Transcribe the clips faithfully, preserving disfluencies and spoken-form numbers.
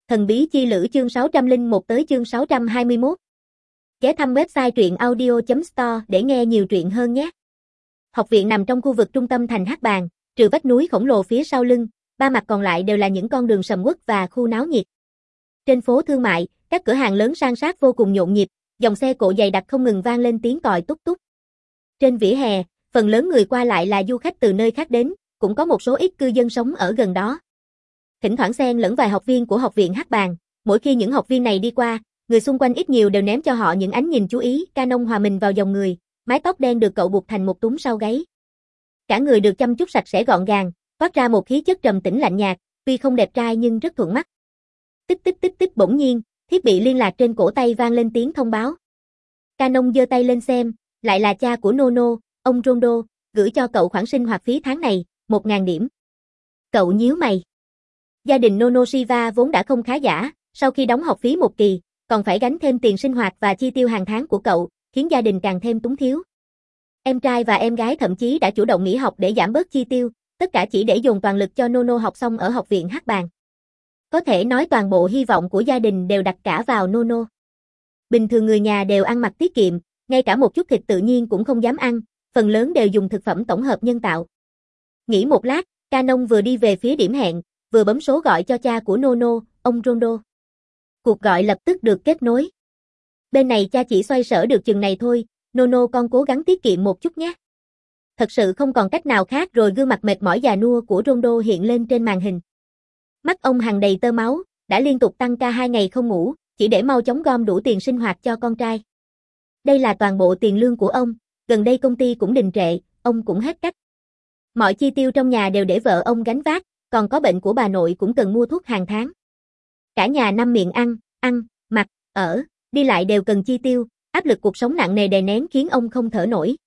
Thần bí chi lữ chương sáu trăm lẻ một tới chương sáu trăm hai mươi mốt. Ghé thăm website truyện audio chấm store để nghe nhiều truyện hơn nhé. Học viện nằm trong khu vực trung tâm thành Hắc Bàng, trừ vách núi khổng lồ phía sau lưng, ba mặt còn lại đều là những con đường sầm uất và khu náo nhiệt. Trên phố thương mại, các cửa hàng lớn san sát vô cùng nhộn nhịp, dòng xe cộ dày đặc không ngừng vang lên tiếng còi túc túc. Trên vỉa hè, phần lớn người qua lại là du khách từ nơi khác đến, cũng có một số ít cư dân sống ở gần đó. Thỉnh thoảng xen lẫn vài học viên của học viện Hắc Bàng, mỗi khi những học viên này đi qua, người xung quanh ít nhiều đều ném cho họ những ánh nhìn chú ý. Canon hòa mình vào dòng người, mái tóc đen được cậu buộc thành một túm sau gáy. Cả người được chăm chút sạch sẽ gọn gàng, phát ra một khí chất trầm tĩnh lạnh nhạt, tuy không đẹp trai nhưng rất thuận mắt. Tích tích tích tích bỗng nhiên, thiết bị liên lạc trên cổ tay vang lên tiếng thông báo. Canon giơ tay lên xem, lại là cha của Nono, ông Rondo, gửi cho cậu khoản sinh hoạt phí tháng này, một nghìn điểm. Cậu nhíu mày. Gia đình Nono Shiva vốn đã không khá giả, sau khi đóng học phí một kỳ, còn phải gánh thêm tiền sinh hoạt và chi tiêu hàng tháng của cậu, khiến gia đình càng thêm túng thiếu. Em trai và em gái thậm chí đã chủ động nghỉ học để giảm bớt chi tiêu, tất cả chỉ để dồn toàn lực cho Nono học xong ở học viện Hắc Bàng. Có thể nói toàn bộ hy vọng của gia đình đều đặt cả vào Nono. Bình thường người nhà đều ăn mặc tiết kiệm, ngay cả một chút thịt tự nhiên cũng không dám ăn, phần lớn đều dùng thực phẩm tổng hợp nhân tạo. Nghỉ một lát, Canon vừa đi về phía điểm hẹn, vừa bấm số gọi cho cha của Nono, ông Rondo. Cuộc gọi lập tức được kết nối. Bên này cha chỉ xoay sở được chừng này thôi, Nono con cố gắng tiết kiệm một chút nhé. Thật sự không còn cách nào khác rồi, gương mặt mệt mỏi già nua của Rondo hiện lên trên màn hình. Mắt ông hằn đầy tơ máu, đã liên tục tăng ca hai ngày không ngủ, chỉ để mau chóng gom đủ tiền sinh hoạt cho con trai. Đây là toàn bộ tiền lương của ông, gần đây công ty cũng đình trệ, ông cũng hết cách. Mọi chi tiêu trong nhà đều để vợ ông gánh vác, còn có bệnh của bà nội cũng cần mua thuốc hàng tháng. Cả nhà năm miệng ăn, ăn, mặc, ở, đi lại đều cần chi tiêu, áp lực cuộc sống nặng nề đè nén khiến ông không thở nổi.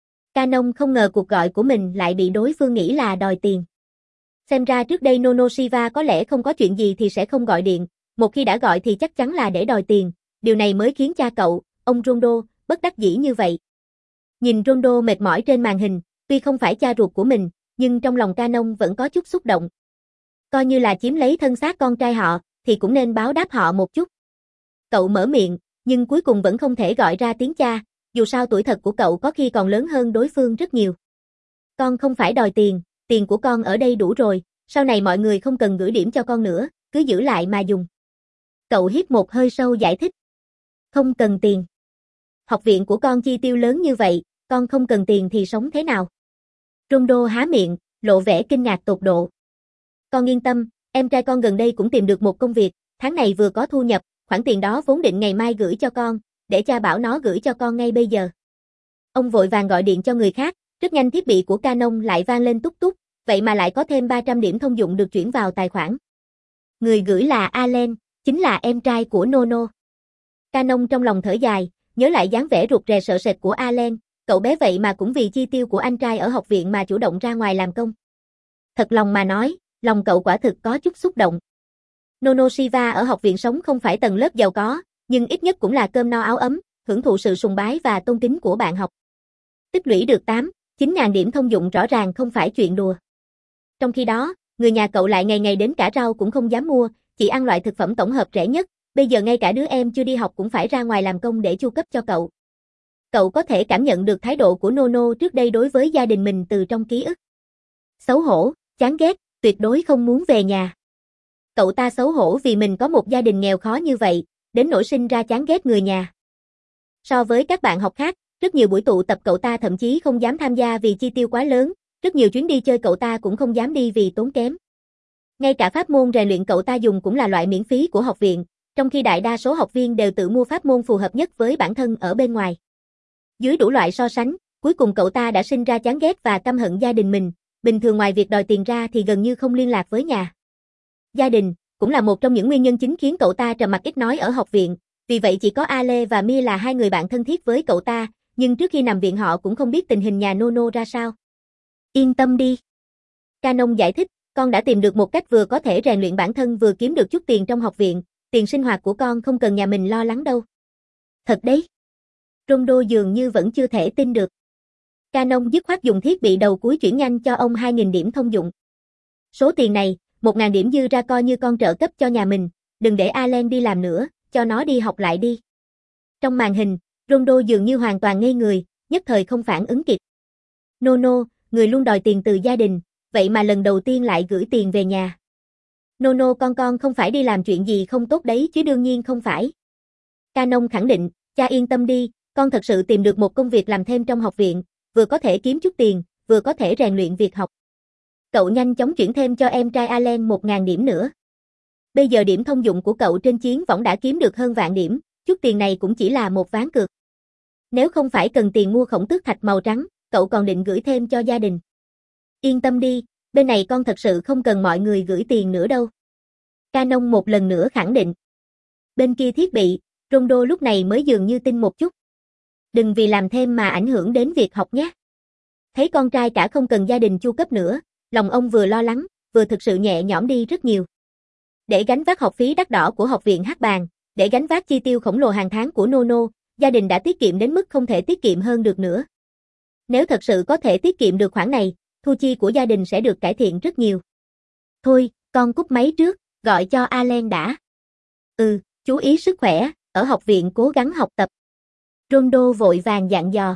Canon không ngờ cuộc gọi của mình lại bị đối phương nghĩ là đòi tiền. Xem ra trước đây Nono Shiva có lẽ không có chuyện gì thì sẽ không gọi điện, một khi đã gọi thì chắc chắn là để đòi tiền, điều này mới khiến cha cậu, ông Rondo, bất đắc dĩ như vậy. Nhìn Rondo mệt mỏi trên màn hình, tuy không phải cha ruột của mình, nhưng trong lòng Canon vẫn có chút xúc động. Coi như là chiếm lấy thân xác con trai họ, thì cũng nên báo đáp họ một chút. Cậu mở miệng, nhưng cuối cùng vẫn không thể gọi ra tiếng cha, dù sao tuổi thật của cậu có khi còn lớn hơn đối phương rất nhiều. Con không phải đòi tiền, tiền của con ở đây đủ rồi, sau này mọi người không cần gửi điểm cho con nữa, cứ giữ lại mà dùng. Cậu hít một hơi sâu giải thích. Không cần tiền. Học viện của con chi tiêu lớn như vậy, con không cần tiền thì sống thế nào? Rondo há miệng, lộ vẻ kinh ngạc tột độ. Con yên tâm, em trai con gần đây cũng tìm được một công việc, tháng này vừa có thu nhập, khoản tiền đó vốn định ngày mai gửi cho con, để cha bảo nó gửi cho con ngay bây giờ. Ông vội vàng gọi điện cho người khác, rất nhanh thiết bị của Canon lại vang lên túc túc, vậy mà lại có thêm ba trăm điểm thông dụng được chuyển vào tài khoản. Người gửi là Allen, chính là em trai của Nono. Canon trong lòng thở dài, nhớ lại dáng vẻ rụt rè sợ sệt của Allen, cậu bé vậy mà cũng vì chi tiêu của anh trai ở học viện mà chủ động ra ngoài làm công. Thật lòng mà nói, lòng cậu quả thực có chút xúc động. Nono Shiva ở học viện sống không phải tầng lớp giàu có, nhưng ít nhất cũng là cơm no áo ấm, hưởng thụ sự sùng bái và tôn kính của bạn học. Tích lũy được tám, chín ngàn điểm thông dụng rõ ràng không phải chuyện đùa. Trong khi đó, người nhà cậu lại ngày ngày đến cả rau cũng không dám mua, chỉ ăn loại thực phẩm tổng hợp rẻ nhất, bây giờ ngay cả đứa em chưa đi học cũng phải ra ngoài làm công để chu cấp cho cậu. Cậu có thể cảm nhận được thái độ của Nono trước đây đối với gia đình mình từ trong ký ức. Xấu hổ, chán ghét, tuyệt đối không muốn về nhà. Cậu ta xấu hổ vì mình có một gia đình nghèo khó như vậy, đến nỗi sinh ra chán ghét người nhà. So với các bạn học khác, rất nhiều buổi tụ tập cậu ta thậm chí không dám tham gia vì chi tiêu quá lớn, rất nhiều chuyến đi chơi cậu ta cũng không dám đi vì tốn kém. Ngay cả pháp môn rèn luyện cậu ta dùng cũng là loại miễn phí của học viện, trong khi đại đa số học viên đều tự mua pháp môn phù hợp nhất với bản thân ở bên ngoài. Dưới đủ loại so sánh, cuối cùng cậu ta đã sinh ra chán ghét và căm hận gia đình mình, bình thường ngoài việc đòi tiền ra thì gần như không liên lạc với nhà. Gia đình cũng là một trong những nguyên nhân chính khiến cậu ta trầm mặc ít nói ở học viện, vì vậy chỉ có Ale và Mia là hai người bạn thân thiết với cậu ta, nhưng trước khi nằm viện họ cũng không biết tình hình nhà Nono ra sao. Yên tâm đi. Canon giải thích, con đã tìm được một cách vừa có thể rèn luyện bản thân vừa kiếm được chút tiền trong học viện, tiền sinh hoạt của con không cần nhà mình lo lắng đâu. Thật đấy. Rondo dường như vẫn chưa thể tin được. Canon dứt khoát dùng thiết bị đầu cuối chuyển nhanh cho ông hai nghìn điểm thông dụng. Số tiền này, một nghìn điểm dư ra coi như con trợ cấp cho nhà mình, đừng để Allen đi làm nữa, cho nó đi học lại đi. Trong màn hình, Rondo dường như hoàn toàn ngây người, nhất thời không phản ứng kịp. Nono, người luôn đòi tiền từ gia đình, vậy mà lần đầu tiên lại gửi tiền về nhà. Nono con con không phải đi làm chuyện gì không tốt đấy chứ đương nhiên không phải. Canon khẳng định, cha yên tâm đi, con thật sự tìm được một công việc làm thêm trong học viện, vừa có thể kiếm chút tiền, vừa có thể rèn luyện việc học. Cậu nhanh chóng chuyển thêm cho em trai Allen một nghìn điểm nữa. Bây giờ điểm thông dụng của cậu trên chiến võng đã kiếm được hơn vạn điểm, chút tiền này cũng chỉ là một ván cược. Nếu không phải cần tiền mua khổng tước thạch màu trắng, cậu còn định gửi thêm cho gia đình. Yên tâm đi, bên này con thật sự không cần mọi người gửi tiền nữa đâu. Canon một lần nữa khẳng định. Bên kia thiết bị, Rondo lúc này mới dường như tin một chút. Đừng vì làm thêm mà ảnh hưởng đến việc học nhé. Thấy con trai cả không cần gia đình chu cấp nữa, lòng ông vừa lo lắng, vừa thực sự nhẹ nhõm đi rất nhiều. Để gánh vác học phí đắt đỏ của học viện Hắc Bàng, để gánh vác chi tiêu khổng lồ hàng tháng của Nono, gia đình đã tiết kiệm đến mức không thể tiết kiệm hơn được nữa. Nếu thật sự có thể tiết kiệm được khoản này, thu chi của gia đình sẽ được cải thiện rất nhiều. Thôi, con cúp máy trước, gọi cho Allen đã. Ừ, chú ý sức khỏe, ở học viện cố gắng học tập. Rondo vội vàng dặn dò.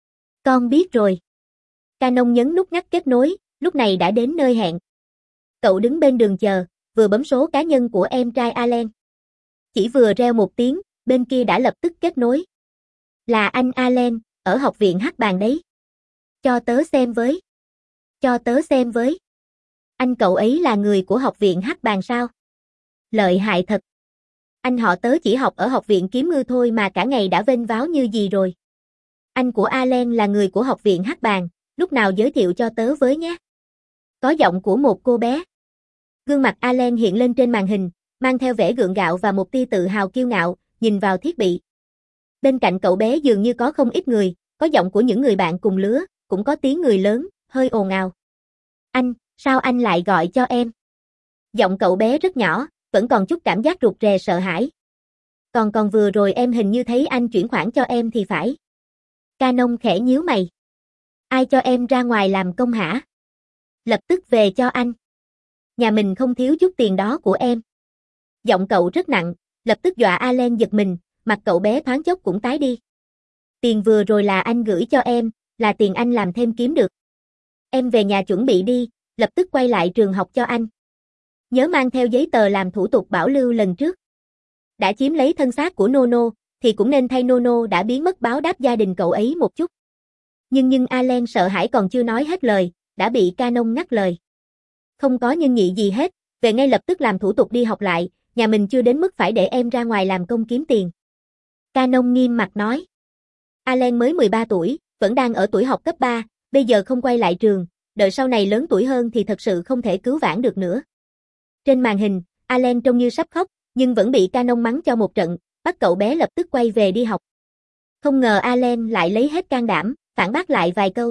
Con biết rồi. Canon nhấn nút ngắt kết nối, lúc này đã đến nơi hẹn. Cậu đứng bên đường chờ, vừa bấm số cá nhân của em trai Allen. Chỉ vừa reo một tiếng, bên kia đã lập tức kết nối. Là anh Allen, ở học viện Hắc Bàng đấy. Cho tớ xem với. Cho tớ xem với. Anh cậu ấy là người của học viện Hắc Bàng sao? Lợi hại thật. Anh họ tớ chỉ học ở học viện Kiếm Ngư thôi mà cả ngày đã vênh váo như gì rồi. Anh của Allen là người của học viện Hắc Bàng, lúc nào giới thiệu cho tớ với nhé. Có giọng của một cô bé. Gương mặt Allen hiện lên trên màn hình, mang theo vẻ gượng gạo và một tia tự hào kiêu ngạo, nhìn vào thiết bị. Bên cạnh cậu bé dường như có không ít người, có giọng của những người bạn cùng lứa, cũng có tiếng người lớn, hơi ồn ào. Anh, sao anh lại gọi cho em? Giọng cậu bé rất nhỏ, vẫn còn chút cảm giác rụt rè sợ hãi. Còn còn vừa rồi em hình như thấy anh chuyển khoản cho em thì phải. Canon khẽ nhíu mày. Ai cho em ra ngoài làm công hả? Lập tức về cho anh. Nhà mình không thiếu chút tiền đó của em. Giọng cậu rất nặng, lập tức dọa Allen giật mình, mặt cậu bé thoáng chốc cũng tái đi. Tiền vừa rồi là anh gửi cho em, là tiền anh làm thêm kiếm được. Em về nhà chuẩn bị đi, lập tức quay lại trường học cho anh. Nhớ mang theo giấy tờ làm thủ tục bảo lưu lần trước. Đã chiếm lấy thân xác của Nono, thì cũng nên thay Nono đã biến mất báo đáp gia đình cậu ấy một chút. Nhưng nhưng Allen sợ hãi còn chưa nói hết lời, đã bị Canon ngắt lời. Không có nhưng nhị gì hết, về ngay lập tức làm thủ tục đi học lại, nhà mình chưa đến mức phải để em ra ngoài làm công kiếm tiền. Canon nghiêm mặt nói. Allen mới mười ba tuổi, vẫn đang ở tuổi học cấp ba, bây giờ không quay lại trường, đợi sau này lớn tuổi hơn thì thật sự không thể cứu vãn được nữa. Trên màn hình, Allen trông như sắp khóc, nhưng vẫn bị Canon mắng cho một trận, bắt cậu bé lập tức quay về đi học. Không ngờ Allen lại lấy hết can đảm, phản bác lại vài câu.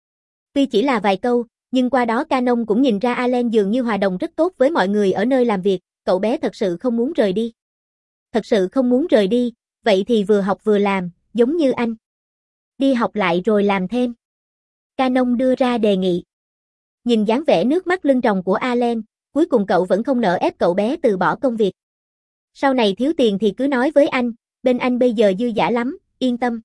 Tuy chỉ là vài câu, nhưng qua đó Canon cũng nhìn ra Allen dường như hòa đồng rất tốt với mọi người ở nơi làm việc, cậu bé thật sự không muốn rời đi. Thật sự không muốn rời đi, vậy thì vừa học vừa làm, giống như anh. Đi học lại rồi làm thêm. Canon đưa ra đề nghị. Nhìn dáng vẻ nước mắt lưng tròng của Allen, cuối cùng cậu vẫn không nỡ ép cậu bé từ bỏ công việc. Sau này thiếu tiền thì cứ nói với anh, bên anh bây giờ dư dả lắm, yên tâm.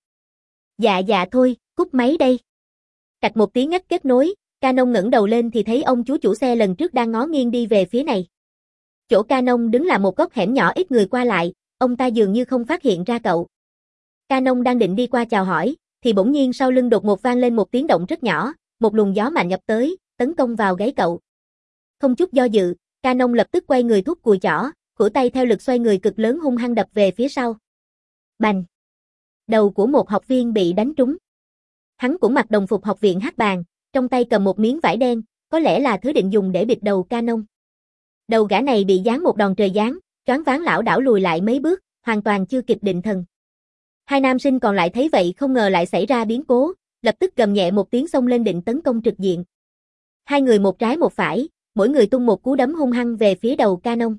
Dạ dạ thôi, cúp máy đây. Cạch một tiếng ngắt kết nối, Canon ngẩng đầu lên thì thấy ông chú chủ xe lần trước đang ngó nghiêng đi về phía này. Chỗ Canon đứng là một góc hẻm nhỏ ít người qua lại, ông ta dường như không phát hiện ra cậu. Canon đang định đi qua chào hỏi, thì bỗng nhiên sau lưng đột ngột vang lên một tiếng động rất nhỏ, một luồng gió mạnh nhập tới, tấn công vào gáy cậu. Không chút do dự, Canon lập tức quay người thúc cùi chỏ, khuỷu tay theo lực xoay người cực lớn hung hăng đập về phía sau. Bành! Đầu của một học viên bị đánh trúng. Hắn cũng mặc đồng phục học viện Hắc Bàng, trong tay cầm một miếng vải đen, có lẽ là thứ định dùng để bịt đầu Canon. Đầu gã này bị giáng một đòn trời giáng, choáng váng lảo đảo lùi lại mấy bước, hoàn toàn chưa kịp định thần. Hai nam sinh còn lại thấy vậy không ngờ lại xảy ra biến cố, lập tức gầm nhẹ một tiếng xông lên định tấn công trực diện. Hai người một trái một phải, mỗi người tung một cú đấm hung hăng về phía đầu Canon.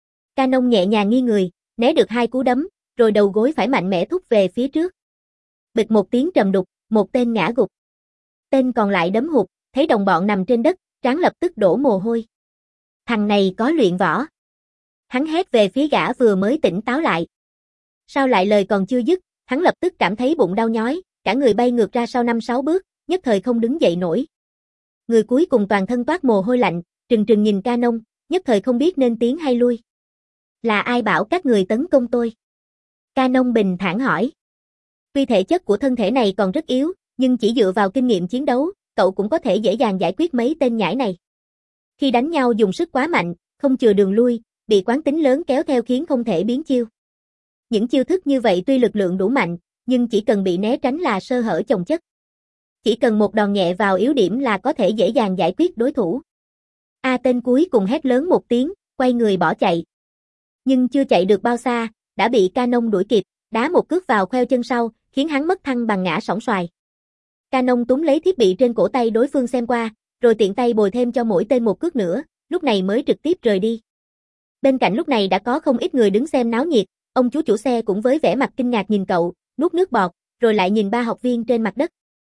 Canon nhẹ nhàng nghiêng người, né được hai cú đấm, rồi đầu gối phải mạnh mẽ thúc về phía trước. Bịch một tiếng trầm đục, một tên ngã gục. Tên còn lại đấm hụt, thấy đồng bọn nằm trên đất, trán lập tức đổ mồ hôi. Thằng này có luyện võ. Hắn hét về phía gã vừa mới tỉnh táo lại. Sao lại lời còn chưa dứt, hắn lập tức cảm thấy bụng đau nhói, cả người bay ngược ra sau năm sáu bước, nhất thời không đứng dậy nổi. Người cuối cùng toàn thân toát mồ hôi lạnh, trừng trừng nhìn Canon, nhất thời không biết nên tiến hay lui. Là ai bảo các người tấn công tôi? Canon bình thản hỏi. Tuy thể chất của thân thể này còn rất yếu, nhưng chỉ dựa vào kinh nghiệm chiến đấu, cậu cũng có thể dễ dàng giải quyết mấy tên nhãi này. Khi đánh nhau dùng sức quá mạnh, không chừa đường lui, bị quán tính lớn kéo theo khiến không thể biến chiêu. Những chiêu thức như vậy tuy lực lượng đủ mạnh, nhưng chỉ cần bị né tránh là sơ hở chồng chất. Chỉ cần một đòn nhẹ vào yếu điểm là có thể dễ dàng giải quyết đối thủ. A tên cuối cùng hét lớn một tiếng, quay người bỏ chạy. Nhưng chưa chạy được bao xa, đã bị Canon đuổi kịp, đá một cước vào khoeo chân sau, khiến hắn mất thăng bằng ngã sóng xoài. Canon túm lấy thiết bị trên cổ tay đối phương xem qua, rồi tiện tay bồi thêm cho mỗi tên một cước nữa, lúc này mới trực tiếp rời đi. Bên cạnh lúc này đã có không ít người đứng xem náo nhiệt, ông chú chủ xe cũng với vẻ mặt kinh ngạc nhìn cậu, nuốt nước bọt, rồi lại nhìn ba học viên trên mặt đất.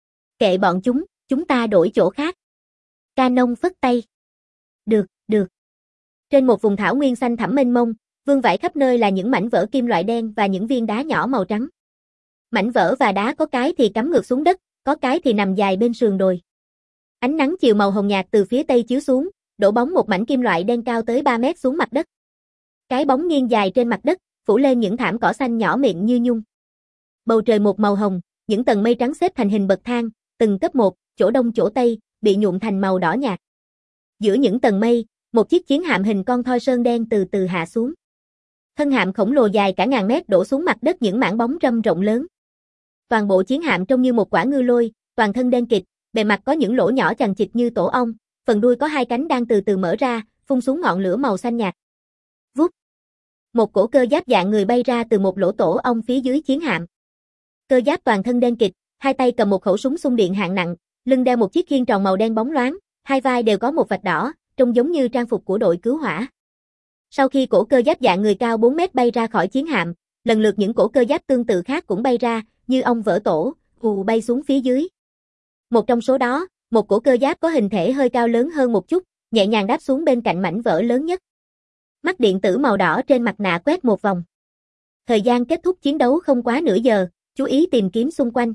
Kệ bọn chúng, chúng ta đổi chỗ khác. Canon phất tay. Được, được. Trên một vùng thảo nguyên xanh thẳm mênh mông, vương vãi khắp nơi là những mảnh vỡ kim loại đen và những viên đá nhỏ màu trắng. Mảnh vỡ và đá có cái thì cắm ngược xuống đất, có cái thì nằm dài bên sườn đồi. Ánh nắng chiều màu hồng nhạt từ phía tây chiếu xuống, đổ bóng một mảnh kim loại đen cao tới ba mét xuống mặt đất. Cái bóng nghiêng dài trên mặt đất, phủ lên những thảm cỏ xanh nhỏ mịn như nhung. Bầu trời một màu hồng, những tầng mây trắng xếp thành hình bậc thang, từng cấp một, chỗ đông chỗ tây, bị nhuộm thành màu đỏ nhạt. Giữa những tầng mây, một chiếc chiến hạm hình con thoi sơn đen từ từ hạ xuống. Thân hạm khổng lồ dài cả ngàn mét đổ xuống mặt đất những mảng bóng râm rộng lớn. Toàn bộ chiến hạm trông như một quả ngư lôi, toàn thân đen kịt, bề mặt có những lỗ nhỏ chằng chịt như tổ ong, phần đuôi có hai cánh đang từ từ mở ra, phun xuống ngọn lửa màu xanh nhạt. Vút. Một cổ cơ giáp dạng người bay ra từ một lỗ tổ ong phía dưới chiến hạm. Cơ giáp toàn thân đen kịt, hai tay cầm một khẩu súng xung điện hạng nặng, lưng đeo một chiếc khiên tròn màu đen bóng loáng, hai vai đều có một vạch đỏ, trông giống như trang phục của đội cứu hỏa. Sau khi cổ cơ giáp dạng người cao bốn mét bay ra khỏi chiến hạm, lần lượt những cổ cơ giáp tương tự khác cũng bay ra, như ong vỡ tổ, ù bay xuống phía dưới. Một trong số đó, một cổ cơ giáp có hình thể hơi cao lớn hơn một chút, nhẹ nhàng đáp xuống bên cạnh mảnh vỡ lớn nhất. Mắt điện tử màu đỏ trên mặt nạ quét một vòng. Thời gian kết thúc chiến đấu không quá nửa giờ, chú ý tìm kiếm xung quanh.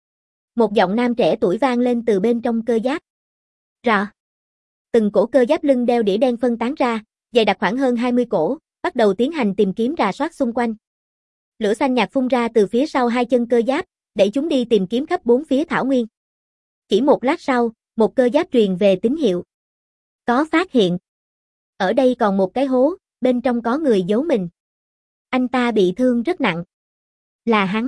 Một giọng nam trẻ tuổi vang lên từ bên trong cơ giáp. Rọ. Từng cổ cơ giáp lưng đeo đĩa đen phân tán ra, dày đặc khoảng hơn hai mươi cổ, bắt đầu tiến hành tìm kiếm rà soát xung quanh. Lửa xanh nhạt phun ra từ phía sau hai chân cơ giáp, đẩy chúng đi tìm kiếm khắp bốn phía thảo nguyên. Chỉ một lát sau, một cơ giáp truyền về tín hiệu. Có phát hiện. Ở đây còn một cái hố, bên trong có người giấu mình. Anh ta bị thương rất nặng. Là hắn.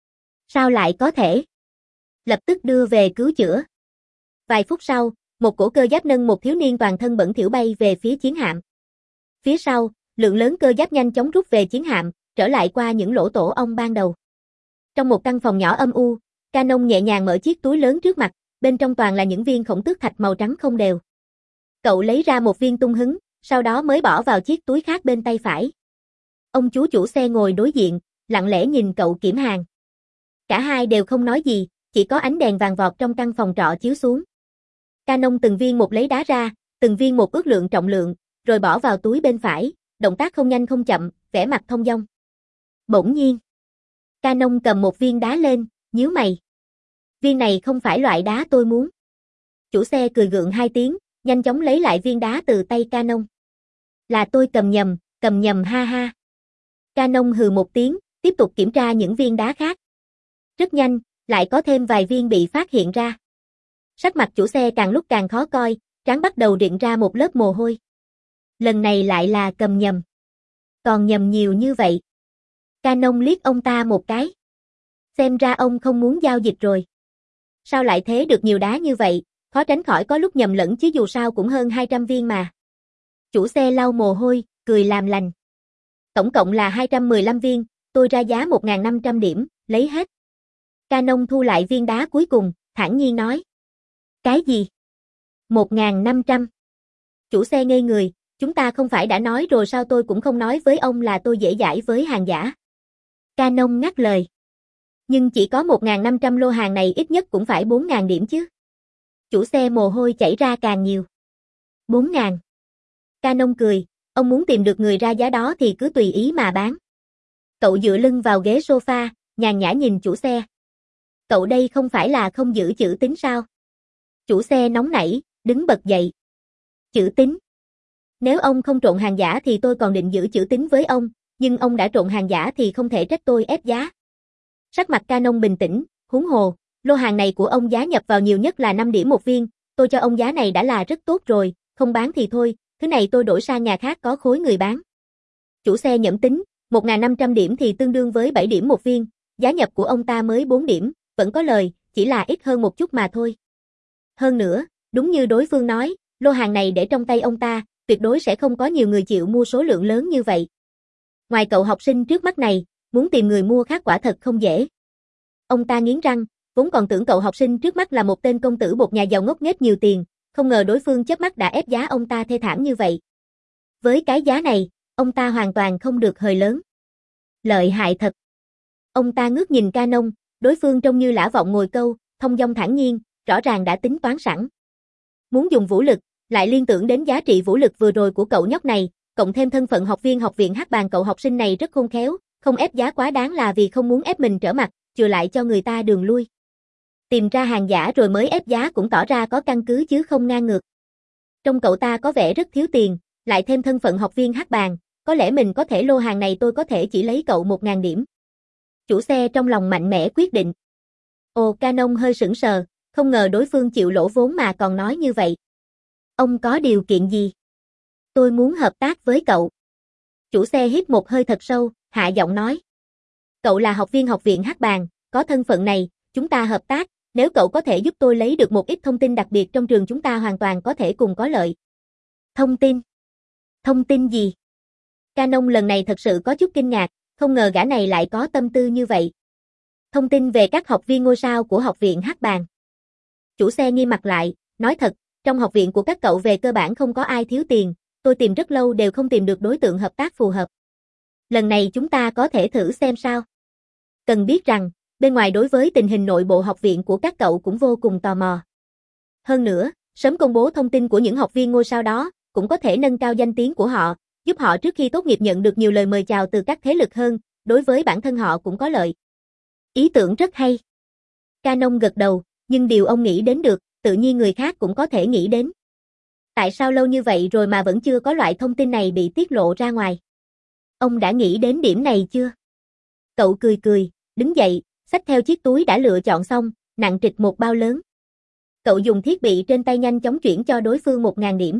Sao lại có thể? Lập tức đưa về cứu chữa. Vài phút sau, một cổ cơ giáp nâng một thiếu niên toàn thân bẩn thỉu bay về phía chiến hạm. Phía sau, lượng lớn cơ giáp nhanh chóng rút về chiến hạm, trở lại qua những lỗ tổ ong ban đầu. Trong một căn phòng nhỏ âm u, Canon nhẹ nhàng mở chiếc túi lớn trước mặt, bên trong toàn là những viên khổng tước thạch màu trắng không đều. Cậu lấy ra một viên tung hứng, sau đó mới bỏ vào chiếc túi khác bên tay phải. Ông chú chủ xe ngồi đối diện, lặng lẽ nhìn cậu kiểm hàng. Cả hai đều không nói gì, chỉ có ánh đèn vàng vọt trong căn phòng trọ chiếu xuống. Canon từng viên một lấy đá ra, từng viên một ước lượng trọng lượng, rồi bỏ vào túi bên phải, động tác không nhanh không chậm, vẻ mặt thông dong. Bỗng nhiên, Canon cầm một viên đá lên, nhíu mày. Viên này không phải loại đá tôi muốn. Chủ xe cười gượng hai tiếng, nhanh chóng lấy lại viên đá từ tay Canon. Là tôi cầm nhầm, cầm nhầm ha ha. Canon hừ một tiếng, tiếp tục kiểm tra những viên đá khác. Rất nhanh, lại có thêm vài viên bị phát hiện ra. Sắc mặt chủ xe càng lúc càng khó coi, trán bắt đầu rịn ra một lớp mồ hôi. Lần này lại là cầm nhầm. Còn nhầm nhiều như vậy. Canon liếc ông ta một cái. Xem ra ông không muốn giao dịch rồi. Sao lại thế được nhiều đá như vậy, khó tránh khỏi có lúc nhầm lẫn chứ dù sao cũng hơn hai trăm viên mà. Chủ xe lau mồ hôi, cười làm lành. Tổng cộng là hai trăm mười lăm viên, tôi ra giá một nghìn năm trăm điểm, lấy hết. Canon thu lại viên đá cuối cùng, thản nhiên nói. Cái gì? một nghìn năm trăm. Chủ xe ngây người, chúng ta không phải đã nói rồi sao tôi cũng không nói với ông là tôi dễ dãi với hàng giả. Canon ngắt lời. Nhưng chỉ có một nghìn năm trăm lô hàng này ít nhất cũng phải bốn nghìn điểm chứ. Chủ xe mồ hôi chảy ra càng nhiều. bốn nghìn. Canon cười, Ông muốn tìm được người ra giá đó thì cứ tùy ý mà bán. Cậu dựa lưng vào ghế sofa, nhàn nhã nhìn chủ xe. Cậu đây không phải là không giữ chữ tín sao? Chủ xe nóng nảy, đứng bật dậy. Chữ tín? Nếu ông không trộn hàng giả thì tôi còn định giữ chữ tín với ông, nhưng ông đã trộn hàng giả thì không thể trách tôi ép giá. Sắc mặt Canon bình tĩnh, huống hồ, lô hàng này của ông giá nhập vào nhiều nhất là năm điểm một viên, tôi cho ông giá này đã là rất tốt rồi, không bán thì thôi, thứ này tôi đổi sang nhà khác có khối người bán. Chủ xe nhẩm tính, một nghìn năm trăm điểm thì tương đương với bảy điểm một viên, giá nhập của ông ta mới bốn điểm, vẫn có lời, chỉ là ít hơn một chút mà thôi. Hơn nữa, đúng như đối phương nói, lô hàng này để trong tay ông ta, tuyệt đối sẽ không có nhiều người chịu mua số lượng lớn như vậy. Ngoài cậu học sinh trước mắt này, muốn tìm người mua khác quả thật không dễ. Ông ta nghiến răng, vốn còn tưởng cậu học sinh trước mắt là một tên công tử bột nhà giàu ngốc nghếch nhiều tiền, không ngờ đối phương chớp mắt đã ép giá ông ta thê thảm như vậy. Với cái giá này, ông ta hoàn toàn không được hời lớn. Lợi hại thật. Ông ta ngước nhìn Canon, đối phương trông như lã vọng ngồi câu, thông dong thản nhiên, rõ ràng đã tính toán sẵn. Muốn dùng vũ lực, lại liên tưởng đến giá trị vũ lực vừa rồi của cậu nhóc này, cộng thêm thân phận học viên học viện hát bàn, cậu học sinh này rất khôn khéo, không ép giá quá đáng là vì không muốn ép mình trở mặt, chừa lại cho người ta đường lui. Tìm ra hàng giả rồi mới ép giá cũng tỏ ra có căn cứ chứ không ngang ngược. Trong cậu ta có vẻ rất thiếu tiền, lại thêm thân phận học viên hát bàn, có lẽ mình có thể lô hàng này tôi có thể chỉ lấy cậu một nghìn điểm. Chủ xe trong lòng mạnh mẽ quyết định. Ồ, Canon hơi sững sờ, không ngờ đối phương chịu lỗ vốn mà còn nói như vậy. Ông có điều kiện gì? Tôi muốn hợp tác với cậu. Chủ xe hít một hơi thật sâu, hạ giọng nói. Cậu là học viên học viện hát bàn, có thân phận này, chúng ta hợp tác, nếu cậu có thể giúp tôi lấy được một ít thông tin đặc biệt trong trường chúng ta hoàn toàn có thể cùng có lợi. Thông tin? Thông tin gì? Canon lần này thật sự có chút kinh ngạc, không ngờ gã này lại có tâm tư như vậy. Thông tin về các học viên ngôi sao của học viện hát bàn. Chủ xe nghiêm mặt lại, nói thật, trong học viện của các cậu về cơ bản không có ai thiếu tiền, tôi tìm rất lâu đều không tìm được đối tượng hợp tác phù hợp. Lần này chúng ta có thể thử xem sao. Cần biết rằng, bên ngoài đối với tình hình nội bộ học viện của các cậu cũng vô cùng tò mò. Hơn nữa, sớm công bố thông tin của những học viên ngôi sao đó, cũng có thể nâng cao danh tiếng của họ, giúp họ trước khi tốt nghiệp nhận được nhiều lời mời chào từ các thế lực hơn, đối với bản thân họ cũng có lợi. Ý tưởng rất hay. Canon gật đầu, nhưng điều ông nghĩ đến được, tự nhiên người khác cũng có thể nghĩ đến. Tại sao lâu như vậy rồi mà vẫn chưa có loại thông tin này bị tiết lộ ra ngoài? Ông đã nghĩ đến điểm này chưa? Cậu cười cười, đứng dậy, xách theo chiếc túi đã lựa chọn xong, nặng trịch một bao lớn. Cậu dùng thiết bị trên tay nhanh chóng chuyển cho đối phương một nghìn điểm.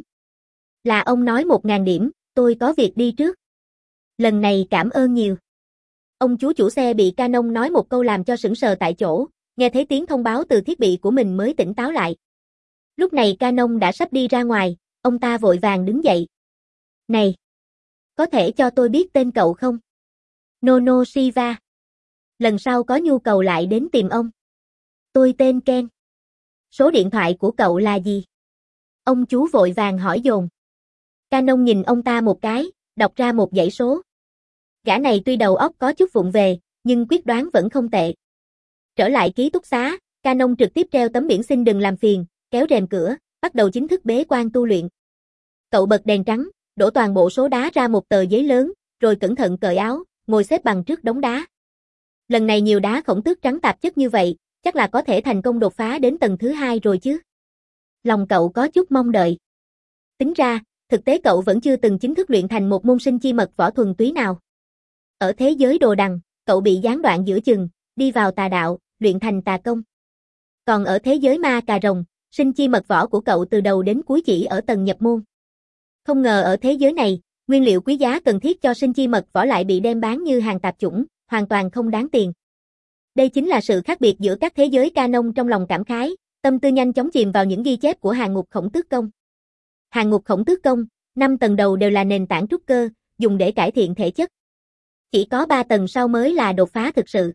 Là ông nói một nghìn điểm, tôi có việc đi trước. Lần này cảm ơn nhiều. Ông chú chủ xe bị Canon nói một câu làm cho sững sờ tại chỗ, nghe thấy tiếng thông báo từ thiết bị của mình mới tỉnh táo lại. Lúc này Canon đã sắp đi ra ngoài, ông ta vội vàng đứng dậy. Này! Có thể cho tôi biết tên cậu không? Nono Shiva. Lần sau có nhu cầu lại đến tìm ông. Tôi tên Ken. Số điện thoại của cậu là gì? Ông chú vội vàng hỏi dồn. Canon nhìn ông ta một cái, đọc ra một dãy số. Gã này tuy đầu óc có chút vụng về, nhưng quyết đoán vẫn không tệ. Trở lại ký túc xá, Canon trực tiếp treo tấm biển xin đừng làm phiền, kéo rèm cửa, bắt đầu chính thức bế quan tu luyện. Cậu bật đèn trắng, đổ toàn bộ số đá ra một tờ giấy lớn, rồi cẩn thận cởi áo, ngồi xếp bằng trước đống đá. Lần này nhiều đá khổng tước trắng tạp chất như vậy, chắc là có thể thành công đột phá đến tầng thứ hai rồi chứ. Lòng cậu có chút mong đợi. Tính ra, thực tế cậu vẫn chưa từng chính thức luyện thành một môn sinh chi mật võ thuần túy nào. Ở thế giới đồ đằng, cậu bị gián đoạn giữa chừng, đi vào tà đạo, luyện thành tà công. Còn ở thế giới ma cà rồng, sinh chi mật võ của cậu từ đầu đến cuối chỉ ở tầng nhập môn. Không ngờ ở thế giới này, nguyên liệu quý giá cần thiết cho sinh chi mật võ lại bị đem bán như hàng tạp chủng, hoàn toàn không đáng tiền. Đây chính là sự khác biệt giữa các thế giới. Canon trong lòng cảm khái, tâm tư nhanh chóng chìm vào những ghi chép của hàng ngục khổng tước công. Hàng ngục khổng tước công, năm tầng đầu đều là nền tảng trúc cơ, dùng để cải thiện thể chất. Chỉ có ba tầng sau mới là đột phá thực sự.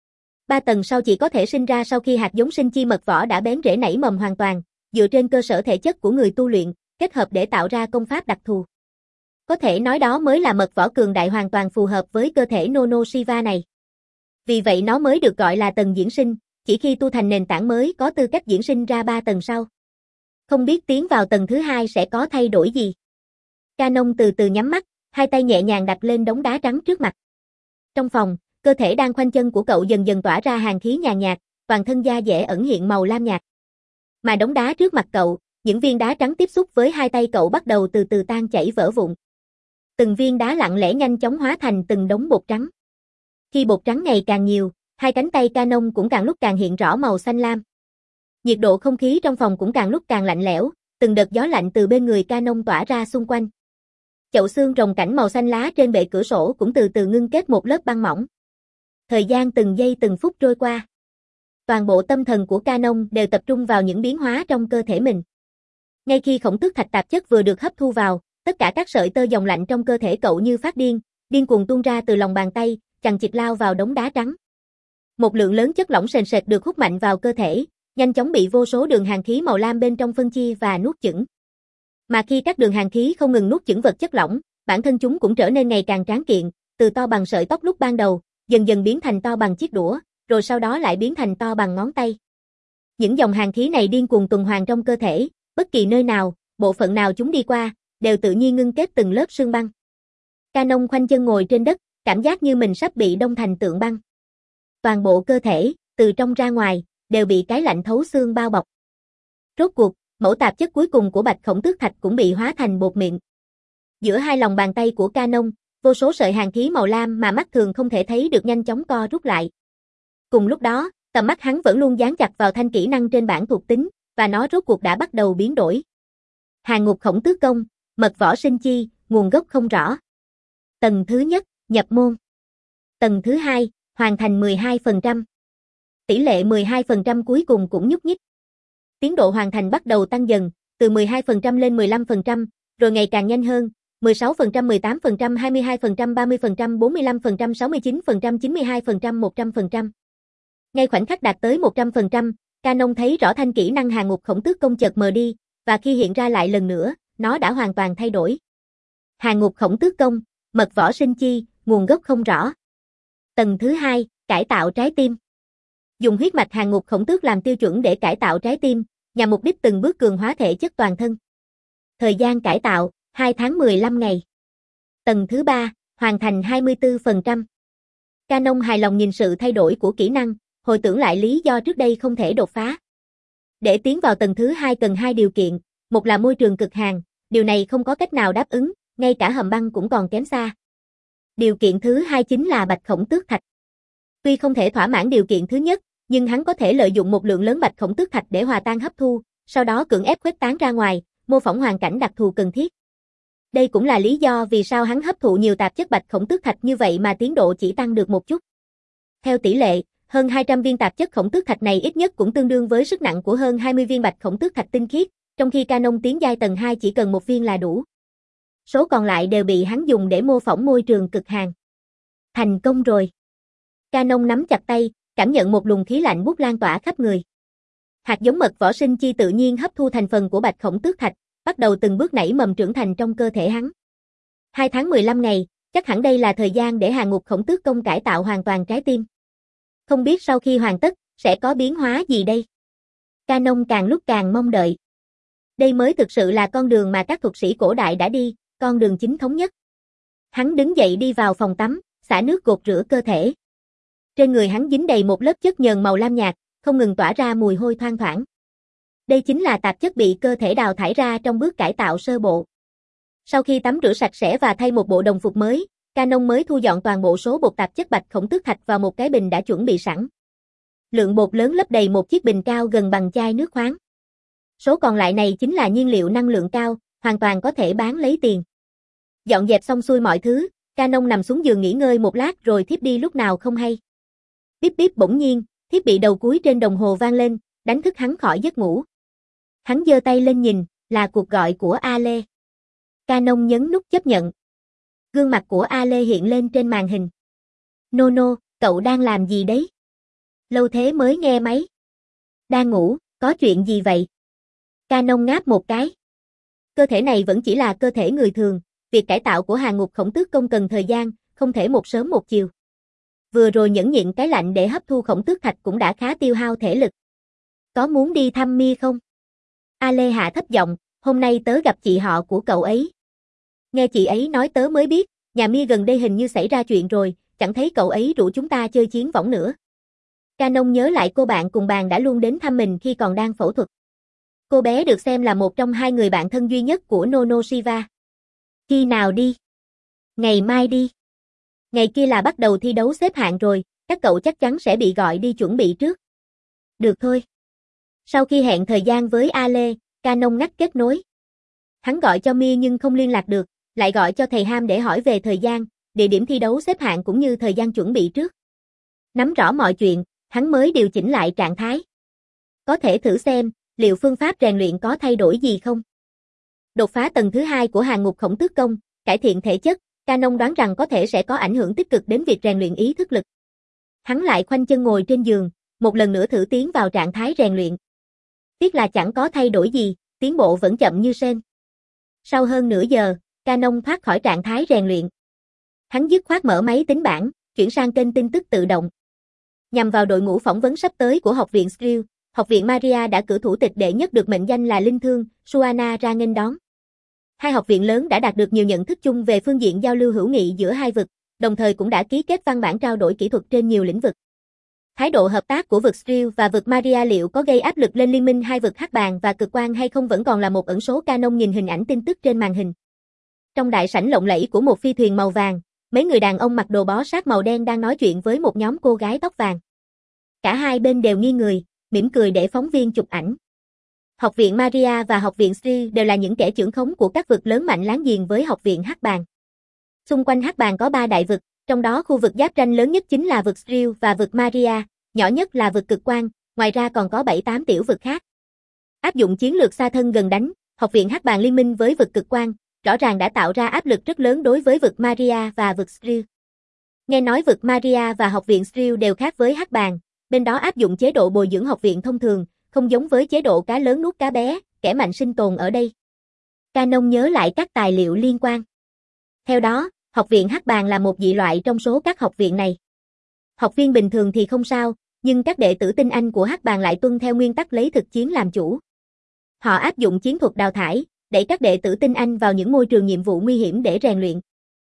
Ba tầng sau chỉ có thể sinh ra sau khi hạt giống sinh chi mật võ đã bén rễ nảy mầm hoàn toàn, dựa trên cơ sở thể chất của người tu luyện, kết hợp để tạo ra công pháp đặc thù. Có thể nói đó mới là mật võ cường đại hoàn toàn phù hợp với cơ thể Nono Shiva này. Vì vậy nó mới được gọi là tầng diễn sinh, chỉ khi tu thành nền tảng mới có tư cách diễn sinh ra ba tầng sau. Không biết tiến vào tầng thứ hai sẽ có thay đổi gì. Canon từ từ nhắm mắt, hai tay nhẹ nhàng đặt lên đống đá trắng trước mặt. Trong phòng, cơ thể đang khoanh chân của cậu dần dần tỏa ra hàn khí nhàn nhạt, toàn thân da dẻ ẩn hiện màu lam nhạt. Mà đống đá trước mặt cậu, những viên đá trắng tiếp xúc với hai tay cậu bắt đầu từ từ tan chảy vỡ vụn. Từng viên đá lặng lẽ nhanh chóng hóa thành từng đống bột trắng. Khi bột trắng ngày càng nhiều, hai cánh tay Canon cũng càng lúc càng hiện rõ màu xanh lam. Nhiệt độ không khí trong phòng cũng càng lúc càng lạnh lẽo, từng đợt gió lạnh từ bên người Canon tỏa ra xung quanh. Chậu xương rồng cảnh màu xanh lá trên bệ cửa sổ cũng từ từ ngưng kết một lớp băng mỏng. Thời gian từng giây từng phút trôi qua. Toàn bộ tâm thần của Canon đều tập trung vào những biến hóa trong cơ thể mình. Ngay khi khổng tước thạch tạp chất vừa được hấp thu vào, tất cả các sợi tơ dòng lạnh trong cơ thể cậu như phát điên, điên cuồng tuôn ra từ lòng bàn tay, chằng chịt lao vào đống đá trắng. Một lượng lớn chất lỏng sền sệt được hút mạnh vào cơ thể, nhanh chóng bị vô số đường hàn khí màu lam bên trong phân chia và nuốt chửng. Mà khi các đường hàn khí không ngừng nuốt chửng vật chất lỏng, bản thân chúng cũng trở nên ngày càng tráng kiện, từ to bằng sợi tóc lúc ban đầu, dần dần biến thành to bằng chiếc đũa, rồi sau đó lại biến thành to bằng ngón tay. Những dòng hàn khí này điên cuồng tuần hoàn trong cơ thể, bất kỳ nơi nào, bộ phận nào chúng đi qua, đều tự nhiên ngưng kết từng lớp sương băng. Canon khoanh chân ngồi trên đất, cảm giác như mình sắp bị đông thành tượng băng. Toàn bộ cơ thể, từ trong ra ngoài, đều bị cái lạnh thấu xương bao bọc. Rốt cuộc, mẫu tạp chất cuối cùng của bạch khổng tước thạch cũng bị hóa thành bột mịn. Giữa hai lòng bàn tay của Canon, vô số sợi hàn khí màu lam mà mắt thường không thể thấy được nhanh chóng co rút lại. Cùng lúc đó, tầm mắt hắn vẫn luôn dán chặt vào thanh kỹ năng trên bảng thuộc tính, và nó rốt cuộc đã bắt đầu biến đổi. Hàn ngục khổng tước công, mật võ sinh chi, nguồn gốc không rõ. Tầng thứ nhất, nhập môn. Tầng thứ hai, hoàn thành mười hai phần trăm. Tỷ lệ mười hai phần trăm cuối cùng cũng nhúc nhích. Tiến độ hoàn thành bắt đầu tăng dần, từ mười hai phần trăm lên mười lăm phần trăm, rồi ngày càng nhanh hơn, mười sáu phần trăm, mười tám phần trăm, hai mươi hai phần trăm, ba mươi phần trăm, bốn mươi lăm phần trăm, sáu mươi chín phần trăm, chín mươi hai phần trăm, một trăm phần trăm. Ngay khoảnh khắc đạt tới một trăm phần trăm, Canon thấy rõ thanh kỹ năng Hàn ngục khổng tước công chợt mờ đi, và khi hiện ra lại lần nữa, nó đã hoàn toàn thay đổi. Hàn ngục khổng tước công, mật võ sinh chi, nguồn gốc không rõ. Tầng thứ hai, cải tạo trái tim. Dùng huyết mạch Hàn ngục khổng tước làm tiêu chuẩn để cải tạo trái tim, nhằm mục đích từng bước cường hóa thể chất toàn thân. Thời gian cải tạo, hai tháng mười lăm ngày. Tầng thứ ba, hoàn thành hai mươi tư phần trăm. Canon hài lòng nhìn sự thay đổi của kỹ năng, hồi tưởng lại lý do trước đây không thể đột phá. Để tiến vào tầng thứ hai cần hai điều kiện, một là môi trường cực hàn, điều này không có cách nào đáp ứng, ngay cả hầm băng cũng còn kém xa. Điều kiện thứ hai chính là bạch khổng tước thạch. Tuy không thể thỏa mãn điều kiện thứ nhất, nhưng hắn có thể lợi dụng một lượng lớn bạch khổng tước thạch để hòa tan hấp thu, sau đó cưỡng ép khuếch tán ra ngoài, mô phỏng hoàn cảnh đặc thù cần thiết. Đây cũng là lý do vì sao hắn hấp thụ nhiều tạp chất bạch khổng tước thạch như vậy mà tiến độ chỉ tăng được một chút. Theo tỷ lệ, hơn hai trăm viên tạp chất khổng tước thạch này ít nhất cũng tương đương với sức nặng của hơn hai mươi viên bạch khổng tước thạch tinh khiết, trong khi Canon tiến giai tầng hai chỉ cần một viên là đủ. Số còn lại đều bị hắn dùng để mô phỏng môi trường cực hàn. Thành công rồi. Canon nắm chặt tay, cảm nhận một luồng khí lạnh buốt lan tỏa khắp người. Hạt giống mật võ sinh chi tự nhiên hấp thu thành phần của bạch khổng tước thạch, bắt đầu từng bước nảy mầm trưởng thành trong cơ thể hắn. Hai tháng mười lăm ngày, chắc hẳn đây là thời gian để Hàn ngục khổng tước công cải tạo hoàn toàn trái tim. Không biết sau khi hoàn tất, sẽ có biến hóa gì đây? Canon càng lúc càng mong đợi. Đây mới thực sự là con đường mà các thuật sĩ cổ đại đã đi, con đường chính thống nhất. Hắn đứng dậy đi vào phòng tắm, xả nước gột rửa cơ thể. Trên người hắn dính đầy một lớp chất nhờn màu lam nhạt, không ngừng tỏa ra mùi hôi thoang thoảng. Đây chính là tạp chất bị cơ thể đào thải ra trong bước cải tạo sơ bộ. Sau khi tắm rửa sạch sẽ và thay một bộ đồng phục mới, Canon mới thu dọn toàn bộ số bột tạp chất bạch khổng tước thạch vào một cái bình đã chuẩn bị sẵn. Lượng bột lớn lấp đầy một chiếc bình cao gần bằng chai nước khoáng. Số còn lại này chính là nhiên liệu năng lượng cao, hoàn toàn có thể bán lấy tiền. Dọn dẹp xong xuôi mọi thứ, Canon nằm xuống giường nghỉ ngơi một lát rồi thiếp đi lúc nào không hay. Bíp bíp bỗng nhiên, thiết bị đầu cuối trên đồng hồ vang lên, đánh thức hắn khỏi giấc ngủ. Hắn giơ tay lên nhìn, là cuộc gọi của A Lê. Canon nhấn nút chấp nhận. Gương mặt của A Lê hiện lên trên màn hình. Nono, cậu đang làm gì đấy? Lâu thế mới nghe máy. Đang ngủ, có chuyện gì vậy? Canon ngáp một cái. Cơ thể này vẫn chỉ là cơ thể người thường, việc cải tạo của Hàn ngục khổng tước công cần thời gian, không thể một sớm một chiều. Vừa rồi nhẫn nhịn cái lạnh để hấp thu khổng tước thạch cũng đã khá tiêu hao thể lực. Có muốn đi thăm Mi không? A Lê hạ thấp giọng, hôm nay tớ gặp chị họ của cậu ấy. Nghe chị ấy nói tớ mới biết, nhà Mi gần đây hình như xảy ra chuyện rồi, chẳng thấy cậu ấy rủ chúng ta chơi chiến võng nữa. Canon nhớ lại cô bạn cùng bàn đã luôn đến thăm mình khi còn đang phẫu thuật. Cô bé được xem là một trong hai người bạn thân duy nhất của Nono Shiva. Khi nào đi? Ngày mai đi. Ngày kia là bắt đầu thi đấu xếp hạng rồi, các cậu chắc chắn sẽ bị gọi đi chuẩn bị trước. Được thôi. Sau khi hẹn thời gian với Ale, Canon ngắt kết nối. Hắn gọi cho Mi nhưng không liên lạc được, lại gọi cho thầy Ham để hỏi về thời gian, địa điểm thi đấu xếp hạng cũng như thời gian chuẩn bị trước. Nắm rõ mọi chuyện, hắn mới điều chỉnh lại trạng thái. Có thể thử xem, liệu phương pháp rèn luyện có thay đổi gì không? Đột phá tầng thứ hai của hàng ngục khổng tước công, cải thiện thể chất, Canon đoán rằng có thể sẽ có ảnh hưởng tích cực đến việc rèn luyện ý thức lực. Hắn lại khoanh chân ngồi trên giường, một lần nữa thử tiến vào trạng thái rèn luyện. Tiếc là chẳng có thay đổi gì, tiến bộ vẫn chậm như sên. Sau hơn nửa giờ, Canon thoát khỏi trạng thái rèn luyện. Hắn dứt khoát mở máy tính bảng, chuyển sang kênh tin tức tự động. Nhằm vào đội ngũ phỏng vấn sắp tới của Học viện Skrill, Học viện Maria đã cử thủ tịch đệ nhất được mệnh danh là Linh Thương, Suana ra nghênh đón. Hai học viện lớn đã đạt được nhiều nhận thức chung về phương diện giao lưu hữu nghị giữa hai vực, đồng thời cũng đã ký kết văn bản trao đổi kỹ thuật trên nhiều lĩnh vực. Thái độ hợp tác của vực Skrill và vực Maria liệu có gây áp lực lên liên minh hai vực Hắc Bàng và Cực Quang hay không vẫn còn là một ẩn số. Canon nhìn hình ảnh tin tức trên màn hình. Trong đại sảnh lộng lẫy của một phi thuyền màu vàng, mấy người đàn ông mặc đồ bó sát màu đen đang nói chuyện với một nhóm cô gái tóc vàng. Cả hai bên đều nghiêng người, mỉm cười để phóng viên chụp ảnh. Học viện Maria và Học viện Skrill đều là những kẻ trưởng khống của các vực lớn mạnh láng giềng với Học viện Hắc Bàng. Xung quanh Hắc Bàng có ba đại vực, trong đó khu vực giáp ranh lớn nhất chính là vực Skrill và vực Maria, nhỏ nhất là vực Cực Quang, ngoài ra còn có bảy tám tiểu vực khác. Áp dụng chiến lược xa thân gần đánh, Học viện Hắc Bàng liên minh với vực Cực Quang, rõ ràng đã tạo ra áp lực rất lớn đối với vực Maria và vực Skrill. Nghe nói vực Maria và Học viện Skrill đều khác với Hắc Bàng, bên đó áp dụng chế độ bồi dưỡng học viện thông thường, không giống với chế độ cá lớn nuốt cá bé, kẻ mạnh sinh tồn ở đây. Canon nhớ lại các tài liệu liên quan. Theo đó, Học viện Hắc Bàng là một dị loại trong số các học viện này. Học viên bình thường thì không sao, nhưng các đệ tử tinh anh của Hắc Bàng lại tuân theo nguyên tắc lấy thực chiến làm chủ. Họ áp dụng chiến thuật đào thải, đẩy các đệ tử tinh anh vào những môi trường nhiệm vụ nguy hiểm để rèn luyện.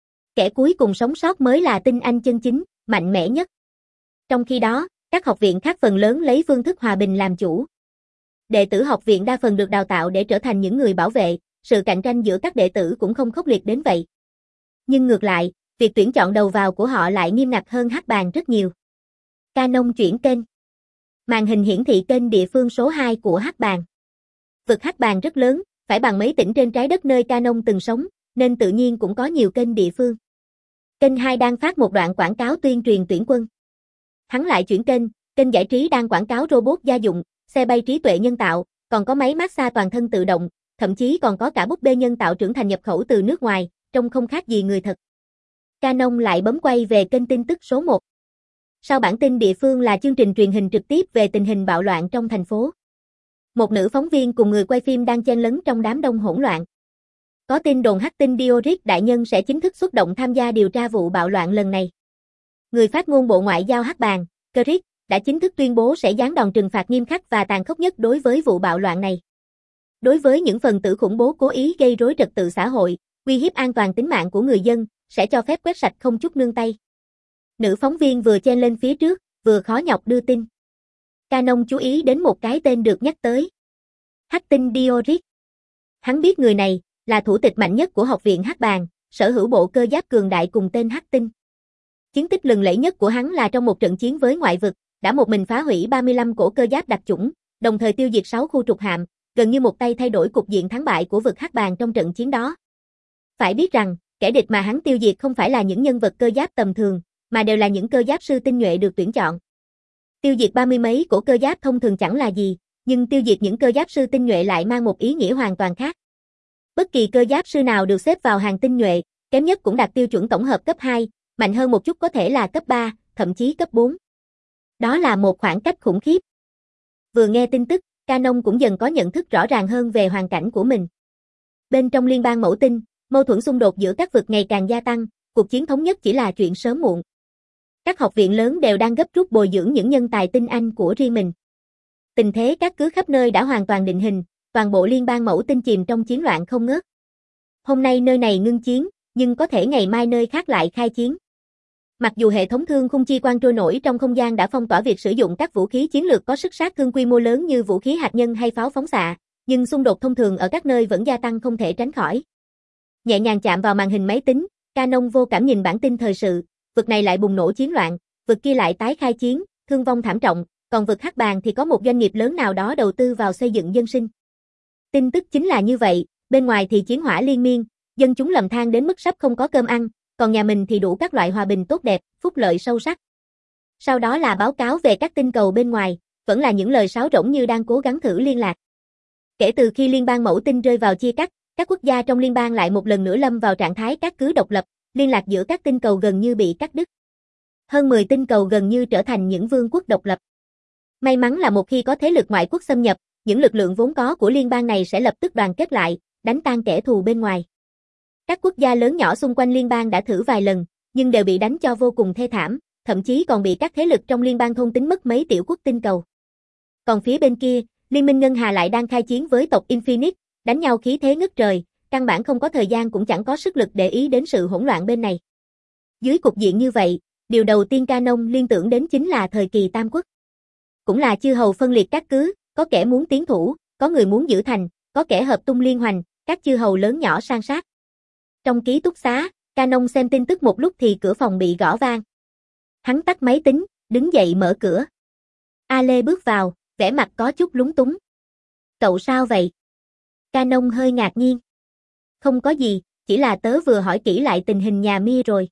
Kẻ cuối cùng sống sót mới là tinh anh chân chính, mạnh mẽ nhất. Trong khi đó, các học viện khác phần lớn lấy phương thức hòa bình làm chủ. Đệ tử học viện đa phần được đào tạo để trở thành những người bảo vệ, sự cạnh tranh giữa các đệ tử cũng không khốc liệt đến vậy. Nhưng ngược lại, việc tuyển chọn đầu vào của họ lại nghiêm ngặt hơn Hắc Bàng rất nhiều. Canon chuyển kênh. Màn hình hiển thị kênh địa phương số hai của Hắc Bàng. Vực Hắc Bàng rất lớn, phải bằng mấy tỉnh trên trái đất nơi Canon từng sống, nên tự nhiên cũng có nhiều kênh địa phương. Kênh hai đang phát một đoạn quảng cáo tuyên truyền tuyển quân. Hắn lại chuyển kênh, kênh giải trí đang quảng cáo robot gia dụng, xe bay trí tuệ nhân tạo, còn có máy massage toàn thân tự động, thậm chí còn có cả búp bê nhân tạo trưởng thành nhập khẩu từ nước ngoài, trông không khác gì người thật. Canon lại bấm quay về kênh tin tức số một. Sau bản tin địa phương là chương trình truyền hình trực tiếp về tình hình bạo loạn trong thành phố. Một nữ phóng viên cùng người quay phim đang chen lấn trong đám đông hỗn loạn. Có tin đồn Hắc Tinh Diorit đại nhân sẽ chính thức xuất động tham gia điều tra vụ bạo loạn lần này. Người phát ngôn Bộ Ngoại giao Hắc Bàng, Kerik, đã chính thức tuyên bố sẽ giáng đòn trừng phạt nghiêm khắc và tàn khốc nhất đối với vụ bạo loạn này. Đối với những phần tử khủng bố cố ý gây rối trật tự xã hội, uy hiếp an toàn tính mạng của người dân, sẽ cho phép quét sạch không chút nương tay. Nữ phóng viên vừa chen lên phía trước, vừa khó nhọc đưa tin. Canon chú ý đến một cái tên được nhắc tới. Hắc Tinh Diorit. Hắn biết người này là thủ tịch mạnh nhất của Học viện Hắc Bàng, sở hữu bộ cơ giáp cường đại cùng tên Hắc Tinh. Chiến tích lừng lẫy nhất của hắn là trong một trận chiến với ngoại vực, đã một mình phá hủy ba mươi lăm cổ cơ giáp đặc chủng, đồng thời tiêu diệt sáu khu trục hạm, gần như một tay thay đổi cục diện thắng bại của vực Hắc Bàng trong trận chiến đó. Phải biết rằng, kẻ địch mà hắn tiêu diệt không phải là những nhân vật cơ giáp tầm thường, mà đều là những cơ giáp sư tinh nhuệ được tuyển chọn. Tiêu diệt ba mươi mấy cổ cơ giáp thông thường chẳng là gì, nhưng tiêu diệt những cơ giáp sư tinh nhuệ lại mang một ý nghĩa hoàn toàn khác. Bất kỳ cơ giáp sư nào được xếp vào hàng tinh nhuệ, kém nhất cũng đạt tiêu chuẩn tổng hợp cấp hai, mạnh hơn một chút có thể là cấp ba, thậm chí cấp bốn. Đó là một khoảng cách khủng khiếp. Vừa nghe tin tức, Canon cũng dần có nhận thức rõ ràng hơn về hoàn cảnh của mình. Bên trong liên bang Mẫu Tinh, mâu thuẫn xung đột giữa các vực ngày càng gia tăng, cuộc chiến thống nhất chỉ là chuyện sớm muộn. Các học viện lớn đều đang gấp rút bồi dưỡng những nhân tài tinh anh của riêng mình. Tình thế các cứ khắp nơi đã hoàn toàn định hình, toàn bộ liên bang Mẫu Tinh chìm trong chiến loạn không ngớt. Hôm nay nơi này ngưng chiến, nhưng có thể ngày mai nơi khác lại khai chiến. Mặc dù hệ thống thương khung chi quang trôi nổi trong không gian đã phong tỏa việc sử dụng các vũ khí chiến lược có sức sát thương quy mô lớn như vũ khí hạt nhân hay pháo phóng xạ, nhưng xung đột thông thường ở các nơi vẫn gia tăng không thể tránh khỏi. Nhẹ nhàng chạm vào màn hình máy tính, Canon vô cảm nhìn bản tin thời sự, vực này lại bùng nổ chiến loạn, vực kia lại tái khai chiến, thương vong thảm trọng, còn vực Hắc Bàng thì có một doanh nghiệp lớn nào đó đầu tư vào xây dựng dân sinh. Tin tức chính là như vậy, bên ngoài thì chiến hỏa liên miên, dân chúng lầm than đến mức sắp không có cơm ăn, còn nhà mình thì đủ các loại hòa bình tốt đẹp, phúc lợi sâu sắc. Sau đó là báo cáo về các tinh cầu bên ngoài, vẫn là những lời sáo rỗng như đang cố gắng thử liên lạc. Kể từ khi liên bang mẫu tinh rơi vào chia cắt, các quốc gia trong liên bang lại một lần nữa lâm vào trạng thái các cứ độc lập, liên lạc giữa các tinh cầu gần như bị cắt đứt. Hơn mười tinh cầu gần như trở thành những vương quốc độc lập. May mắn là một khi có thế lực ngoại quốc xâm nhập, những lực lượng vốn có của liên bang này sẽ lập tức đoàn kết lại, đánh tan kẻ thù bên ngoài. Các quốc gia lớn nhỏ xung quanh liên bang đã thử vài lần, nhưng đều bị đánh cho vô cùng thê thảm, thậm chí còn bị các thế lực trong liên bang thôn tính mất mấy tiểu quốc tinh cầu. Còn phía bên kia, Liên minh Ngân Hà lại đang khai chiến với tộc Infinite, đánh nhau khí thế ngất trời, căn bản không có thời gian cũng chẳng có sức lực để ý đến sự hỗn loạn bên này. Dưới cục diện như vậy, điều đầu tiên Canon liên tưởng đến chính là thời kỳ Tam Quốc. Cũng là chư hầu phân liệt các cứ, có kẻ muốn tiến thủ, có người muốn giữ thành, có kẻ hợp tung liên hoành, các chư hầu lớn nhỏ san sát. Trong ký túc xá, Canon xem tin tức một lúc thì cửa phòng bị gõ vang. Hắn tắt máy tính, đứng dậy mở cửa. A Lê bước vào, vẻ mặt có chút lúng túng. Cậu sao vậy? Canon hơi ngạc nhiên. Không có gì, chỉ là tớ vừa hỏi kỹ lại tình hình nhà Mi rồi.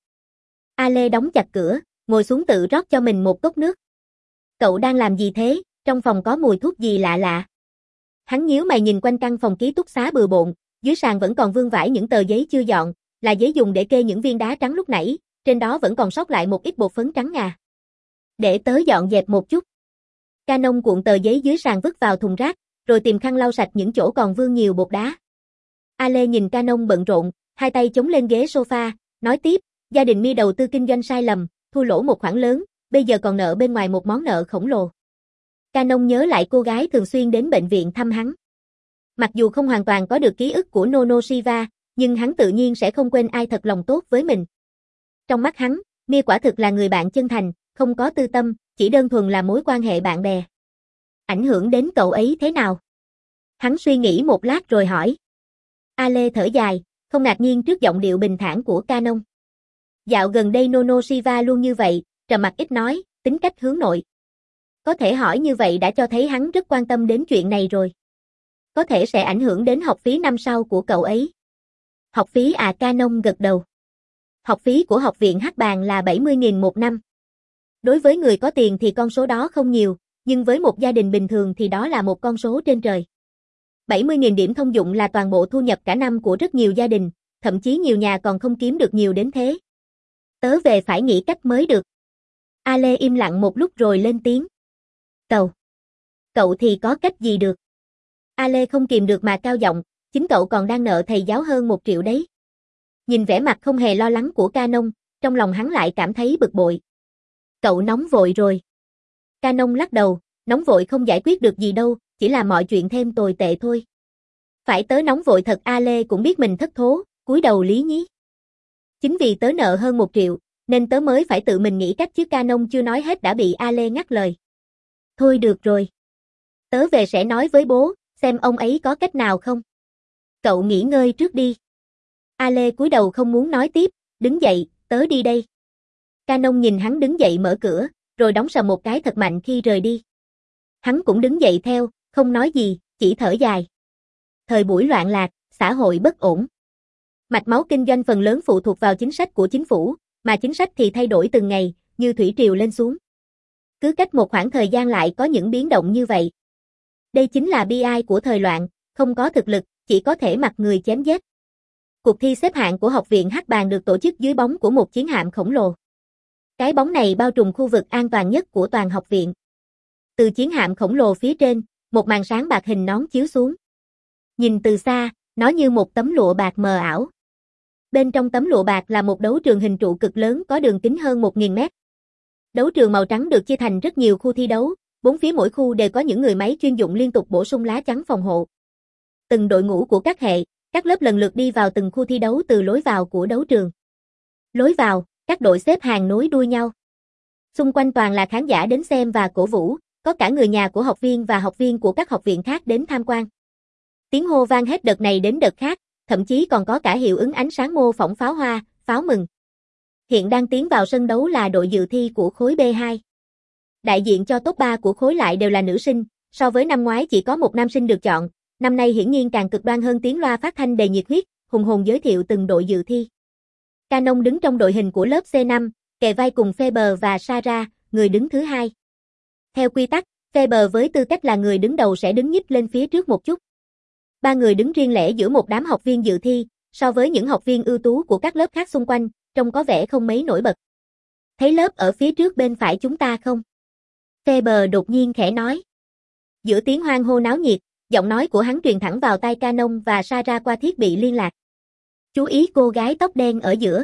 A Lê đóng chặt cửa, ngồi xuống tự rót cho mình một cốc nước. Cậu đang làm gì thế, trong phòng có mùi thuốc gì lạ lạ. Hắn nhíu mày nhìn quanh căn phòng ký túc xá bừa bộn, dưới sàn vẫn còn vương vãi những tờ giấy chưa dọn, là giấy dùng để kê những viên đá trắng lúc nãy, trên đó vẫn còn sót lại một ít bột phấn trắng ngà. Để tớ dọn dẹp một chút. Canon cuộn tờ giấy dưới sàn vứt vào thùng rác, rồi tìm khăn lau sạch những chỗ còn vương nhiều bột đá. A Lê nhìn Canon bận rộn, hai tay chống lên ghế sofa, nói tiếp, gia đình Mi đầu tư kinh doanh sai lầm, thua lỗ một khoản lớn, bây giờ còn nợ bên ngoài một món nợ khổng lồ. Canon nhớ lại cô gái thường xuyên đến bệnh viện thăm hắn. Mặc dù không hoàn toàn có được ký ức của Nono Shiva, nhưng hắn tự nhiên sẽ không quên ai thật lòng tốt với mình. Trong mắt hắn, Mi quả thực là người bạn chân thành, không có tư tâm, chỉ đơn thuần là mối quan hệ bạn bè. Ảnh hưởng đến cậu ấy thế nào? Hắn suy nghĩ một lát rồi hỏi. A Lê thở dài, không ngạc nhiên trước giọng điệu bình thản của Canon. Dạo gần đây Nono Shiva luôn như vậy, trầm mặc ít nói, tính cách hướng nội. Có thể hỏi như vậy đã cho thấy hắn rất quan tâm đến chuyện này rồi. Có thể sẽ ảnh hưởng đến học phí năm sau của cậu ấy. Học phí à? Canon gật đầu. Học phí của học viện Hắc Bàng là bảy mươi nghìn một năm. Đối với người có tiền thì con số đó không nhiều, nhưng với một gia đình bình thường thì đó là một con số trên trời. bảy mươi nghìn điểm thông dụng là toàn bộ thu nhập cả năm của rất nhiều gia đình, thậm chí nhiều nhà còn không kiếm được nhiều đến thế. Tớ về phải nghĩ cách mới được. A Lê im lặng một lúc rồi lên tiếng. Cậu. Cậu thì có cách gì được? A Lê không kìm được mà cao giọng, chính cậu còn đang nợ thầy giáo hơn một triệu đấy. Nhìn vẻ mặt không hề lo lắng của Canon, trong lòng hắn lại cảm thấy bực bội. Cậu nóng vội rồi. Canon lắc đầu, nóng vội không giải quyết được gì đâu, chỉ là mọi chuyện thêm tồi tệ thôi. Phải tớ nóng vội thật? A Lê cũng biết mình thất thố, cúi đầu lý nhí. Chính vì tớ nợ hơn một triệu, nên tớ mới phải tự mình nghĩ cách chứ. Canon chưa nói hết đã bị A Lê ngắt lời. Thôi được rồi. Tớ về sẽ nói với bố, xem ông ấy có cách nào không. Cậu nghỉ ngơi trước đi. A Lê cúi đầu không muốn nói tiếp, đứng dậy, tớ đi đây. Canon nhìn hắn đứng dậy mở cửa, rồi đóng sầm một cái thật mạnh khi rời đi. Hắn cũng đứng dậy theo, không nói gì, chỉ thở dài. Thời buổi loạn lạc, xã hội bất ổn. Mạch máu kinh doanh phần lớn phụ thuộc vào chính sách của chính phủ, mà chính sách thì thay đổi từng ngày, như thủy triều lên xuống. Cứ cách một khoảng thời gian lại có những biến động như vậy. Đây chính là bi ai của thời loạn, không có thực lực, chỉ có thể mặc người chém giết. Cuộc thi xếp hạng của học viện Hắc Bàng được tổ chức dưới bóng của một chiến hạm khổng lồ. Cái bóng này bao trùm khu vực an toàn nhất của toàn học viện. Từ chiến hạm khổng lồ phía trên, một màn sáng bạc hình nón chiếu xuống. Nhìn từ xa, nó như một tấm lụa bạc mờ ảo. Bên trong tấm lụa bạc là một đấu trường hình trụ cực lớn có đường kính hơn một nghìn mét. Đấu trường màu trắng được chia thành rất nhiều khu thi đấu, bốn phía mỗi khu đều có những người máy chuyên dụng liên tục bổ sung lá chắn phòng hộ. Từng đội ngũ của các hệ, Các lớp lần lượt đi vào từng khu thi đấu từ lối vào của đấu trường. Lối vào, các đội xếp hàng nối đuôi nhau. Xung quanh toàn là khán giả đến xem và cổ vũ, có cả người nhà của học viên và học viên của các học viện khác đến tham quan. Tiếng hô vang hết đợt này đến đợt khác, thậm chí còn có cả hiệu ứng ánh sáng mô phỏng pháo hoa, pháo mừng. Hiện đang tiến vào sân đấu là đội dự thi của khối B hai. Đại diện cho top ba của khối lại đều là nữ sinh, so với năm ngoái chỉ có một nam sinh được chọn, năm nay hiển nhiên càng cực đoan hơn, tiếng loa phát thanh đầy nhiệt huyết, hùng hồn giới thiệu từng đội dự thi. Canon đứng trong đội hình của lớp C năm, kề vai cùng Faber và Sarah, người đứng thứ hai. Theo quy tắc, Faber với tư cách là người đứng đầu sẽ đứng nhích lên phía trước một chút. Ba người đứng riêng lẻ giữa một đám học viên dự thi, so với những học viên ưu tú của các lớp khác xung quanh, trông có vẻ không mấy nổi bật. Thấy lớp ở phía trước bên phải chúng ta không? Faber đột nhiên khẽ nói. Giữa tiếng hoan hô náo nhiệt, giọng nói của hắn truyền thẳng vào tai Canon và Sarah qua thiết bị liên lạc. Chú ý cô gái tóc đen ở giữa.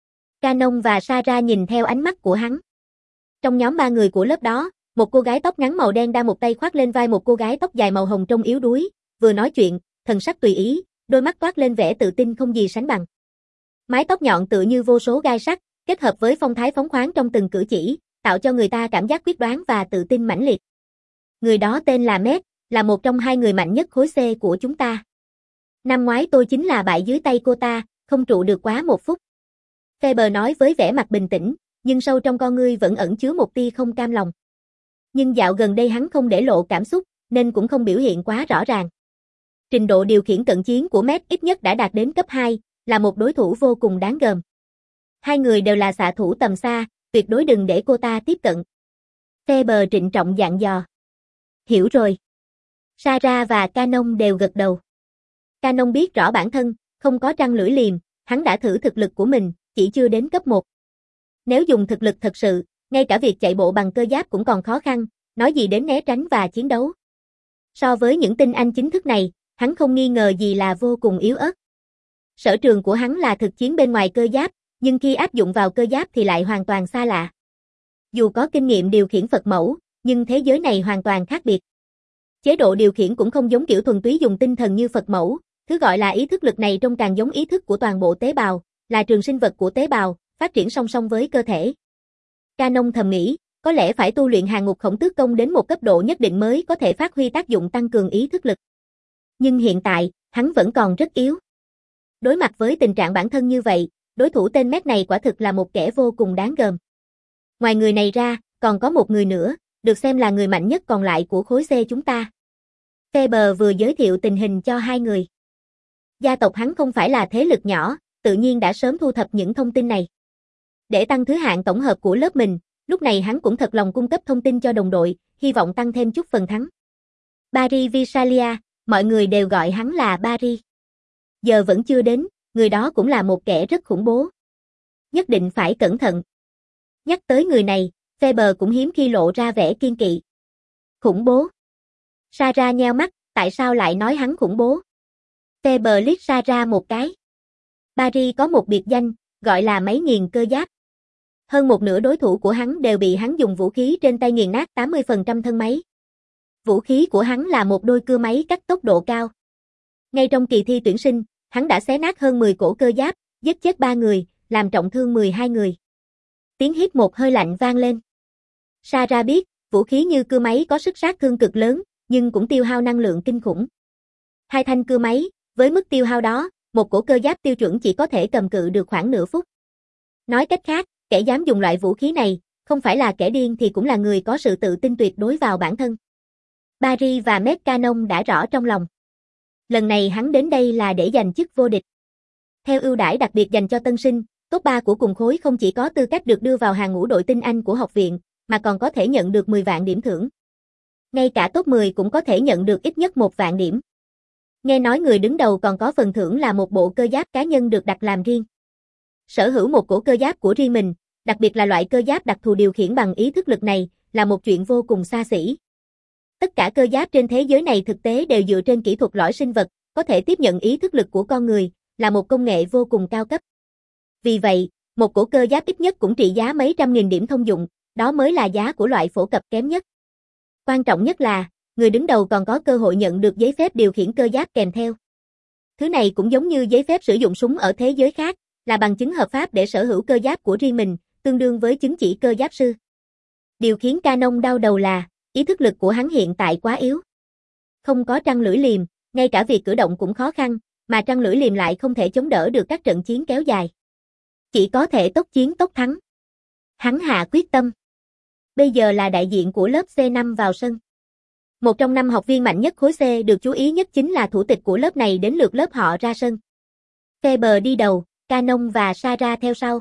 Canon và Sarah nhìn theo ánh mắt của hắn. Trong nhóm ba người của lớp đó, một cô gái tóc ngắn màu đen đang một tay khoác lên vai một cô gái tóc dài màu hồng trông yếu đuối, vừa nói chuyện, thần sắc tùy ý, đôi mắt toát lên vẻ tự tin không gì sánh bằng. Mái tóc nhọn tựa như vô số gai sắt, kết hợp với phong thái phóng khoáng trong từng cử chỉ, tạo cho người ta cảm giác quyết đoán và tự tin mãnh liệt. Người đó tên là Matt, là một trong hai người mạnh nhất khối C của chúng ta. Năm ngoái tôi chính là bại dưới tay cô ta, không trụ được quá một phút. Faber nói với vẻ mặt bình tĩnh, nhưng sâu trong con ngươi vẫn ẩn chứa một tia không cam lòng. Nhưng dạo gần đây hắn không để lộ cảm xúc, nên cũng không biểu hiện quá rõ ràng. Trình độ điều khiển cận chiến của Matt ít nhất đã đạt đến cấp hai, là một đối thủ vô cùng đáng gờm. Hai người đều là xạ thủ tầm xa, tuyệt đối đừng để cô ta tiếp cận. Faber trịnh trọng dặn dò. Hiểu rồi. Sarah và Canon đều gật đầu. Canon biết rõ bản thân, không có răng lưỡi liềm, hắn đã thử thực lực của mình, chỉ chưa đến cấp một. Nếu dùng thực lực thật sự, ngay cả việc chạy bộ bằng cơ giáp cũng còn khó khăn, nói gì đến né tránh và chiến đấu. So với những tinh anh chính thức này, hắn không nghi ngờ gì là vô cùng yếu ớt. Sở trường của hắn là thực chiến bên ngoài cơ giáp, nhưng khi áp dụng vào cơ giáp thì lại hoàn toàn xa lạ. Dù có kinh nghiệm điều khiển Phật mẫu, nhưng thế giới này hoàn toàn khác biệt. Chế độ điều khiển cũng không giống kiểu thuần túy dùng tinh thần như Phật mẫu, thứ gọi là ý thức lực này trông càng giống ý thức của toàn bộ tế bào, là trường sinh vật của tế bào, phát triển song song với cơ thể. Canon thầm nghĩ, có lẽ phải tu luyện hàng ngục khổng tước công đến một cấp độ nhất định mới có thể phát huy tác dụng tăng cường ý thức lực. Nhưng hiện tại, hắn vẫn còn rất yếu. Đối mặt với tình trạng bản thân như vậy, đối thủ tên Matt này quả thực là một kẻ vô cùng đáng gờm. Ngoài người này ra, còn có một người nữa, được xem là người mạnh nhất còn lại của khối C chúng ta. Faber vừa giới thiệu tình hình cho hai người. Gia tộc hắn không phải là thế lực nhỏ, tự nhiên đã sớm thu thập những thông tin này. Để tăng thứ hạng tổng hợp của lớp mình, lúc này hắn cũng thật lòng cung cấp thông tin cho đồng đội, hy vọng tăng thêm chút phần thắng. Barry Visalia, mọi người đều gọi hắn là Barry. Giờ vẫn chưa đến, người đó cũng là một kẻ rất khủng bố. Nhất định phải cẩn thận. Nhắc tới người này, Faber cũng hiếm khi lộ ra vẻ kiên kỵ. Khủng bố. Sarah nheo mắt, tại sao lại nói hắn khủng bố? Faber liếc Sarah một cái. Barry có một biệt danh, gọi là máy nghiền cơ giáp. Hơn một nửa đối thủ của hắn đều bị hắn dùng vũ khí trên tay nghiền nát tám mươi phần trăm thân máy. Vũ khí của hắn là một đôi cưa máy cắt tốc độ cao. Ngay trong kỳ thi tuyển sinh, hắn đã xé nát hơn mười cổ cơ giáp, giết chết ba người, làm trọng thương mười hai người. Tiếng hít một hơi lạnh vang lên. Sarah biết, vũ khí như cưa máy có sức sát thương cực lớn, nhưng cũng tiêu hao năng lượng kinh khủng. Hai thanh cưa máy, với mức tiêu hao đó, một cổ cơ giáp tiêu chuẩn chỉ có thể cầm cự được khoảng nửa phút. Nói cách khác, kẻ dám dùng loại vũ khí này, không phải là kẻ điên thì cũng là người có sự tự tin tuyệt đối vào bản thân. Barry và Matt Canon đã rõ trong lòng. Lần này hắn đến đây là để giành chức vô địch. Theo ưu đãi đặc biệt dành cho tân sinh, top ba của cùng khối không chỉ có tư cách được đưa vào hàng ngũ đội tinh anh của học viện, mà còn có thể nhận được mười vạn điểm thưởng. Ngay cả top mười cũng có thể nhận được ít nhất một vạn điểm. Nghe nói người đứng đầu còn có phần thưởng là một bộ cơ giáp cá nhân được đặt làm riêng. Sở hữu một cổ cơ giáp của riêng mình, đặc biệt là loại cơ giáp đặc thù điều khiển bằng ý thức lực này, là một chuyện vô cùng xa xỉ. Tất cả cơ giáp trên thế giới này thực tế đều dựa trên kỹ thuật lõi sinh vật, có thể tiếp nhận ý thức lực của con người, là một công nghệ vô cùng cao cấp. Vì vậy, một cổ cơ giáp ít nhất cũng trị giá mấy trăm nghìn điểm thông dụng, đó mới là giá của loại phổ cập kém nhất. Quan trọng nhất là, người đứng đầu còn có cơ hội nhận được giấy phép điều khiển cơ giáp kèm theo. Thứ này cũng giống như giấy phép sử dụng súng ở thế giới khác, là bằng chứng hợp pháp để sở hữu cơ giáp của riêng mình, tương đương với chứng chỉ cơ giáp sư. Điều khiến Canon đau đầu là, ý thức lực của hắn hiện tại quá yếu. Không có trăng lưỡi liềm, ngay cả việc cử động cũng khó khăn, mà trăng lưỡi liềm lại không thể chống đỡ được các trận chiến kéo dài. Chỉ có thể tốc chiến tốc thắng. Hắn hạ quyết tâm. Bây giờ là đại diện của lớp C năm vào sân. Một trong năm học viên mạnh nhất khối C được chú ý nhất chính là thủ tịch của lớp này đến lượt lớp họ ra sân. Faber đi đầu, Canon và Sarah theo sau.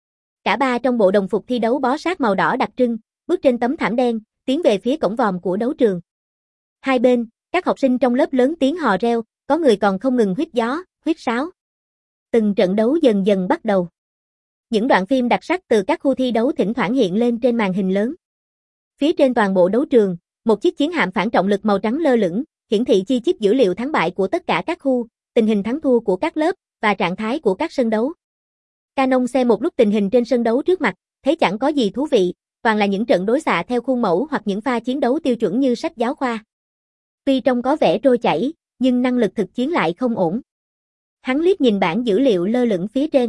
Cả ba trong bộ đồng phục thi đấu bó sát màu đỏ đặc trưng, bước trên tấm thảm đen, tiến về phía cổng vòm của đấu trường. Hai bên, các học sinh trong lớp lớn tiếng hò reo, có người còn không ngừng huýt gió, huýt sáo. Từng trận đấu dần dần bắt đầu. Những đoạn phim đặc sắc từ các khu thi đấu thỉnh thoảng hiện lên trên màn hình lớn. Phía trên toàn bộ đấu trường, một chiếc chiến hạm phản trọng lực màu trắng lơ lửng, hiển thị chi chít dữ liệu thắng bại của tất cả các khu, tình hình thắng thua của các lớp và trạng thái của các sân đấu. Canon xem một lúc tình hình trên sân đấu trước mặt, thấy chẳng có gì thú vị, toàn là những trận đối xạ theo khuôn mẫu hoặc những pha chiến đấu tiêu chuẩn như sách giáo khoa. Tuy trông có vẻ trôi chảy, nhưng năng lực thực chiến lại không ổn. Hắn liếc nhìn bảng dữ liệu lơ lửng phía trên.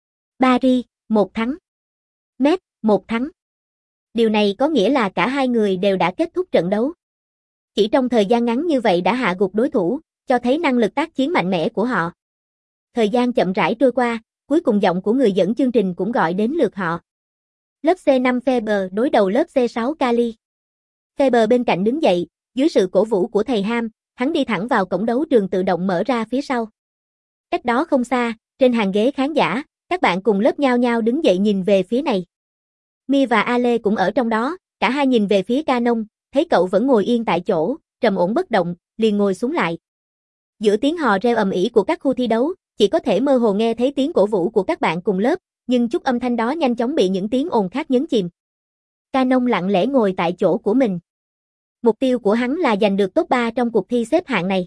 Paris, một thắng. Met, một thắng. Điều này có nghĩa là cả hai người đều đã kết thúc trận đấu. Chỉ trong thời gian ngắn như vậy đã hạ gục đối thủ, cho thấy năng lực tác chiến mạnh mẽ của họ. Thời gian chậm rãi trôi qua, cuối cùng giọng của người dẫn chương trình cũng gọi đến lượt họ. Lớp C năm Faber đối đầu lớp C sáu Cali. Faber bên cạnh đứng dậy, dưới sự cổ vũ của thầy Ham, hắn đi thẳng vào cổng đấu trường tự động mở ra phía sau. Cách đó không xa, trên hàng ghế khán giả, các bạn cùng lớp nhao nhao đứng dậy nhìn về phía này. Mi và Ale cũng ở trong đó, cả hai nhìn về phía Canon, thấy cậu vẫn ngồi yên tại chỗ, trầm ổn bất động, liền ngồi xuống lại. Giữa tiếng hò reo ầm ĩ của các khu thi đấu, chỉ có thể mơ hồ nghe thấy tiếng cổ vũ của các bạn cùng lớp, nhưng chút âm thanh đó nhanh chóng bị những tiếng ồn khác nhấn chìm. Canon lặng lẽ ngồi tại chỗ của mình. Mục tiêu của hắn là giành được top ba trong cuộc thi xếp hạng này.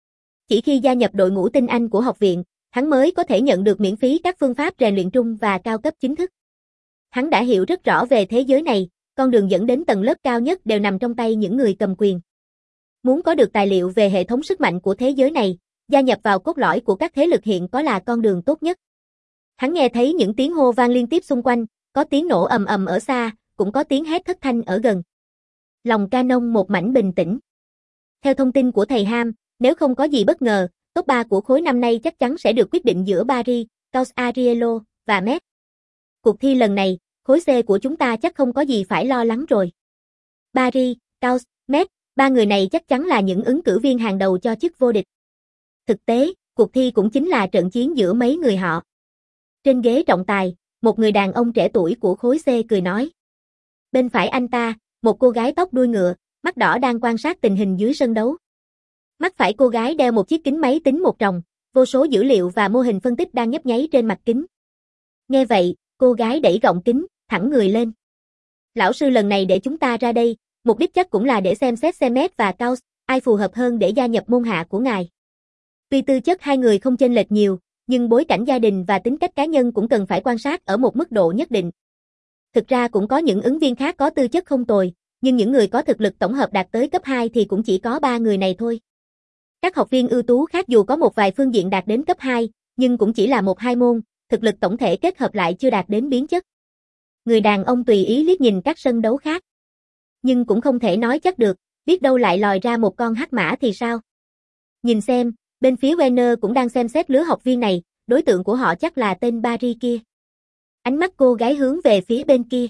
Chỉ khi gia nhập đội ngũ tinh anh của học viện, hắn mới có thể nhận được miễn phí các phương pháp rèn luyện trung và cao cấp chính thức. Hắn đã hiểu rất rõ về thế giới này, con đường dẫn đến tầng lớp cao nhất đều nằm trong tay những người cầm quyền. Muốn có được tài liệu về hệ thống sức mạnh của thế giới này, gia nhập vào cốt lõi của các thế lực hiện có là con đường tốt nhất. Hắn nghe thấy những tiếng hô vang liên tiếp xung quanh, có tiếng nổ ầm ầm ở xa, cũng có tiếng hét thất thanh ở gần. Lòng Canon một mảnh bình tĩnh. Theo thông tin của thầy Ham, nếu không có gì bất ngờ, top ba của khối năm nay chắc chắn sẽ được quyết định giữa Paris, Caus Arielo và Met. Cuộc thi lần này, khối C của chúng ta chắc không có gì phải lo lắng rồi. Paris, Caus, Met, ba người này chắc chắn là những ứng cử viên hàng đầu cho chức vô địch. Thực tế, cuộc thi cũng chính là trận chiến giữa mấy người họ. Trên ghế trọng tài, một người đàn ông trẻ tuổi của khối C cười nói. Bên phải anh ta, một cô gái tóc đuôi ngựa, mắt đỏ đang quan sát tình hình dưới sân đấu. Mắt phải cô gái đeo một chiếc kính máy tính một tròng, vô số dữ liệu và mô hình phân tích đang nhấp nháy trên mặt kính. Nghe vậy, cô gái đẩy gọng kính, thẳng người lên. Lão sư lần này để chúng ta ra đây, mục đích chắc cũng là để xem xét Semet và Caus, ai phù hợp hơn để gia nhập môn hạ của ngài. Tuy tư chất hai người không chênh lệch nhiều, nhưng bối cảnh gia đình và tính cách cá nhân cũng cần phải quan sát ở một mức độ nhất định. Thực ra cũng có những ứng viên khác có tư chất không tồi, nhưng những người có thực lực tổng hợp đạt tới cấp hai thì cũng chỉ có ba người này thôi. Các học viên ưu tú khác dù có một vài phương diện đạt đến cấp hai, nhưng cũng chỉ là một hai môn, thực lực tổng thể kết hợp lại chưa đạt đến biến chất. Người đàn ông tùy ý liếc nhìn các sân đấu khác. Nhưng cũng không thể nói chắc được, biết đâu lại lòi ra một con hắc mã thì sao. Nhìn xem, bên phía Werner cũng đang xem xét lứa học viên này, đối tượng của họ chắc là tên Paris kia. Ánh mắt cô gái hướng về phía bên kia.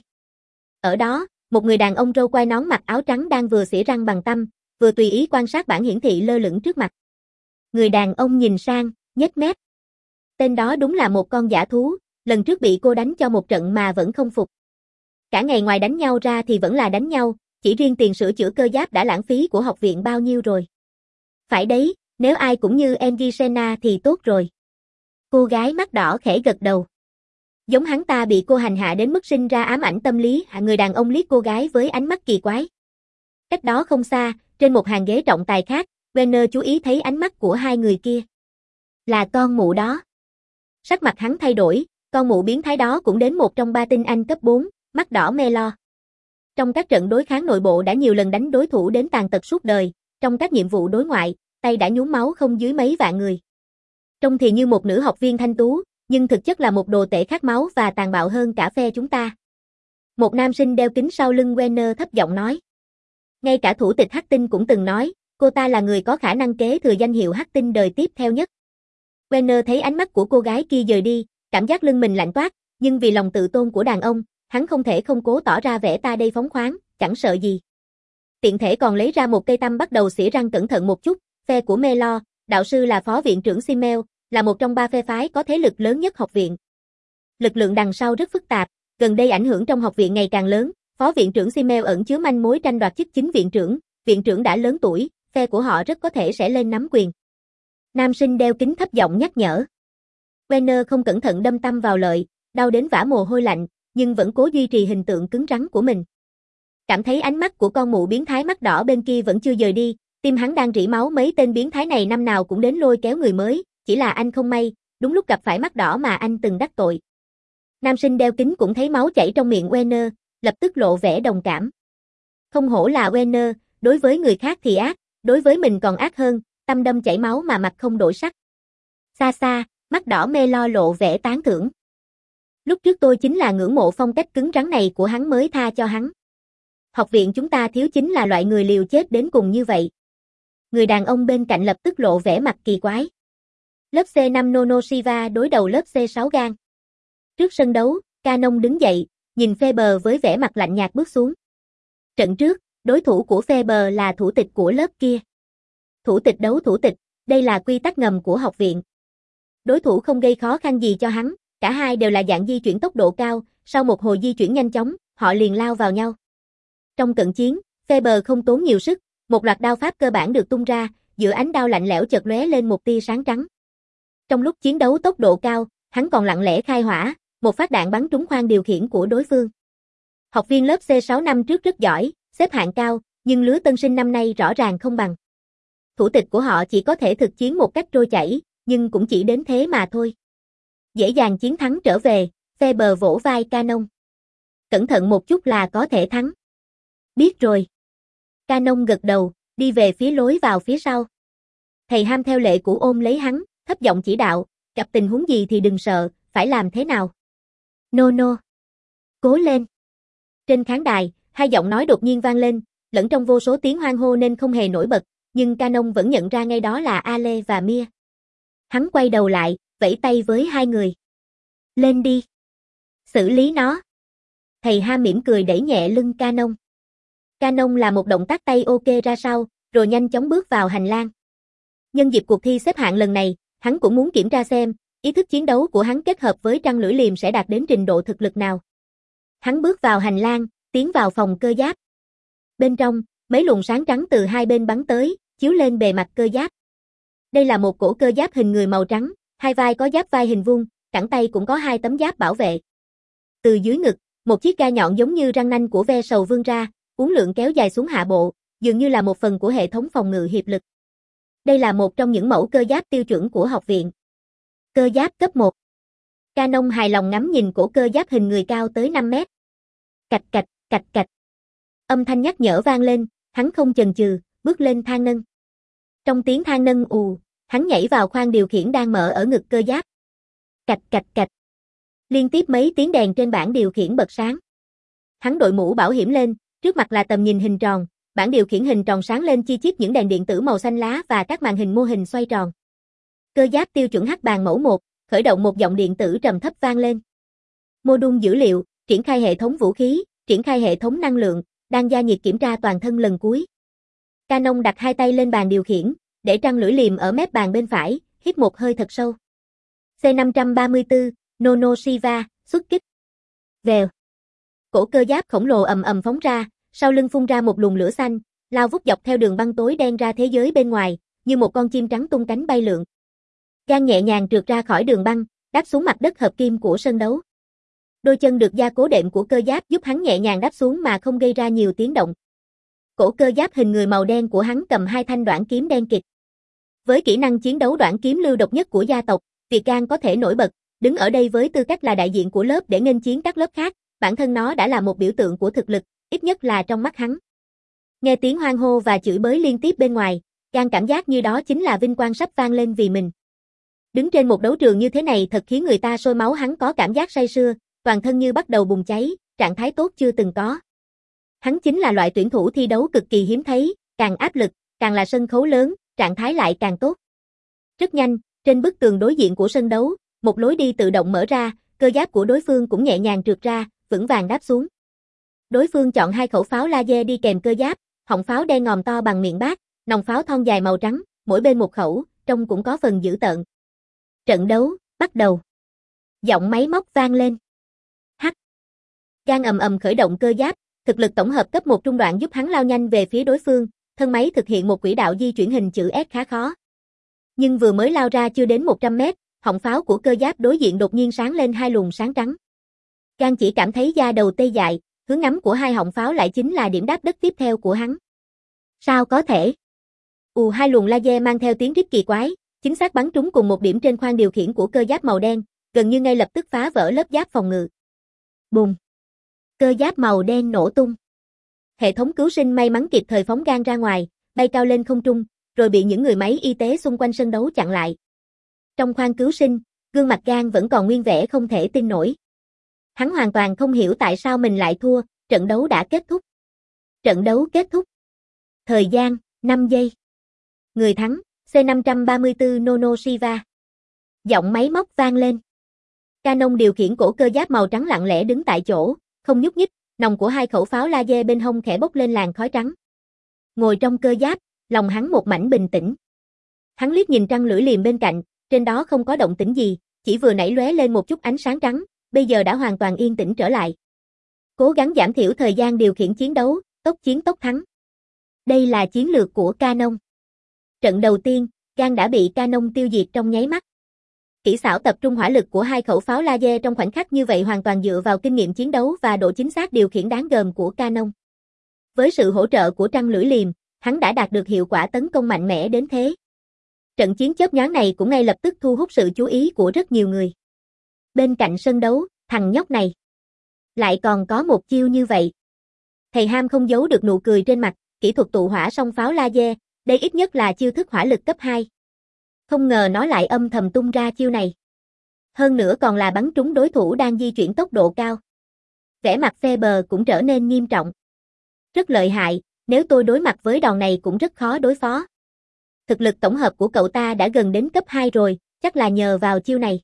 Ở đó, một người đàn ông râu quai nón mặc áo trắng đang vừa xỉa răng bằng tăm, vừa tùy ý quan sát bảng hiển thị lơ lửng trước mặt. Người đàn ông nhìn sang, nhếch mép. Tên đó đúng là một con dã thú, lần trước bị cô đánh cho một trận mà vẫn không phục. Cả ngày ngoài đánh nhau ra thì vẫn là đánh nhau, chỉ riêng tiền sửa chữa cơ giáp đã lãng phí của học viện bao nhiêu rồi. Phải đấy, nếu ai cũng như Engisena thì tốt rồi. Cô gái mắt đỏ khẽ gật đầu. Giống hắn ta bị cô hành hạ đến mức sinh ra ám ảnh tâm lý, người đàn ông liếc cô gái với ánh mắt kỳ quái. Cách đó không xa, trên một hàng ghế trọng tài khác, Werner chú ý thấy ánh mắt của hai người kia. Là con mụ đó. Sắc mặt hắn thay đổi, con mụ biến thái đó cũng đến một trong ba tinh anh cấp bốn, mắt đỏ mê lo. Trong các trận đối kháng nội bộ đã nhiều lần đánh đối thủ đến tàn tật suốt đời, trong các nhiệm vụ đối ngoại, tay đã nhuốm máu không dưới mấy vạn người. Trông thì như một nữ học viên thanh tú, nhưng thực chất là một đồ tể khát máu và tàn bạo hơn cả phe chúng ta. Một nam sinh đeo kính sau lưng Werner thấp giọng nói. Ngay cả thủ tịch Hắc Tinh cũng từng nói, cô ta là người có khả năng kế thừa danh hiệu Hắc Tinh đời tiếp theo nhất. Werner thấy ánh mắt của cô gái kia dời đi, cảm giác lưng mình lạnh toát, nhưng vì lòng tự tôn của đàn ông, hắn không thể không cố tỏ ra vẻ ta đây phóng khoáng, chẳng sợ gì. Tiện thể còn lấy ra một cây tăm bắt đầu xỉa răng cẩn thận một chút, phe của Melo, đạo sư là phó viện trưởng Simmel, là một trong ba phe phái có thế lực lớn nhất học viện. Lực lượng đằng sau rất phức tạp, gần đây ảnh hưởng trong học viện ngày càng lớn, phó viện trưởng Simmel ẩn chứa manh mối tranh đoạt chức chính viện trưởng, viện trưởng đã lớn tuổi, phe của họ rất có thể sẽ lên nắm quyền. Nam sinh đeo kính thấp giọng nhắc nhở. Werner không cẩn thận đâm tăm vào lợi, đau đến vã mồ hôi lạnh, nhưng vẫn cố duy trì hình tượng cứng rắn của mình. Cảm thấy ánh mắt của con mụ biến thái mắt đỏ bên kia vẫn chưa rời đi, tim hắn đang rỉ máu, mấy tên biến thái này năm nào cũng đến lôi kéo người mới, chỉ là anh không may, đúng lúc gặp phải mắt đỏ mà anh từng đắc tội. Nam sinh đeo kính cũng thấy máu chảy trong miệng Werner, lập tức lộ vẻ đồng cảm. Không hổ là Werner, đối với người khác thì ác, đối với mình còn ác hơn, tâm đâm chảy máu mà mặt không đổi sắc. Xa xa, mắt đỏ Melo lộ vẻ tán thưởng. Lúc trước tôi chính là ngưỡng mộ phong cách cứng rắn này của hắn mới tha cho hắn. Học viện chúng ta thiếu chính là loại người liều chết đến cùng như vậy. Người đàn ông bên cạnh lập tức lộ vẻ mặt kỳ quái. Lớp C năm Nonoshiva đối đầu lớp C sáu Gan. Trước sân đấu, Canon đứng dậy, nhìn Faber với vẻ mặt lạnh nhạt bước xuống. Trận trước, đối thủ của Faber là thủ tịch của lớp kia. Thủ tịch đấu thủ tịch, đây là quy tắc ngầm của học viện. Đối thủ không gây khó khăn gì cho hắn, cả hai đều là dạng di chuyển tốc độ cao, sau một hồi di chuyển nhanh chóng, họ liền lao vào nhau. Trong cận chiến, Faber không tốn nhiều sức, một loạt đao pháp cơ bản được tung ra, giữa ánh đao lạnh lẽo chợt lóe lên một tia sáng trắng. Trong lúc chiến đấu tốc độ cao, hắn còn lặng lẽ khai hỏa, một phát đạn bắn trúng khoang điều khiển của đối phương. Học viên lớp C sáu năm trước rất giỏi, xếp hạng cao, nhưng lứa tân sinh năm nay rõ ràng không bằng. Thủ tịch của họ chỉ có thể thực chiến một cách trôi chảy, nhưng cũng chỉ đến thế mà thôi. Dễ dàng chiến thắng trở về, Faber vỗ vai Canon. Cẩn thận một chút là có thể thắng. Biết rồi. Canon gật đầu, đi về phía lối vào phía sau. Thầy Ham theo lệ cũ ôm lấy hắn, thấp giọng chỉ đạo, gặp tình huống gì thì đừng sợ, phải làm thế nào? No no. Cố lên. Trên khán đài, hai giọng nói đột nhiên vang lên, lẫn trong vô số tiếng hoan hô nên không hề nổi bật, nhưng Canon vẫn nhận ra ngay đó là Ale và Mia. Hắn quay đầu lại, vẫy tay với hai người. Lên đi. Xử lý nó. Thầy Ham mỉm cười đẩy nhẹ lưng Canon. Canon là một động tác tay ok ra sau, rồi nhanh chóng bước vào hành lang. Nhân dịp cuộc thi xếp hạng lần này, hắn cũng muốn kiểm tra xem, ý thức chiến đấu của hắn kết hợp với trăng lưỡi liềm sẽ đạt đến trình độ thực lực nào. Hắn bước vào hành lang, tiến vào phòng cơ giáp. Bên trong, mấy luồng sáng trắng từ hai bên bắn tới, chiếu lên bề mặt cơ giáp. Đây là một cổ cơ giáp hình người màu trắng, hai vai có giáp vai hình vuông, cẳng tay cũng có hai tấm giáp bảo vệ. Từ dưới ngực, một chiếc gai nhọn giống như răng nanh của ve sầu vươn ra, uốn lượn kéo dài xuống hạ bộ, dường như là một phần của hệ thống phòng ngự hiệp lực. Đây là một trong những mẫu cơ giáp tiêu chuẩn của học viện. Cơ giáp cấp một. Canon hài lòng ngắm nhìn cổ cơ giáp hình người cao tới năm mét. Cạch cạch, cạch cạch. Âm thanh nhắc nhở vang lên, hắn không chần chừ, bước lên thang nâng. Trong tiếng thang nâng ù, hắn nhảy vào khoang điều khiển đang mở ở ngực cơ giáp. Cạch cạch cạch. Liên tiếp mấy tiếng đèn trên bảng điều khiển bật sáng. Hắn đội mũ bảo hiểm lên, trước mặt là tầm nhìn hình tròn, bảng điều khiển hình tròn sáng lên chi chít những đèn điện tử màu xanh lá và các màn hình mô hình xoay tròn. Cơ giáp tiêu chuẩn Hắc bàn mẫu một, khởi động một giọng điện tử trầm thấp vang lên. Mô đun dữ liệu, triển khai hệ thống vũ khí, triển khai hệ thống năng lượng, đang gia nhiệt kiểm tra toàn thân lần cuối. Canon đặt hai tay lên bàn điều khiển, để trăng lưỡi liềm ở mép bàn bên phải, hít một hơi thật sâu. C năm ba tư, Nonoshiva, xuất kích. Vèo. Cổ cơ giáp khổng lồ ầm ầm phóng ra, sau lưng phun ra một luồng lửa xanh, lao vút dọc theo đường băng tối đen ra thế giới bên ngoài, như một con chim trắng tung cánh bay lượn. Gan nhẹ nhàng trượt ra khỏi đường băng, đáp xuống mặt đất hợp kim của sân đấu. Đôi chân được gia cố đệm của cơ giáp giúp hắn nhẹ nhàng đáp xuống mà không gây ra nhiều tiếng động. Cổ cơ giáp hình người màu đen của hắn cầm hai thanh đoản kiếm đen kịt. Với kỹ năng chiến đấu đoản kiếm lưu độc nhất của gia tộc, Việt Gan có thể nổi bật, đứng ở đây với tư cách là đại diện của lớp để nghênh chiến các lớp khác, bản thân nó đã là một biểu tượng của thực lực, ít nhất là trong mắt hắn. Nghe tiếng hoan hô và chửi bới liên tiếp bên ngoài, Gan cảm giác như đó chính là vinh quang sắp vang lên vì mình. Đứng trên một đấu trường như thế này thật khiến người ta sôi máu, hắn có cảm giác say sưa, toàn thân như bắt đầu bùng cháy, trạng thái tốt chưa từng có. Hắn chính là loại tuyển thủ thi đấu cực kỳ hiếm thấy, càng áp lực, càng là sân khấu lớn, trạng thái lại càng tốt. Rất nhanh, trên bức tường đối diện của sân đấu, một lối đi tự động mở ra, cơ giáp của đối phương cũng nhẹ nhàng trượt ra, vững vàng đáp xuống. Đối phương chọn hai khẩu pháo laser đi kèm cơ giáp, họng pháo đen ngòm to bằng miệng bát, nòng pháo thon dài màu trắng, mỗi bên một khẩu, trông cũng có phần dữ tợn. Trận đấu, bắt đầu. Giọng máy móc vang lên. Hắc. Gang ầm ầm khởi động cơ giáp, thực lực tổng hợp cấp một trung đoạn giúp hắn lao nhanh về phía đối phương, thân máy thực hiện một quỹ đạo di chuyển hình chữ S khá khó. Nhưng vừa mới lao ra chưa đến một trăm mét, họng pháo của cơ giáp đối diện đột nhiên sáng lên hai luồng sáng trắng. Gang chỉ cảm thấy da đầu tê dại, hướng ngắm của hai họng pháo lại chính là điểm đáp đất tiếp theo của hắn. Sao có thể? Ù, hai luồng laser mang theo tiếng rít kỳ quái, chính xác bắn trúng cùng một điểm trên khoang điều khiển của cơ giáp màu đen, gần như ngay lập tức phá vỡ lớp giáp phòng ngự. Bùng! Cơ giáp màu đen nổ tung. Hệ thống cứu sinh may mắn kịp thời phóng Gang ra ngoài, bay cao lên không trung, rồi bị những người máy y tế xung quanh sân đấu chặn lại. Trong khoang cứu sinh, gương mặt Gang vẫn còn nguyên vẻ không thể tin nổi. Hắn hoàn toàn không hiểu tại sao mình lại thua, trận đấu đã kết thúc. Trận đấu kết thúc. Thời gian, năm giây. Người thắng, C năm ba tư Nono Shiva. Giọng máy móc vang lên. Canon điều khiển cổ cơ giáp màu trắng lặng lẽ đứng tại chỗ, không nhúc nhích, nòng của hai khẩu pháo laser bên hông khẽ bốc lên làn khói trắng. Ngồi trong cơ giáp, lòng hắn một mảnh bình tĩnh. Hắn liếc nhìn trăng lưỡi liềm bên cạnh, trên đó không có động tĩnh gì, chỉ vừa nãy lóe lên một chút ánh sáng trắng, bây giờ đã hoàn toàn yên tĩnh trở lại. Cố gắng giảm thiểu thời gian điều khiển chiến đấu, tốc chiến tốc thắng. Đây là chiến lược của Canon. Trận đầu tiên, Gang đã bị Canon tiêu diệt trong nháy mắt. Kỹ xảo tập trung hỏa lực của hai khẩu pháo laser trong khoảnh khắc như vậy hoàn toàn dựa vào kinh nghiệm chiến đấu và độ chính xác điều khiển đáng gờm của Canon. Với sự hỗ trợ của trăng lưỡi liềm, hắn đã đạt được hiệu quả tấn công mạnh mẽ đến thế. Trận chiến chớp nhoáng này cũng ngay lập tức thu hút sự chú ý của rất nhiều người. Bên cạnh sân đấu, thằng nhóc này lại còn có một chiêu như vậy. Thầy Ham không giấu được nụ cười trên mặt, kỹ thuật tụ hỏa song pháo laser, đây ít nhất là chiêu thức hỏa lực cấp hai. Không ngờ nó lại âm thầm tung ra chiêu này. Hơn nữa còn là bắn trúng đối thủ đang di chuyển tốc độ cao. Vẻ mặt Faber cũng trở nên nghiêm trọng. Rất lợi hại, nếu tôi đối mặt với đòn này cũng rất khó đối phó. Thực lực tổng hợp của cậu ta đã gần đến cấp hai rồi, chắc là nhờ vào chiêu này.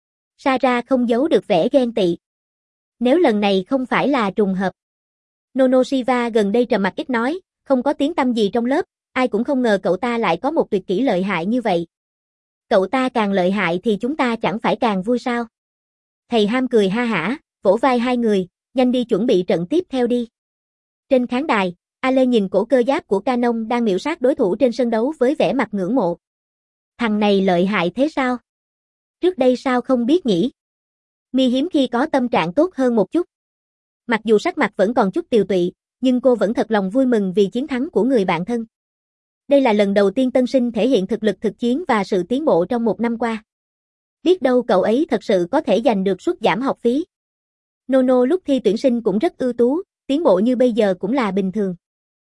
Sarah không giấu được vẻ ghen tị. Nếu lần này không phải là trùng hợp. Nono Shiva gần đây trầm mặc ít nói, không có tiếng tăm gì trong lớp, ai cũng không ngờ cậu ta lại có một tuyệt kỹ lợi hại như vậy. Cậu ta càng lợi hại thì chúng ta chẳng phải càng vui sao? Thầy Ham cười ha hả, vỗ vai hai người, nhanh đi chuẩn bị trận tiếp theo đi. Trên khán đài, Ale nhìn cổ cơ giáp của Canon đang miểu sát đối thủ trên sân đấu với vẻ mặt ngưỡng mộ. Thằng này lợi hại thế sao? Trước đây sao không biết nhỉ? Mi hiếm khi có tâm trạng tốt hơn một chút. Mặc dù sắc mặt vẫn còn chút tiều tụy, nhưng cô vẫn thật lòng vui mừng vì chiến thắng của người bạn thân. Đây là lần đầu tiên tân sinh thể hiện thực lực thực chiến và sự tiến bộ trong một năm qua. Biết đâu cậu ấy thật sự có thể giành được suất giảm học phí. Nono lúc thi tuyển sinh cũng rất ưu tú, tiến bộ như bây giờ cũng là bình thường.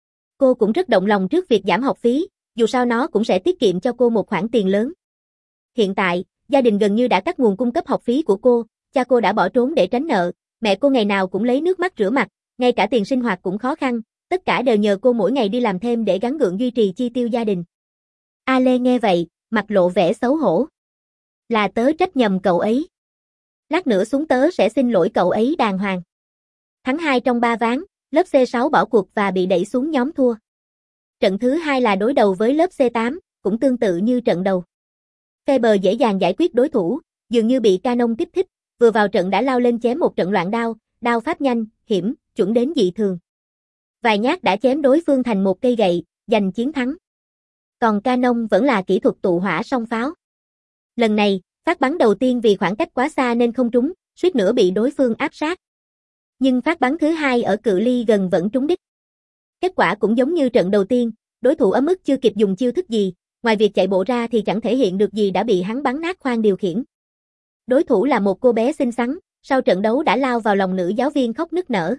Cô cũng rất động lòng trước việc giảm học phí, dù sao nó cũng sẽ tiết kiệm cho cô một khoản tiền lớn. Hiện tại, gia đình gần như đã cắt nguồn cung cấp học phí của cô, cha cô đã bỏ trốn để tránh nợ, mẹ cô ngày nào cũng lấy nước mắt rửa mặt, ngay cả tiền sinh hoạt cũng khó khăn, tất cả đều nhờ cô mỗi ngày đi làm thêm để gắng gượng duy trì chi tiêu gia đình. Ale nghe vậy, mặt lộ vẻ xấu hổ. Là tớ trách nhầm cậu ấy. Lát nữa xuống tớ sẽ xin lỗi cậu ấy đàng hoàng. Thắng hai trong ba ván, lớp C sáu bỏ cuộc và bị đẩy xuống nhóm thua. Trận thứ hai là đối đầu với lớp C tám, cũng tương tự như trận đầu. Faber dễ dàng giải quyết đối thủ, dường như bị Canon kích thích, vừa vào trận đã lao lên chém một trận loạn đao, đao pháp nhanh, hiểm, chuẩn đến dị thường. Vài nhát đã chém đối phương thành một cây gậy, giành chiến thắng. Còn Canon vẫn là kỹ thuật tụ hỏa song pháo. Lần này, phát bắn đầu tiên vì khoảng cách quá xa nên không trúng, suýt nữa bị đối phương áp sát. Nhưng phát bắn thứ hai ở cự ly gần vẫn trúng đích. Kết quả cũng giống như trận đầu tiên, đối thủ ấm ức chưa kịp dùng chiêu thức gì, ngoài việc chạy bộ ra thì chẳng thể hiện được gì đã bị hắn bắn nát khoang điều khiển. Đối thủ là một cô bé xinh xắn, sau trận đấu đã lao vào lòng nữ giáo viên khóc nức nở.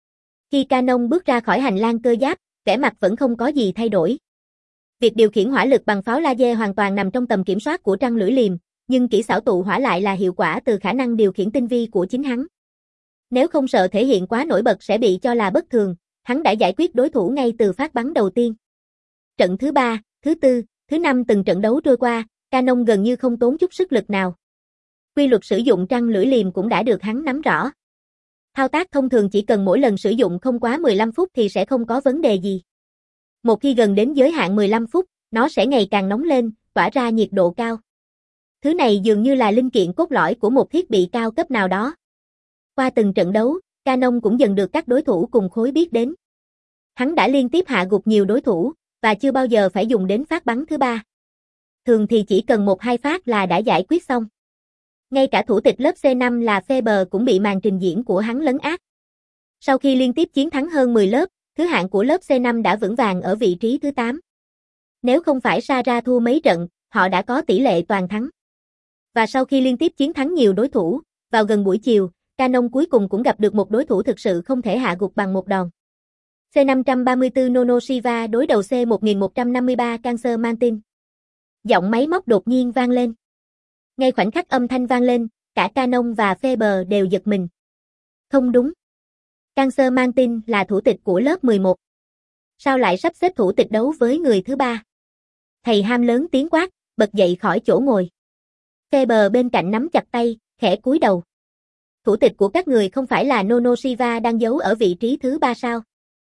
Khi Canon bước ra khỏi hành lang cơ giáp, vẻ mặt vẫn không có gì thay đổi. Việc điều khiển hỏa lực bằng pháo laser hoàn toàn nằm trong tầm kiểm soát của trăng lưỡi liềm, nhưng kỹ xảo tụ hỏa lại là hiệu quả từ khả năng điều khiển tinh vi của chính hắn. Nếu không sợ thể hiện quá nổi bật sẽ bị cho là bất thường, hắn đã giải quyết đối thủ ngay từ phát bắn đầu tiên. Trận thứ ba, thứ tư, thứ năm từng trận đấu trôi qua, Canon gần như không tốn chút sức lực nào. Quy luật sử dụng trăng lưỡi liềm cũng đã được hắn nắm rõ. Thao tác thông thường chỉ cần mỗi lần sử dụng không quá mười lăm phút thì sẽ không có vấn đề gì. Một khi gần đến giới hạn mười lăm phút, nó sẽ ngày càng nóng lên, tỏa ra nhiệt độ cao. Thứ này dường như là linh kiện cốt lõi của một thiết bị cao cấp nào đó. Qua từng trận đấu, Canon cũng dần được các đối thủ cùng khối biết đến. Hắn đã liên tiếp hạ gục nhiều đối thủ, và chưa bao giờ phải dùng đến phát bắn thứ ba. Thường thì chỉ cần một hai phát là đã giải quyết xong. Ngay cả thủ tịch lớp C năm là Faber cũng bị màn trình diễn của hắn lấn át. Sau khi liên tiếp chiến thắng hơn mười lớp, thứ hạng của lớp C năm đã vững vàng ở vị trí thứ tám. Nếu không phải Sarah thua mấy trận, họ đã có tỷ lệ toàn thắng. Và sau khi liên tiếp chiến thắng nhiều đối thủ, vào gần buổi chiều, Canon cuối cùng cũng gặp được một đối thủ thực sự không thể hạ gục bằng một đòn. C năm ba tư Nonoshiva đối đầu C một một năm ba Cancer Mountain. Giọng máy móc đột nhiên vang lên. Ngay khoảnh khắc âm thanh vang lên, cả Canon và Faber đều giật mình. Không đúng. Cancer Mountain là thủ tịch của lớp mười một. Sao lại sắp xếp thủ tịch đấu với người thứ ba? Thầy Ham lớn tiếng quát, bật dậy khỏi chỗ ngồi. Faber bên cạnh nắm chặt tay, khẽ cúi đầu. Thủ tịch của các người không phải là Nonoshiva đang giấu ở vị trí thứ ba sao?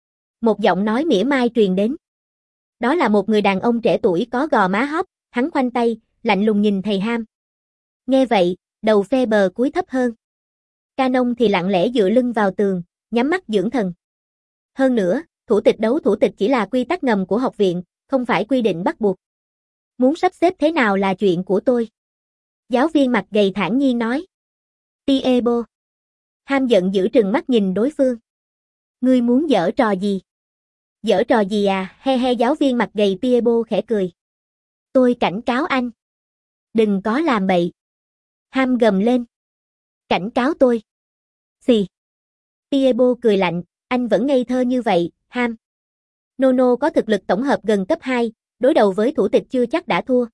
Một giọng nói mỉa mai truyền đến. Đó là một người đàn ông trẻ tuổi có gò má hóp, hắn khoanh tay, lạnh lùng nhìn thầy Ham. Nghe vậy, đầu Faber cúi thấp hơn. Canon thì lặng lẽ dựa lưng vào tường, nhắm mắt dưỡng thần. Hơn nữa, thủ tịch đấu thủ tịch chỉ là quy tắc ngầm của học viện, không phải quy định bắt buộc. Muốn sắp xếp thế nào là chuyện của tôi. Giáo viên mặt gầy thản nhiên nói. Tiebo. Ham giận dữ trừng mắt nhìn đối phương. Ngươi muốn giở trò gì? Giở trò gì à? He he giáo viên mặt gầy Tiebo khẽ cười. Tôi cảnh cáo anh. Đừng có làm bậy. Ham gầm lên. Cảnh cáo tôi. Xì. Tiebo cười lạnh, anh vẫn ngây thơ như vậy, Ham. Nono có thực lực tổng hợp gần cấp hai, đối đầu với thủ tịch chưa chắc đã thua.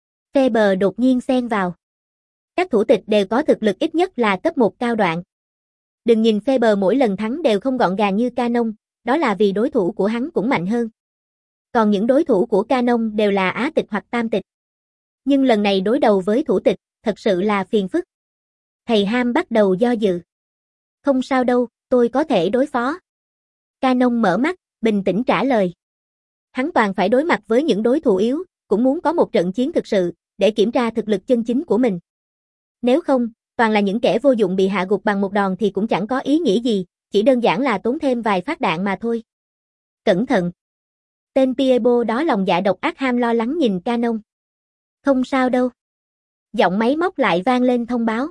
Faber đột nhiên xen vào. Các thủ tịch đều có thực lực ít nhất là cấp một cao đoạn. Đừng nhìn Faber mỗi lần thắng đều không gọn gàng như Canon, đó là vì đối thủ của hắn cũng mạnh hơn. Còn những đối thủ của Canon đều là á tịch hoặc tam tịch. Nhưng lần này đối đầu với thủ tịch, thật sự là phiền phức. Thầy Ham bắt đầu do dự. Không sao đâu, tôi có thể đối phó. Canon mở mắt, bình tĩnh trả lời. Hắn toàn phải đối mặt với những đối thủ yếu, cũng muốn có một trận chiến thực sự, để kiểm tra thực lực chân chính của mình. Nếu không, toàn là những kẻ vô dụng bị hạ gục bằng một đòn thì cũng chẳng có ý nghĩa gì, chỉ đơn giản là tốn thêm vài phát đạn mà thôi. Cẩn thận. Tên Tiebo đó lòng dạ độc ác. Ham lo lắng nhìn Canon. Không sao đâu. Giọng máy móc lại vang lên thông báo.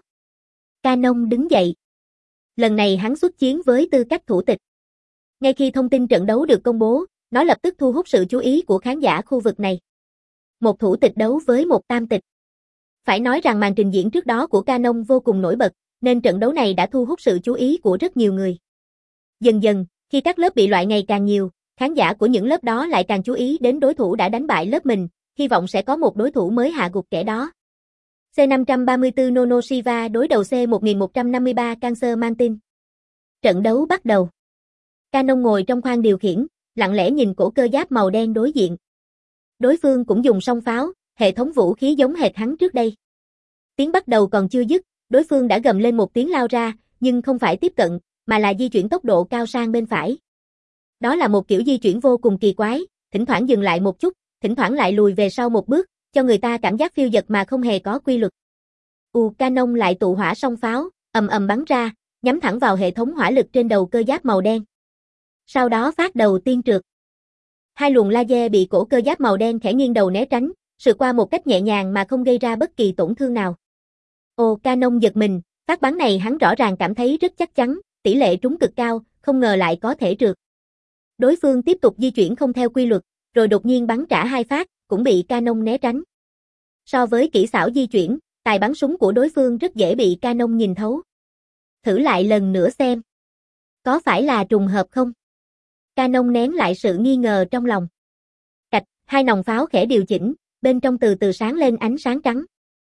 Canon đứng dậy. Lần này hắn xuất chiến với tư cách thủ tịch. Ngay khi thông tin trận đấu được công bố, nó lập tức thu hút sự chú ý của khán giả khu vực này. Một thủ tịch đấu với một tam tịch. Phải nói rằng màn trình diễn trước đó của Canon vô cùng nổi bật, nên trận đấu này đã thu hút sự chú ý của rất nhiều người. Dần dần, khi các lớp bị loại ngày càng nhiều, khán giả của những lớp đó lại càng chú ý đến đối thủ đã đánh bại lớp mình, hy vọng sẽ có một đối thủ mới hạ gục kẻ đó. C năm ba tư Nonoshiva đối đầu C một một năm ba Cancer Mountain. Trận đấu bắt đầu. Canon ngồi trong khoang điều khiển, lặng lẽ nhìn cổ cơ giáp màu đen đối diện. Đối phương cũng dùng song pháo, hệ thống vũ khí giống hệt hắn trước đây. Tiếng bắt đầu còn chưa dứt, đối phương đã gầm lên một tiếng lao ra, nhưng không phải tiếp cận, mà là di chuyển tốc độ cao sang bên phải. Đó là một kiểu di chuyển vô cùng kỳ quái, thỉnh thoảng dừng lại một chút, thỉnh thoảng lại lùi về sau một bước, cho người ta cảm giác phiêu dật mà không hề có quy luật. U Canon lại tụ hỏa song pháo, ầm ầm bắn ra, nhắm thẳng vào hệ thống hỏa lực trên đầu cơ giáp màu đen. Sau đó phát đầu tiên trượt. Hai luồng laser bị cổ cơ giáp màu đen khẽ nghiêng đầu né tránh, sượt qua một cách nhẹ nhàng mà không gây ra bất kỳ tổn thương nào. Ồ, Canon giật mình, phát bắn này hắn rõ ràng cảm thấy rất chắc chắn, tỷ lệ trúng cực cao, không ngờ lại có thể trượt. Đối phương tiếp tục di chuyển không theo quy luật, rồi đột nhiên bắn trả hai phát, cũng bị Canon né tránh. So với kỹ xảo di chuyển, tài bắn súng của đối phương rất dễ bị Canon nhìn thấu. Thử lại lần nữa xem. Có phải là trùng hợp không? Canon nén lại sự nghi ngờ trong lòng. Cạch, hai nòng pháo khẽ điều chỉnh, bên trong từ từ sáng lên ánh sáng trắng.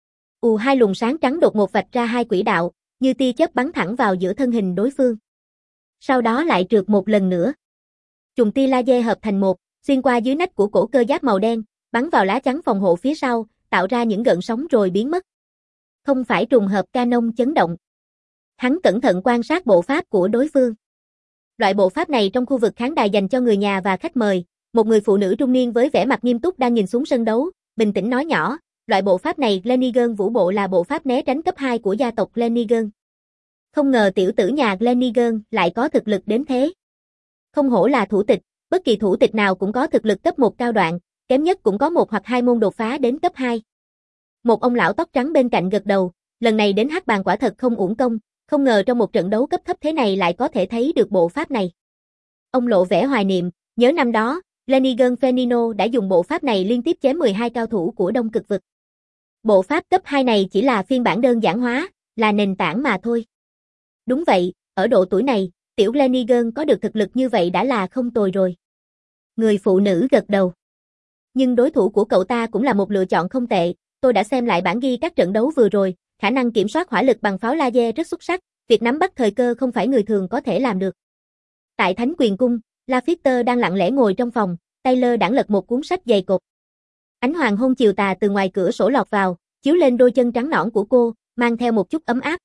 Ù hai luồng sáng trắng đột ngột vạch ra hai quỹ đạo, như tia chớp bắn thẳng vào giữa thân hình đối phương. Sau đó lại trượt một lần nữa. Chùm tia laser hợp thành một, xuyên qua dưới nách của cổ cơ giáp màu đen, bắn vào lá chắn phòng hộ phía sau, tạo ra những gợn sóng rồi biến mất. Không phải trùng hợp Canon chấn động. Hắn cẩn thận quan sát bộ pháp của đối phương. Loại bộ pháp này trong khu vực khán đài dành cho người nhà và khách mời, một người phụ nữ trung niên với vẻ mặt nghiêm túc đang nhìn xuống sân đấu, bình tĩnh nói nhỏ, loại bộ pháp này Glenigan vũ bộ là bộ pháp né tránh cấp hai của gia tộc Glenigan. Không ngờ tiểu tử nhà Glenigan lại có thực lực đến thế. Không hổ là thủ tịch, bất kỳ thủ tịch nào cũng có thực lực cấp một cao đoạn, kém nhất cũng có một hoặc hai môn đột phá đến cấp hai. Một ông lão tóc trắng bên cạnh gật đầu, lần này đến Hắc Bàn quả thật không uổng công, không ngờ trong một trận đấu cấp thấp thế này lại có thể thấy được bộ pháp này. Ông lộ vẻ hoài niệm, nhớ năm đó, Glenigan Fenino đã dùng bộ pháp này liên tiếp chém mười hai cao thủ của Đông Cực Vực. Bộ pháp cấp hai này chỉ là phiên bản đơn giản hóa, là nền tảng mà thôi. Đúng vậy, ở độ tuổi này, tiểu Glenigan có được thực lực như vậy đã là không tồi rồi. Người phụ nữ gật đầu. Nhưng đối thủ của cậu ta cũng là một lựa chọn không tệ, tôi đã xem lại bản ghi các trận đấu vừa rồi, khả năng kiểm soát hỏa lực bằng pháo laser rất xuất sắc, việc nắm bắt thời cơ không phải người thường có thể làm được. Tại Thánh Quyền Cung, Lafitte đang lặng lẽ ngồi trong phòng, tay lơ đãng lật một cuốn sách dày cộp. Ánh hoàng hôn chiều tà từ ngoài cửa sổ lọt vào, chiếu lên đôi chân trắng nõn của cô, mang theo một chút ấm áp.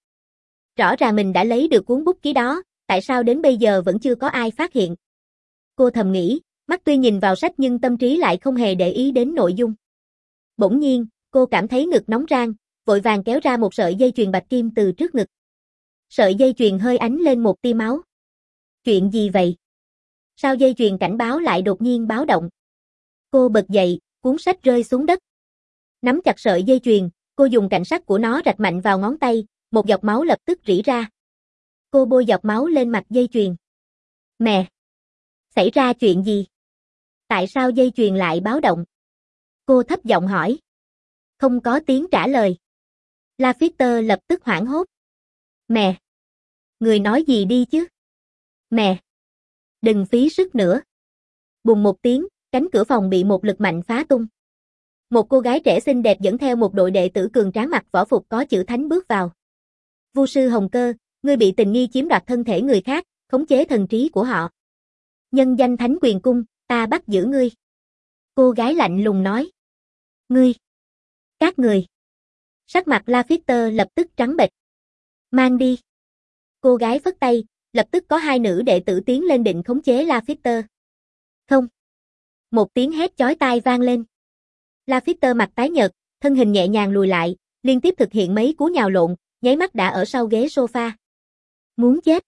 Rõ ràng mình đã lấy được cuốn bút ký đó, tại sao đến bây giờ vẫn chưa có ai phát hiện? Cô thầm nghĩ, mắt tuy nhìn vào sách nhưng tâm trí lại không hề để ý đến nội dung. Bỗng nhiên, cô cảm thấy ngực nóng rang, vội vàng kéo ra một sợi dây chuyền bạch kim từ trước ngực. Sợi dây chuyền hơi ánh lên một tia máu. Chuyện gì vậy? Sao dây chuyền cảnh báo lại đột nhiên báo động? Cô bật dậy, cuốn sách rơi xuống đất. Nắm chặt sợi dây chuyền, cô dùng cạnh sắc của nó rạch mạnh vào ngón tay, một giọt máu lập tức rỉ ra. Cô bôi giọt máu lên mặt dây chuyền. Mẹ! Xảy ra chuyện gì? Tại sao dây chuyền lại báo động? Cô thấp giọng hỏi. Không có tiếng trả lời. Lafitte lập tức hoảng hốt. Mẹ! Người nói gì đi chứ? Mẹ! Đừng phí sức nữa. Bùng một tiếng, cánh cửa phòng bị một lực mạnh phá tung. Một cô gái trẻ xinh đẹp dẫn theo một đội đệ tử cường tráng mặc võ phục có chữ thánh bước vào. Vu sư Hồng Cơ, ngươi bị tình nghi chiếm đoạt thân thể người khác, khống chế thần trí của họ. Nhân danh Thánh Quyền Cung, ta bắt giữ ngươi. Cô gái lạnh lùng nói. Ngươi! Các người! Sắc mặt Lafitte lập tức trắng bệch. Mang đi! Cô gái phất tay, lập tức có hai nữ đệ tử tiến lên định khống chế Lafitte. Không! Một tiếng hét chói tai vang lên. Lafitte mặt tái nhợt, thân hình nhẹ nhàng lùi lại, liên tiếp thực hiện mấy cú nhào lộn, nháy mắt đã ở sau ghế sofa. Muốn chết!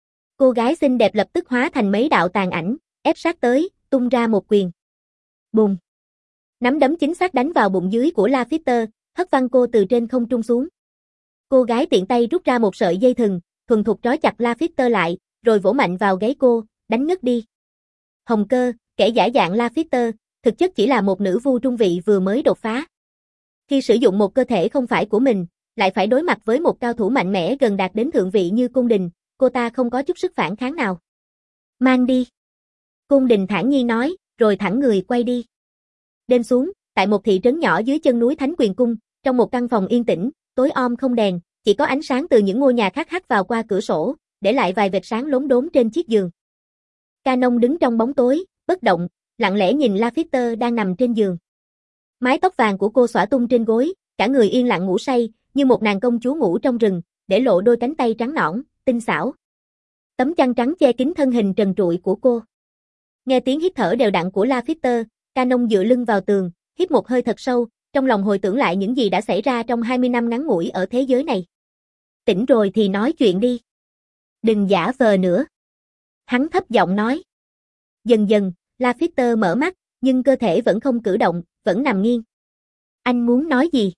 Cô gái xinh đẹp lập tức hóa thành mấy đạo tàn ảnh, ép sát tới, tung ra một quyền. Bùng! Nắm đấm chính xác đánh vào bụng dưới của Lafitte, hất văng cô từ trên không trung xuống. Cô gái tiện tay rút ra một sợi dây thừng, thuần thục trói chặt Lafitte lại, rồi vỗ mạnh vào gáy cô, đánh ngất đi. Hồng Cơ, kẻ giả dạng Lafitte, thực chất chỉ là một nữ vu trung vị vừa mới đột phá. Khi sử dụng một cơ thể không phải của mình, lại phải đối mặt với một cao thủ mạnh mẽ gần đạt đến thượng vị như Cung Đình, cô ta không có chút sức phản kháng nào. Mang đi. Cung Đình thản nhiên nói, rồi thẳng người quay đi. Đêm xuống, tại một thị trấn nhỏ dưới chân núi Thánh Quyền Cung, trong một căn phòng yên tĩnh, tối om không đèn, chỉ có ánh sáng từ những ngôi nhà khác hắt vào qua cửa sổ, để lại vài vệt sáng lốm đốm trên chiếc giường. Canon đứng trong bóng tối, bất động, lặng lẽ nhìn Lafitte đang nằm trên giường. Mái tóc vàng của cô xõa tung trên gối, cả người yên lặng ngủ say, như một nàng công chúa ngủ trong rừng, để lộ đôi cánh tay trắng nõn, tinh xảo. Tấm chăn trắng che kín thân hình trần trụi của cô. Nghe tiếng hít thở đều đặn của Lafitte, Canon dựa lưng vào tường, hít một hơi thật sâu, trong lòng hồi tưởng lại những gì đã xảy ra trong hai mươi năm ngắn ngủi ở thế giới này. Tỉnh rồi thì nói chuyện đi. Đừng giả vờ nữa. Hắn thấp giọng nói. Dần dần, Lafitte mở mắt, nhưng cơ thể vẫn không cử động, vẫn nằm nghiêng. Anh muốn nói gì?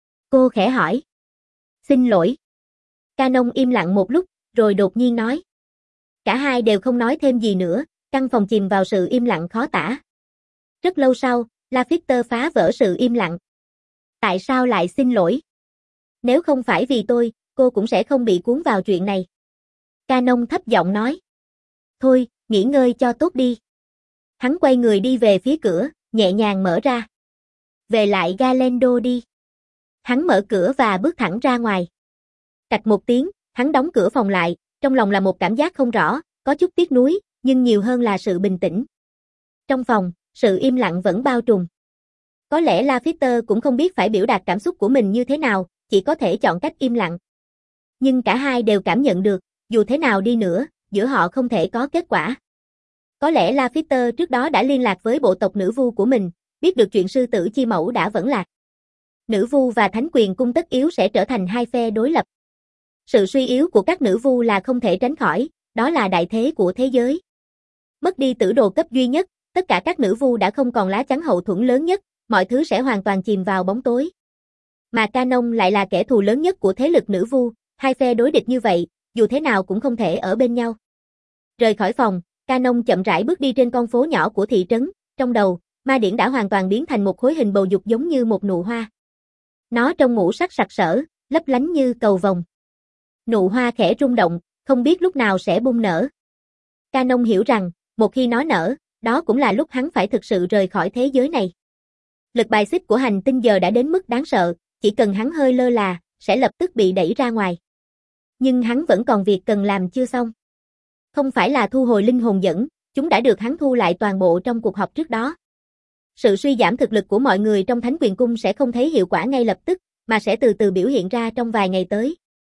Cô khẽ hỏi. Xin lỗi. Canon im lặng một lúc, rồi đột nhiên nói. Cả hai đều không nói thêm gì nữa, căn phòng chìm vào sự im lặng khó tả. Rất lâu sau, Lafitte phá vỡ sự im lặng. Tại sao lại xin lỗi? Nếu không phải vì tôi, cô cũng sẽ không bị cuốn vào chuyện này. Canon thấp giọng nói. Thôi, nghỉ ngơi cho tốt đi. Hắn quay người đi về phía cửa, nhẹ nhàng mở ra. Về lại Galendo đi. Hắn mở cửa và bước thẳng ra ngoài. Cạch một tiếng, hắn đóng cửa phòng lại, trong lòng là một cảm giác không rõ, có chút tiếc nuối, nhưng nhiều hơn là sự bình tĩnh. Trong phòng, sự im lặng vẫn bao trùm. Có lẽ Lafitter cũng không biết phải biểu đạt cảm xúc của mình như thế nào, chỉ có thể chọn cách im lặng. Nhưng cả hai đều cảm nhận được, dù thế nào đi nữa, giữa họ không thể có kết quả. Có lẽ Lafitter trước đó đã liên lạc với bộ tộc nữ vu của mình, biết được chuyện sư tử chi mẫu đã vẫn lạc. Nữ vu và thánh quyền cung tất yếu sẽ trở thành hai phe đối lập. Sự suy yếu của các nữ vu là không thể tránh khỏi, đó là đại thế của thế giới. Mất đi tử đồ cấp duy nhất, tất cả các nữ vu đã không còn lá chắn hậu thuẫn lớn nhất, mọi thứ sẽ hoàn toàn chìm vào bóng tối. Mà Canon lại là kẻ thù lớn nhất của thế lực nữ vu, hai phe đối địch như vậy, dù thế nào cũng không thể ở bên nhau. Rời khỏi phòng, Canon chậm rãi bước đi trên con phố nhỏ của thị trấn, trong đầu, ma điển đã hoàn toàn biến thành một khối hình bầu dục giống như một nụ hoa. Nó trông ngũ sắc sặc sỡ, lấp lánh như cầu vồng. Nụ hoa khẽ rung động, không biết lúc nào sẽ bung nở. Canon hiểu rằng, một khi nó nở, đó cũng là lúc hắn phải thực sự rời khỏi thế giới này. Lực bài xích của hành tinh giờ đã đến mức đáng sợ, chỉ cần hắn hơi lơ là, sẽ lập tức bị đẩy ra ngoài. Nhưng hắn vẫn còn việc cần làm chưa xong. Không phải là thu hồi linh hồn dẫn, chúng đã được hắn thu lại toàn bộ trong cuộc họp trước đó. Sự suy giảm thực lực của mọi người trong Thánh Quyền Cung sẽ không thấy hiệu quả ngay lập tức, mà sẽ từ từ biểu hiện ra trong vài ngày tới.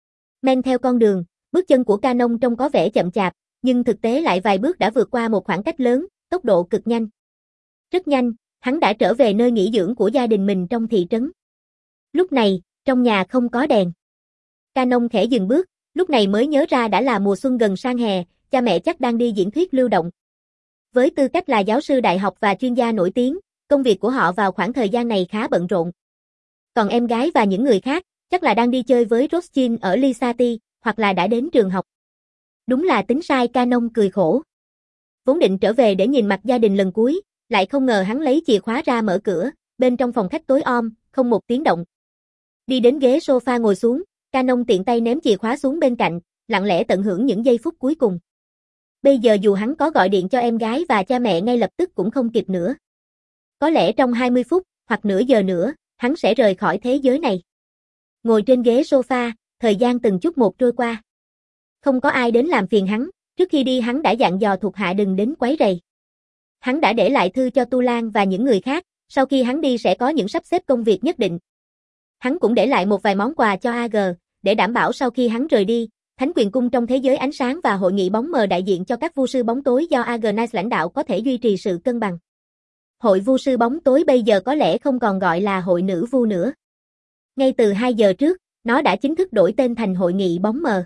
Men theo con đường, bước chân của Canon trông có vẻ chậm chạp, nhưng thực tế lại vài bước đã vượt qua một khoảng cách lớn, tốc độ cực nhanh. Rất nhanh, hắn đã trở về nơi nghỉ dưỡng của gia đình mình trong thị trấn. Lúc này, trong nhà không có đèn. Canon khẽ dừng bước, lúc này mới nhớ ra đã là mùa xuân gần sang hè, cha mẹ chắc đang đi diễn thuyết lưu động. Với tư cách là giáo sư đại học và chuyên gia nổi tiếng, công việc của họ vào khoảng thời gian này khá bận rộn. Còn em gái và những người khác, chắc là đang đi chơi với Rothschild ở Lisati, hoặc là đã đến trường học. Đúng là tính sai, Canon cười khổ. Vốn định trở về để nhìn mặt gia đình lần cuối, lại không ngờ hắn lấy chìa khóa ra mở cửa, bên trong phòng khách tối om, không một tiếng động. Đi đến ghế sofa ngồi xuống, Canon tiện tay ném chìa khóa xuống bên cạnh, lặng lẽ tận hưởng những giây phút cuối cùng. Bây giờ dù hắn có gọi điện cho em gái và cha mẹ ngay lập tức cũng không kịp nữa. Có lẽ trong hai mươi phút, hoặc nửa giờ nữa, hắn sẽ rời khỏi thế giới này. Ngồi trên ghế sofa, thời gian từng chút một trôi qua. Không có ai đến làm phiền hắn, trước khi đi hắn đã dặn dò thuộc hạ đừng đến quấy rầy. Hắn đã để lại thư cho Tu Lan và những người khác, sau khi hắn đi sẽ có những sắp xếp công việc nhất định. Hắn cũng để lại một vài món quà cho a giê, để đảm bảo sau khi hắn rời đi, Thánh Quyền Cung trong thế giới ánh sáng và hội nghị bóng mờ đại diện cho các vu sư bóng tối do a giê Knights lãnh đạo có thể duy trì sự cân bằng. Hội vu sư bóng tối bây giờ có lẽ không còn gọi là hội nữ vu nữa. Ngay từ hai giờ trước, nó đã chính thức đổi tên thành hội nghị bóng mờ.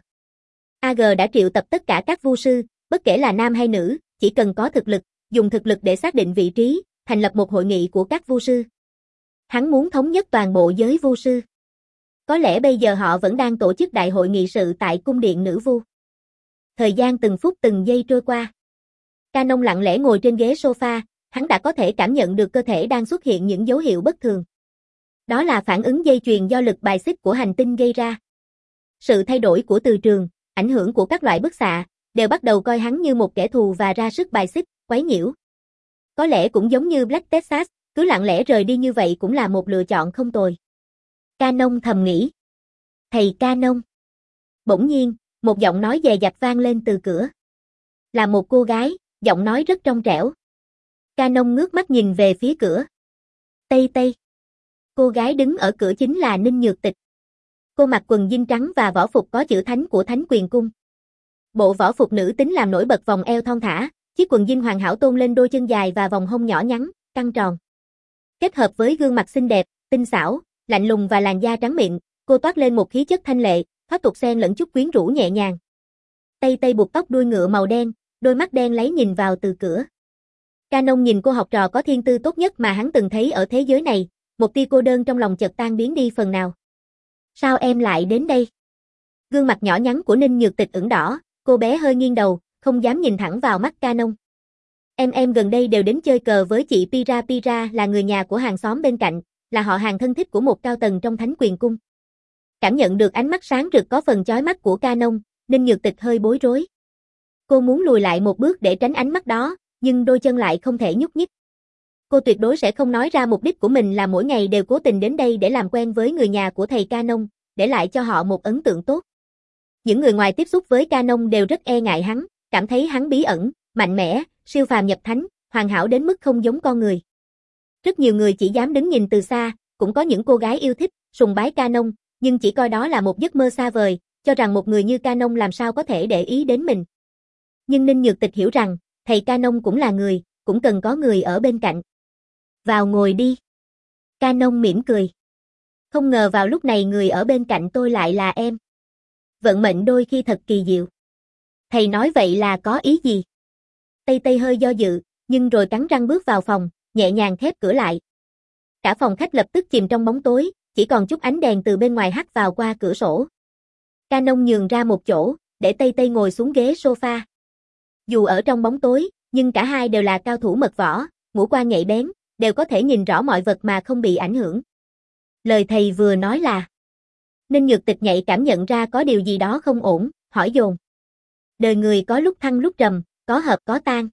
a giê đã triệu tập tất cả các vu sư, bất kể là nam hay nữ, chỉ cần có thực lực, dùng thực lực để xác định vị trí, thành lập một hội nghị của các vu sư. Hắn muốn thống nhất toàn bộ giới vu sư. Có lẽ bây giờ họ vẫn đang tổ chức đại hội nghị sự tại cung điện nữ vu. Thời gian từng phút từng giây trôi qua. Canon lặng lẽ ngồi trên ghế sofa, hắn đã có thể cảm nhận được cơ thể đang xuất hiện những dấu hiệu bất thường. Đó là phản ứng dây chuyền do lực bài xích của hành tinh gây ra. Sự thay đổi của từ trường, ảnh hưởng của các loại bức xạ, đều bắt đầu coi hắn như một kẻ thù và ra sức bài xích, quấy nhiễu. Có lẽ cũng giống như Black Texas, cứ lặng lẽ rời đi như vậy cũng là một lựa chọn không tồi. Canon thầm nghĩ. Thầy Canon. Bỗng nhiên, một giọng nói dè dặt vang lên từ cửa. Là một cô gái, giọng nói rất trong trẻo. Canon ngước mắt nhìn về phía cửa. Tây Tây. Cô gái đứng ở cửa chính là Ninh Nhược Tịch. Cô mặc quần jean trắng và võ phục có chữ thánh của Thánh Quyền Cung. Bộ võ phục nữ tính làm nổi bật vòng eo thon thả, chiếc quần jean hoàn hảo tôn lên đôi chân dài và vòng hông nhỏ nhắn, căng tròn. Kết hợp với gương mặt xinh đẹp, tinh xảo, lạnh lùng và làn da trắng mịn, cô toát lên một khí chất thanh lệ, thoát tục xen lẫn chút quyến rũ nhẹ nhàng. Tây Tây buộc tóc đuôi ngựa màu đen, đôi mắt đen lấy nhìn vào từ cửa. Canon nhìn cô học trò có thiên tư tốt nhất mà hắn từng thấy ở thế giới này, một tia cô đơn trong lòng chợt tan biến đi phần nào. Sao em lại đến đây? Gương mặt nhỏ nhắn của Ninh Nhược Tịch ửng đỏ, cô bé hơi nghiêng đầu, không dám nhìn thẳng vào mắt Canon. Em em gần đây đều đến chơi cờ với chị Pira. Pira là người nhà của hàng xóm bên cạnh, là họ hàng thân thích của một cao tầng trong Thánh Quyền Cung. Cảm nhận được ánh mắt sáng rực có phần chói mắt của Canon, Ninh Nhược Tịch hơi bối rối. Cô muốn lùi lại một bước để tránh ánh mắt đó, nhưng đôi chân lại không thể nhúc nhích. cô tuyệt đối sẽ không nói ra mục đích của mình là mỗi ngày đều cố tình đến đây để làm quen với người nhà của thầy Canon, để lại cho họ một ấn tượng tốt. Những người ngoài tiếp xúc với Canon đều rất e ngại hắn, cảm thấy hắn bí ẩn, mạnh mẽ, siêu phàm nhập thánh, hoàn hảo đến mức không giống con người. Rất nhiều người chỉ dám đứng nhìn từ xa, cũng có những cô gái yêu thích, sùng bái Canon, nhưng chỉ coi đó là một giấc mơ xa vời, cho rằng một người như Canon làm sao có thể để ý đến mình. Nhưng Ninh Nhược Tịch hiểu rằng, thầy Canon cũng là người, cũng cần có người ở bên cạnh. Vào ngồi đi. Canon mỉm cười. Không ngờ vào lúc này người ở bên cạnh tôi lại là em. Vận mệnh đôi khi thật kỳ diệu. Thầy nói vậy là có ý gì? Tây Tây hơi do dự, nhưng rồi cắn răng bước vào phòng, nhẹ nhàng khép cửa lại. Cả phòng khách lập tức chìm trong bóng tối, chỉ còn chút ánh đèn từ bên ngoài hắt vào qua cửa sổ. Canon nhường ra một chỗ, để Tây Tây ngồi xuống ghế sofa. Dù ở trong bóng tối, nhưng cả hai đều là cao thủ mật võ, ngũ quan nhạy bén, đều có thể nhìn rõ mọi vật mà không bị ảnh hưởng. Lời thầy vừa nói là... Ninh Nhược Tịch nhạy cảm nhận ra có điều gì đó không ổn, hỏi dồn. Đời người có lúc thăng lúc trầm, có hợp có tan.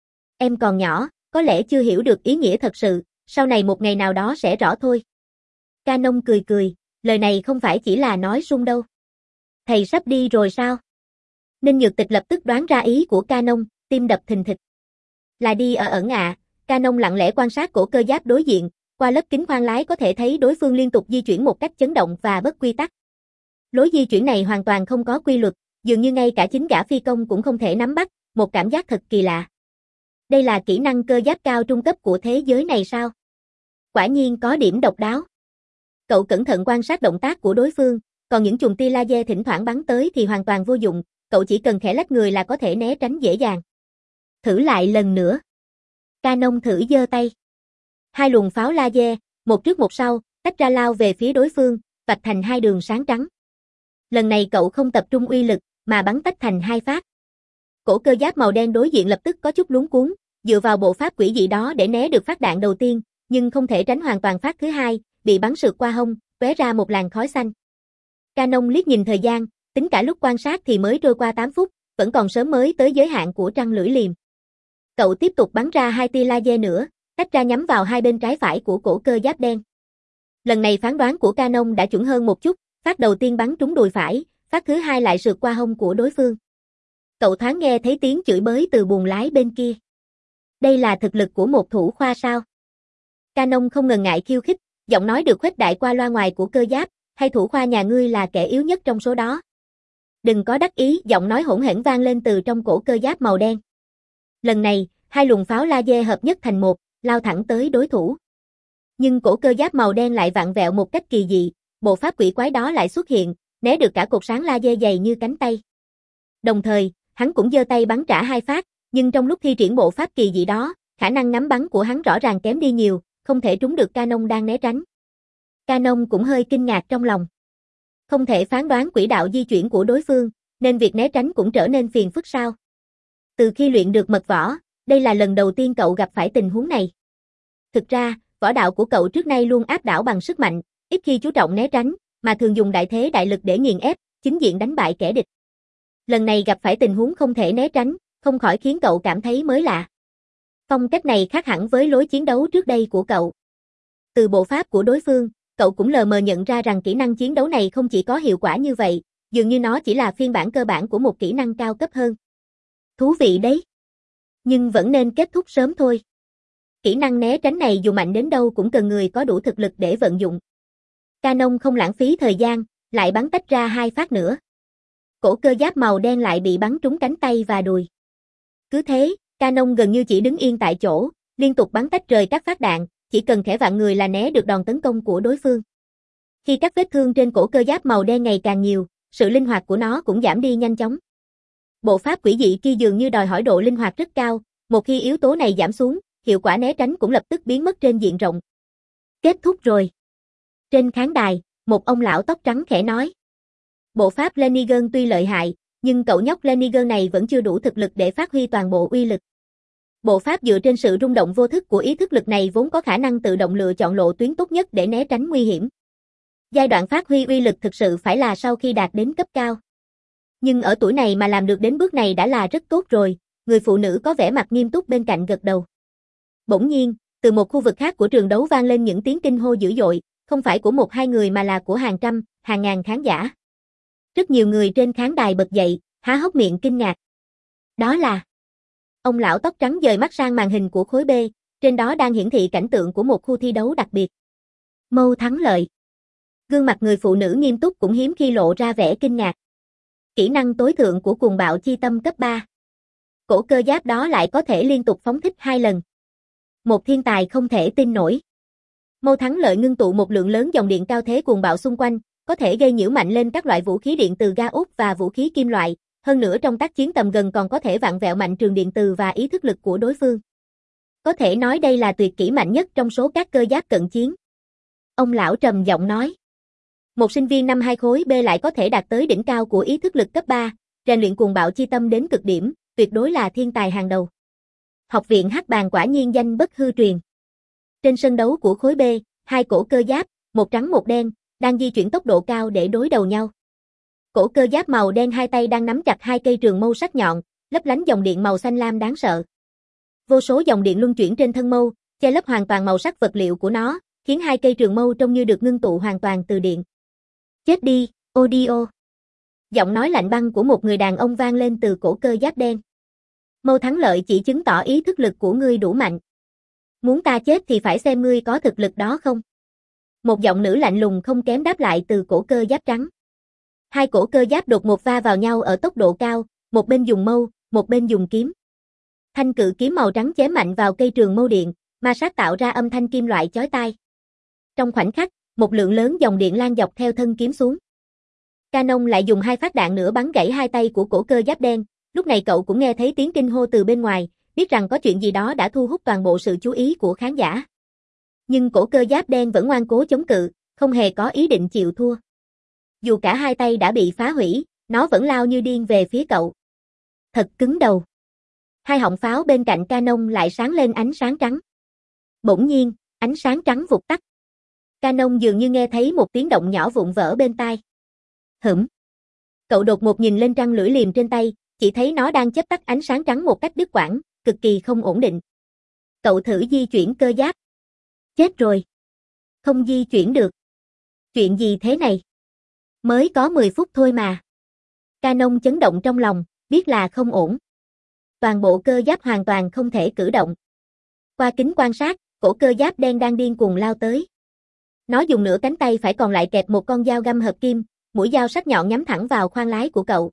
Em còn nhỏ, có lẽ chưa hiểu được ý nghĩa thật sự, sau này một ngày nào đó sẽ rõ thôi. Canon cười cười, lời này không phải chỉ là nói sung đâu. Thầy sắp đi rồi sao? Ninh Nhược Tịch lập tức đoán ra ý của Canon, tim đập thình thịch. Là đi ở ẩn ạ, à. Canon lặng lẽ quan sát cổ cơ giáp đối diện, qua lớp kính khoang lái có thể thấy đối phương liên tục di chuyển một cách chấn động và bất quy tắc. Lối di chuyển này hoàn toàn không có quy luật, dường như ngay cả chính gã phi công cũng không thể nắm bắt, một cảm giác thật kỳ lạ. Đây là kỹ năng cơ giáp cao trung cấp của thế giới này sao? Quả nhiên có điểm độc đáo. Cậu cẩn thận quan sát động tác của đối phương, còn những chùm tia laser thỉnh thoảng bắn tới thì hoàn toàn vô dụng, cậu chỉ cần khẽ lách người là có thể né tránh dễ dàng. Thử lại lần nữa. Canon thử giơ tay. Hai luồng pháo laser, một trước một sau, tách ra lao về phía đối phương, vạch thành hai đường sáng trắng. Lần này cậu không tập trung uy lực, mà bắn tách thành hai phát. Cổ cơ giáp màu đen đối diện lập tức có chút luống cuống, dựa vào bộ pháp quỷ dị đó để né được phát đạn đầu tiên, nhưng không thể tránh hoàn toàn phát thứ hai, bị bắn sượt qua hông, tóe ra một làn khói xanh. Canon liếc nhìn thời gian, tính cả lúc quan sát thì mới trôi qua tám phút, vẫn còn sớm mới tới giới hạn của trăng lưỡi liềm. Cậu tiếp tục bắn ra hai tia laser nữa, tách ra nhắm vào hai bên trái phải của cổ cơ giáp đen. Lần này phán đoán của Canon đã chuẩn hơn một chút, phát đầu tiên bắn trúng đùi phải, phát thứ hai lại sượt qua hông của đối phương. Cậu thoáng nghe thấy tiếng chửi bới từ buồng lái bên kia. Đây là thực lực của một thủ khoa sao? Canon không ngần ngại khiêu khích, giọng nói được khuếch đại qua loa ngoài của cơ giáp, hay thủ khoa nhà ngươi là kẻ yếu nhất trong số đó. Đừng có đắc ý, giọng nói hỗn hển vang lên từ trong cổ cơ giáp màu đen. Lần này, hai luồng pháo laser hợp nhất thành một, lao thẳng tới đối thủ. Nhưng cổ cơ giáp màu đen lại vặn vẹo một cách kỳ dị, bộ pháp quỷ quái đó lại xuất hiện, né được cả cột sáng laser dày như cánh tay. Đồng thời, hắn cũng giơ tay bắn trả hai phát, nhưng trong lúc thi triển bộ pháp kỳ dị đó, khả năng ngắm bắn của hắn rõ ràng kém đi nhiều, không thể trúng được Canon đang né tránh. Canon cũng hơi kinh ngạc trong lòng. Không thể phán đoán quỹ đạo di chuyển của đối phương, nên việc né tránh cũng trở nên phiền phức sao. Từ khi luyện được mật võ, đây là lần đầu tiên cậu gặp phải tình huống này. Thực ra, võ đạo của cậu trước nay luôn áp đảo bằng sức mạnh, ít khi chú trọng né tránh, mà thường dùng đại thế đại lực để nghiền ép, chính diện đánh bại kẻ địch. Lần này gặp phải tình huống không thể né tránh, không khỏi khiến cậu cảm thấy mới lạ. Phong cách này khác hẳn với lối chiến đấu trước đây của cậu. Từ bộ pháp của đối phương, cậu cũng lờ mờ nhận ra rằng kỹ năng chiến đấu này không chỉ có hiệu quả như vậy, dường như nó chỉ là phiên bản cơ bản của một kỹ năng cao cấp hơn. Thú vị đấy. Nhưng vẫn nên kết thúc sớm thôi. Kỹ năng né tránh này dù mạnh đến đâu cũng cần người có đủ thực lực để vận dụng. Canon không lãng phí thời gian, lại bắn tách ra hai phát nữa. Cổ cơ giáp màu đen lại bị bắn trúng cánh tay và đùi. Cứ thế, Canon gần như chỉ đứng yên tại chỗ, liên tục bắn tách rời các phát đạn, chỉ cần khẽ vặn người là né được đòn tấn công của đối phương. Khi các vết thương trên cổ cơ giáp màu đen ngày càng nhiều, sự linh hoạt của nó cũng giảm đi nhanh chóng. Bộ pháp quỷ dị kia dường như đòi hỏi độ linh hoạt rất cao, một khi yếu tố này giảm xuống, hiệu quả né tránh cũng lập tức biến mất trên diện rộng. Kết thúc rồi. Trên khán đài, một ông lão tóc trắng khẽ nói. Bộ pháp Lenigan tuy lợi hại, nhưng cậu nhóc Lenigan này vẫn chưa đủ thực lực để phát huy toàn bộ uy lực. Bộ pháp dựa trên sự rung động vô thức của ý thức lực này vốn có khả năng tự động lựa chọn lộ tuyến tốt nhất để né tránh nguy hiểm. Giai đoạn phát huy uy lực thực sự phải là sau khi đạt đến cấp cao. Nhưng ở tuổi này mà làm được đến bước này đã là rất tốt rồi, người phụ nữ có vẻ mặt nghiêm túc bên cạnh gật đầu. Bỗng nhiên, Từ một khu vực khác của trường đấu vang lên những tiếng kinh hô dữ dội, không phải của một hai người mà là của hàng trăm, hàng ngàn khán giả. Rất nhiều người trên khán đài bật dậy, há hốc miệng kinh ngạc. Đó là... Ông lão tóc trắng dời mắt sang màn hình của khối B, trên đó đang hiển thị cảnh tượng của một khu thi đấu đặc biệt. Mâu thắng lợi. Gương mặt người phụ nữ nghiêm túc cũng hiếm khi lộ ra vẻ kinh ngạc. Kỹ năng tối thượng của cuồng bạo chi tâm cấp ba. Cổ cơ giáp đó lại có thể liên tục phóng thích hai lần. Một thiên tài không thể tin nổi. Mâu thắng lợi ngưng tụ một lượng lớn dòng điện cao thế cuồng bạo xung quanh, có thể gây nhiễu mạnh lên các loại vũ khí điện từ ga út và vũ khí kim loại, hơn nữa trong tác chiến tầm gần còn có thể vặn vẹo mạnh trường điện từ và ý thức lực của đối phương. Có thể nói đây là tuyệt kỹ mạnh nhất trong số các cơ giáp cận chiến. Ông lão trầm giọng nói. Một sinh viên năm hai khối B lại có thể đạt tới đỉnh cao của ý thức lực cấp ba, rèn luyện cuồng bạo chi tâm đến cực điểm, tuyệt đối là thiên tài hàng đầu. Học viện Hắc Bàng quả nhiên danh bất hư truyền. Trên sân đấu của khối B, hai cổ cơ giáp, một trắng một đen, đang di chuyển tốc độ cao để đối đầu nhau. Cổ cơ giáp màu đen hai tay đang nắm chặt hai cây trường mâu sắc nhọn, lấp lánh dòng điện màu xanh lam đáng sợ. Vô số dòng điện luân chuyển trên thân mâu, che lấp hoàn toàn màu sắc vật liệu của nó, khiến hai cây trường mâu trông như được ngưng tụ hoàn toàn từ điện. Chết đi, Odio. Giọng nói lạnh băng của một người đàn ông vang lên từ cổ cơ giáp đen. Mâu thắng lợi chỉ chứng tỏ ý thức lực của ngươi đủ mạnh. Muốn ta chết thì phải xem ngươi có thực lực đó không? Một giọng nữ lạnh lùng không kém đáp lại từ cổ cơ giáp trắng. Hai cổ cơ giáp đột ngột va vào nhau ở tốc độ cao, một bên dùng mâu, một bên dùng kiếm. Thanh cự kiếm màu trắng chém mạnh vào cây trường mâu điện, ma sát tạo ra âm thanh kim loại chói tai. Trong khoảnh khắc, một lượng lớn dòng điện lan dọc theo thân kiếm xuống. Canon lại dùng hai phát đạn nữa bắn gãy hai tay của cổ cơ giáp đen, lúc này cậu cũng nghe thấy tiếng kinh hô từ bên ngoài, biết rằng có chuyện gì đó đã thu hút toàn bộ sự chú ý của khán giả. Nhưng cổ cơ giáp đen vẫn ngoan cố chống cự, không hề có ý định chịu thua. Dù cả hai tay đã bị phá hủy, nó vẫn lao như điên về phía cậu. Thật cứng đầu. Hai họng pháo bên cạnh Canon lại sáng lên ánh sáng trắng. Bỗng nhiên, ánh sáng trắng vụt tắt. Canon dường như nghe thấy một tiếng động nhỏ vụn vỡ bên tai. Hửm. Cậu đột ngột nhìn lên trăng lưỡi liềm trên tay, chỉ thấy nó đang chớp tắt ánh sáng trắng một cách đứt quãng, cực kỳ không ổn định. Cậu thử di chuyển cơ giáp. Chết rồi. Không di chuyển được. Chuyện gì thế này? Mới có mười phút thôi mà. Canon chấn động trong lòng, biết là không ổn. Toàn bộ cơ giáp hoàn toàn không thể cử động. Qua kính quan sát, cổ cơ giáp đen đang điên cuồng lao tới. Nó dùng nửa cánh tay phải còn lại kẹp một con dao găm hợp kim, mũi dao sắc nhọn nhắm thẳng vào khoang lái của cậu.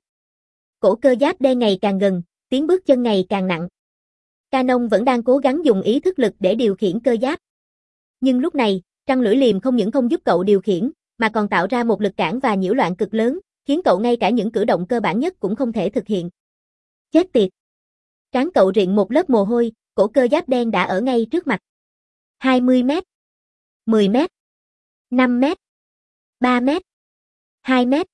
Cổ cơ giáp đen ngày càng gần, tiếng bước chân ngày càng nặng. Canon vẫn đang cố gắng dùng ý thức lực để điều khiển cơ giáp. Nhưng lúc này, trăng lưỡi liềm không những không giúp cậu điều khiển, mà còn tạo ra một lực cản và nhiễu loạn cực lớn, khiến cậu ngay cả những cử động cơ bản nhất cũng không thể thực hiện. Chết tiệt! Trán cậu rịn một lớp mồ hôi, cổ cơ giáp đen đã ở ngay trước mặt. hai mươi mét, mười mét, năm mét, ba mét, hai mét.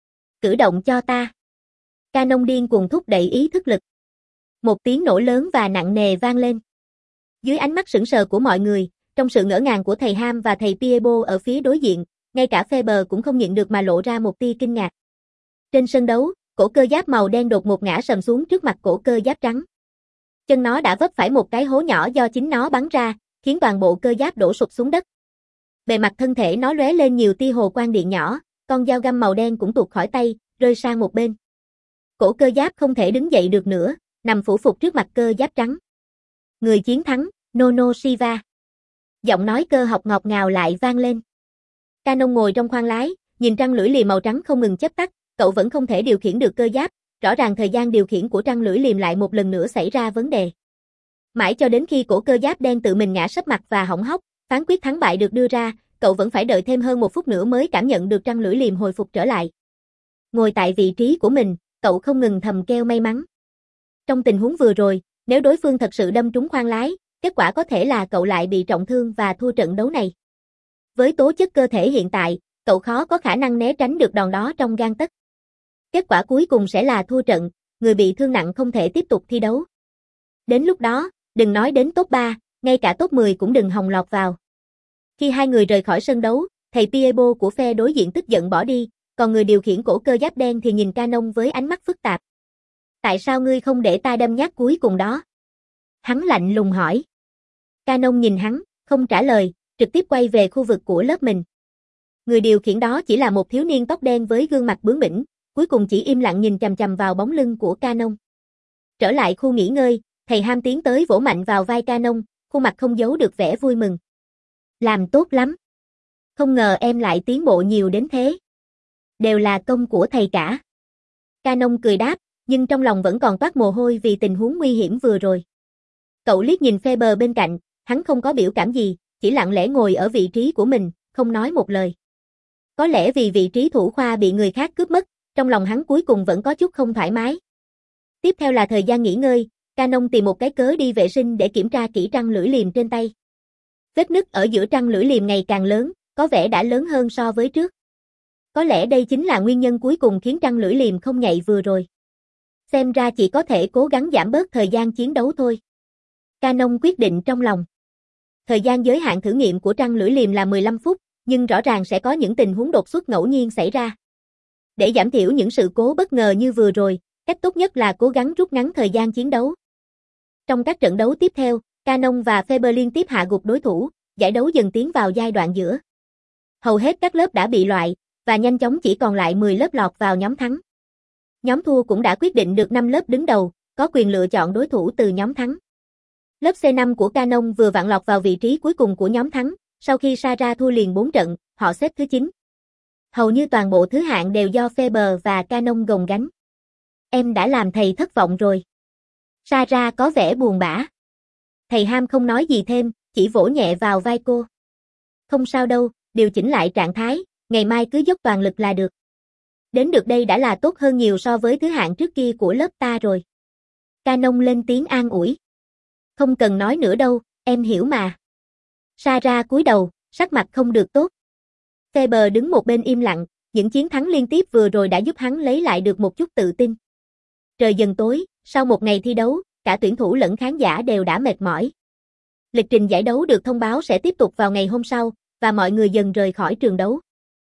Cử động cho ta. Canon điên cuồng thúc đẩy ý thức lực. Một tiếng nổ lớn và nặng nề vang lên. Dưới ánh mắt sững sờ của mọi người, trong sự ngỡ ngàng của thầy Ham và thầy Piebo ở phía đối diện, ngay cả Faber cũng không nhịn được mà lộ ra một tia kinh ngạc. Trên sân đấu, cổ cơ giáp màu đen đột ngột ngã sầm xuống trước mặt cổ cơ giáp trắng. Chân nó đã vấp phải một cái hố nhỏ do chính nó bắn ra, khiến toàn bộ cơ giáp đổ sụp xuống đất. Bề mặt thân thể nó lóe lên nhiều tia hồ quang điện nhỏ, con dao găm màu đen cũng tuột khỏi tay, rơi sang một bên. Cổ cơ giáp không thể đứng dậy được nữa, nằm phủ phục trước mặt cơ giáp trắng. Người chiến thắng, Nono Shiva. Giọng nói cơ học ngọt ngào lại vang lên. Canon ngồi trong khoang lái, nhìn trăng lưỡi liềm màu trắng không ngừng chớp tắt, cậu vẫn không thể điều khiển được cơ giáp, rõ ràng thời gian điều khiển của trăng lưỡi liềm lại một lần nữa xảy ra vấn đề. Mãi cho đến khi cổ cơ giáp đen tự mình ngã sấp mặt và hỏng hóc, phán quyết thắng bại được đưa ra, cậu vẫn phải đợi thêm hơn một phút nữa mới cảm nhận được trăng lưỡi liềm hồi phục trở lại. Ngồi tại vị trí của mình, cậu không ngừng thầm kêu may mắn. Trong tình huống vừa rồi, nếu đối phương thật sự đâm trúng khoang lái, kết quả có thể là cậu lại bị trọng thương và thua trận đấu này. Với tố chất cơ thể hiện tại, cậu khó có khả năng né tránh được đòn đó trong gang tấc. Kết quả cuối cùng sẽ là thua trận, người bị thương nặng không thể tiếp tục thi đấu. Đến lúc đó, đừng nói đến top ba, ngay cả top mười cũng đừng hòng lọt vào. Khi hai người rời khỏi sân đấu, thầy Piebo của phe đối diện tức giận bỏ đi, còn người điều khiển cổ cơ giáp đen thì nhìn Canon với ánh mắt phức tạp. Tại sao ngươi không để ta đâm nhát cuối cùng đó? Hắn lạnh lùng hỏi. Canon nhìn hắn, không trả lời, trực tiếp quay về khu vực của lớp mình. Người điều khiển đó chỉ là một thiếu niên tóc đen với gương mặt bướng bỉnh, cuối cùng chỉ im lặng nhìn chằm chằm vào bóng lưng của Canon. Trở lại khu nghỉ ngơi, thầy Ham tiến tới vỗ mạnh vào vai Canon, khuôn mặt không giấu được vẻ vui mừng. Làm tốt lắm. Không ngờ em lại tiến bộ nhiều đến thế. Đều là công của thầy cả. Canon cười đáp, nhưng trong lòng vẫn còn toát mồ hôi vì tình huống nguy hiểm vừa rồi. Cậu liếc nhìn Faber bên cạnh, hắn không có biểu cảm gì, chỉ lặng lẽ ngồi ở vị trí của mình, không nói một lời. Có lẽ vì vị trí thủ khoa bị người khác cướp mất, trong lòng hắn cuối cùng vẫn có chút không thoải mái. Tiếp theo là thời gian nghỉ ngơi, Canon tìm một cái cớ đi vệ sinh để kiểm tra kỹ răng lưỡi liềm trên tay. Vết nứt ở giữa răng lưỡi liềm ngày càng lớn, có vẻ đã lớn hơn so với trước. Có lẽ đây chính là nguyên nhân cuối cùng khiến răng lưỡi liềm không nhạy vừa rồi. Xem ra chỉ có thể cố gắng giảm bớt thời gian chiến đấu thôi. Canon quyết định trong lòng. Thời gian giới hạn thử nghiệm của răng lưỡi liềm là mười lăm phút, nhưng rõ ràng sẽ có những tình huống đột xuất ngẫu nhiên xảy ra. Để giảm thiểu những sự cố bất ngờ như vừa rồi, cách tốt nhất là cố gắng rút ngắn thời gian chiến đấu. Trong các trận đấu tiếp theo, Canon và Faber liên tiếp hạ gục đối thủ, giải đấu dần tiến vào giai đoạn giữa. Hầu hết các lớp đã bị loại, và nhanh chóng chỉ còn lại mười lớp lọt vào nhóm thắng. Nhóm thua cũng đã quyết định được năm lớp đứng đầu, có quyền lựa chọn đối thủ từ nhóm thắng. Lớp C năm của Canon vừa vặn lọt vào vị trí cuối cùng của nhóm thắng, sau khi Sarah thua liền bốn trận, họ xếp thứ chín. Hầu như toàn bộ thứ hạng đều do Faber và Canon gồng gánh. Em đã làm thầy thất vọng rồi. Sarah có vẻ buồn bã. Thầy Ham không nói gì thêm, chỉ vỗ nhẹ vào vai cô. Không sao đâu, điều chỉnh lại trạng thái, ngày mai cứ dốc toàn lực là được. Đến được đây đã là tốt hơn nhiều so với thứ hạng trước kia của lớp ta rồi. Canon lên tiếng an ủi. Không cần nói nữa đâu, em hiểu mà. Sarah cúi đầu, sắc mặt không được tốt. Faber đứng một bên im lặng, những chiến thắng liên tiếp vừa rồi đã giúp hắn lấy lại được một chút tự tin. Trời dần tối, sau một ngày thi đấu, cả tuyển thủ lẫn khán giả đều đã mệt mỏi. Lịch trình giải đấu được thông báo sẽ tiếp tục vào ngày hôm sau, và mọi người dần rời khỏi trường đấu.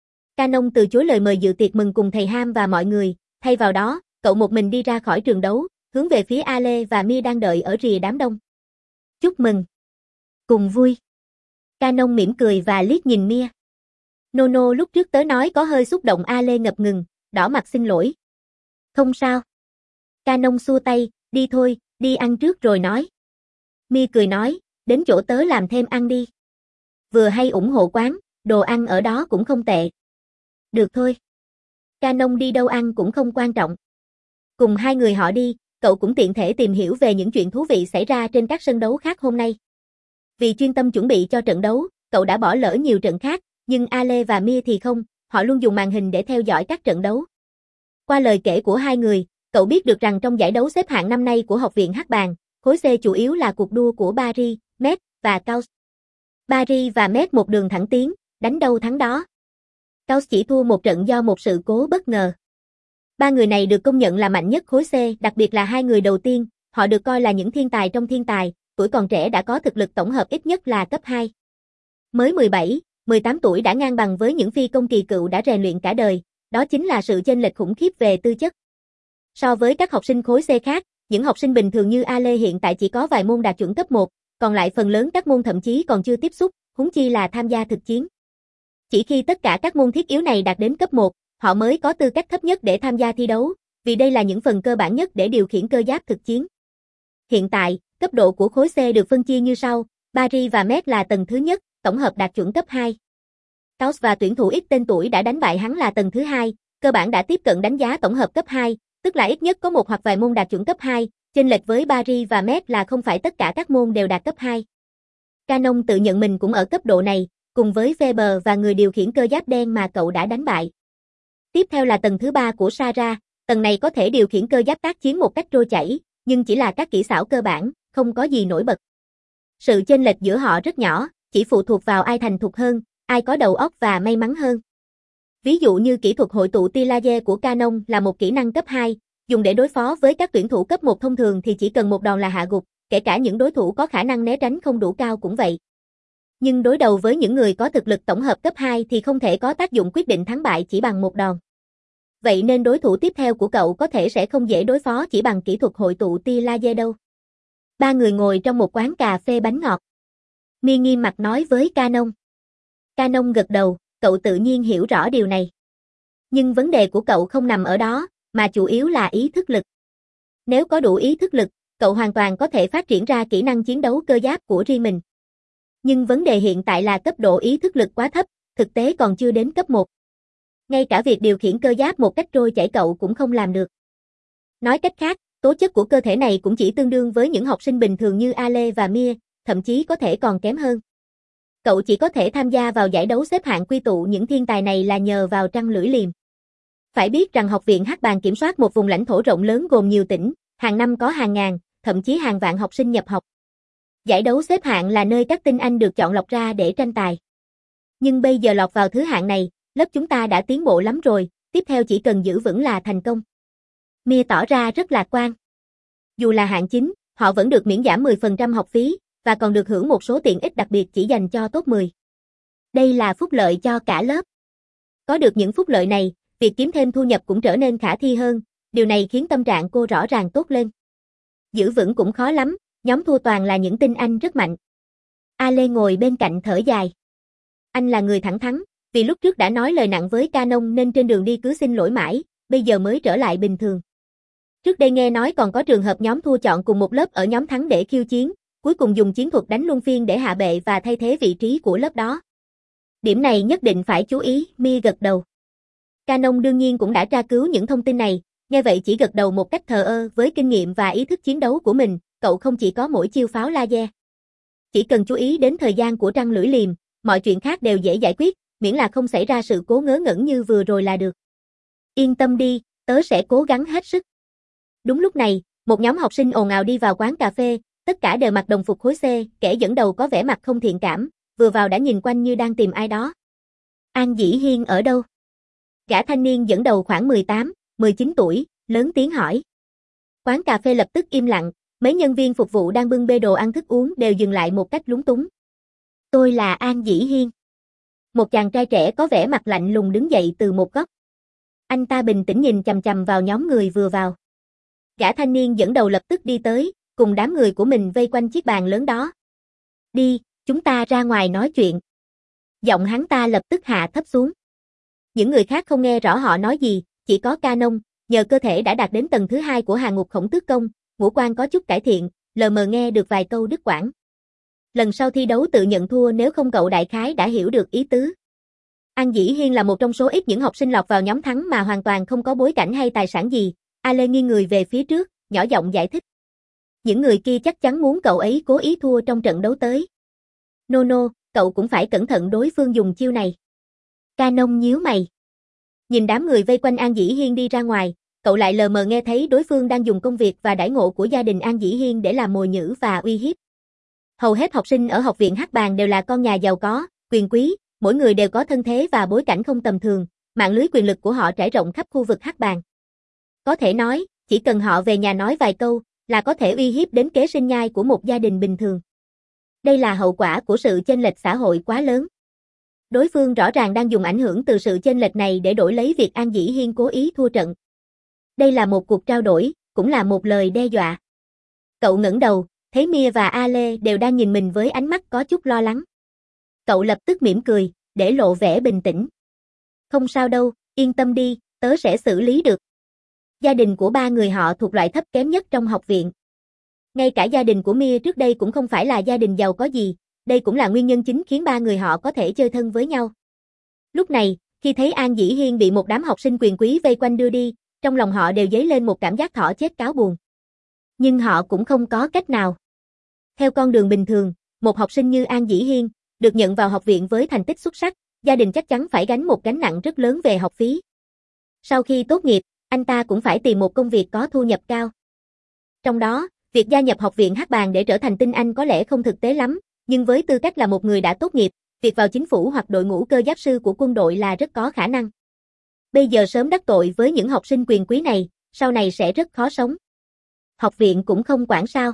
Canon từ chối lời mời dự tiệc mừng cùng thầy Ham và mọi người, thay vào đó, cậu một mình đi ra khỏi trường đấu, hướng về phía Ale và Mia đang đợi ở rìa đám đông. Chúc mừng. Cùng vui. Canon mỉm cười và liếc nhìn Mia. Nono lúc trước tớ nói có hơi xúc động. Ale ngập ngừng, đỏ mặt xin lỗi. Không sao. Canon xua tay, đi thôi, đi ăn trước rồi nói. Mia cười nói, đến chỗ tớ làm thêm ăn đi. Vừa hay ủng hộ quán, đồ ăn ở đó cũng không tệ. Được thôi. Canon đi đâu ăn cũng không quan trọng. Cùng hai người họ đi, cậu cũng tiện thể tìm hiểu về những chuyện thú vị xảy ra trên các sân đấu khác hôm nay. Vì chuyên tâm chuẩn bị cho trận đấu, cậu đã bỏ lỡ nhiều trận khác, nhưng Ale và Mia thì không, họ luôn dùng màn hình để theo dõi các trận đấu. Qua lời kể của hai người, cậu biết được rằng trong giải đấu xếp hạng năm nay của Học viện Hắc Bàng, khối C chủ yếu là cuộc đua của Paris, Metz và Caus. Paris và Metz một đường thẳng tiến, đánh đâu thắng đó. Caus chỉ thua một trận do một sự cố bất ngờ. Ba người này được công nhận là mạnh nhất khối C, đặc biệt là hai người đầu tiên, họ được coi là những thiên tài trong thiên tài, tuổi còn trẻ đã có thực lực tổng hợp ít nhất là cấp hai. Mới mười bảy, mười tám tuổi đã ngang bằng với những phi công kỳ cựu đã rèn luyện cả đời, đó chính là sự chênh lệch khủng khiếp về tư chất. So với các học sinh khối C khác, những học sinh bình thường như Ale hiện tại chỉ có vài môn đạt chuẩn cấp một, còn lại phần lớn các môn thậm chí còn chưa tiếp xúc, huống chi là tham gia thực chiến. Chỉ khi tất cả các môn thiết yếu này đạt đến cấp một, họ mới có tư cách thấp nhất để tham gia thi đấu, vì đây là những phần cơ bản nhất để điều khiển cơ giáp thực chiến. Hiện tại, cấp độ của khối C được phân chia như sau, Paris và Metz là tầng thứ nhất, tổng hợp đạt chuẩn cấp hai. Caus và tuyển thủ ít tên tuổi đã đánh bại hắn là tầng thứ hai, cơ bản đã tiếp cận đánh giá tổng hợp cấp hai, tức là ít nhất có một hoặc vài môn đạt chuẩn cấp hai, chênh lệch với Paris và Metz là không phải tất cả các môn đều đạt cấp hai. Canon tự nhận mình cũng ở cấp độ này, cùng với Faber và người điều khiển cơ giáp đen mà cậu đã đánh bại. Tiếp theo là tầng thứ ba của Sarah, tầng này có thể điều khiển cơ giáp tác chiến một cách trôi chảy, nhưng chỉ là các kỹ xảo cơ bản, không có gì nổi bật. Sự chênh lệch giữa họ rất nhỏ, chỉ phụ thuộc vào ai thành thục hơn, ai có đầu óc và may mắn hơn. Ví dụ như kỹ thuật hội tụ tia laser của Canon là một kỹ năng cấp hai, dùng để đối phó với các tuyển thủ cấp một thông thường thì chỉ cần một đòn là hạ gục, kể cả những đối thủ có khả năng né tránh không đủ cao cũng vậy. Nhưng đối đầu với những người có thực lực tổng hợp cấp hai thì không thể có tác dụng quyết định thắng bại chỉ bằng một đòn. Vậy nên đối thủ tiếp theo của cậu có thể sẽ không dễ đối phó chỉ bằng kỹ thuật hội tụ tia laser đâu. Ba người ngồi trong một quán cà phê bánh ngọt. Mi nghiêm mặt nói với Canon. Canon gật đầu, cậu tự nhiên hiểu rõ điều này. Nhưng vấn đề của cậu không nằm ở đó, mà chủ yếu là ý thức lực. Nếu có đủ ý thức lực, cậu hoàn toàn có thể phát triển ra kỹ năng chiến đấu cơ giáp của riêng mình. Nhưng vấn đề hiện tại là cấp độ ý thức lực quá thấp, thực tế còn chưa đến cấp một. Ngay cả việc điều khiển cơ giáp một cách trôi chảy cậu cũng không làm được. Nói cách khác, tố chất của cơ thể này cũng chỉ tương đương với những học sinh bình thường như Ale và Mia, thậm chí có thể còn kém hơn. Cậu chỉ có thể tham gia vào giải đấu xếp hạng quy tụ những thiên tài này là nhờ vào trăng lưỡi liềm. Phải biết rằng học viện Hắc Bàng kiểm soát một vùng lãnh thổ rộng lớn gồm nhiều tỉnh, hàng năm có hàng ngàn, thậm chí hàng vạn học sinh nhập học. Giải đấu xếp hạng là nơi các tinh anh được chọn lọc ra để tranh tài. Nhưng bây giờ lọt vào thứ hạng này, lớp chúng ta đã tiến bộ lắm rồi, tiếp theo chỉ cần giữ vững là thành công. Mia tỏ ra rất lạc quan. Dù là hạng chín, họ vẫn được miễn giảm mười phần trăm học phí, và còn được hưởng một số tiện ích đặc biệt chỉ dành cho top mười. Đây là phúc lợi cho cả lớp. Có được những phúc lợi này, việc kiếm thêm thu nhập cũng trở nên khả thi hơn, điều này khiến tâm trạng cô rõ ràng tốt lên. Giữ vững cũng khó lắm, nhóm thua toàn là những tinh anh rất mạnh. Ale ngồi bên cạnh thở dài. Anh là người thẳng thắn, vì lúc trước đã nói lời nặng với Canon nên trên đường đi cứ xin lỗi mãi, bây giờ mới trở lại bình thường. Trước đây nghe nói còn có trường hợp nhóm thua chọn cùng một lớp ở nhóm thắng để khiêu chiến, cuối cùng dùng chiến thuật đánh luân phiên để hạ bệ và thay thế vị trí của lớp đó. Điểm này nhất định phải chú ý, Mi gật đầu. Canon đương nhiên cũng đã tra cứu những thông tin này, nghe vậy chỉ gật đầu một cách thờ ơ với kinh nghiệm và ý thức chiến đấu của mình, cậu không chỉ có mỗi chiêu pháo laser. Chỉ cần chú ý đến thời gian của trăng lưỡi liềm, mọi chuyện khác đều dễ giải quyết, miễn là không xảy ra sự cố ngớ ngẩn như vừa rồi là được. Yên tâm đi, tớ sẽ cố gắng hết sức. Đúng lúc này, một nhóm học sinh ồn ào đi vào quán cà phê, tất cả đều mặc đồng phục khối C, kẻ dẫn đầu có vẻ mặt không thiện cảm, vừa vào đã nhìn quanh như đang tìm ai đó. An Dĩ Hiên ở đâu? Gã thanh niên dẫn đầu khoảng mười tám, mười chín tuổi, lớn tiếng hỏi. Quán cà phê lập tức im lặng, mấy nhân viên phục vụ đang bưng bê đồ ăn thức uống đều dừng lại một cách lúng túng. Tôi là An Dĩ Hiên. Một chàng trai trẻ có vẻ mặt lạnh lùng đứng dậy từ một góc. Anh ta bình tĩnh nhìn chằm chằm vào nhóm người vừa vào. Gã thanh niên dẫn đầu lập tức đi tới, cùng đám người của mình vây quanh chiếc bàn lớn đó. Đi, chúng ta ra ngoài nói chuyện. Giọng hắn ta lập tức hạ thấp xuống. Những người khác không nghe rõ họ nói gì, chỉ có Canon, nhờ cơ thể đã đạt đến tầng thứ hai của hàng ngục khổng tước công, ngũ quan có chút cải thiện, lờ mờ nghe được vài câu đứt quãng. Lần sau thi đấu tự nhận thua nếu không cậu đại khái đã hiểu được ý tứ. An Dĩ Hiên là một trong số ít những học sinh lọt vào nhóm thắng mà hoàn toàn không có bối cảnh hay tài sản gì. Ale nghiêng người về phía trước, nhỏ giọng giải thích. Những người kia chắc chắn muốn cậu ấy cố ý thua trong trận đấu tới. No no, cậu cũng phải cẩn thận đối phương dùng chiêu này. Canon nhíu mày. Nhìn đám người vây quanh An Dĩ Hiên đi ra ngoài, cậu lại lờ mờ nghe thấy đối phương đang dùng công việc và đãi ngộ của gia đình An Dĩ Hiên để làm mồi nhử và uy hiếp. Hầu hết học sinh ở học viện Hắc Bàng đều là con nhà giàu có, quyền quý, mỗi người đều có thân thế và bối cảnh không tầm thường, mạng lưới quyền lực của họ trải rộng khắp khu vực Hắc Bàng. Có thể nói, chỉ cần họ về nhà nói vài câu, là có thể uy hiếp đến kế sinh nhai của một gia đình bình thường. Đây là hậu quả của sự chênh lệch xã hội quá lớn. Đối phương rõ ràng đang dùng ảnh hưởng từ sự chênh lệch này để đổi lấy việc An Dĩ Hiên cố ý thua trận. Đây là một cuộc trao đổi, cũng là một lời đe dọa. Cậu ngẩng đầu, thấy Mia và Ale đều đang nhìn mình với ánh mắt có chút lo lắng. Cậu lập tức mỉm cười, để lộ vẻ bình tĩnh. Không sao đâu, yên tâm đi, tớ sẽ xử lý được. Gia đình của ba người họ thuộc loại thấp kém nhất trong học viện. Ngay cả gia đình của Mia trước đây cũng không phải là gia đình giàu có gì, đây cũng là nguyên nhân chính khiến ba người họ có thể chơi thân với nhau. Lúc này, khi thấy An Dĩ Hiên bị một đám học sinh quyền quý vây quanh đưa đi, trong lòng họ đều dấy lên một cảm giác thỏ chết cáo buồn. Nhưng họ cũng không có cách nào. Theo con đường bình thường, một học sinh như An Dĩ Hiên, được nhận vào học viện với thành tích xuất sắc, gia đình chắc chắn phải gánh một gánh nặng rất lớn về học phí. Sau khi tốt nghiệp, anh ta cũng phải tìm một công việc có thu nhập cao. Trong đó, việc gia nhập học viện Hắc Bàng để trở thành tinh anh có lẽ không thực tế lắm, nhưng với tư cách là một người đã tốt nghiệp, việc vào chính phủ hoặc đội ngũ cơ giáp sư của quân đội là rất có khả năng. Bây giờ sớm đắc tội với những học sinh quyền quý này, sau này sẽ rất khó sống. Học viện cũng không quản sao?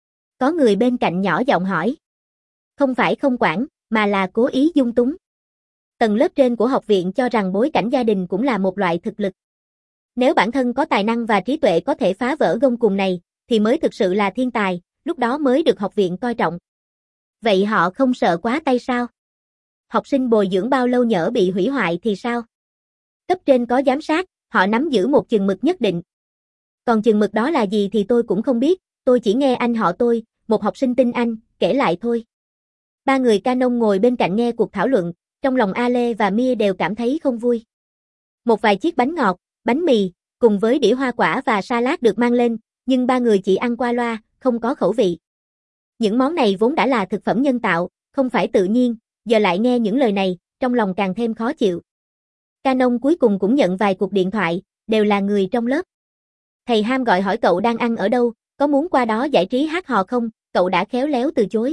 Có người bên cạnh nhỏ giọng hỏi. Không phải không quản, mà là cố ý dung túng. Tầng lớp trên của học viện cho rằng bối cảnh gia đình cũng là một loại thực lực. Nếu bản thân có tài năng và trí tuệ có thể phá vỡ gông cùm này, thì mới thực sự là thiên tài, lúc đó mới được học viện coi trọng. Vậy họ không sợ quá tay sao? Học sinh bồi dưỡng bao lâu nhỡ bị hủy hoại thì sao? Cấp trên có giám sát, họ nắm giữ một chừng mực nhất định. Còn chừng mực đó là gì thì tôi cũng không biết, tôi chỉ nghe anh họ tôi, một học sinh tin anh, kể lại thôi. Ba người Canon ngồi bên cạnh nghe cuộc thảo luận, trong lòng Ale và Mia đều cảm thấy không vui. Một vài chiếc bánh ngọt, bánh mì, cùng với đĩa hoa quả và salad được mang lên, nhưng ba người chỉ ăn qua loa, không có khẩu vị. Những món này vốn đã là thực phẩm nhân tạo, không phải tự nhiên, giờ lại nghe những lời này, trong lòng càng thêm khó chịu. Canon cuối cùng cũng nhận vài cuộc điện thoại, đều là người trong lớp. Thầy Ham gọi hỏi cậu đang ăn ở đâu, có muốn qua đó giải trí hát hò không, cậu đã khéo léo từ chối.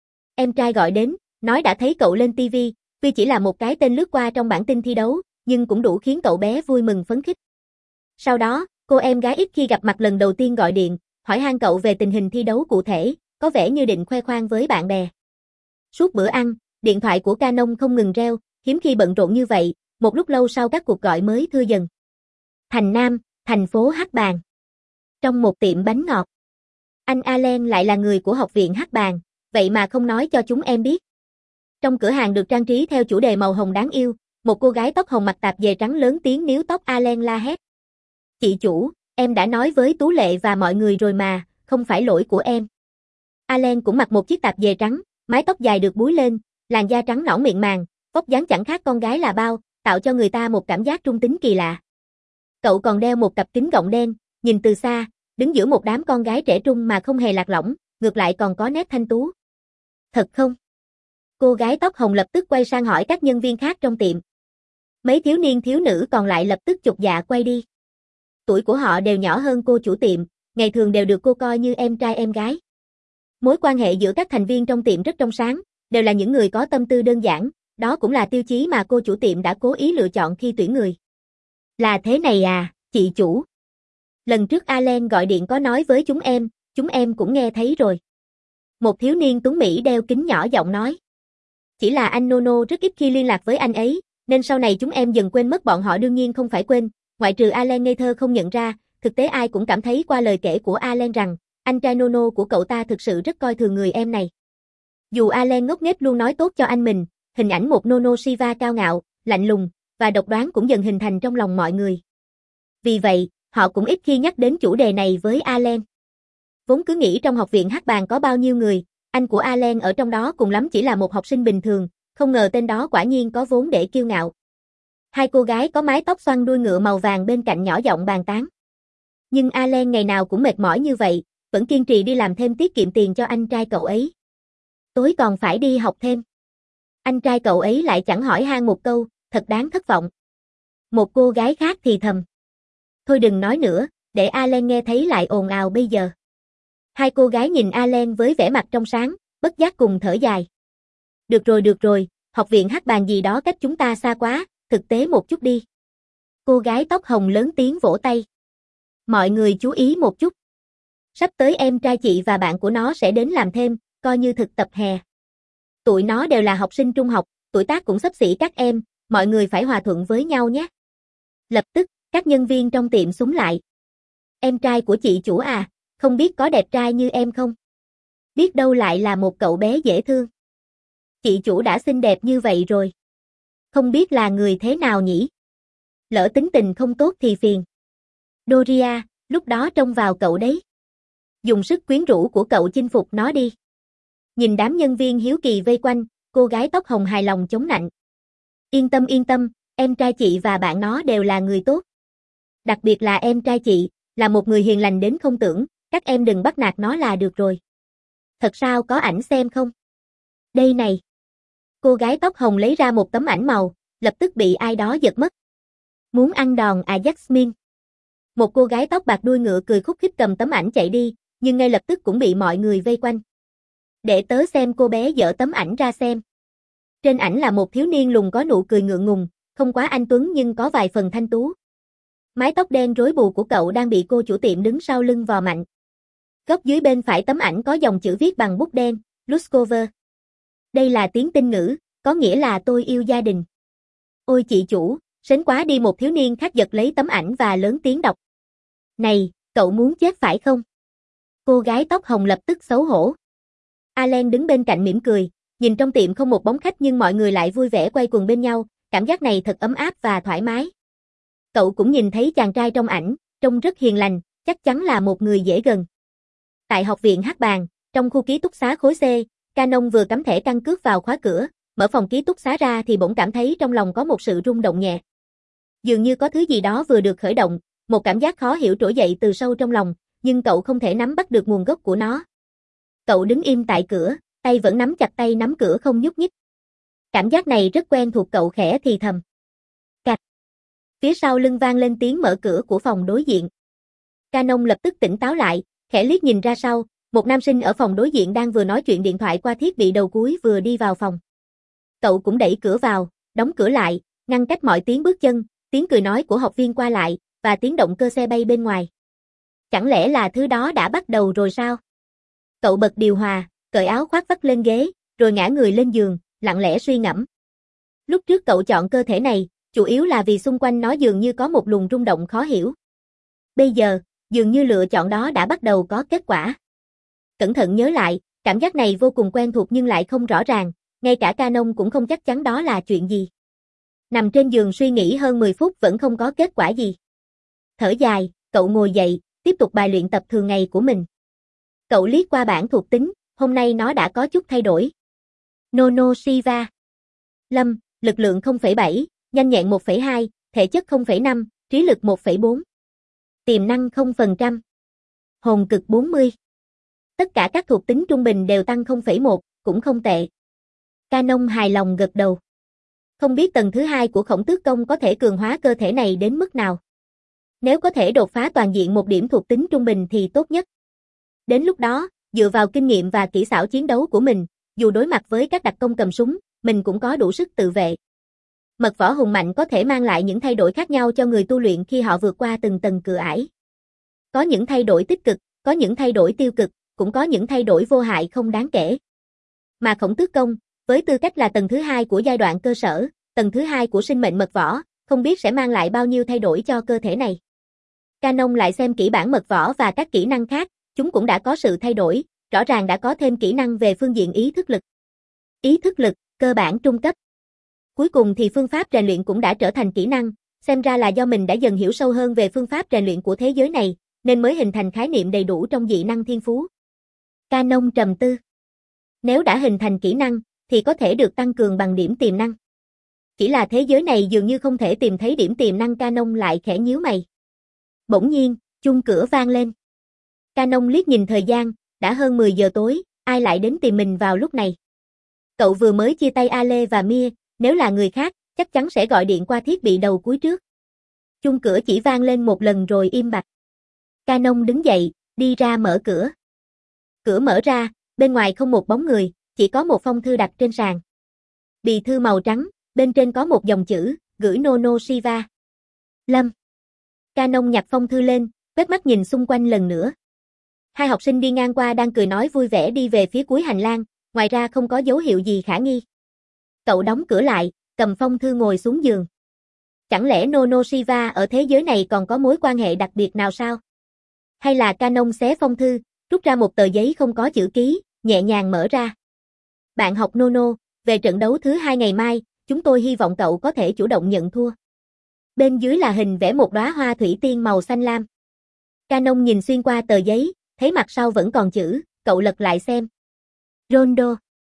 Em trai gọi đến, nói đã thấy cậu lên ti vi, tuy chỉ là một cái tên lướt qua trong bảng tin thi đấu, nhưng cũng đủ khiến cậu bé vui mừng phấn khích. Sau đó, cô em gái ít khi gặp mặt lần đầu tiên gọi điện, hỏi han cậu về tình hình thi đấu cụ thể, có vẻ như định khoe khoang với bạn bè. Suốt bữa ăn, điện thoại của Canon không ngừng reo, hiếm khi bận rộn như vậy, một lúc lâu sau các cuộc gọi mới thưa dần. Thành Nam, thành phố Hát Bàng. Trong một tiệm bánh ngọt. Anh Allen lại là người của học viện Hát Bàng, vậy mà không nói cho chúng em biết. Trong cửa hàng được trang trí theo chủ đề màu hồng đáng yêu, một cô gái tóc hồng mặc tạp dề trắng lớn tiếng níu tóc Allen la hét. Chị chủ, em đã nói với Tú Lệ và mọi người rồi mà, không phải lỗi của em. Allen cũng mặc một chiếc tạp dề trắng, mái tóc dài được búi lên, làn da trắng nõn mịn màng, vóc dáng chẳng khác con gái là bao, tạo cho người ta một cảm giác trung tính kỳ lạ. Cậu còn đeo một cặp kính gọng đen, nhìn từ xa, đứng giữa một đám con gái trẻ trung mà không hề lạc lõng, ngược lại còn có nét thanh tú. Thật không? Cô gái tóc hồng lập tức quay sang hỏi các nhân viên khác trong tiệm. Mấy thiếu niên thiếu nữ còn lại lập tức chột dạ quay đi. Tuổi của họ đều nhỏ hơn cô chủ tiệm, ngày thường đều được cô coi như em trai em gái. Mối quan hệ giữa các thành viên trong tiệm rất trong sáng, đều là những người có tâm tư đơn giản, đó cũng là tiêu chí mà cô chủ tiệm đã cố ý lựa chọn khi tuyển người. Là thế này à, chị chủ. Lần trước Allen gọi điện có nói với chúng em, chúng em cũng nghe thấy rồi. Một thiếu niên tuấn Mỹ đeo kính nhỏ giọng nói. Chỉ là anh Nono rất ít khi liên lạc với anh ấy, nên sau này chúng em dần quên mất bọn họ đương nhiên không phải quên, ngoại trừ Allen ngây thơ không nhận ra, thực tế ai cũng cảm thấy qua lời kể của Allen rằng, anh trai Nono của cậu ta thực sự rất coi thường người em này. Dù Allen ngốc nghếch luôn nói tốt cho anh mình, hình ảnh một Nono Shiva cao ngạo, lạnh lùng, và độc đoán cũng dần hình thành trong lòng mọi người. Vì vậy, họ cũng ít khi nhắc đến chủ đề này với Allen. Vốn cứ nghĩ trong học viện Hát Bàng có bao nhiêu người, anh của Allen ở trong đó cùng lắm chỉ là một học sinh bình thường, không ngờ tên đó quả nhiên có vốn để kiêu ngạo. Hai cô gái có mái tóc xoăn đuôi ngựa màu vàng bên cạnh nhỏ giọng bàn tán. Nhưng Allen ngày nào cũng mệt mỏi như vậy, vẫn kiên trì đi làm thêm tiết kiệm tiền cho anh trai cậu ấy. Tối còn phải đi học thêm. Anh trai cậu ấy lại chẳng hỏi han một câu, thật đáng thất vọng. Một cô gái khác thì thầm. Thôi đừng nói nữa, để Allen nghe thấy lại ồn ào bây giờ. Hai cô gái nhìn Allen với vẻ mặt trong sáng, bất giác cùng thở dài. Được rồi được rồi, học viện Hát Bàng gì đó cách chúng ta xa quá, thực tế một chút đi. Cô gái tóc hồng lớn tiếng vỗ tay. Mọi người chú ý một chút. Sắp tới em trai chị và bạn của nó sẽ đến làm thêm, coi như thực tập hè. Tụi nó đều là học sinh trung học, tuổi tác cũng xấp xỉ các em, mọi người phải hòa thuận với nhau nhé. Lập tức, các nhân viên trong tiệm xúm lại. Em trai của chị chủ à, không biết có đẹp trai như em không? Biết đâu lại là một cậu bé dễ thương. Chị chủ đã xinh đẹp như vậy rồi. Không biết là người thế nào nhỉ? Lỡ tính tình không tốt thì phiền. Doria, lúc đó trông vào cậu đấy. Dùng sức quyến rũ của cậu chinh phục nó đi. Nhìn đám nhân viên hiếu kỳ vây quanh, cô gái tóc hồng hài lòng chống nạnh. Yên tâm yên tâm, em trai chị và bạn nó đều là người tốt. Đặc biệt là em trai chị, là một người hiền lành đến không tưởng, các em đừng bắt nạt nó là được rồi. Thật sao có ảnh xem không? Đây này. Cô gái tóc hồng lấy ra một tấm ảnh màu, lập tức bị ai đó giật mất. Muốn ăn đòn à Jasmine? Một cô gái tóc bạc đuôi ngựa cười khúc khích cầm tấm ảnh chạy đi, nhưng ngay lập tức cũng bị mọi người vây quanh. Để tớ xem cô bé dở tấm ảnh ra xem. Trên ảnh là một thiếu niên lùn có nụ cười ngượng ngùng, không quá anh tuấn nhưng có vài phần thanh tú. Mái tóc đen rối bù của cậu đang bị cô chủ tiệm đứng sau lưng vò mạnh. Góc dưới bên phải tấm ảnh có dòng chữ viết bằng bút đen, Luskover. Đây là tiếng tinh ngữ, có nghĩa là tôi yêu gia đình. Ôi chị chủ, sến quá đi, một thiếu niên khác giật lấy tấm ảnh và lớn tiếng đọc. Này, cậu muốn chết phải không? Cô gái tóc hồng lập tức xấu hổ. Allen đứng bên cạnh mỉm cười, nhìn trong tiệm không một bóng khách nhưng mọi người lại vui vẻ quay quần bên nhau, cảm giác này thật ấm áp và thoải mái. Cậu cũng nhìn thấy chàng trai trong ảnh, trông rất hiền lành, chắc chắn là một người dễ gần. Tại học viện hát bàn, trong khu ký túc xá khối C, Canon vừa cắm thẻ căn cước vào khóa cửa, mở phòng ký túc xá ra thì bỗng cảm thấy trong lòng có một sự rung động nhẹ. Dường như có thứ gì đó vừa được khởi động, một cảm giác khó hiểu trỗi dậy từ sâu trong lòng, nhưng cậu không thể nắm bắt được nguồn gốc của nó. Cậu đứng im tại cửa, tay vẫn nắm chặt tay nắm cửa không nhúc nhích. Cảm giác này rất quen thuộc, cậu khẽ thì thầm. Cạch. Phía sau lưng vang lên tiếng mở cửa của phòng đối diện. Canon lập tức tỉnh táo lại, khẽ liếc nhìn ra sau, một nam sinh ở phòng đối diện đang vừa nói chuyện điện thoại qua thiết bị đầu cuối vừa đi vào phòng. Cậu cũng đẩy cửa vào, đóng cửa lại, ngăn cách mọi tiếng bước chân, tiếng cười nói của học viên qua lại, và tiếng động cơ xe bay bên ngoài. Chẳng lẽ là thứ đó đã bắt đầu rồi sao? Cậu bật điều hòa, cởi áo khoác vắt lên ghế, rồi ngã người lên giường, lặng lẽ suy ngẫm. Lúc trước cậu chọn cơ thể này, chủ yếu là vì xung quanh nó dường như có một luồng rung động khó hiểu. Bây giờ, dường như lựa chọn đó đã bắt đầu có kết quả. Cẩn thận nhớ lại, cảm giác này vô cùng quen thuộc nhưng lại không rõ ràng, ngay cả Canon cũng không chắc chắn đó là chuyện gì. Nằm trên giường suy nghĩ hơn mười phút vẫn không có kết quả gì. Thở dài, cậu ngồi dậy, tiếp tục bài luyện tập thường ngày của mình. Cậu liếc qua bảng thuộc tính, hôm nay nó đã có chút thay đổi. Nono Shiva. Lâm, lực lượng không phẩy bảy, nhanh nhẹn một phẩy hai, thể chất không phẩy năm, trí lực một phẩy bốn. Tiềm năng không phần trăm. Hồn cực bốn mươi. Tất cả các thuộc tính trung bình đều tăng không phẩy một, cũng không tệ. Canon hài lòng gật đầu. Không biết tầng thứ hai của Khổng Tước Công có thể cường hóa cơ thể này đến mức nào. Nếu có thể đột phá toàn diện một điểm thuộc tính trung bình thì tốt nhất. Đến lúc đó, dựa vào kinh nghiệm và kỹ xảo chiến đấu của mình, dù đối mặt với các đặc công cầm súng, mình cũng có đủ sức tự vệ. Mật võ hùng mạnh có thể mang lại những thay đổi khác nhau cho người tu luyện khi họ vượt qua từng tầng cửa ải. Có những thay đổi tích cực, có những thay đổi tiêu cực, cũng có những thay đổi vô hại không đáng kể. Mà Khổng Tước Công, với tư cách là tầng thứ hai của giai đoạn cơ sở, tầng thứ hai của sinh mệnh mật võ, không biết sẽ mang lại bao nhiêu thay đổi cho cơ thể này. Canon lại xem kỹ bản mật võ và các kỹ năng khác, chúng cũng đã có sự thay đổi, rõ ràng đã có thêm kỹ năng về phương diện ý thức lực. Ý thức lực, cơ bản trung cấp. Cuối cùng thì phương pháp rèn luyện cũng đã trở thành kỹ năng, xem ra là do mình đã dần hiểu sâu hơn về phương pháp rèn luyện của thế giới này, nên mới hình thành khái niệm đầy đủ trong dị năng thiên phú. Canon trầm tư. Nếu đã hình thành kỹ năng, thì có thể được tăng cường bằng điểm tiềm năng. Chỉ là thế giới này dường như không thể tìm thấy điểm tiềm năng. Canon lại khẽ nhíu mày. Bỗng nhiên, chuông cửa vang lên. Canon liếc nhìn thời gian, đã hơn mười giờ tối, ai lại đến tìm mình vào lúc này. Cậu vừa mới chia tay Ale và Mia, nếu là người khác, chắc chắn sẽ gọi điện qua thiết bị đầu cuối trước. Chuông cửa chỉ vang lên một lần rồi im bặt. Canon đứng dậy, đi ra mở cửa. Cửa mở ra, bên ngoài không một bóng người, chỉ có một phong thư đặt trên sàn. Bì thư màu trắng, bên trên có một dòng chữ, gửi Nono Shiva. Lâm. Canon nhặt phong thư lên, quét mắt nhìn xung quanh lần nữa. Hai học sinh đi ngang qua đang cười nói vui vẻ đi về phía cuối hành lang, ngoài ra không có dấu hiệu gì khả nghi. Cậu đóng cửa lại, cầm phong thư ngồi xuống giường. Chẳng lẽ Nono Shiva ở thế giới này còn có mối quan hệ đặc biệt nào sao? Hay là Canon xé phong thư, rút ra một tờ giấy không có chữ ký, nhẹ nhàng mở ra. Bạn học Nono, về trận đấu thứ hai ngày mai, chúng tôi hy vọng cậu có thể chủ động nhận thua. Bên dưới là hình vẽ một đóa hoa thủy tiên màu xanh lam. Canon nhìn xuyên qua tờ giấy, thấy mặt sau vẫn còn chữ, cậu lật lại xem. Rondo.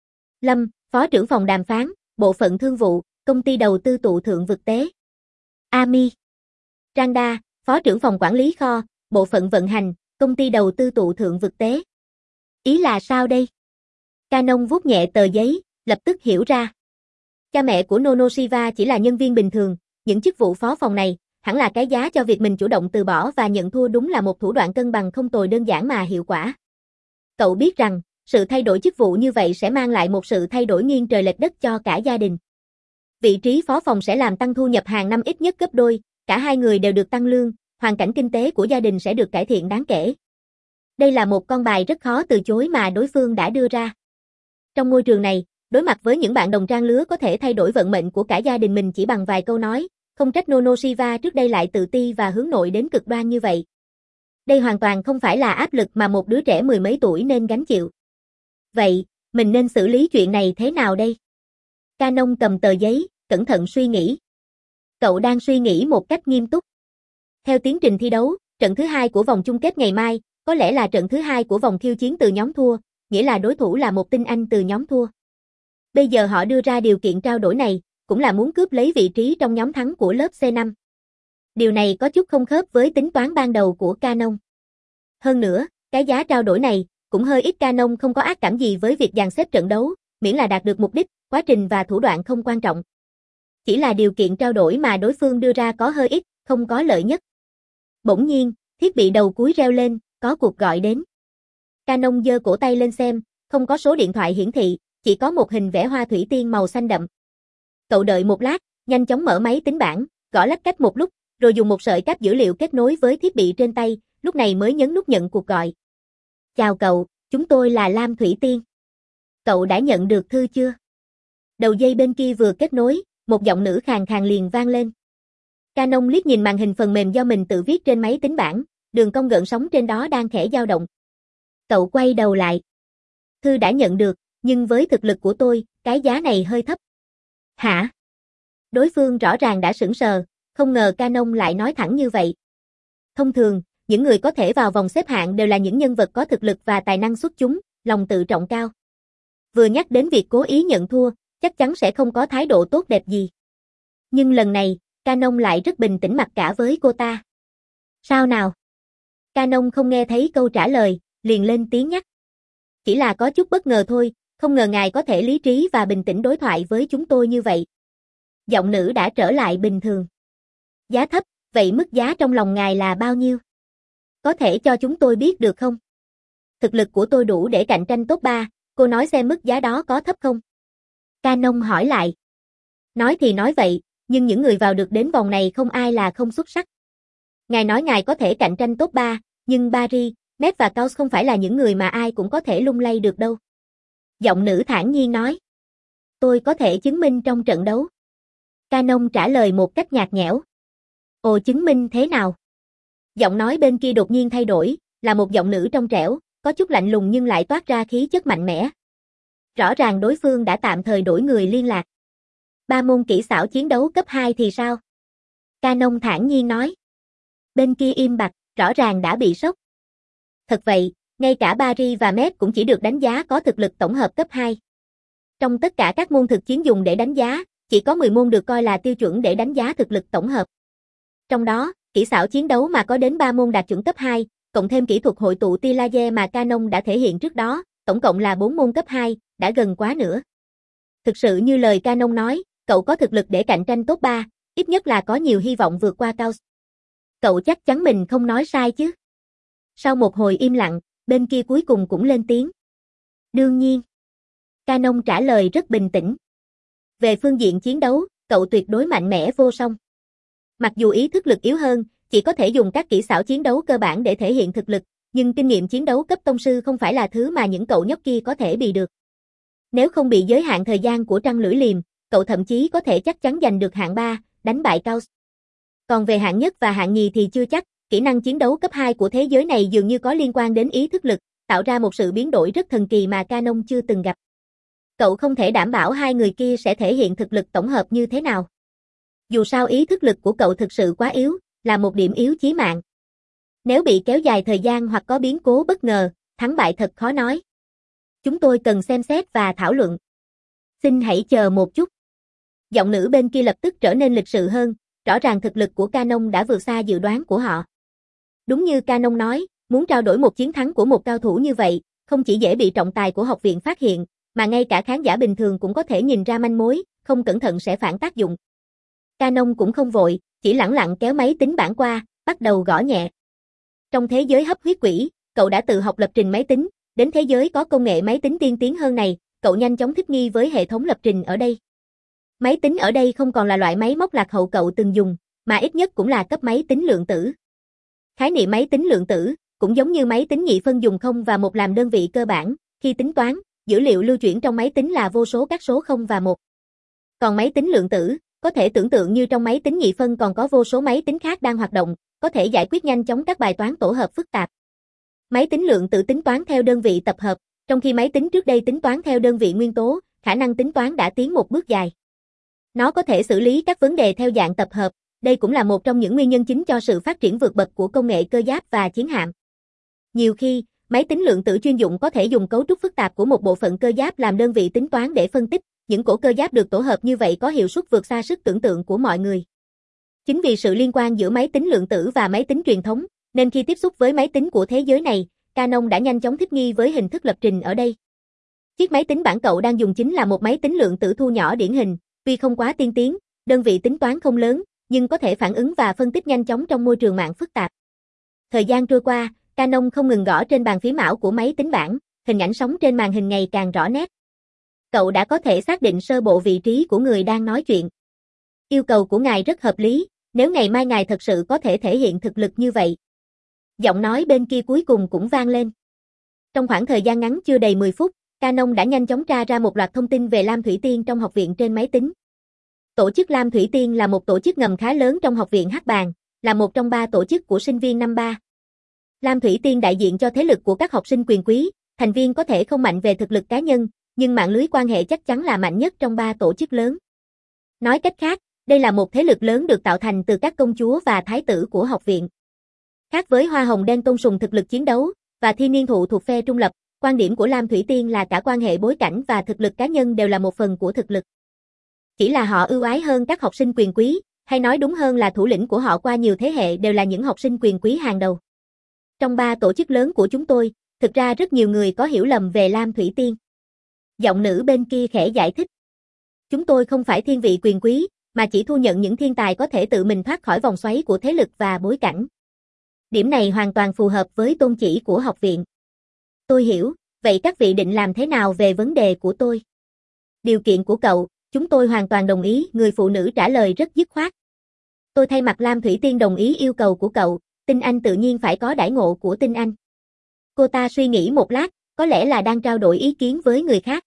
Lâm, phó trưởng phòng đàm phán, bộ phận thương vụ, công ty đầu tư tụ thượng vực tế. Ami. Randa, phó trưởng phòng quản lý kho, bộ phận vận hành, công ty đầu tư tụ thượng vực tế. Ý là sao đây? Canon vuốt nhẹ tờ giấy, lập tức hiểu ra. Cha mẹ của Nono Shiva chỉ là nhân viên bình thường, những chức vụ phó phòng này, hẳn là cái giá cho việc mình chủ động từ bỏ và nhận thua, đúng là một thủ đoạn cân bằng không tồi, đơn giản mà hiệu quả. Cậu biết rằng, sự thay đổi chức vụ như vậy sẽ mang lại một sự thay đổi nghiêng trời lệch đất cho cả gia đình. Vị trí phó phòng sẽ làm tăng thu nhập hàng năm ít nhất gấp đôi, cả hai người đều được tăng lương, hoàn cảnh kinh tế của gia đình sẽ được cải thiện đáng kể. Đây là một con bài rất khó từ chối mà đối phương đã đưa ra. Trong môi trường này, đối mặt với những bạn đồng trang lứa có thể thay đổi vận mệnh của cả gia đình mình chỉ bằng vài câu nói, không trách Nono Shiva trước đây lại tự ti và hướng nội đến cực đoan như vậy. Đây hoàn toàn không phải là áp lực mà một đứa trẻ mười mấy tuổi nên gánh chịu. Vậy, mình nên xử lý chuyện này thế nào đây? Canon cầm tờ giấy, cẩn thận suy nghĩ. Cậu đang suy nghĩ một cách nghiêm túc. Theo tiến trình thi đấu, trận thứ hai của vòng chung kết ngày mai, có lẽ là trận thứ hai của vòng khiêu chiến từ nhóm thua, nghĩa là đối thủ là một tinh anh từ nhóm thua. Bây giờ họ đưa ra điều kiện trao đổi này, cũng là muốn cướp lấy vị trí trong nhóm thắng của lớp C năm. Điều này có chút không khớp với tính toán ban đầu của Canon. Hơn nữa, cái giá trao đổi này, cũng hơi ít. Canon không có ác cảm gì với việc dàn xếp trận đấu, miễn là đạt được mục đích, quá trình và thủ đoạn không quan trọng. Chỉ là điều kiện trao đổi mà đối phương đưa ra có hơi ít, không có lợi nhất. Bỗng nhiên, thiết bị đầu cuối reo lên, có cuộc gọi đến. Canon giơ cổ tay lên xem, không có số điện thoại hiển thị, chỉ có một hình vẽ hoa thủy tiên màu xanh đậm. Cậu đợi một lát, nhanh chóng mở máy tính bảng, gõ lách cách một lúc, rồi dùng một sợi cáp dữ liệu kết nối với thiết bị trên tay, lúc này mới nhấn nút nhận cuộc gọi. Chào cậu, chúng tôi là Lam Thủy Tiên. Cậu đã nhận được thư chưa? Đầu dây bên kia vừa kết nối, một giọng nữ khàn khàn liền vang lên. Canon liếc nhìn màn hình phần mềm do mình tự viết trên máy tính bảng, đường cong gợn sóng trên đó đang khẽ dao động. Cậu quay đầu lại. Thư đã nhận được, nhưng với thực lực của tôi, cái giá này hơi thấp. Hả? Đối phương rõ ràng đã sững sờ, không ngờ Canon lại nói thẳng như vậy. Thông thường, những người có thể vào vòng xếp hạng đều là những nhân vật có thực lực và tài năng xuất chúng, lòng tự trọng cao. Vừa nhắc đến việc cố ý nhận thua, chắc chắn sẽ không có thái độ tốt đẹp gì. Nhưng lần này, Canon lại rất bình tĩnh mặc cả với cô ta. Sao nào? Canon không nghe thấy câu trả lời, liền lên tiếng nhắc. Chỉ là có chút bất ngờ thôi, không ngờ ngài có thể lý trí và bình tĩnh đối thoại với chúng tôi như vậy. Giọng nữ đã trở lại bình thường. Giá thấp, vậy mức giá trong lòng ngài là bao nhiêu? Có thể cho chúng tôi biết được không? Thực lực của tôi đủ để cạnh tranh top ba, cô nói xem mức giá đó có thấp không? Canon hỏi lại. Nói thì nói vậy, nhưng những người vào được đến vòng này không ai là không xuất sắc. Ngài nói ngài có thể cạnh tranh top ba, nhưng Paris, Met và Caus không phải là những người mà ai cũng có thể lung lay được đâu. Giọng nữ thản nhiên nói. Tôi có thể chứng minh trong trận đấu. Canon trả lời một cách nhạt nhẽo. Ồ, chứng minh thế nào? Giọng nói bên kia đột nhiên thay đổi, là một giọng nữ trong trẻo, có chút lạnh lùng nhưng lại toát ra khí chất mạnh mẽ. Rõ ràng đối phương đã tạm thời đổi người liên lạc. Ba môn kỹ xảo chiến đấu cấp hai thì sao? Canon thản nhiên nói. Bên kia im bặt, rõ ràng đã bị sốc. Thật vậy, ngay cả Paris và Met cũng chỉ được đánh giá có thực lực tổng hợp cấp hai. Trong tất cả các môn thực chiến dùng để đánh giá, chỉ có mười môn được coi là tiêu chuẩn để đánh giá thực lực tổng hợp. Trong đó, kỹ xảo chiến đấu mà có đến ba môn đạt chuẩn cấp hai, cộng thêm kỹ thuật hội tụ tia laser mà Canon đã thể hiện trước đó, tổng cộng là bốn môn cấp hai, đã gần quá nữa. Thực sự như lời Canon nói, cậu có thực lực để cạnh tranh top ba, ít nhất là có nhiều hy vọng vượt qua Caus. Cậu chắc chắn mình không nói sai chứ? Sau một hồi im lặng, bên kia cuối cùng cũng lên tiếng. Đương nhiên. Canon trả lời rất bình tĩnh. Về phương diện chiến đấu, cậu tuyệt đối mạnh mẽ vô song. Mặc dù ý thức lực yếu hơn, chỉ có thể dùng các kỹ xảo chiến đấu cơ bản để thể hiện thực lực, nhưng kinh nghiệm chiến đấu cấp tông sư không phải là thứ mà những cậu nhóc kia có thể bị được. Nếu không bị giới hạn thời gian của trăng lưỡi liềm, cậu thậm chí có thể chắc chắn giành được hạng ba, đánh bại Caus. Còn về hạng nhất và hạng nhì thì chưa chắc, kỹ năng chiến đấu cấp hai của thế giới này dường như có liên quan đến ý thức lực, tạo ra một sự biến đổi rất thần kỳ mà Canon chưa từng gặp. Cậu không thể đảm bảo hai người kia sẽ thể hiện thực lực tổng hợp như thế nào. Dù sao ý thức lực của cậu thực sự quá yếu, là một điểm yếu chí mạng. Nếu bị kéo dài thời gian hoặc có biến cố bất ngờ, thắng bại thật khó nói. Chúng tôi cần xem xét và thảo luận. Xin hãy chờ một chút. Giọng nữ bên kia lập tức trở nên lịch sự hơn, rõ ràng thực lực của Canon đã vượt xa dự đoán của họ. Đúng như Canon nói, muốn trao đổi một chiến thắng của một cao thủ như vậy, không chỉ dễ bị trọng tài của học viện phát hiện, mà ngay cả khán giả bình thường cũng có thể nhìn ra manh mối, không cẩn thận sẽ phản tác dụng. Canon cũng không vội, chỉ lẳng lặng kéo máy tính bảng qua, bắt đầu gõ nhẹ. Trong thế giới hấp huyết quỷ, cậu đã tự học lập trình máy tính, đến thế giới có công nghệ máy tính tiên tiến hơn này, cậu nhanh chóng thích nghi với hệ thống lập trình ở đây. Máy tính ở đây không còn là loại máy móc lạc hậu cậu từng dùng, mà ít nhất cũng là cấp máy tính lượng tử. Khái niệm máy tính lượng tử, cũng giống như máy tính nhị phân dùng không và một làm đơn vị cơ bản, khi tính toán, dữ liệu lưu chuyển trong máy tính là vô số các số không và một. Còn máy tính lượng tử, có thể tưởng tượng như trong máy tính nhị phân còn có vô số máy tính khác đang hoạt động, có thể giải quyết nhanh chóng các bài toán tổ hợp phức tạp. Máy tính lượng tử tính toán theo đơn vị tập hợp, Trong khi máy tính trước đây tính toán theo đơn vị nguyên tố, khả năng tính toán đã tiến một bước dài. Nó có thể xử lý các vấn đề theo dạng tập hợp, đây cũng là một trong những nguyên nhân chính cho sự phát triển vượt bậc của công nghệ cơ giáp và chiến hạm. Nhiều khi, máy tính lượng tử chuyên dụng có thể dùng cấu trúc phức tạp của một bộ phận cơ giáp làm đơn vị tính toán để phân tích, những cổ cơ giáp được tổ hợp như vậy có hiệu suất vượt xa sức tưởng tượng của mọi người. Chính vì sự liên quan giữa máy tính lượng tử và máy tính truyền thống, nên khi tiếp xúc với máy tính của thế giới này, Canon đã nhanh chóng thích nghi với hình thức lập trình ở đây. Chiếc máy tính bảng cậu đang dùng chính là một máy tính lượng tử thu nhỏ điển hình, tuy không quá tiên tiến, đơn vị tính toán không lớn, nhưng có thể phản ứng và phân tích nhanh chóng trong môi trường mạng phức tạp. Thời gian trôi qua, Canon không ngừng gõ trên bàn phím ảo của máy tính bảng, hình ảnh sóng trên màn hình ngày càng rõ nét. Cậu đã có thể xác định sơ bộ vị trí của người đang nói chuyện. Yêu cầu của ngài rất hợp lý, nếu ngày mai ngài thật sự có thể thể hiện thực lực như vậy. Giọng nói bên kia cuối cùng cũng vang lên. Trong khoảng thời gian ngắn chưa đầy mười phút, Canon đã nhanh chóng tra ra một loạt thông tin về Lam Thủy Tiên trong học viện trên máy tính. Tổ chức Lam Thủy Tiên là một tổ chức ngầm khá lớn trong học viện Hắc Bàng, là một trong ba tổ chức của sinh viên năm ba. Lam Thủy Tiên đại diện cho thế lực của các học sinh quyền quý, thành viên có thể không mạnh về thực lực cá nhân, nhưng mạng lưới quan hệ chắc chắn là mạnh nhất trong ba tổ chức lớn. Nói cách khác, đây là một thế lực lớn được tạo thành từ các công chúa và thái tử của học viện. Khác với Hoa Hồng Đen tôn sùng thực lực chiến đấu, và Thiên Niên Thụ thuộc phe trung lập, quan điểm của Lam Thủy Tiên là cả quan hệ bối cảnh và thực lực cá nhân đều là một phần của thực lực. Chỉ là họ ưu ái hơn các học sinh quyền quý, hay nói đúng hơn là thủ lĩnh của họ qua nhiều thế hệ đều là những học sinh quyền quý hàng đầu. Trong ba tổ chức lớn của chúng tôi, thực ra rất nhiều người có hiểu lầm về Lam Thủy Tiên. Giọng nữ bên kia khẽ giải thích. Chúng tôi không phải thiên vị quyền quý, mà chỉ thu nhận những thiên tài có thể tự mình thoát khỏi vòng xoáy của thế lực và bối cảnh. Điểm này hoàn toàn phù hợp với tôn chỉ của học viện. Tôi hiểu, vậy các vị định làm thế nào về vấn đề của tôi? Điều kiện của cậu, chúng tôi hoàn toàn đồng ý, người phụ nữ trả lời rất dứt khoát. Tôi thay mặt Lam Thủy Tiên đồng ý yêu cầu của cậu, Tinh Anh tự nhiên phải có đãi ngộ của Tinh Anh. Cô ta suy nghĩ một lát, có lẽ là đang trao đổi ý kiến với người khác.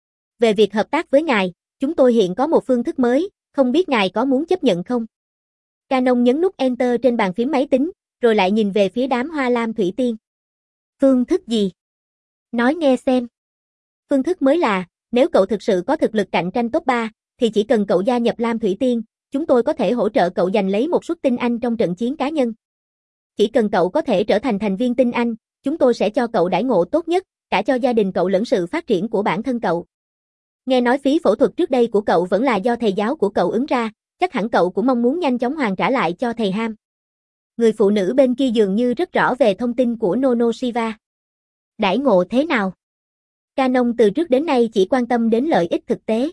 Về việc hợp tác với ngài, chúng tôi hiện có một phương thức mới, không biết ngài có muốn chấp nhận không? Canon nhấn nút Enter trên bàn phím máy tính, rồi lại nhìn về phía đám hoa Lam Thủy Tiên. Phương thức gì? Nói nghe xem. Phương thức mới là, nếu cậu thực sự có thực lực cạnh tranh top ba, thì chỉ cần cậu gia nhập Lam Thủy Tiên, chúng tôi có thể hỗ trợ cậu giành lấy một suất Tinh Anh trong trận chiến cá nhân. Chỉ cần cậu có thể trở thành thành viên Tinh Anh, chúng tôi sẽ cho cậu đãi ngộ tốt nhất, cả cho gia đình cậu lẫn sự phát triển của bản thân cậu. Nghe nói phí phẫu thuật trước đây của cậu vẫn là do thầy giáo của cậu ứng ra, chắc hẳn cậu cũng mong muốn nhanh chóng hoàn trả lại cho thầy Ham. Người phụ nữ bên kia dường như rất rõ về thông tin của Nono Shiva. Đãi ngộ thế nào? Canon từ trước đến nay chỉ quan tâm đến lợi ích thực tế.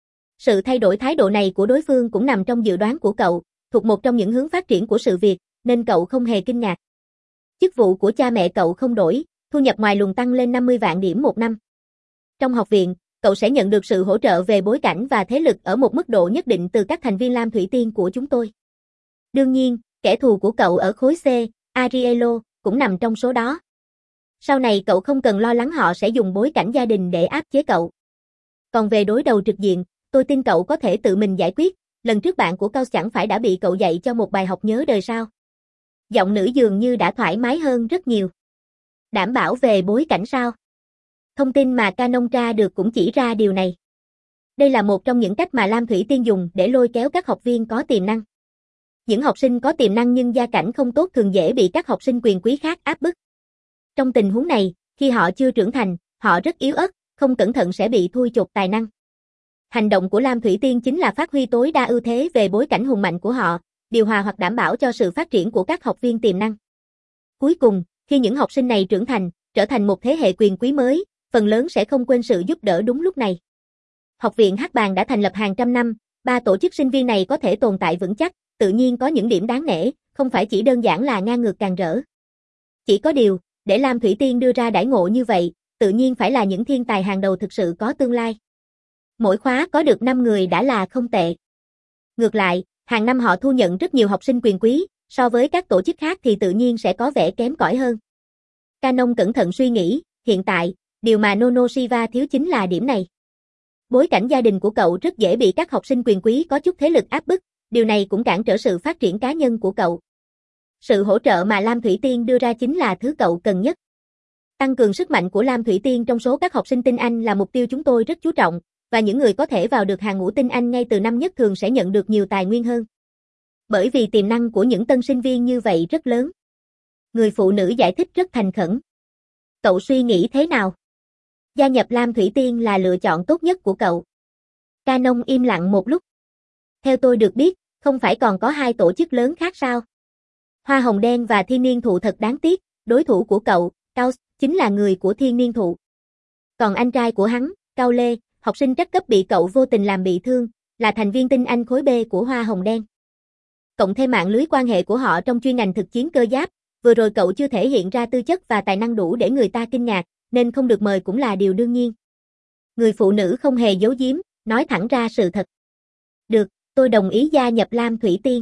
Sự thay đổi thái độ này của đối phương cũng nằm trong dự đoán của cậu, thuộc một trong những hướng phát triển của sự việc, nên cậu không hề kinh ngạc. Chức vụ của cha mẹ cậu không đổi, thu nhập ngoài luồng tăng lên năm mươi vạn điểm một năm. Trong học viện, cậu sẽ nhận được sự hỗ trợ về bối cảnh và thế lực ở một mức độ nhất định từ các thành viên Lam Thủy Tiên của chúng tôi. Đương nhiên, kẻ thù của cậu ở khối C, Ariello, cũng nằm trong số đó. Sau này cậu không cần lo lắng họ sẽ dùng bối cảnh gia đình để áp chế cậu. Còn về đối đầu trực diện, tôi tin cậu có thể tự mình giải quyết, lần trước bạn của cậu chẳng phải đã bị cậu dạy cho một bài học nhớ đời sao? Giọng nữ dường như đã thoải mái hơn rất nhiều. Đảm bảo về bối cảnh sao? Thông tin mà Canon tra được cũng chỉ ra điều này. Đây là một trong những cách mà Lam Thủy Tiên dùng để lôi kéo các học viên có tiềm năng. Những học sinh có tiềm năng nhưng gia cảnh không tốt thường dễ bị các học sinh quyền quý khác áp bức. Trong tình huống này, khi họ chưa trưởng thành, họ rất yếu ớt, không cẩn thận sẽ bị thui chột tài năng. Hành động của Lam Thủy Tiên chính là phát huy tối đa ưu thế về bối cảnh hùng mạnh của họ, điều hòa hoặc đảm bảo cho sự phát triển của các học viên tiềm năng. Cuối cùng, khi những học sinh này trưởng thành, trở thành một thế hệ quyền quý mới, phần lớn sẽ không quên sự giúp đỡ đúng lúc này. Học viện Hắc Bàng đã thành lập hàng trăm năm, ba tổ chức sinh viên này có thể tồn tại vững chắc, tự nhiên có những điểm đáng nể, không phải chỉ đơn giản là ngang ngược càn rỡ. Chỉ có điều, để Lam Thủy Tiên đưa ra đãi ngộ như vậy, tự nhiên phải là những thiên tài hàng đầu thực sự có tương lai. Mỗi khóa có được năm người đã là không tệ. Ngược lại, hàng năm họ thu nhận rất nhiều học sinh quyền quý, so với các tổ chức khác thì tự nhiên sẽ có vẻ kém cỏi hơn. Canon cẩn thận suy nghĩ, hiện tại, điều mà Nono Shiva thiếu chính là điểm này. Bối cảnh gia đình của cậu rất dễ bị các học sinh quyền quý có chút thế lực áp bức, điều này cũng cản trở sự phát triển cá nhân của cậu. Sự hỗ trợ mà Lam Thủy Tiên đưa ra chính là thứ cậu cần nhất. Tăng cường sức mạnh của Lam Thủy Tiên trong số các học sinh tinh Anh là mục tiêu chúng tôi rất chú trọng, và những người có thể vào được hàng ngũ tinh Anh ngay từ năm nhất thường sẽ nhận được nhiều tài nguyên hơn. Bởi vì tiềm năng của những tân sinh viên như vậy rất lớn. Người phụ nữ giải thích rất thành khẩn. Cậu suy nghĩ thế nào? Gia nhập Lam Thủy Tiên là lựa chọn tốt nhất của cậu. Canon im lặng một lúc. Theo tôi được biết, không phải còn có hai tổ chức lớn khác sao? Hoa Hồng Đen và Thiên Niên Thụ thật đáng tiếc, đối thủ của cậu, Cao, chính là người của Thiên Niên Thụ. Còn anh trai của hắn, Cao Lê, học sinh trắc cấp bị cậu vô tình làm bị thương, là thành viên tinh Anh khối B của Hoa Hồng Đen. Cộng thêm mạng lưới quan hệ của họ trong chuyên ngành thực chiến cơ giáp, vừa rồi cậu chưa thể hiện ra tư chất và tài năng đủ để người ta kinh ngạc, nên không được mời cũng là điều đương nhiên. Người phụ nữ không hề giấu giếm, nói thẳng ra sự thật. Được, tôi đồng ý gia nhập Lam Thủy Tiên.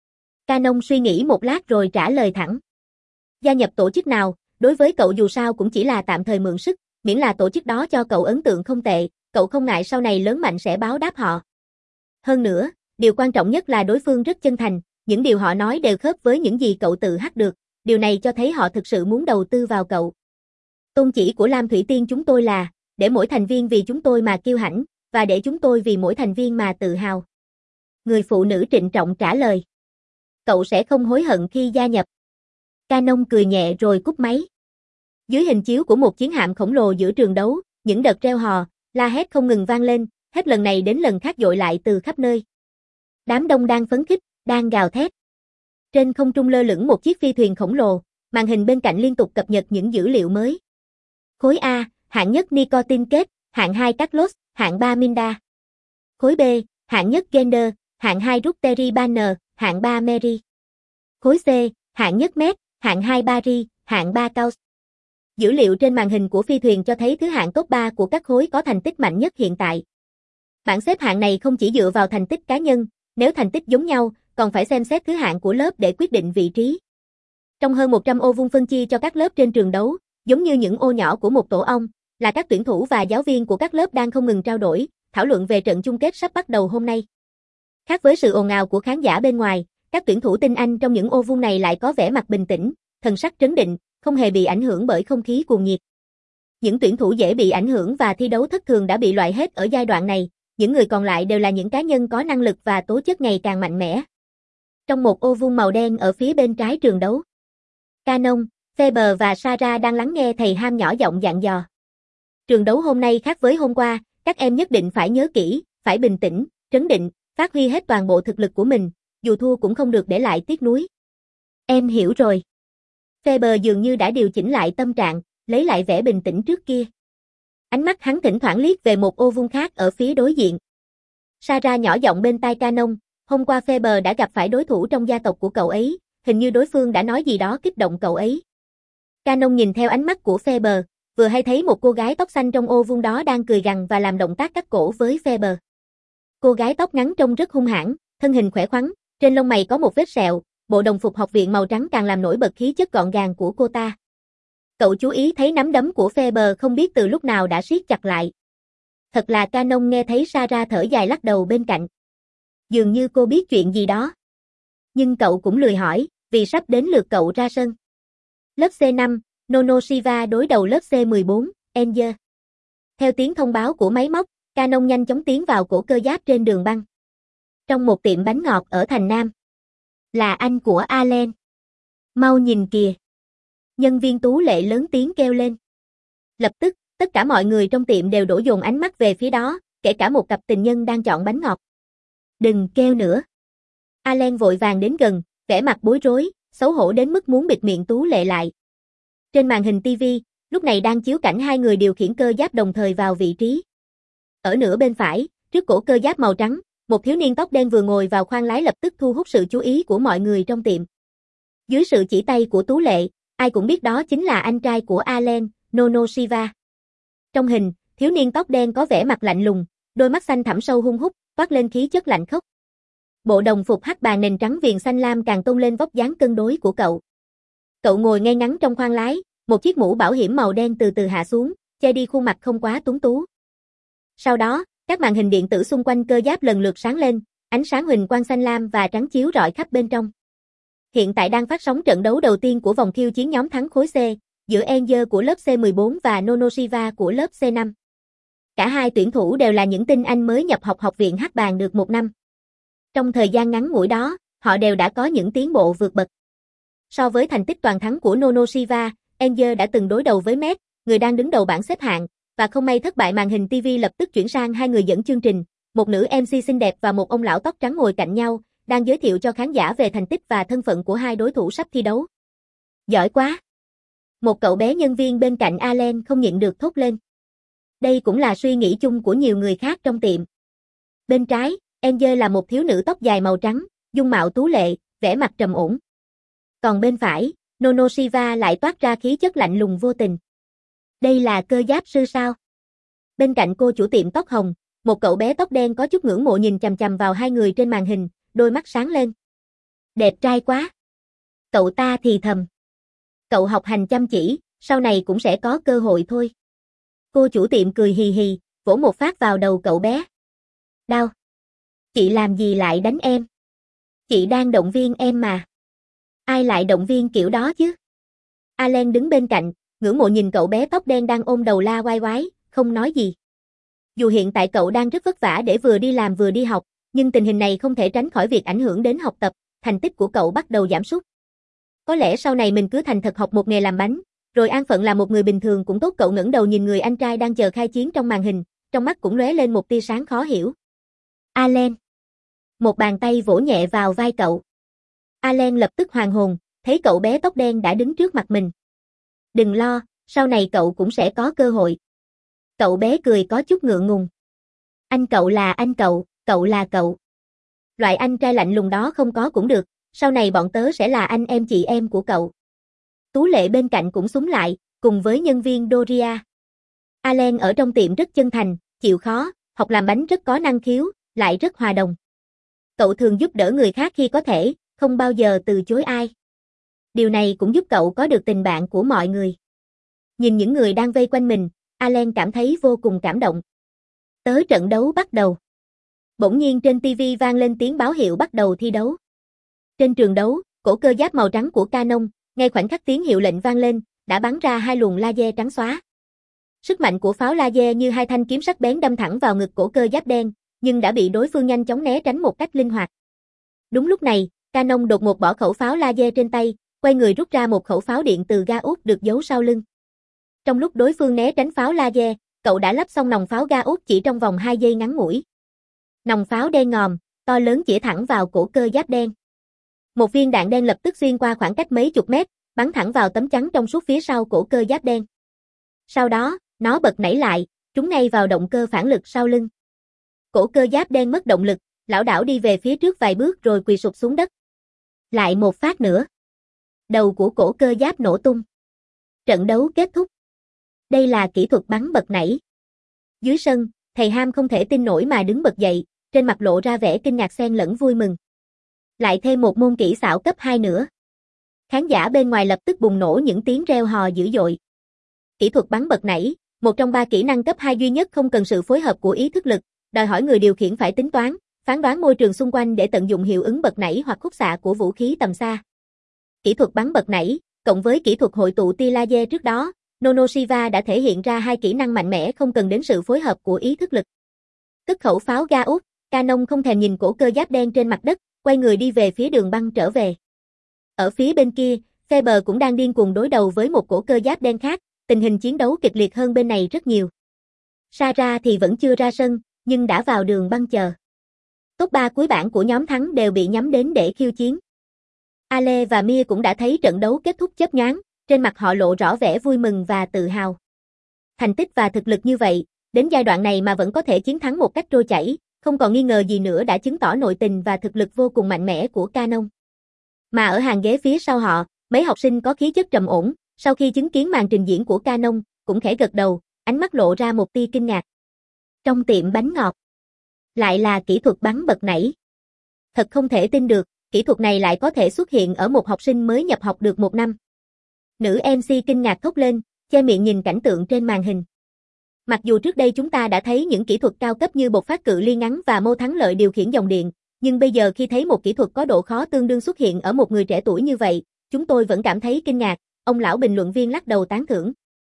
Canon suy nghĩ một lát rồi trả lời thẳng. Gia nhập tổ chức nào, đối với cậu dù sao cũng chỉ là tạm thời mượn sức, miễn là tổ chức đó cho cậu ấn tượng không tệ, cậu không ngại sau này lớn mạnh sẽ báo đáp họ. Hơn nữa, điều quan trọng nhất là đối phương rất chân thành, những điều họ nói đều khớp với những gì cậu tự hát được, điều này cho thấy họ thực sự muốn đầu tư vào cậu. Tôn chỉ của Lam Thủy Tiên chúng tôi là, để mỗi thành viên vì chúng tôi mà kiêu hãnh, và để chúng tôi vì mỗi thành viên mà tự hào. Người phụ nữ trịnh trọng trả lời. Cậu sẽ không hối hận khi gia nhập. Canon cười nhẹ rồi cúp máy. Dưới hình chiếu của một chiến hạm khổng lồ giữa trường đấu, những đợt reo hò, la hét không ngừng vang lên, hết lần này đến lần khác dội lại từ khắp nơi. Đám đông đang phấn khích, đang gào thét. Trên không trung lơ lửng một chiếc phi thuyền khổng lồ, màn hình bên cạnh liên tục cập nhật những dữ liệu mới. Khối A, hạng nhất Nicotine Kết, hạng hai Carlos, hạng ba Minda. Khối B, hạng nhất Gender, hạng hai Ruteri Banner, hạng ba Mary. Khối C, hạng nhất Met, hạng hai Barry, hạng ba Caus. Dữ liệu trên màn hình của phi thuyền cho thấy thứ hạng top ba của các khối có thành tích mạnh nhất hiện tại. Bảng xếp hạng này không chỉ dựa vào thành tích cá nhân, nếu thành tích giống nhau, còn phải xem xét thứ hạng của lớp để quyết định vị trí. Trong hơn một trăm ô vuông phân chia cho các lớp trên trường đấu, giống như những ô nhỏ của một tổ ong, là các tuyển thủ và giáo viên của các lớp đang không ngừng trao đổi, thảo luận về trận chung kết sắp bắt đầu hôm nay. Khác với sự ồn ào của khán giả bên ngoài, các tuyển thủ tinh Anh trong những ô vuông này lại có vẻ mặt bình tĩnh, thần sắc trấn định, không hề bị ảnh hưởng bởi không khí cuồng nhiệt. Những tuyển thủ dễ bị ảnh hưởng và thi đấu thất thường đã bị loại hết ở giai đoạn này, những người còn lại đều là những cá nhân có năng lực và tố chất ngày càng mạnh mẽ. Trong một ô vuông màu đen ở phía bên trái trường đấu, Canon, Faber và Sarah đang lắng nghe thầy Ham nhỏ giọng dặn dò. Trường đấu hôm nay khác với hôm qua, các em nhất định phải nhớ kỹ, phải bình tĩnh, trấn định, phát huy hết toàn bộ thực lực của mình, dù thua cũng không được để lại tiếc nuối. Em hiểu rồi. Faber dường như đã điều chỉnh lại tâm trạng, lấy lại vẻ bình tĩnh trước kia. Ánh mắt hắn thỉnh thoảng liếc về một ô vuông khác ở phía đối diện. Sarah nhỏ giọng bên tai Canon, hôm qua Faber đã gặp phải đối thủ trong gia tộc của cậu ấy, hình như đối phương đã nói gì đó kích động cậu ấy. Canon nhìn theo ánh mắt của Faber, vừa hay thấy một cô gái tóc xanh trong ô vuông đó đang cười gằn và làm động tác cắt cổ với Faber. Cô gái tóc ngắn trông rất hung hãn, thân hình khỏe khoắn, trên lông mày có một vết sẹo, bộ đồng phục học viện màu trắng càng làm nổi bật khí chất gọn gàng của cô ta. Cậu chú ý thấy nắm đấm của Faber không biết từ lúc nào đã siết chặt lại. Thật là Canon nghe thấy Sarah thở dài lắc đầu bên cạnh. Dường như cô biết chuyện gì đó. Nhưng cậu cũng lười hỏi, vì sắp đến lượt cậu ra sân. Lớp C năm, Nono Shiva đối đầu lớp C mười bốn, Enzer. Theo tiếng thông báo của máy móc, Canon nhanh chóng tiến vào cổ cơ giáp trên đường băng. Trong một tiệm bánh ngọt ở thành Nam. Là anh của Allen. Mau nhìn kìa. Nhân viên Tú Lệ lớn tiếng kêu lên. Lập tức, tất cả mọi người trong tiệm đều đổ dồn ánh mắt về phía đó, kể cả một cặp tình nhân đang chọn bánh ngọt. Đừng kêu nữa. Allen vội vàng đến gần, vẻ mặt bối rối, xấu hổ đến mức muốn bịt miệng Tú Lệ lại. Trên màn hình ti vi, lúc này đang chiếu cảnh hai người điều khiển cơ giáp đồng thời vào vị trí. Ở nửa bên phải, trước cổ cơ giáp màu trắng, một thiếu niên tóc đen vừa ngồi vào khoang lái lập tức thu hút sự chú ý của mọi người trong tiệm. Dưới sự chỉ tay của Tú Lệ, ai cũng biết đó chính là anh trai của Allen, Nono Shiva. Trong hình, thiếu niên tóc đen có vẻ mặt lạnh lùng, đôi mắt xanh thẳm sâu hun hút, toát lên khí chất lạnh khốc. Bộ đồng phục hắc bàn nền trắng viền xanh lam càng tôn lên vóc dáng cân đối của cậu. Cậu ngồi ngay ngắn trong khoang lái, một chiếc mũ bảo hiểm màu đen từ từ hạ xuống, che đi khuôn mặt không quá tuấn tú. Sau đó, các màn hình điện tử xung quanh cơ giáp lần lượt sáng lên, ánh sáng huỳnh quang xanh lam và trắng chiếu rọi khắp bên trong. Hiện tại đang phát sóng trận đấu đầu tiên của vòng khiêu chiến nhóm thắng khối C, giữa Angel của lớp C mười bốn và Nonoshiba của lớp C năm. Cả hai tuyển thủ đều là những tinh anh mới nhập học học viện hắc bàng được một năm. Trong thời gian ngắn ngủi đó, họ đều đã có những tiến bộ vượt bậc. So với thành tích toàn thắng của Nonoshiba, Angel đã từng đối đầu với Met, người đang đứng đầu bảng xếp hạng, và không may thất bại. Màn hình ti vi lập tức chuyển sang hai người dẫn chương trình, một nữ em xê xinh đẹp và một ông lão tóc trắng ngồi cạnh nhau, đang giới thiệu cho khán giả về thành tích và thân phận của hai đối thủ sắp thi đấu. Giỏi quá! Một cậu bé nhân viên bên cạnh Allen không nhịn được thốt lên. Đây cũng là suy nghĩ chung của nhiều người khác trong tiệm. Bên trái, Angel là một thiếu nữ tóc dài màu trắng, dung mạo tú lệ, vẻ mặt trầm ổn. Còn bên phải, Nonoshiba lại toát ra khí chất lạnh lùng vô tình. Đây là cơ giáp sư sao? Bên cạnh cô chủ tiệm tóc hồng, một cậu bé tóc đen có chút ngưỡng mộ nhìn chằm chằm vào hai người trên màn hình, đôi mắt sáng lên. Đẹp trai quá! Cậu ta thì thầm. Cậu học hành chăm chỉ, sau này cũng sẽ có cơ hội thôi. Cô chủ tiệm cười hì hì, vỗ một phát vào đầu cậu bé. Đau! Chị làm gì lại đánh em? Chị đang động viên em mà. Ai lại động viên kiểu đó chứ? Allen đứng bên cạnh, ngưỡng mộ nhìn cậu bé tóc đen đang ôm đầu la oai oái, không nói gì. Dù hiện tại cậu đang rất vất vả để vừa đi làm vừa đi học, nhưng tình hình này không thể tránh khỏi việc ảnh hưởng đến học tập, thành tích của cậu bắt đầu giảm sút. Có lẽ sau này mình cứ thành thật học một nghề làm bánh, rồi an phận là một người bình thường cũng tốt. Cậu ngẩng đầu nhìn người anh trai đang chờ khai chiến trong màn hình, trong mắt cũng lóe lên một tia sáng khó hiểu. Allen. Một bàn tay vỗ nhẹ vào vai cậu. Allen lập tức hoàn hồn, thấy cậu bé tóc đen đã đứng trước mặt mình. Đừng lo, sau này cậu cũng sẽ có cơ hội. Cậu bé cười có chút ngượng ngùng. Anh cậu là anh cậu, cậu là cậu. Loại anh trai lạnh lùng đó không có cũng được, sau này bọn tớ sẽ là anh em chị em của cậu. Tú Lệ bên cạnh cũng xúm lại, cùng với nhân viên Doria. Allen ở trong tiệm rất chân thành, chịu khó, học làm bánh rất có năng khiếu, lại rất hòa đồng. Cậu thường giúp đỡ người khác khi có thể, không bao giờ từ chối ai. Điều này cũng giúp cậu có được tình bạn của mọi người. Nhìn những người đang vây quanh mình, Allen cảm thấy vô cùng cảm động. Tới trận đấu bắt đầu. Bỗng nhiên trên ti vi vang lên tiếng báo hiệu bắt đầu thi đấu. Trên trường đấu, cổ cơ giáp màu trắng của Canon, ngay khoảnh khắc tiếng hiệu lệnh vang lên, đã bắn ra hai luồng laser trắng xóa. Sức mạnh của pháo laser như hai thanh kiếm sắc bén đâm thẳng vào ngực cổ cơ giáp đen, nhưng đã bị đối phương nhanh chóng né tránh một cách linh hoạt. Đúng lúc này, Canon đột ngột bỏ khẩu pháo laser trên tay, quay người rút ra một khẩu pháo điện từ ga út được giấu sau lưng. Trong lúc đối phương né tránh pháo laser, cậu đã lắp xong nòng pháo ga út chỉ trong vòng hai giây ngắn ngủi. Nòng pháo đen ngòm, to lớn chĩa thẳng vào cổ cơ giáp đen. Một viên đạn đen lập tức xuyên qua khoảng cách mấy chục mét, bắn thẳng vào tấm chắn trong suốt phía sau cổ cơ giáp đen. Sau đó, nó bật nảy lại, trúng ngay vào động cơ phản lực sau lưng. Cổ cơ giáp đen mất động lực, lảo đảo đi về phía trước vài bước rồi quỳ sụp xuống đất. Lại một phát nữa. Đầu của cổ cơ giáp nổ tung. Trận đấu kết thúc. Đây là kỹ thuật bắn bật nảy. Dưới sân, thầy Ham không thể tin nổi mà đứng bật dậy, trên mặt lộ ra vẻ kinh ngạc xen lẫn vui mừng. Lại thêm một môn kỹ xảo cấp hai nữa. Khán giả bên ngoài lập tức bùng nổ những tiếng reo hò dữ dội. Kỹ thuật bắn bật nảy, một trong ba kỹ năng cấp hai duy nhất không cần sự phối hợp của ý thức lực, đòi hỏi người điều khiển phải tính toán, phán đoán môi trường xung quanh để tận dụng hiệu ứng bật nảy hoặc khúc xạ của vũ khí tầm xa. Kỹ thuật bắn bật nảy, cộng với kỹ thuật hội tụ tia laser trước đó, Nonoshiba đã thể hiện ra hai kỹ năng mạnh mẽ không cần đến sự phối hợp của ý thức lực. Cất khẩu pháo ga út, Canon không thèm nhìn cổ cơ giáp đen trên mặt đất, quay người đi về phía đường băng trở về. Ở phía bên kia, Faber cũng đang điên cuồng đối đầu với một cổ cơ giáp đen khác, tình hình chiến đấu kịch liệt hơn bên này rất nhiều. Sarah thì vẫn chưa ra sân, nhưng đã vào đường băng chờ. Top ba cuối bảng của nhóm thắng đều bị nhắm đến để khiêu chiến. Ale và Mia cũng đã thấy trận đấu kết thúc chớp nhoáng, trên mặt họ lộ rõ vẻ vui mừng và tự hào. Thành tích và thực lực như vậy, đến giai đoạn này mà vẫn có thể chiến thắng một cách trôi chảy, không còn nghi ngờ gì nữa đã chứng tỏ nội tình và thực lực vô cùng mạnh mẽ của Canon. Mà ở hàng ghế phía sau họ, mấy học sinh có khí chất trầm ổn, sau khi chứng kiến màn trình diễn của Canon, cũng khẽ gật đầu, ánh mắt lộ ra một tia kinh ngạc. Trong tiệm bánh ngọt, lại là kỹ thuật bắn bật nảy. Thật không thể tin được, kỹ thuật này lại có thể xuất hiện ở một học sinh mới nhập học được một năm. Nữ em xê kinh ngạc thốt lên, che miệng nhìn cảnh tượng trên màn hình. Mặc dù trước đây chúng ta đã thấy những kỹ thuật cao cấp như bộc phát cự ly ngắn và mô thắng lợi điều khiển dòng điện, nhưng bây giờ khi thấy một kỹ thuật có độ khó tương đương xuất hiện ở một người trẻ tuổi như vậy, chúng tôi vẫn cảm thấy kinh ngạc, ông lão bình luận viên lắc đầu tán thưởng.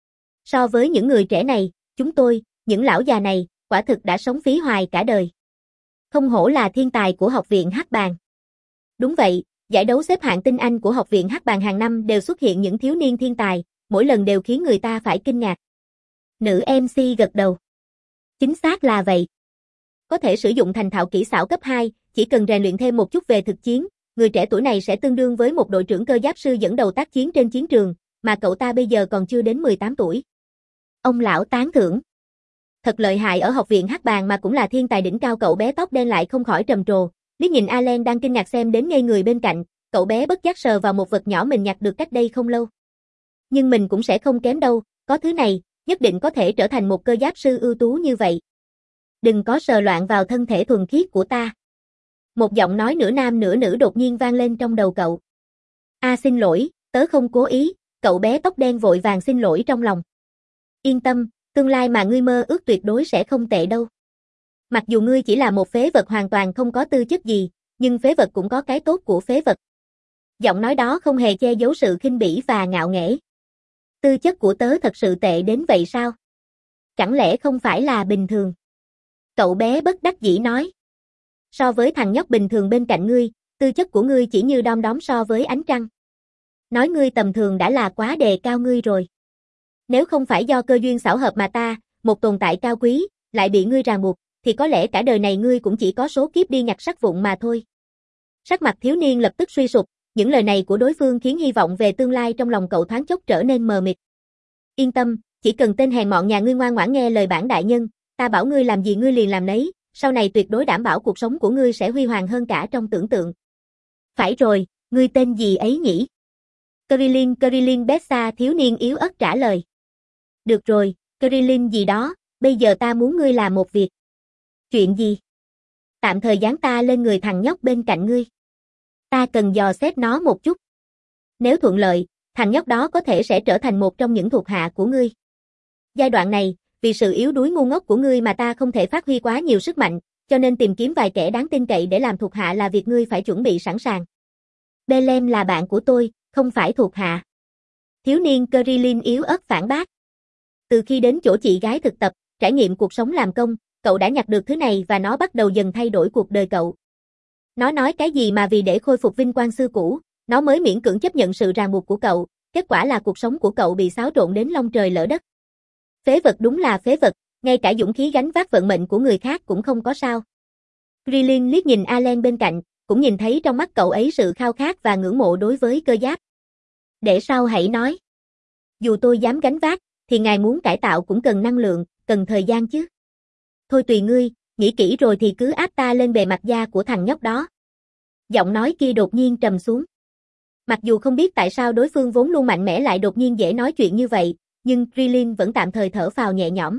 So với những người trẻ này, chúng tôi, những lão già này, quả thực đã sống phí hoài cả đời. Không hổ là thiên tài của Học viện Hắc Bàng. Đúng vậy, giải đấu xếp hạng tinh anh của Học viện Hắc Bàng hàng năm đều xuất hiện những thiếu niên thiên tài, mỗi lần đều khiến người ta phải kinh ngạc. Nữ em xê gật đầu. Chính xác là vậy. Có thể sử dụng thành thạo kỹ xảo cấp hai, chỉ cần rèn luyện thêm một chút về thực chiến, người trẻ tuổi này sẽ tương đương với một đội trưởng cơ giáp sư dẫn đầu tác chiến trên chiến trường, mà cậu ta bây giờ còn chưa đến mười tám tuổi. Ông lão tán thưởng. Thật lợi hại, ở Học viện Hắc Bàng mà cũng là thiên tài đỉnh cao. Cậu bé tóc đen lại không khỏi trầm trồ, liếc nhìn Allen đang kinh ngạc xem đến ngây người bên cạnh, cậu bé bất giác sờ vào một vật nhỏ mình nhặt được cách đây không lâu. Nhưng mình cũng sẽ không kém đâu, có thứ này, nhất định có thể trở thành một cơ giáp sư ưu tú như vậy. Đừng có sờ loạn vào thân thể thuần khiết của ta. Một giọng nói nửa nam nửa nữ đột nhiên vang lên trong đầu cậu. A xin lỗi, tớ không cố ý, cậu bé tóc đen vội vàng xin lỗi trong lòng. Yên tâm, tương lai mà ngươi mơ ước tuyệt đối sẽ không tệ đâu. Mặc dù ngươi chỉ là một phế vật hoàn toàn không có tư chất gì, nhưng phế vật cũng có cái tốt của phế vật. Giọng nói đó không hề che giấu sự khinh bỉ và ngạo nghễ. Tư chất của tớ thật sự tệ đến vậy sao? Chẳng lẽ không phải là bình thường? Cậu bé bất đắc dĩ nói. So với thằng nhóc bình thường bên cạnh ngươi, tư chất của ngươi chỉ như đom đóm so với ánh trăng. Nói ngươi tầm thường đã là quá đề cao ngươi rồi. Nếu không phải do cơ duyên xảo hợp mà ta, một tồn tại cao quý, lại bị ngươi ràng buộc, thì có lẽ cả đời này ngươi cũng chỉ có số kiếp đi nhặt sắt vụn mà thôi. Sắc mặt thiếu niên lập tức suy sụp, những lời này của đối phương khiến hy vọng về tương lai trong lòng cậu thoáng chốc trở nên mờ mịt. Yên tâm, chỉ cần tên hèn mọn nhà ngươi ngoan ngoãn nghe lời bản đại nhân, ta bảo ngươi làm gì ngươi liền làm nấy, sau này tuyệt đối đảm bảo cuộc sống của ngươi sẽ huy hoàng hơn cả trong tưởng tượng. Phải rồi, ngươi tên gì ấy nhỉ? Krillin Krillin Bessa, thiếu niên yếu ớt trả lời. Được rồi, Krillin gì đó, bây giờ ta muốn ngươi làm một việc. Chuyện gì? Tạm thời dán ta lên người thằng nhóc bên cạnh ngươi. Ta cần dò xét nó một chút. Nếu thuận lợi, thằng nhóc đó có thể sẽ trở thành một trong những thuộc hạ của ngươi. Giai đoạn này, vì sự yếu đuối ngu ngốc của ngươi mà ta không thể phát huy quá nhiều sức mạnh, cho nên tìm kiếm vài kẻ đáng tin cậy để làm thuộc hạ là việc ngươi phải chuẩn bị sẵn sàng. Belem là bạn của tôi, không phải thuộc hạ. Thiếu niên Krillin yếu ớt phản bác. Từ khi đến chỗ chị gái thực tập, trải nghiệm cuộc sống làm công, cậu đã nhặt được thứ này và nó bắt đầu dần thay đổi cuộc đời cậu. Nó nói cái gì mà vì để khôi phục vinh quang xưa cũ, nó mới miễn cưỡng chấp nhận sự ràng buộc của cậu, kết quả là cuộc sống của cậu bị xáo trộn đến long trời lỡ đất. Phế vật đúng là phế vật, ngay cả dũng khí gánh vác vận mệnh của người khác cũng không có sao. Krillin liếc nhìn Allen bên cạnh, cũng nhìn thấy trong mắt cậu ấy sự khao khát và ngưỡng mộ đối với cơ giáp. Để sau hãy nói. Dù tôi dám gánh vác, thì ngài muốn cải tạo cũng cần năng lượng, cần thời gian chứ. Thôi tùy ngươi, nghĩ kỹ rồi thì cứ áp ta lên bề mặt da của thằng nhóc đó. Giọng nói kia đột nhiên trầm xuống. Mặc dù không biết tại sao đối phương vốn luôn mạnh mẽ lại đột nhiên dễ nói chuyện như vậy, nhưng Krillin vẫn tạm thời thở phào nhẹ nhõm.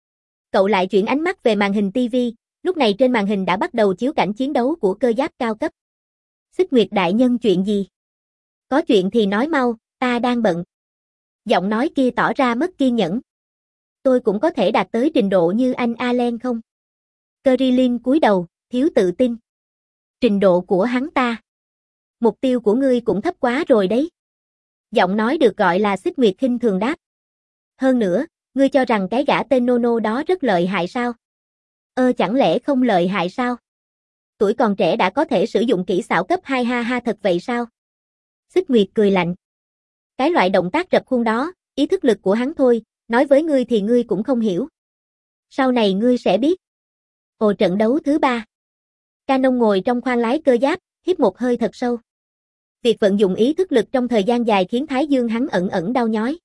Cậu lại chuyển ánh mắt về màn hình ti vi, lúc này trên màn hình đã bắt đầu chiếu cảnh chiến đấu của cơ giáp cao cấp. Xích Nguyệt đại nhân chuyện gì? Có chuyện thì nói mau, ta đang bận. Giọng nói kia tỏ ra mất kiên nhẫn. Tôi cũng có thể đạt tới trình độ như anh Allen không? Krillin cúi đầu, thiếu tự tin. Trình độ của hắn ta. Mục tiêu của ngươi cũng thấp quá rồi đấy. Giọng nói được gọi là Xích Nguyệt khinh thường đáp. Hơn nữa, ngươi cho rằng cái gã tên Nono đó rất lợi hại sao? Ơ chẳng lẽ không lợi hại sao? Tuổi còn trẻ đã có thể sử dụng kỹ xảo cấp hai ha ha thật vậy sao? Xích Nguyệt cười lạnh. Cái loại động tác rập khuôn đó, ý thức lực của hắn thôi, nói với ngươi thì ngươi cũng không hiểu. Sau này ngươi sẽ biết. Ồ trận đấu thứ ba. Canon ngồi trong khoang lái cơ giáp, hít một hơi thật sâu. Việc vận dụng ý thức lực trong thời gian dài khiến thái dương hắn ẩn ẩn đau nhói.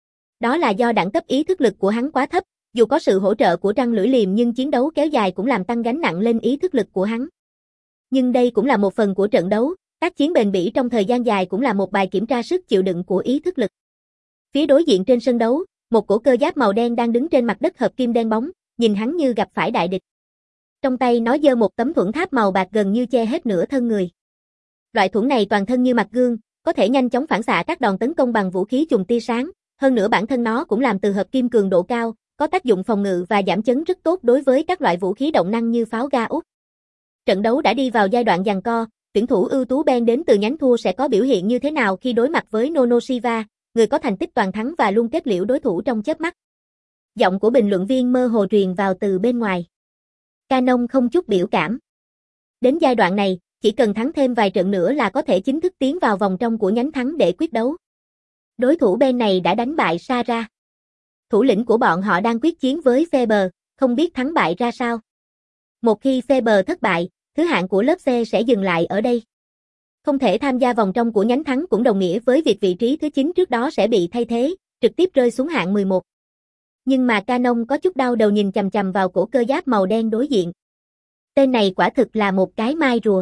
Đó là do đẳng cấp ý thức lực của hắn quá thấp, dù có sự hỗ trợ của răng lưỡi liềm nhưng chiến đấu kéo dài cũng làm tăng gánh nặng lên ý thức lực của hắn. Nhưng đây cũng là một phần của trận đấu, tác chiến bền bỉ trong thời gian dài cũng là một bài kiểm tra sức chịu đựng của ý thức lực. Phía đối diện trên sân đấu, một cổ cơ giáp màu đen đang đứng trên mặt đất hợp kim đen bóng, nhìn hắn như gặp phải đại địch. Trong tay nó giơ một tấm thuẫn tháp màu bạc gần như che hết nửa thân người. Loại thuẫn này toàn thân như mặt gương, có thể nhanh chóng phản xạ các đòn tấn công bằng vũ khí chùm tia sáng, hơn nữa bản thân nó cũng làm từ hợp kim cường độ cao, có tác dụng phòng ngự và giảm chấn rất tốt đối với các loại vũ khí động năng như pháo ga út. Trận đấu đã đi vào giai đoạn giằng co, tuyển thủ ưu tú Ben đến từ nhánh thua sẽ có biểu hiện như thế nào khi đối mặt với Nono Shiva, người có thành tích toàn thắng và luôn kết liễu đối thủ trong chớp mắt. Giọng của bình luận viên mơ hồ truyền vào từ bên ngoài. Canon không chút biểu cảm. Đến giai đoạn này, chỉ cần thắng thêm vài trận nữa là có thể chính thức tiến vào vòng trong của nhánh thắng để quyết đấu. Đối thủ bên này đã đánh bại Sarah. Thủ lĩnh của bọn họ đang quyết chiến với Faber, không biết thắng bại ra sao. Một khi Faber thất bại, thứ hạng của lớp C sẽ dừng lại ở đây. Không thể tham gia vòng trong của nhánh thắng cũng đồng nghĩa với việc vị trí thứ chín trước đó sẽ bị thay thế, trực tiếp rơi xuống hạng mười một. Nhưng mà Canon có chút đau đầu nhìn chằm chằm vào cổ cơ giáp màu đen đối diện. Tên này quả thực là một cái mai rùa.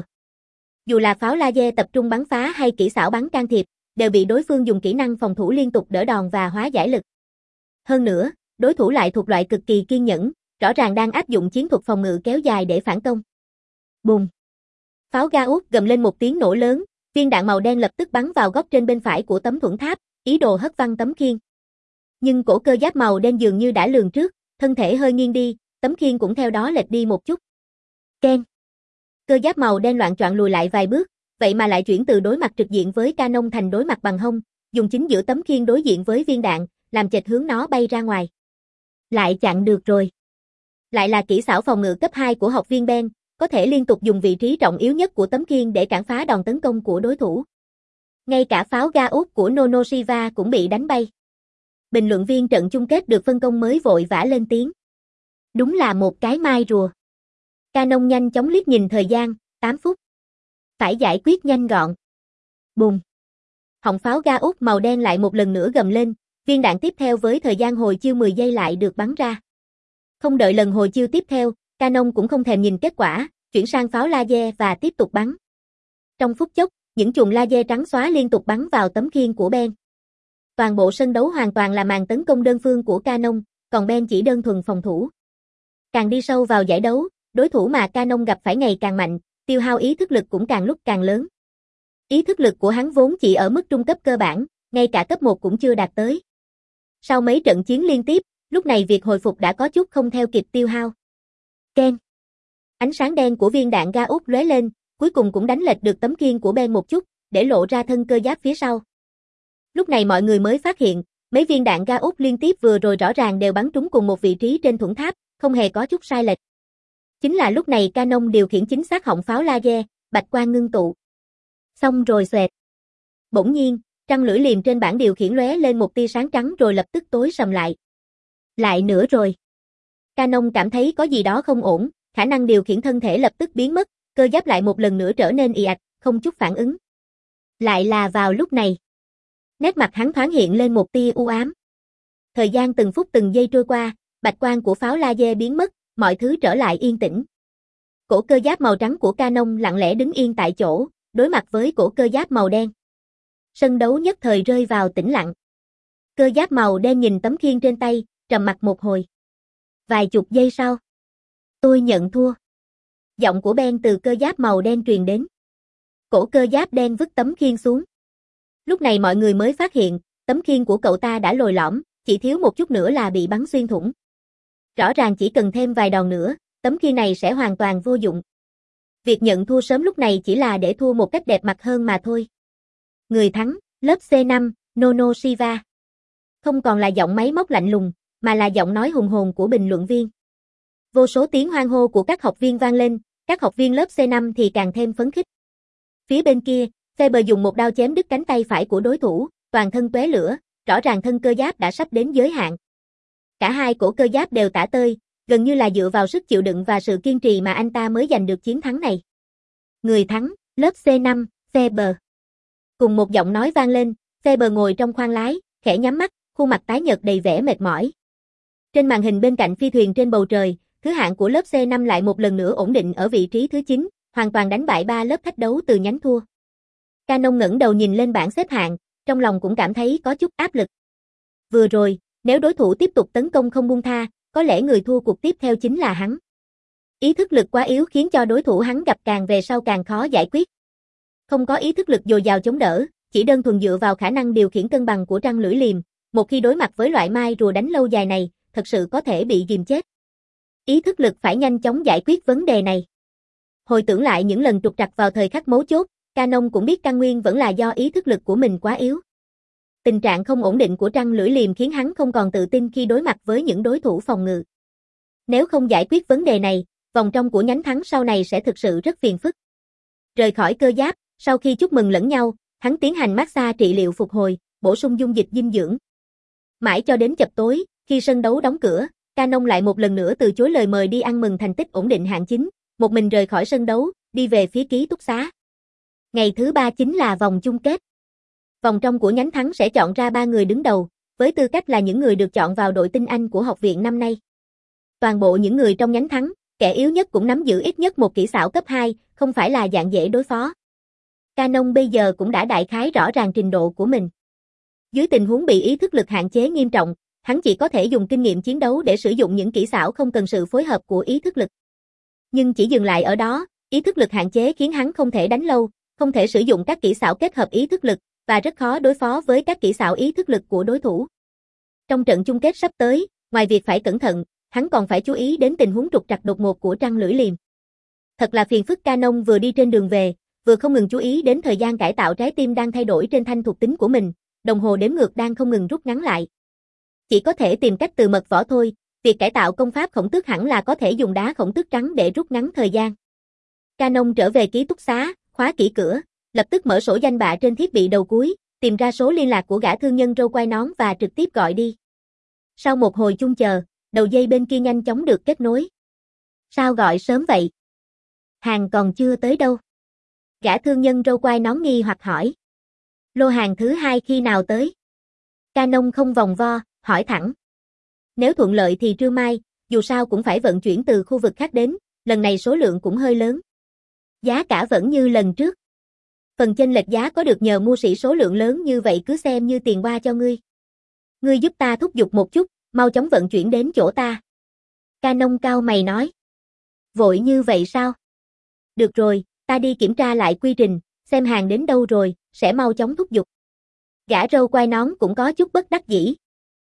Dù là pháo laser tập trung bắn phá hay kỹ xảo bắn can thiệp, đều bị đối phương dùng kỹ năng phòng thủ liên tục đỡ đòn và hóa giải lực. Hơn nữa, đối thủ lại thuộc loại cực kỳ kiên nhẫn, rõ ràng đang áp dụng chiến thuật phòng ngự kéo dài để phản công. Bùng! Pháo Gauss gầm lên một tiếng nổ lớn, viên đạn màu đen lập tức bắn vào góc trên bên phải của tấm thuẫn tháp, ý đồ hất văng tấm khiên. Nhưng cổ cơ giáp màu đen dường như đã lường trước, thân thể hơi nghiêng đi, tấm khiên cũng theo đó lệch đi một chút. Keng! Cơ giáp màu đen loạng choạng lùi lại vài bước, vậy mà lại chuyển từ đối mặt trực diện với Canon thành đối mặt bằng hông, dùng chính giữa tấm khiên đối diện với viên đạn, làm chệch hướng nó bay ra ngoài. Lại chặn được rồi. Lại là kỹ xảo phòng ngự cấp hai của học viên Ben, có thể liên tục dùng vị trí trọng yếu nhất của tấm khiên để cản phá đòn tấn công của đối thủ. Ngay cả pháo Gauss của Nonoshiva cũng bị đánh bay. Bình luận viên trận chung kết được phân công mới vội vã lên tiếng. Đúng là một cái mai rùa. Canon nhanh chóng liếc nhìn thời gian, tám phút. Phải giải quyết nhanh gọn. Bùng. Họng pháo Gauss màu đen lại một lần nữa gầm lên, viên đạn tiếp theo với thời gian hồi chiêu mười giây lại được bắn ra. Không đợi lần hồi chiêu tiếp theo, Canon cũng không thèm nhìn kết quả, chuyển sang pháo laser và tiếp tục bắn. Trong phút chốc, những chùm laser trắng xóa liên tục bắn vào tấm khiên của Ben. Toàn bộ sân đấu hoàn toàn là màn tấn công đơn phương của Canon, còn Ben chỉ đơn thuần phòng thủ. Càng đi sâu vào giải đấu, đối thủ mà Canon gặp phải ngày càng mạnh, tiêu hao ý thức lực cũng càng lúc càng lớn. Ý thức lực của hắn vốn chỉ ở mức trung cấp cơ bản, ngay cả cấp một cũng chưa đạt tới. Sau mấy trận chiến liên tiếp, lúc này việc hồi phục đã có chút không theo kịp tiêu hao. Keng. Ánh sáng đen của viên đạn Gauss lóe lên, cuối cùng cũng đánh lệch được tấm khiên của Ben một chút, để lộ ra thân cơ giáp phía sau. Lúc này mọi người mới phát hiện, mấy viên đạn Gauss liên tiếp vừa rồi rõ ràng đều bắn trúng cùng một vị trí trên thuẫn tháp, không hề có chút sai lệch. Chính là lúc này Canon điều khiển chính xác họng pháo laser, bạch quang ngưng tụ. Xong rồi xoẹt. Bỗng nhiên, trăng lưỡi liềm trên bảng điều khiển lóe lên một tia sáng trắng rồi lập tức tối sầm lại. Lại nữa rồi. Canon cảm thấy có gì đó không ổn, khả năng điều khiển thân thể lập tức biến mất, cơ giáp lại một lần nữa trở nên ì ạch, không chút phản ứng. Lại là vào lúc này. Nét mặt hắn thoáng hiện lên một tia u ám. Thời gian từng phút từng giây trôi qua, bạch quang của pháo laser biến mất, mọi thứ trở lại yên tĩnh. Cổ cơ giáp màu trắng của Canon lặng lẽ đứng yên tại chỗ, đối mặt với cổ cơ giáp màu đen. Sân đấu nhất thời rơi vào tĩnh lặng. Cơ giáp màu đen nhìn tấm khiên trên tay, trầm mặc một hồi. Vài chục giây sau. Tôi nhận thua. Giọng của Ben từ cơ giáp màu đen truyền đến. Cổ cơ giáp đen vứt tấm khiên xuống. Lúc này mọi người mới phát hiện, tấm khiên của cậu ta đã lồi lõm, chỉ thiếu một chút nữa là bị bắn xuyên thủng. Rõ ràng chỉ cần thêm vài đòn nữa, tấm khiên này sẽ hoàn toàn vô dụng. Việc nhận thua sớm lúc này chỉ là để thua một cách đẹp mặt hơn mà thôi. Người thắng, lớp C năm, Nonoshiva. Không còn là giọng máy móc lạnh lùng, mà là giọng nói hùng hồn của bình luận viên. Vô số tiếng hoan hô của các học viên vang lên, các học viên lớp C năm thì càng thêm phấn khích. Phía bên kia, Faber dùng một đao chém đứt cánh tay phải của đối thủ, toàn thân tóe lửa, rõ ràng thân cơ giáp đã sắp đến giới hạn. Cả hai cổ cơ giáp đều tả tơi, gần như là dựa vào sức chịu đựng và sự kiên trì mà anh ta mới giành được chiến thắng này. Người thắng, lớp C năm, Faber. Cùng một giọng nói vang lên, Faber ngồi trong khoang lái, khẽ nhắm mắt, khuôn mặt tái nhợt đầy vẻ mệt mỏi. Trên màn hình bên cạnh phi thuyền trên bầu trời, thứ hạng của lớp C năm lại một lần nữa ổn định ở vị trí thứ chín, hoàn toàn đánh bại ba lớp thách đấu từ nhánh thua. Canon ngẩng đầu nhìn lên bảng xếp hạng, trong lòng cũng cảm thấy có chút áp lực. Vừa rồi, nếu đối thủ tiếp tục tấn công không buông tha, có lẽ người thua cuộc tiếp theo chính là hắn. Ý thức lực quá yếu khiến cho đối thủ hắn gặp càng về sau càng khó giải quyết. Không có ý thức lực dồi dào chống đỡ, chỉ đơn thuần dựa vào khả năng điều khiển cân bằng của trăng lưỡi liềm, một khi đối mặt với loại mai rùa đánh lâu dài này, thật sự có thể bị ghìm chết. Ý thức lực phải nhanh chóng giải quyết vấn đề này. Hồi tưởng lại những lần trục trặc vào thời khắc mấu chốt, Canon cũng biết căn nguyên vẫn là do ý thức lực của mình quá yếu. Tình trạng không ổn định của trăng lưỡi liềm khiến hắn không còn tự tin khi đối mặt với những đối thủ phòng ngự. Nếu không giải quyết vấn đề này, vòng trong của nhánh thắng sau này sẽ thực sự rất phiền phức. Rời khỏi cơ giáp, sau khi chúc mừng lẫn nhau, hắn tiến hành massage trị liệu phục hồi, bổ sung dung dịch dinh dưỡng. Mãi cho đến chập tối, khi sân đấu đóng cửa, Canon lại một lần nữa từ chối lời mời đi ăn mừng thành tích ổn định hạng chín, một mình rời khỏi sân đấu, đi về phía ký túc xá. Ngày thứ ba chính là vòng chung kết. Vòng trong của nhánh thắng sẽ chọn ra ba người đứng đầu, với tư cách là những người được chọn vào đội tinh Anh của học viện năm nay. Toàn bộ những người trong nhánh thắng, kẻ yếu nhất cũng nắm giữ ít nhất một kỹ xảo cấp hai, không phải là dạng dễ đối phó. Canon bây giờ cũng đã đại khái rõ ràng trình độ của mình. Dưới tình huống bị ý thức lực hạn chế nghiêm trọng, hắn chỉ có thể dùng kinh nghiệm chiến đấu để sử dụng những kỹ xảo không cần sự phối hợp của ý thức lực. Nhưng chỉ dừng lại ở đó, ý thức lực hạn chế khiến hắn không thể đánh lâu, không thể sử dụng các kỹ xảo kết hợp ý thức lực, và rất khó đối phó với các kỹ xảo ý thức lực của đối thủ. Trong trận chung kết sắp tới, ngoài việc phải cẩn thận, hắn còn phải chú ý đến tình huống trục trặc đột ngột của trăng lưỡi liềm. Thật là phiền phức. Canon vừa đi trên đường về, vừa không ngừng chú ý đến thời gian cải tạo trái tim đang thay đổi trên thanh thuộc tính của mình, đồng hồ đếm ngược đang không ngừng rút ngắn lại. Chỉ có thể tìm cách từ mật võ thôi, việc cải tạo công pháp khổng tước hẳn là có thể dùng đá khổng tước trắng để rút ngắn thời gian. Canon trở về ký túc xá, khóa kỹ cửa, lập tức mở sổ danh bạ trên thiết bị đầu cuối, tìm ra số liên lạc của gã thương nhân râu quai nón và trực tiếp gọi đi. Sau một hồi chung chờ, đầu dây bên kia nhanh chóng được kết nối. Sao gọi sớm vậy? Hàng còn chưa tới đâu. Gã thương nhân râu quai nón nghi hoặc hỏi. Lô hàng thứ hai khi nào tới? Canon không vòng vo, hỏi thẳng. Nếu thuận lợi thì trưa mai, dù sao cũng phải vận chuyển từ khu vực khác đến, lần này số lượng cũng hơi lớn. Giá cả vẫn như lần trước. Phần chênh lệch giá có được nhờ mua sỉ số lượng lớn như vậy cứ xem như tiền qua cho ngươi. Ngươi giúp ta thúc giục một chút, mau chóng vận chuyển đến chỗ ta. Canon cau mày nói. Vội như vậy sao? Được rồi, ta đi kiểm tra lại quy trình, xem hàng đến đâu rồi, sẽ mau chóng thúc giục. Gã râu quai nón cũng có chút bất đắc dĩ.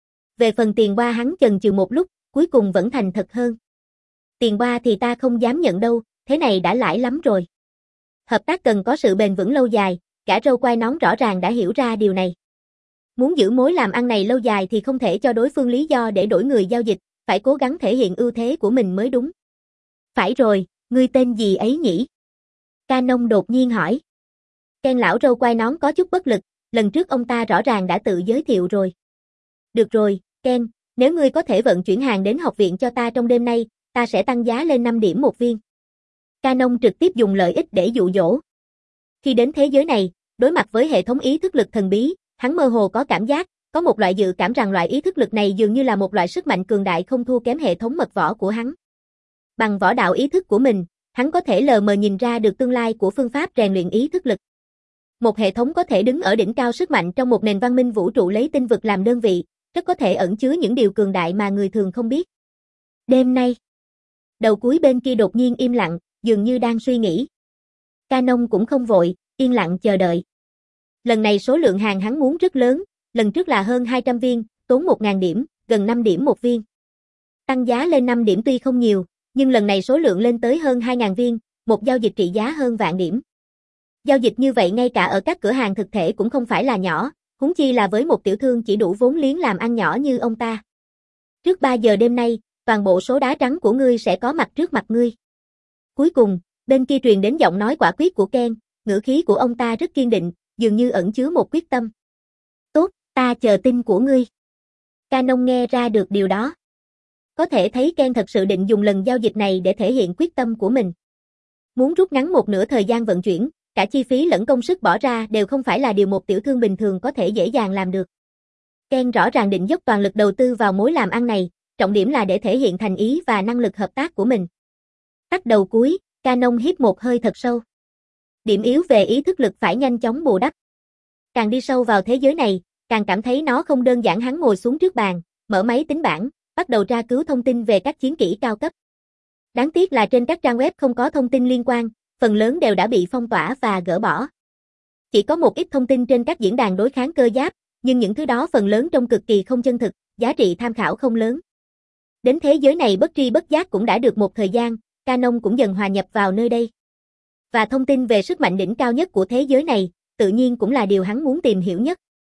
Về phần tiền qua hắn chần chừ một lúc, cuối cùng vẫn thành thật hơn. Tiền qua thì ta không dám nhận đâu, thế này đã lãi lắm rồi. Hợp tác cần có sự bền vững lâu dài, gã râu quai nón rõ ràng đã hiểu ra điều này. Muốn giữ mối làm ăn này lâu dài thì không thể cho đối phương lý do để đổi người giao dịch, phải cố gắng thể hiện ưu thế của mình mới đúng. Phải rồi, ngươi tên gì ấy nhỉ? Canon đột nhiên hỏi. Ken lão râu quai nón có chút bất lực, lần trước ông ta rõ ràng đã tự giới thiệu rồi. Được rồi, Ken, nếu ngươi có thể vận chuyển hàng đến học viện cho ta trong đêm nay, ta sẽ tăng giá lên năm điểm một viên. Canon trực tiếp dùng lợi ích để dụ dỗ. Khi đến thế giới này, đối mặt với hệ thống ý thức lực thần bí, hắn mơ hồ có cảm giác, có một loại dự cảm rằng loại ý thức lực này dường như là một loại sức mạnh cường đại không thua kém hệ thống mật võ của hắn. Bằng võ đạo ý thức của mình, hắn có thể lờ mờ nhìn ra được tương lai của phương pháp rèn luyện ý thức lực. Một hệ thống có thể đứng ở đỉnh cao sức mạnh trong một nền văn minh vũ trụ lấy tinh vực làm đơn vị, rất có thể ẩn chứa những điều cường đại mà người thường không biết. Đêm nay, đầu cuối bên kia đột nhiên im lặng, dường như đang suy nghĩ. Canon cũng không vội, yên lặng chờ đợi. Lần này số lượng hàng hắn muốn rất lớn, lần trước là hơn hai trăm viên, tốn một nghìn điểm, gần năm điểm một viên. Tăng giá lên năm điểm tuy không nhiều, nhưng lần này số lượng lên tới hơn hai nghìn viên, một giao dịch trị giá hơn vạn điểm. Giao dịch như vậy ngay cả ở các cửa hàng thực thể cũng không phải là nhỏ, huống chi là với một tiểu thương chỉ đủ vốn liếng làm ăn nhỏ như ông ta. Trước ba giờ đêm nay, toàn bộ số đá trắng của ngươi sẽ có mặt trước mặt ngươi. Cuối cùng, bên kia truyền đến giọng nói quả quyết của Ken, ngữ khí của ông ta rất kiên định, dường như ẩn chứa một quyết tâm. Tốt, ta chờ tin của ngươi. Canon nghe ra được điều đó. Có thể thấy Ken thật sự định dùng lần giao dịch này để thể hiện quyết tâm của mình. Muốn rút ngắn một nửa thời gian vận chuyển, cả chi phí lẫn công sức bỏ ra đều không phải là điều một tiểu thương bình thường có thể dễ dàng làm được. Ken rõ ràng định dốc toàn lực đầu tư vào mối làm ăn này, trọng điểm là để thể hiện thành ý và năng lực hợp tác của mình. Tắt đầu cuối, Canon hít một hơi thật sâu. Điểm yếu về ý thức lực phải nhanh chóng bù đắp. Càng đi sâu vào thế giới này, càng cảm thấy nó không đơn giản. Hắn ngồi xuống trước bàn, mở máy tính bảng, bắt đầu tra cứu thông tin về các chiến kỹ cao cấp. Đáng tiếc là trên các trang web không có thông tin liên quan, phần lớn đều đã bị phong tỏa và gỡ bỏ. Chỉ có một ít thông tin trên các diễn đàn đối kháng cơ giáp, nhưng những thứ đó phần lớn trông cực kỳ không chân thực, giá trị tham khảo không lớn. Đến thế giới này bất tri bất giác cũng đã được một thời gian, Canon cũng dần hòa nhập vào nơi đây. Và thông tin về sức mạnh đỉnh cao nhất của thế giới này, tự nhiên cũng là điều hắn muốn tìm hiểu nhất.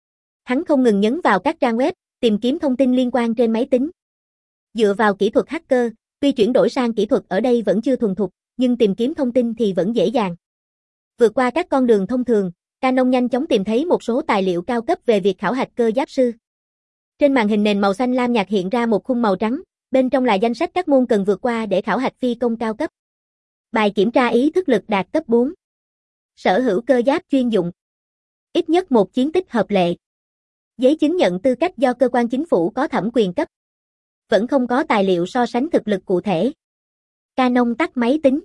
Hắn không ngừng nhấn vào các trang web, tìm kiếm thông tin liên quan trên máy tính. Dựa vào kỹ thuật hacker, tuy chuyển đổi sang kỹ thuật ở đây vẫn chưa thuần thục, nhưng tìm kiếm thông tin thì vẫn dễ dàng. Vượt qua các con đường thông thường, Canon nhanh chóng tìm thấy một số tài liệu cao cấp về việc khảo hạch cơ giáp sư. Trên màn hình nền màu xanh lam nhạt hiện ra một khung màu trắng, bên trong là danh sách các môn cần vượt qua để khảo hạch phi công cao cấp. Bài kiểm tra ý thức lực đạt cấp bốn. Sở hữu cơ giáp chuyên dụng. Ít nhất một chiến tích hợp lệ. Giấy chứng nhận tư cách do cơ quan chính phủ có thẩm quyền cấp. Vẫn không có tài liệu so sánh thực lực cụ thể. Canon tắt máy tính.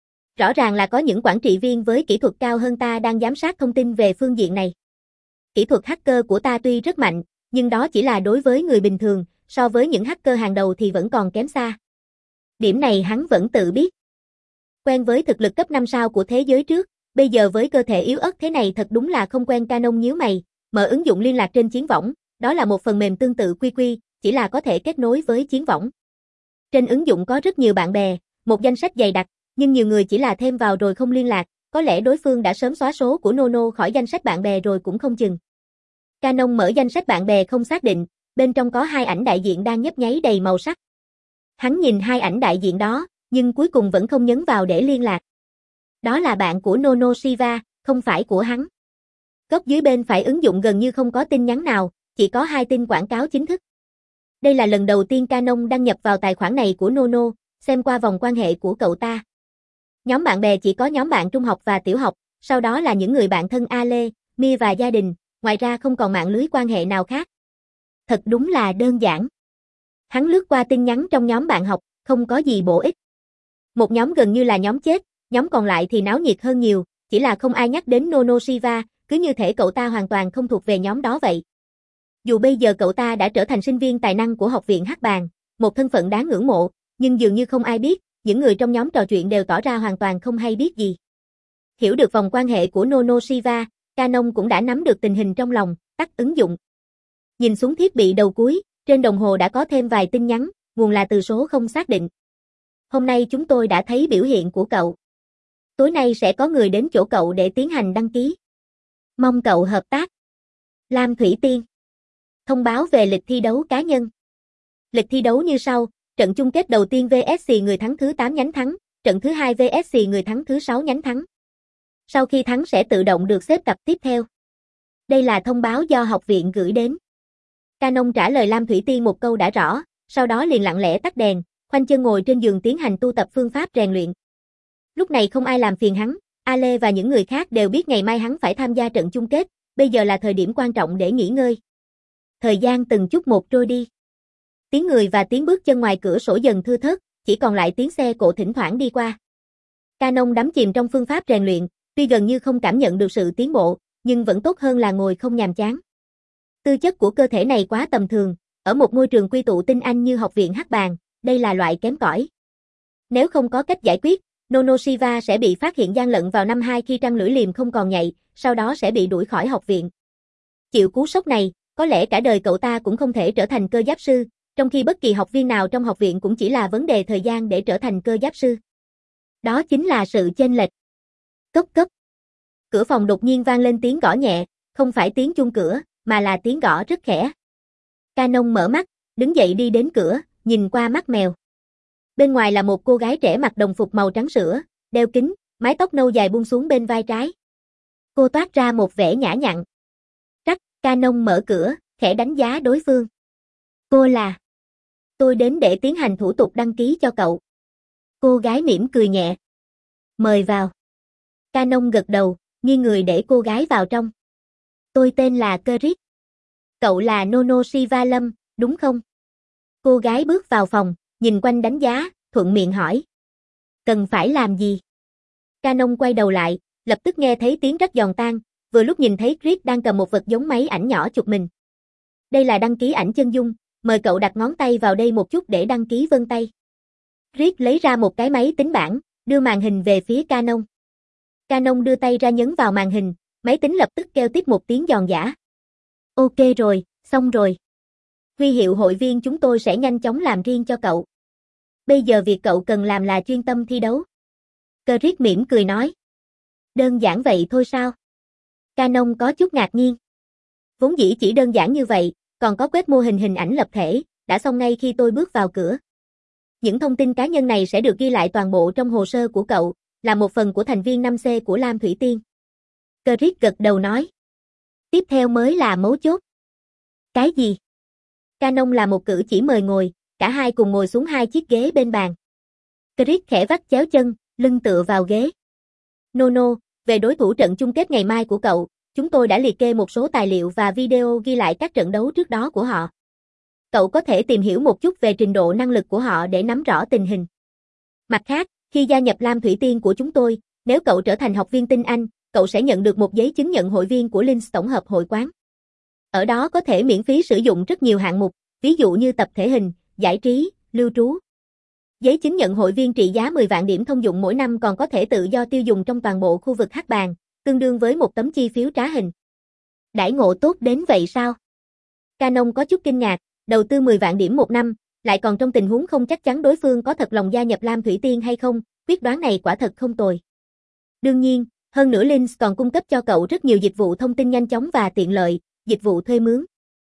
Rõ ràng là có những quản trị viên với kỹ thuật cao hơn ta đang giám sát thông tin về phương diện này. Kỹ thuật hacker của ta tuy rất mạnh, nhưng đó chỉ là đối với người bình thường, so với những hacker hàng đầu thì vẫn còn kém xa. Điểm này hắn vẫn tự biết. Quen với thực lực cấp năm sao của thế giới trước, bây giờ với cơ thể yếu ớt thế này thật đúng là không quen. Canon nhíu mày, mở ứng dụng liên lạc trên chiến võng, đó là một phần mềm tương tự quy quy, chỉ là có thể kết nối với chiến võng. Trên ứng dụng có rất nhiều bạn bè, một danh sách dày đặc, nhưng nhiều người chỉ là thêm vào rồi không liên lạc, có lẽ đối phương đã sớm xóa số của Nono khỏi danh sách bạn bè rồi cũng không chừng. Canon mở danh sách bạn bè không xác định, bên trong có hai ảnh đại diện đang nhấp nháy đầy màu sắc. Hắn nhìn hai ảnh đại diện đó, nhưng cuối cùng vẫn không nhấn vào để liên lạc. Đó là bạn của Nono Shiva, không phải của hắn. Góc dưới bên phải ứng dụng gần như không có tin nhắn nào, chỉ có hai tin quảng cáo chính thức. Đây là lần đầu tiên Canon đăng nhập vào tài khoản này của Nono, xem qua vòng quan hệ của cậu ta. Nhóm bạn bè chỉ có nhóm bạn trung học và tiểu học, sau đó là những người bạn thân Ale, Mia và gia đình, ngoài ra không còn mạng lưới quan hệ nào khác. Thật đúng là đơn giản. Hắn lướt qua tin nhắn trong nhóm bạn học, không có gì bổ ích. Một nhóm gần như là nhóm chết, nhóm còn lại thì náo nhiệt hơn nhiều, chỉ là không ai nhắc đến Nono Shiva, cứ như thể cậu ta hoàn toàn không thuộc về nhóm đó vậy. Dù bây giờ cậu ta đã trở thành sinh viên tài năng của học viện Hắc Bàng, một thân phận đáng ngưỡng mộ, nhưng dường như không ai biết, những người trong nhóm trò chuyện đều tỏ ra hoàn toàn không hay biết gì. Hiểu được vòng quan hệ của Nono Shiva, Canon cũng đã nắm được tình hình trong lòng, tắt ứng dụng. Nhìn xuống thiết bị đầu cuối, trên đồng hồ đã có thêm vài tin nhắn, nguồn là từ số không xác định. Hôm nay chúng tôi đã thấy biểu hiện của cậu. Tối nay sẽ có người đến chỗ cậu để tiến hành đăng ký. Mong cậu hợp tác. Lam Thủy Tiên. Thông báo về lịch thi đấu cá nhân. Lịch thi đấu như sau, trận chung kết đầu tiên vs người thắng thứ tám nhánh thắng, trận thứ hai vs người thắng thứ sáu nhánh thắng. Sau khi thắng sẽ tự động được xếp cặp tiếp theo. Đây là thông báo do học viện gửi đến. Canon trả lời Lam Thủy Tiên một câu đã rõ, sau đó liền lặng lẽ tắt đèn, khoanh chân ngồi trên giường tiến hành tu tập phương pháp rèn luyện. Lúc này không ai làm phiền hắn, Ale và những người khác đều biết ngày mai hắn phải tham gia trận chung kết, bây giờ là thời điểm quan trọng để nghỉ ngơi. Thời gian từng chút một trôi đi. Tiếng người và tiếng bước chân ngoài cửa sổ dần thưa thớt, chỉ còn lại tiếng xe cộ thỉnh thoảng đi qua. Canon đắm chìm trong phương pháp rèn luyện, tuy gần như không cảm nhận được sự tiến bộ, nhưng vẫn tốt hơn là ngồi không nhàm chán. Tư chất của cơ thể này quá tầm thường, ở một ngôi trường quy tụ tinh anh như học viện Hắc Bàng, đây là loại kém cỏi. Nếu không có cách giải quyết, Nono Shiva sẽ bị phát hiện gian lận vào năm hai khi trăng lưỡi liềm không còn nhạy, sau đó sẽ bị đuổi khỏi học viện. Chịu cú sốc này, có lẽ cả đời cậu ta cũng không thể trở thành cơ giáp sư, trong khi bất kỳ học viên nào trong học viện cũng chỉ là vấn đề thời gian để trở thành cơ giáp sư. Đó chính là sự chênh lệch. Cốc cốc. Cửa phòng đột nhiên vang lên tiếng gõ nhẹ, không phải tiếng chuông cửa, mà là tiếng gõ rất khẽ. Canon mở mắt, đứng dậy đi đến cửa, nhìn qua mắt mèo. Bên ngoài là một cô gái trẻ mặc đồng phục màu trắng sữa, đeo kính, mái tóc nâu dài buông xuống bên vai trái. Cô toát ra một vẻ nhã nhặn. Rắc, Canon mở cửa, khẽ đánh giá đối phương. Cô là... Tôi đến để tiến hành thủ tục đăng ký cho cậu. Cô gái mỉm cười nhẹ. Mời vào. Canon gật đầu, nghiêng người để cô gái vào trong. Tôi tên là Kerit. Cậu là Nono Shiva Lâm, đúng không? Cô gái bước vào phòng, nhìn quanh đánh giá, thuận miệng hỏi. Cần phải làm gì? Canon quay đầu lại, lập tức nghe thấy tiếng rắc giòn tan, vừa lúc nhìn thấy Kerit đang cầm một vật giống máy ảnh nhỏ chụp mình. Đây là đăng ký ảnh chân dung, mời cậu đặt ngón tay vào đây một chút để đăng ký vân tay. Kerit lấy ra một cái máy tính bảng, đưa màn hình về phía Canon. Canon đưa tay ra nhấn vào màn hình, máy tính lập tức kêu tiếp một tiếng giòn giã. Ok rồi, xong rồi. Huy hiệu hội viên chúng tôi sẽ nhanh chóng làm riêng cho cậu. Bây giờ việc cậu cần làm là chuyên tâm thi đấu. Kerit mỉm cười nói. Đơn giản vậy thôi sao? Canon có chút ngạc nhiên. Vốn dĩ chỉ đơn giản như vậy, còn có quét mô hình hình ảnh lập thể, đã xong ngay khi tôi bước vào cửa. Những thông tin cá nhân này sẽ được ghi lại toàn bộ trong hồ sơ của cậu, là một phần của thành viên năm C của Lam Thủy Tiên. Chris gật đầu nói. Tiếp theo mới là mấu chốt. Cái gì? Canon là một cử chỉ mời ngồi, cả hai cùng ngồi xuống hai chiếc ghế bên bàn. Chris khẽ vắt chéo chân, lưng tựa vào ghế. Nono, về đối thủ trận chung kết ngày mai của cậu, chúng tôi đã liệt kê một số tài liệu và video ghi lại các trận đấu trước đó của họ. Cậu có thể tìm hiểu một chút về trình độ năng lực của họ để nắm rõ tình hình. Mặt khác, khi gia nhập Lam Thủy Tiên của chúng tôi, nếu cậu trở thành học viên tinh Anh, cậu sẽ nhận được một giấy chứng nhận hội viên của Links tổng hợp hội quán. Ở đó có thể miễn phí sử dụng rất nhiều hạng mục, ví dụ như tập thể hình, giải trí, lưu trú. Giấy chứng nhận hội viên trị giá mười vạn điểm thông dụng mỗi năm còn có thể tự do tiêu dùng trong toàn bộ khu vực hát bàn, tương đương với một tấm chi phiếu trá hình. Đãi ngộ tốt đến vậy sao? Canon có chút kinh ngạc, đầu tư mười vạn điểm một năm, lại còn trong tình huống không chắc chắn đối phương có thật lòng gia nhập Lam Thủy Tiên hay không, quyết đoán này quả thật không tồi. Đương nhiên, hơn nữa Links còn cung cấp cho cậu rất nhiều dịch vụ thông tin nhanh chóng và tiện lợi, dịch vụ thuê mướn.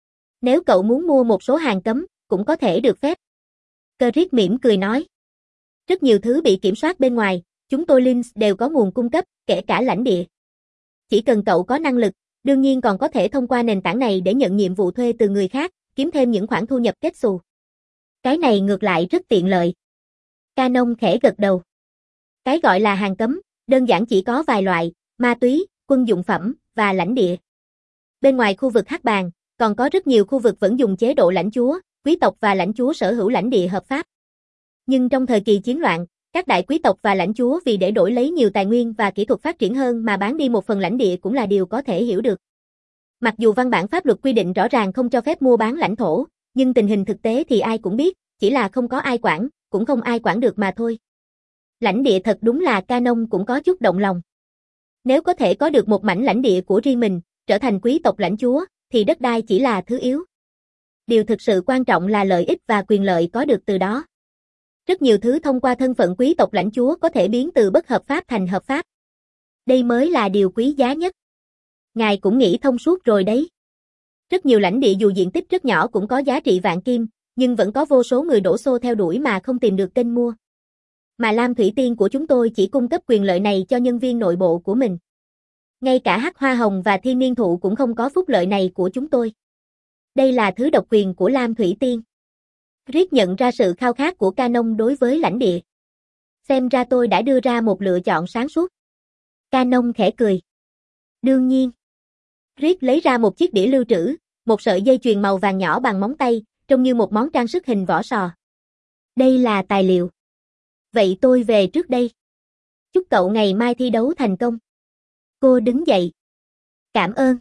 Nếu cậu muốn mua một số hàng cấm, cũng có thể được phép. Chris mỉm cười nói. Rất nhiều thứ bị kiểm soát bên ngoài, chúng tôi Links đều có nguồn cung cấp, kể cả lãnh địa. Chỉ cần cậu có năng lực, đương nhiên còn có thể thông qua nền tảng này để nhận nhiệm vụ thuê từ người khác, kiếm thêm những khoản thu nhập kết xù. Cái này ngược lại rất tiện lợi. Canon khẽ gật đầu. Cái gọi là hàng cấm, đơn giản chỉ có vài loại, ma túy, quân dụng phẩm, và lãnh địa. Bên ngoài khu vực hát bàn, còn có rất nhiều khu vực vẫn dùng chế độ lãnh chúa, quý tộc và lãnh chúa sở hữu lãnh địa hợp pháp. Nhưng trong thời kỳ chiến loạn, các đại quý tộc và lãnh chúa vì để đổi lấy nhiều tài nguyên và kỹ thuật phát triển hơn mà bán đi một phần lãnh địa cũng là điều có thể hiểu được. Mặc dù văn bản pháp luật quy định rõ ràng không cho phép mua bán lãnh thổ, nhưng tình hình thực tế thì ai cũng biết, chỉ là không có ai quản, cũng không ai quản được mà thôi. Lãnh địa thật đúng là Canon cũng có chút động lòng. Nếu có thể có được một mảnh lãnh địa của riêng mình, trở thành quý tộc lãnh chúa, thì đất đai chỉ là thứ yếu. Điều thực sự quan trọng là lợi ích và quyền lợi có được từ đó. Rất nhiều thứ thông qua thân phận quý tộc lãnh chúa có thể biến từ bất hợp pháp thành hợp pháp. Đây mới là điều quý giá nhất. Ngài cũng nghĩ thông suốt rồi đấy. Rất nhiều lãnh địa dù diện tích rất nhỏ cũng có giá trị vạn kim, nhưng vẫn có vô số người đổ xô theo đuổi mà không tìm được kênh mua. Mà Lam Thủy Tiên của chúng tôi chỉ cung cấp quyền lợi này cho nhân viên nội bộ của mình. Ngay cả Hắc Hoa Hồng và Thiên Niên Thụ cũng không có phúc lợi này của chúng tôi. Đây là thứ độc quyền của Lam Thủy Tiên. Chris nhận ra sự khao khát của Canon đối với lãnh địa. Xem ra tôi đã đưa ra một lựa chọn sáng suốt. Canon khẽ cười. Đương nhiên. Chris lấy ra một chiếc đĩa lưu trữ, một sợi dây chuyền màu vàng nhỏ bằng móng tay, trông như một món trang sức hình vỏ sò. Đây là tài liệu. Vậy tôi về trước đây. Chúc cậu ngày mai thi đấu thành công. Cô đứng dậy. Cảm ơn.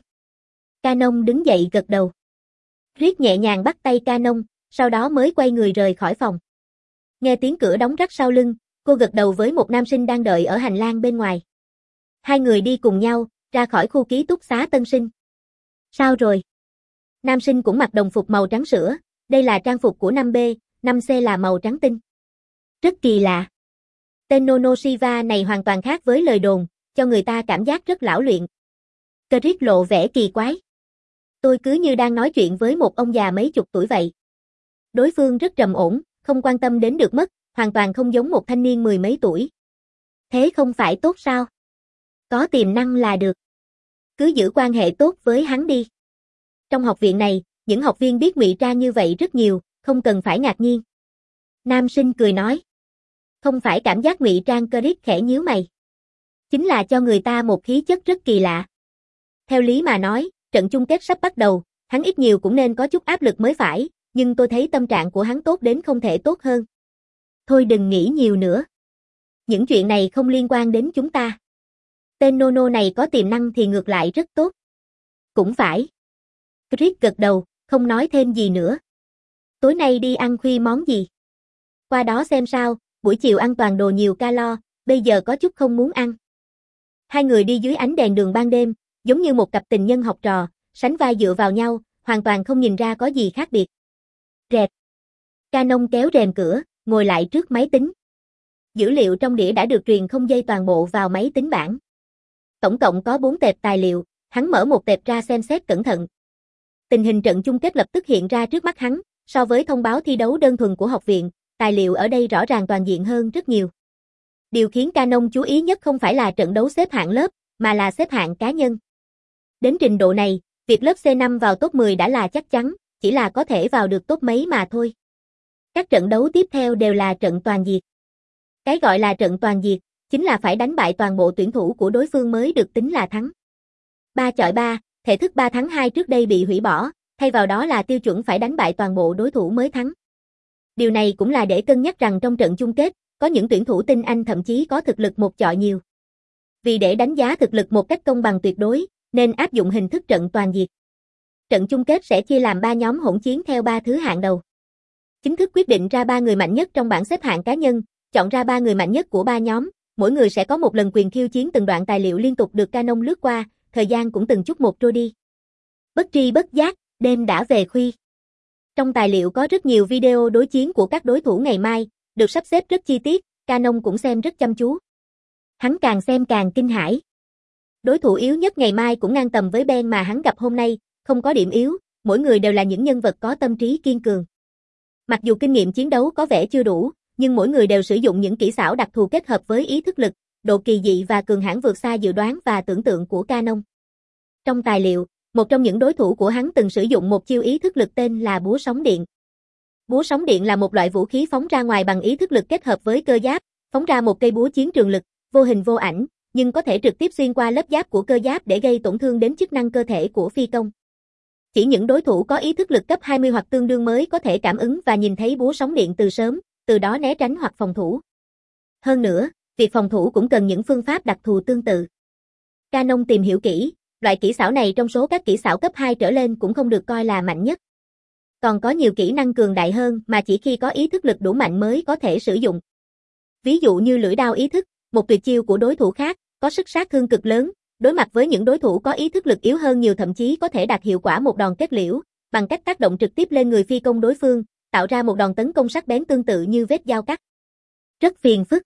Canon đứng dậy gật đầu. Chris nhẹ nhàng bắt tay Canon, sau đó mới quay người rời khỏi phòng. Nghe tiếng cửa đóng rắc sau lưng, cô gật đầu với một nam sinh đang đợi ở hành lang bên ngoài. Hai người đi cùng nhau, ra khỏi khu ký túc xá tân sinh. Sao rồi? Nam sinh cũng mặc đồng phục màu trắng sữa, đây là trang phục của năm B, năm C là màu trắng tinh. Rất kỳ lạ. Tên Nono Shiva này hoàn toàn khác với lời đồn, cho người ta cảm giác rất lão luyện. Chris lộ vẻ kỳ quái. Tôi cứ như đang nói chuyện với một ông già mấy chục tuổi vậy. Đối phương rất trầm ổn, không quan tâm đến được mất, hoàn toàn không giống một thanh niên mười mấy tuổi. Thế không phải tốt sao? Có tiềm năng là được. Cứ giữ quan hệ tốt với hắn đi. Trong học viện này, những học viên biết ngụy trang như vậy rất nhiều, không cần phải ngạc nhiên. Nam sinh cười nói. Không phải cảm giác ngụy trang. Chris khẽ nhíu mày. Chính là cho người ta một khí chất rất kỳ lạ. Theo lý mà nói, trận chung kết sắp bắt đầu, hắn ít nhiều cũng nên có chút áp lực mới phải, nhưng tôi thấy tâm trạng của hắn tốt đến không thể tốt hơn. Thôi đừng nghĩ nhiều nữa. Những chuyện này không liên quan đến chúng ta. Tên Nono này có tiềm năng thì ngược lại rất tốt. Cũng phải. Chris gật đầu, không nói thêm gì nữa. Tối nay đi ăn khuya món gì? Qua đó xem sao, buổi chiều ăn toàn đồ nhiều calo, bây giờ có chút không muốn ăn. Hai người đi dưới ánh đèn đường ban đêm, giống như một cặp tình nhân học trò, sánh vai dựa vào nhau, hoàn toàn không nhìn ra có gì khác biệt. Rẹt. Canon kéo rèm cửa, ngồi lại trước máy tính. Dữ liệu trong đĩa đã được truyền không dây toàn bộ vào máy tính bảng. Tổng cộng có bốn tệp tài liệu, hắn mở một tệp ra xem xét cẩn thận. tình hình trận chung kết lập tức hiện ra trước mắt hắn, so với thông báo thi đấu đơn thuần của học viện, tài liệu ở đây rõ ràng toàn diện hơn rất nhiều. Điều khiến Canon chú ý nhất không phải là trận đấu xếp hạng lớp, mà là xếp hạng cá nhân. Đến trình độ này, việc lớp C năm vào top mười đã là chắc chắn, chỉ là có thể vào được top mấy mà thôi. Các trận đấu tiếp theo đều là trận toàn diệt. Cái gọi là trận toàn diệt, chính là phải đánh bại toàn bộ tuyển thủ của đối phương mới được tính là thắng. ba chọi ba, thể thức ba thắng hai trước đây bị hủy bỏ, thay vào đó là tiêu chuẩn phải đánh bại toàn bộ đối thủ mới thắng. Điều này cũng là để cân nhắc rằng trong trận chung kết, có những tuyển thủ tinh anh thậm chí có thực lực một chọi nhiều. Vì để đánh giá thực lực một cách công bằng tuyệt đối, nên áp dụng hình thức trận toàn diệt. Trận chung kết sẽ chia làm ba nhóm hỗn chiến theo ba thứ hạng đầu. Chính thức quyết định ra ba người mạnh nhất trong bảng xếp hạng cá nhân, chọn ra ba người mạnh nhất của ba nhóm, mỗi người sẽ có một lần quyền khiêu chiến. Từng đoạn tài liệu liên tục được Canon lướt qua, thời gian cũng từng chút một trôi đi. Bất tri bất giác, đêm đã về khuya. Trong tài liệu có rất nhiều video đối chiến của các đối thủ ngày mai, được sắp xếp rất chi tiết, Canon cũng xem rất chăm chú. Hắn càng xem càng kinh hãi. Đối thủ yếu nhất ngày mai cũng ngang tầm với Ben mà hắn gặp hôm nay, không có điểm yếu, mỗi người đều là những nhân vật có tâm trí kiên cường. Mặc dù kinh nghiệm chiến đấu có vẻ chưa đủ, nhưng mỗi người đều sử dụng những kỹ xảo đặc thù kết hợp với ý thức lực, độ kỳ dị và cường hãn vượt xa dự đoán và tưởng tượng của Canon. Trong tài liệu, một trong những đối thủ của hắn từng sử dụng một chiêu ý thức lực tên là búa sóng điện. Búa sóng điện là một loại vũ khí phóng ra ngoài bằng ý thức lực kết hợp với cơ giáp, phóng ra một cây búa chiến trường lực, vô hình vô ảnh, nhưng có thể trực tiếp xuyên qua lớp giáp của cơ giáp để gây tổn thương đến chức năng cơ thể của phi công. Chỉ những đối thủ có ý thức lực cấp hai mươi hoặc tương đương mới có thể cảm ứng và nhìn thấy búa sóng điện từ sớm, từ đó né tránh hoặc phòng thủ. Hơn nữa, việc phòng thủ cũng cần những phương pháp đặc thù tương tự. Canon tìm hiểu kỹ, loại kỹ xảo này trong số các kỹ xảo cấp hai trở lên cũng không được coi là mạnh nhất. Còn có nhiều kỹ năng cường đại hơn mà chỉ khi có ý thức lực đủ mạnh mới có thể sử dụng. Ví dụ như lưỡi đao ý thức, một tuyệt chiêu của đối thủ khác, có sức sát thương cực lớn, đối mặt với những đối thủ có ý thức lực yếu hơn nhiều thậm chí có thể đạt hiệu quả một đòn kết liễu, bằng cách tác động trực tiếp lên người phi công đối phương, tạo ra một đòn tấn công sắc bén tương tự như vết dao cắt. Rất phiền phức.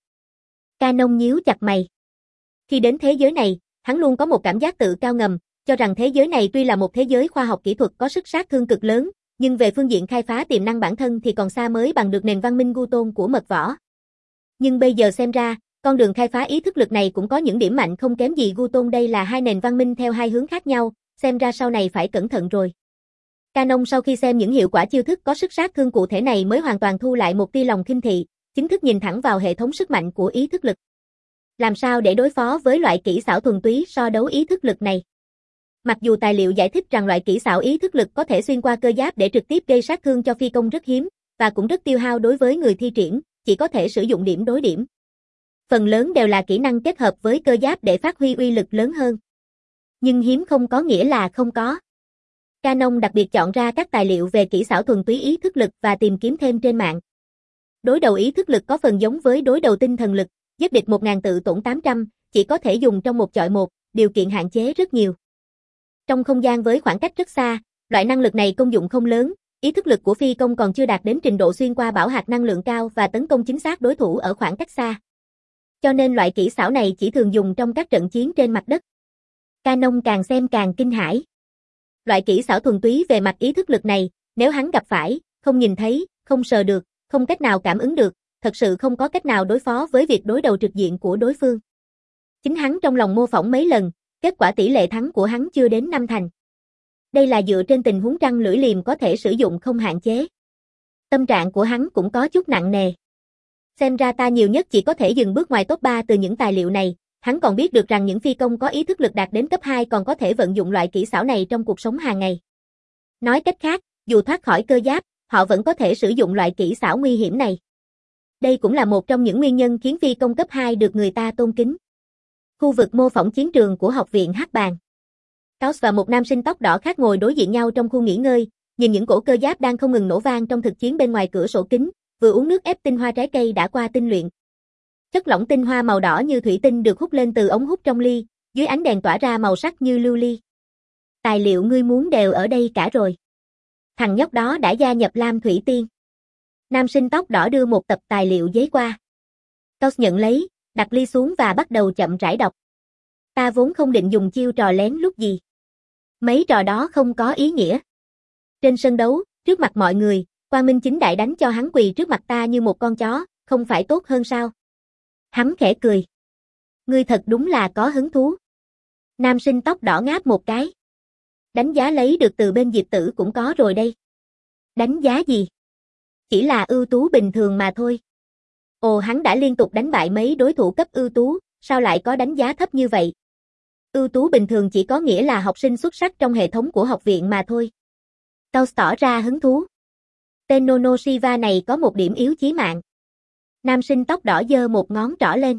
Canon nhíu chặt mày. Khi đến thế giới này, hắn luôn có một cảm giác tự cao ngầm, cho rằng thế giới này tuy là một thế giới khoa học kỹ thuật có sức sát thương cực lớn, nhưng về phương diện khai phá tiềm năng bản thân thì còn xa mới bằng được nền văn minh Gu Tôn của mật võ. Nhưng bây giờ xem ra, con đường khai phá ý thức lực này cũng có những điểm mạnh không kém gì Gu Tôn. Đây là hai nền văn minh theo hai hướng khác nhau, xem ra sau này phải cẩn thận rồi. Canon sau khi xem những hiệu quả chiêu thức có sức sát thương cụ thể này mới hoàn toàn thu lại một tia lòng khinh thị, chính thức nhìn thẳng vào hệ thống sức mạnh của ý thức lực. Làm sao để đối phó với loại kỹ xảo thuần túy so đấu ý thức lực này? Mặc dù tài liệu giải thích rằng loại kỹ xảo ý thức lực có thể xuyên qua cơ giáp để trực tiếp gây sát thương cho phi công rất hiếm, và cũng rất tiêu hao đối với người thi triển, chỉ có thể sử dụng điểm đối điểm. Phần lớn đều là kỹ năng kết hợp với cơ giáp để phát huy uy lực lớn hơn. Nhưng hiếm không có nghĩa là không có. Canon đặc biệt chọn ra các tài liệu về kỹ xảo thuần túy ý thức lực và tìm kiếm thêm trên mạng. Đối đầu ý thức lực có phần giống với đối đầu tinh thần lực, giết địch một nghìn tự tổn tám trăm, chỉ có thể dùng trong một chọi một, điều kiện hạn chế rất nhiều. Trong không gian với khoảng cách rất xa, loại năng lực này công dụng không lớn, ý thức lực của phi công còn chưa đạt đến trình độ xuyên qua bảo hạt năng lượng cao và tấn công chính xác đối thủ ở khoảng cách xa. Cho nên loại kỹ xảo này chỉ thường dùng trong các trận chiến trên mặt đất. Canon càng xem càng kinh hãi. Loại kỹ xảo thuần túy về mặt ý thức lực này, nếu hắn gặp phải, không nhìn thấy, không sờ được, không cách nào cảm ứng được, thật sự không có cách nào đối phó với việc đối đầu trực diện của đối phương. Chính hắn trong lòng mô phỏng mấy lần, kết quả tỷ lệ thắng của hắn chưa đến năm thành. Đây là dựa trên tình huống trăng lưỡi liềm có thể sử dụng không hạn chế. Tâm trạng của hắn cũng có chút nặng nề. Xem ra ta nhiều nhất chỉ có thể dừng bước ngoài top ba từ những tài liệu này, hắn còn biết được rằng những phi công có ý thức lực đạt đến cấp hai còn có thể vận dụng loại kỹ xảo này trong cuộc sống hàng ngày. Nói cách khác, dù thoát khỏi cơ giáp, họ vẫn có thể sử dụng loại kỹ xảo nguy hiểm này. Đây cũng là một trong những nguyên nhân khiến phi công cấp hai được người ta tôn kính. Khu vực mô phỏng chiến trường của học viện Hắc Bàn. Caos và một nam sinh tóc đỏ khác ngồi đối diện nhau trong khu nghỉ ngơi, nhìn những cổ cơ giáp đang không ngừng nổ vang trong thực chiến bên ngoài cửa sổ kính, vừa uống nước ép tinh hoa trái cây đã qua tinh luyện. Chất lỏng tinh hoa màu đỏ như thủy tinh được hút lên từ ống hút trong ly, dưới ánh đèn tỏa ra màu sắc như lưu ly. Tài liệu ngươi muốn đều ở đây cả rồi. Thằng nhóc đó đã gia nhập Lam Thủy Tiên. Nam sinh tóc đỏ đưa một tập tài liệu giấy qua. Caos nhận lấy, đặt ly xuống và bắt đầu chậm rãi đọc. Ta vốn không định dùng chiêu trò lén lút gì. Mấy trò đó không có ý nghĩa. Trên sân đấu, trước mặt mọi người, Quang Minh chính đại đánh cho hắn quỳ trước mặt ta như một con chó, không phải tốt hơn sao? Hắn khẽ cười. Ngươi thật đúng là có hứng thú. Nam sinh tóc đỏ ngáp một cái. Đánh giá lấy được từ bên Diệp Tử cũng có rồi đây. Đánh giá gì? Chỉ là ưu tú bình thường mà thôi. Ồ, hắn đã liên tục đánh bại mấy đối thủ cấp ưu tú, sao lại có đánh giá thấp như vậy? Ưu tú bình thường chỉ có nghĩa là học sinh xuất sắc trong hệ thống của học viện mà thôi. Tao tỏ ra hứng thú. Tên Nono Shiva này có một điểm yếu chí mạng. Nam sinh tóc đỏ giơ một ngón trỏ lên.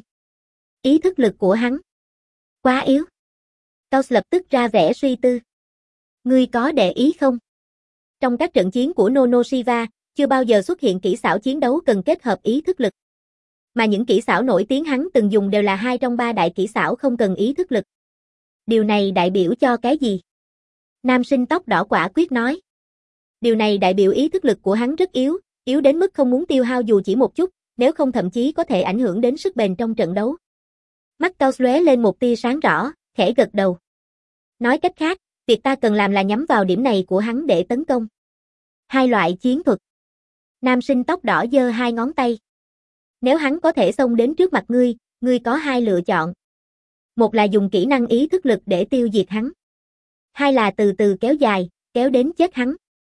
Ý thức lực của hắn quá yếu. Tao lập tức ra vẻ suy tư. Ngươi có để ý không? Trong các trận chiến của Nono Shiva, chưa bao giờ xuất hiện kỹ xảo chiến đấu cần kết hợp ý thức lực. Mà những kỹ xảo nổi tiếng hắn từng dùng đều là hai trong ba đại kỹ xảo không cần ý thức lực. Điều này đại biểu cho cái gì? Nam sinh tóc đỏ quả quyết nói. Điều này đại biểu ý thức lực của hắn rất yếu, yếu đến mức không muốn tiêu hao dù chỉ một chút, nếu không thậm chí có thể ảnh hưởng đến sức bền trong trận đấu. Mắt Cao lóe lên một tia sáng rõ, khẽ gật đầu. Nói cách khác, việc ta cần làm là nhắm vào điểm này của hắn để tấn công. Hai loại chiến thuật. Nam sinh tóc đỏ giơ hai ngón tay. Nếu hắn có thể xông đến trước mặt ngươi, ngươi có hai lựa chọn. Một là dùng kỹ năng ý thức lực để tiêu diệt hắn. Hai là từ từ kéo dài, kéo đến chết hắn.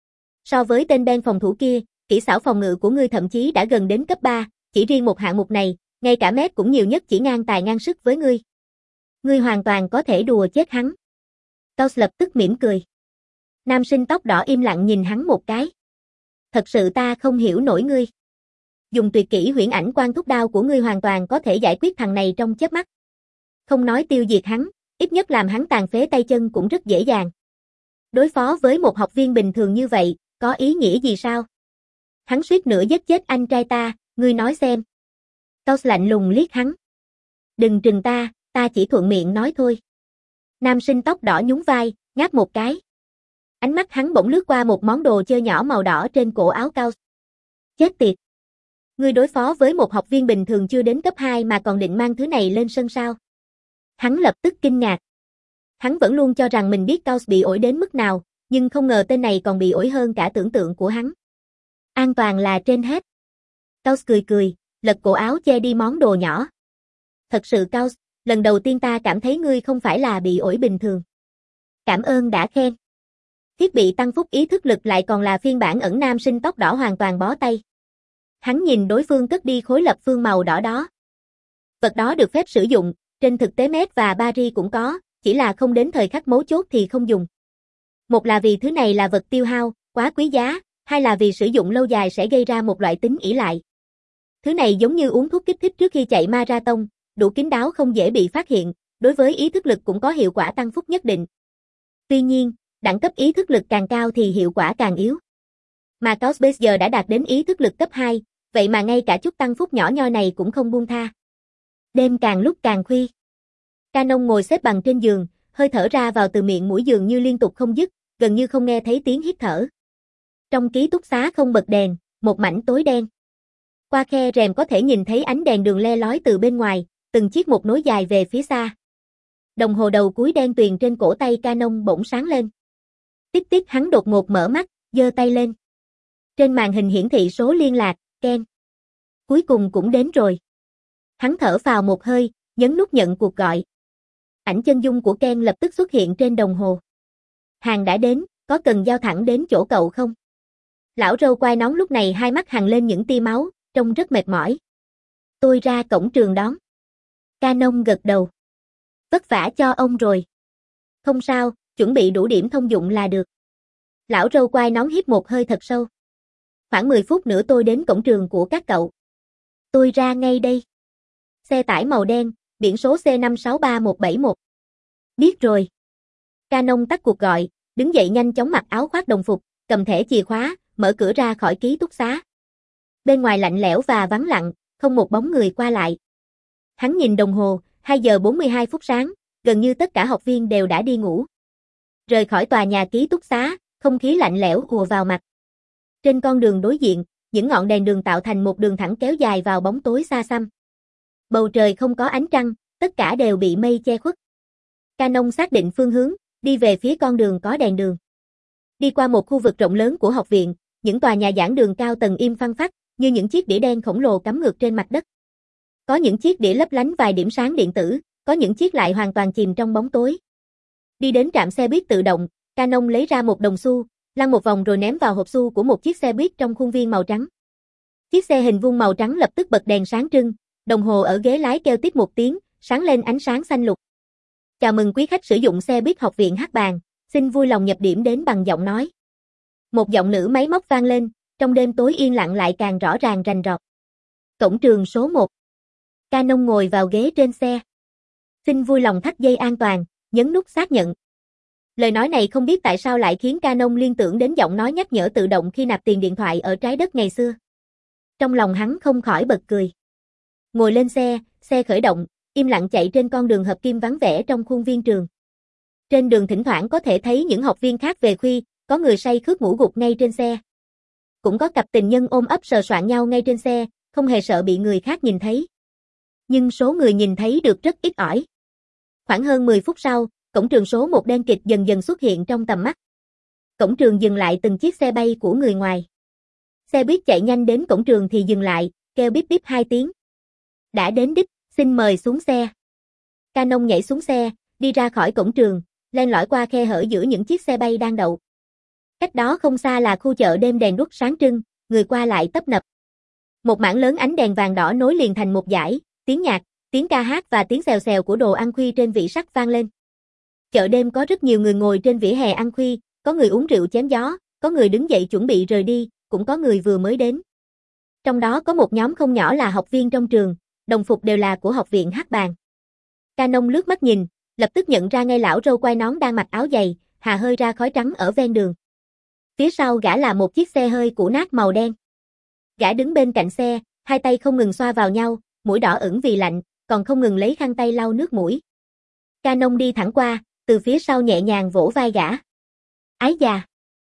So với tên Ben phòng thủ kia, kỹ xảo phòng ngự của ngươi thậm chí đã gần đến cấp ba, chỉ riêng một hạng mục này, ngay cả mét cũng nhiều nhất chỉ ngang tài ngang sức với ngươi. Ngươi hoàn toàn có thể đùa chết hắn. Tao lập tức mỉm cười. Nam sinh tóc đỏ im lặng nhìn hắn một cái. Thật sự ta không hiểu nổi ngươi. Dùng tuyệt kỹ huyễn ảnh quan thúc đao của ngươi hoàn toàn có thể giải quyết thằng này trong chớp mắt. Không nói tiêu diệt hắn, ít nhất làm hắn tàn phế tay chân cũng rất dễ dàng. Đối phó với một học viên bình thường như vậy, có ý nghĩa gì sao? Hắn suýt nữa giết chết anh trai ta, ngươi nói xem. Tao lạnh lùng liếc hắn. Đừng trừng ta, ta chỉ thuận miệng nói thôi. Nam sinh tóc đỏ nhún vai, ngáp một cái. Ánh mắt hắn bỗng lướt qua một món đồ chơi nhỏ màu đỏ trên cổ áo Cao. Chết tiệt. Ngươi đối phó với một học viên bình thường chưa đến cấp hai mà còn định mang thứ này lên sân sao? Hắn lập tức kinh ngạc. Hắn vẫn luôn cho rằng mình biết Cao bị ổi đến mức nào, nhưng không ngờ tên này còn bị ổi hơn cả tưởng tượng của hắn. An toàn là trên hết. Cao cười cười, lật cổ áo che đi món đồ nhỏ. Thật sự Cao, lần đầu tiên ta cảm thấy ngươi không phải là bị ổi bình thường. Cảm ơn đã khen. Thiết bị tăng phúc ý thức lực lại còn là phiên bản ẩn. Nam sinh tóc đỏ hoàn toàn bó tay. Hắn nhìn đối phương cất đi khối lập phương màu đỏ đó. Vật đó được phép sử dụng, trên thực tế Met và Paris cũng có, chỉ là không đến thời khắc mấu chốt thì không dùng. Một là vì thứ này là vật tiêu hao, quá quý giá, hai là vì sử dụng lâu dài sẽ gây ra một loại tính ỷ lại. Thứ này giống như uống thuốc kích thích trước khi chạy marathon, đủ kín đáo không dễ bị phát hiện, đối với ý thức lực cũng có hiệu quả tăng phúc nhất định. Tuy nhiên, đẳng cấp ý thức lực càng cao thì hiệu quả càng yếu. Mà Cao bây giờ đã đạt đến ý thức lực cấp hai, vậy mà ngay cả chút tăng phúc nhỏ nhoi này cũng không buông tha. Đêm càng lúc càng khuya. Canon ngồi xếp bằng trên giường, hơi thở ra vào từ miệng mũi giường như liên tục không dứt, gần như không nghe thấy tiếng hít thở. Trong ký túc xá không bật đèn, một mảnh tối đen. Qua khe rèm có thể nhìn thấy ánh đèn đường le lói từ bên ngoài, từng chiếc một nối dài về phía xa. Đồng hồ đầu cuối đen tuyền trên cổ tay Canon bỗng sáng lên. Tít tít hắn đột ngột mở mắt, giơ tay lên. Trên màn hình hiển thị số liên lạc, Ken. Cuối cùng cũng đến rồi. Hắn thở phào một hơi, nhấn nút nhận cuộc gọi. Ảnh chân dung của Ken lập tức xuất hiện trên đồng hồ. Hàng đã đến, có cần giao thẳng đến chỗ cậu không? Lão râu quai nón lúc này hai mắt hằn lên những tia máu, trông rất mệt mỏi. Tôi ra cổng trường đón. Canon gật đầu. Vất vả cho ông rồi. Không sao, chuẩn bị đủ điểm thông dụng là được. Lão râu quai nón hít một hơi thật sâu. Khoảng mười phút nữa tôi đến cổng trường của các cậu. Tôi ra ngay đây. Xe tải màu đen, biển số C năm sáu ba một bảy một. Biết rồi. Canon tắt cuộc gọi, đứng dậy nhanh chóng mặc áo khoác đồng phục, cầm thẻ chìa khóa, mở cửa ra khỏi ký túc xá. Bên ngoài lạnh lẽo và vắng lặng, không một bóng người qua lại. Hắn nhìn đồng hồ, hai giờ bốn mươi hai phút sáng, gần như tất cả học viên đều đã đi ngủ. Rời khỏi tòa nhà ký túc xá, không khí lạnh lẽo ùa vào mặt. Trên con đường đối diện, những ngọn đèn đường tạo thành một đường thẳng kéo dài vào bóng tối xa xăm. Bầu trời không có ánh trăng, tất cả đều bị mây che khuất. Canon xác định phương hướng, đi về phía con đường có đèn đường. Đi qua một khu vực rộng lớn của học viện, những tòa nhà giảng đường cao tầng im phăng phắc, như những chiếc đĩa đen khổng lồ cắm ngược trên mặt đất. Có những chiếc đĩa lấp lánh vài điểm sáng điện tử, có những chiếc lại hoàn toàn chìm trong bóng tối. Đi đến trạm xe buýt tự động, Canon lấy ra một đồng xu, lăn một vòng rồi ném vào hộp xu của một chiếc xe buýt trong khuôn viên màu trắng. Chiếc xe hình vuông màu trắng lập tức bật đèn sáng trưng, đồng hồ ở ghế lái kêu tiếp một tiếng, sáng lên ánh sáng xanh lục. Chào mừng quý khách sử dụng xe buýt học viện Hắc Bàng, xin vui lòng nhập điểm đến bằng giọng nói. Một giọng nữ máy móc vang lên, trong đêm tối yên lặng lại càng rõ ràng rành rọt. Cổng trường số một. Canon ngồi vào ghế trên xe. Xin vui lòng thắt dây an toàn, nhấn nút xác nhận. Lời nói này không biết tại sao lại khiến Canon liên tưởng đến giọng nói nhắc nhở tự động khi nạp tiền điện thoại ở trái đất ngày xưa. Trong lòng hắn không khỏi bật cười. Ngồi lên xe, xe khởi động, im lặng chạy trên con đường hợp kim vắng vẻ trong khuôn viên trường. Trên đường thỉnh thoảng có thể thấy những học viên khác về khuya, có người say khướt ngủ gục ngay trên xe. Cũng có cặp tình nhân ôm ấp sờ soạng nhau ngay trên xe, không hề sợ bị người khác nhìn thấy. Nhưng số người nhìn thấy được rất ít ỏi. Khoảng hơn mười phút sau, cổng trường số một đen kịt dần dần xuất hiện trong tầm mắt. Cổng trường dừng lại từng chiếc xe bay của người ngoài. Xe buýt chạy nhanh đến cổng trường thì dừng lại, kêu bíp bíp hai tiếng. Đã đến đích, xin mời xuống xe. Canon nhảy xuống xe, đi ra khỏi cổng trường, len lỏi qua khe hở giữa những chiếc xe bay đang đậu. Cách đó không xa là khu chợ đêm đèn đuốc sáng trưng, người qua lại tấp nập. Một mảng lớn ánh đèn vàng đỏ nối liền thành một dải, tiếng nhạc, tiếng ca hát và tiếng xèo xèo của đồ ăn khuya trên vỉ sắt vang lên. Chợ đêm có rất nhiều người ngồi trên vỉa hè ăn khuya, có người uống rượu chém gió, có người đứng dậy chuẩn bị rời đi, cũng có người vừa mới đến. Trong đó có một nhóm không nhỏ là học viên trong trường, đồng phục đều là của học viện Hắc Bàng. Canon lướt mắt nhìn, lập tức nhận ra ngay lão râu quai nón đang mặc áo dày, hà hơi ra khói trắng ở ven đường. Phía sau gã là một chiếc xe hơi cũ nát màu đen. Gã đứng bên cạnh xe, hai tay không ngừng xoa vào nhau, mũi đỏ ửng vì lạnh, còn không ngừng lấy khăn tay lau nước mũi. Canon đi thẳng qua, từ phía sau nhẹ nhàng vỗ vai gã. Ái già!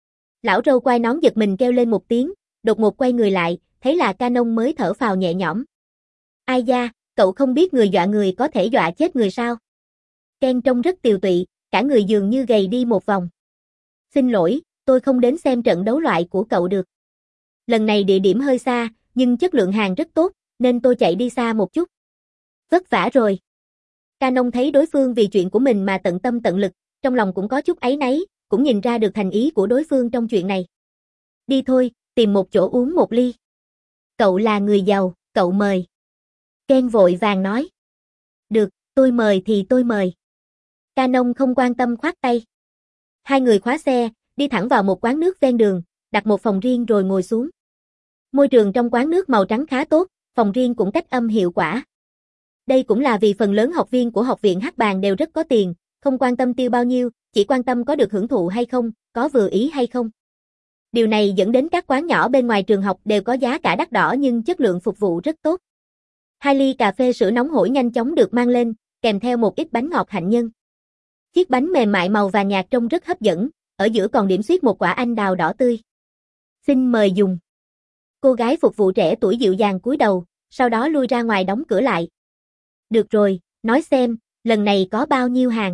Lão râu quai nón giật mình kêu lên một tiếng, đột ngột quay người lại, thấy là Canon mới thở phào nhẹ nhõm. Ai da, cậu không biết người dọa người có thể dọa chết người sao? Ken trông rất tiều tụy, cả người dường như gầy đi một vòng. Xin lỗi, tôi không đến xem trận đấu loại của cậu được. Lần này địa điểm hơi xa, nhưng chất lượng hàng rất tốt, nên tôi chạy đi xa một chút. Vất vả rồi. Canon thấy đối phương vì chuyện của mình mà tận tâm tận lực, trong lòng cũng có chút áy náy, cũng nhìn ra được thành ý của đối phương trong chuyện này. Đi thôi, tìm một chỗ uống một ly. Cậu là người giàu, cậu mời. Ken vội vàng nói. Được, tôi mời thì tôi mời. Canon không quan tâm khoát tay. Hai người khóa xe, đi thẳng vào một quán nước ven đường, đặt một phòng riêng rồi ngồi xuống. Môi trường trong quán nước màu trắng khá tốt, phòng riêng cũng cách âm hiệu quả. Đây cũng là vì phần lớn học viên của học viện Hắc Bàng đều rất có tiền, không quan tâm tiêu bao nhiêu, chỉ quan tâm có được hưởng thụ hay không, có vừa ý hay không. Điều này dẫn đến các quán nhỏ bên ngoài trường học đều có giá cả đắt đỏ nhưng chất lượng phục vụ rất tốt. Hai ly cà phê sữa nóng hổi nhanh chóng được mang lên, kèm theo một ít bánh ngọt hạnh nhân. Chiếc bánh mềm mại màu vàng nhạt trông rất hấp dẫn, ở giữa còn điểm xuyết một quả anh đào đỏ tươi. Xin mời dùng. Cô gái phục vụ trẻ tuổi dịu dàng cúi đầu, sau đó lui ra ngoài đóng cửa lại. Được rồi, nói xem, lần này có bao nhiêu hàng?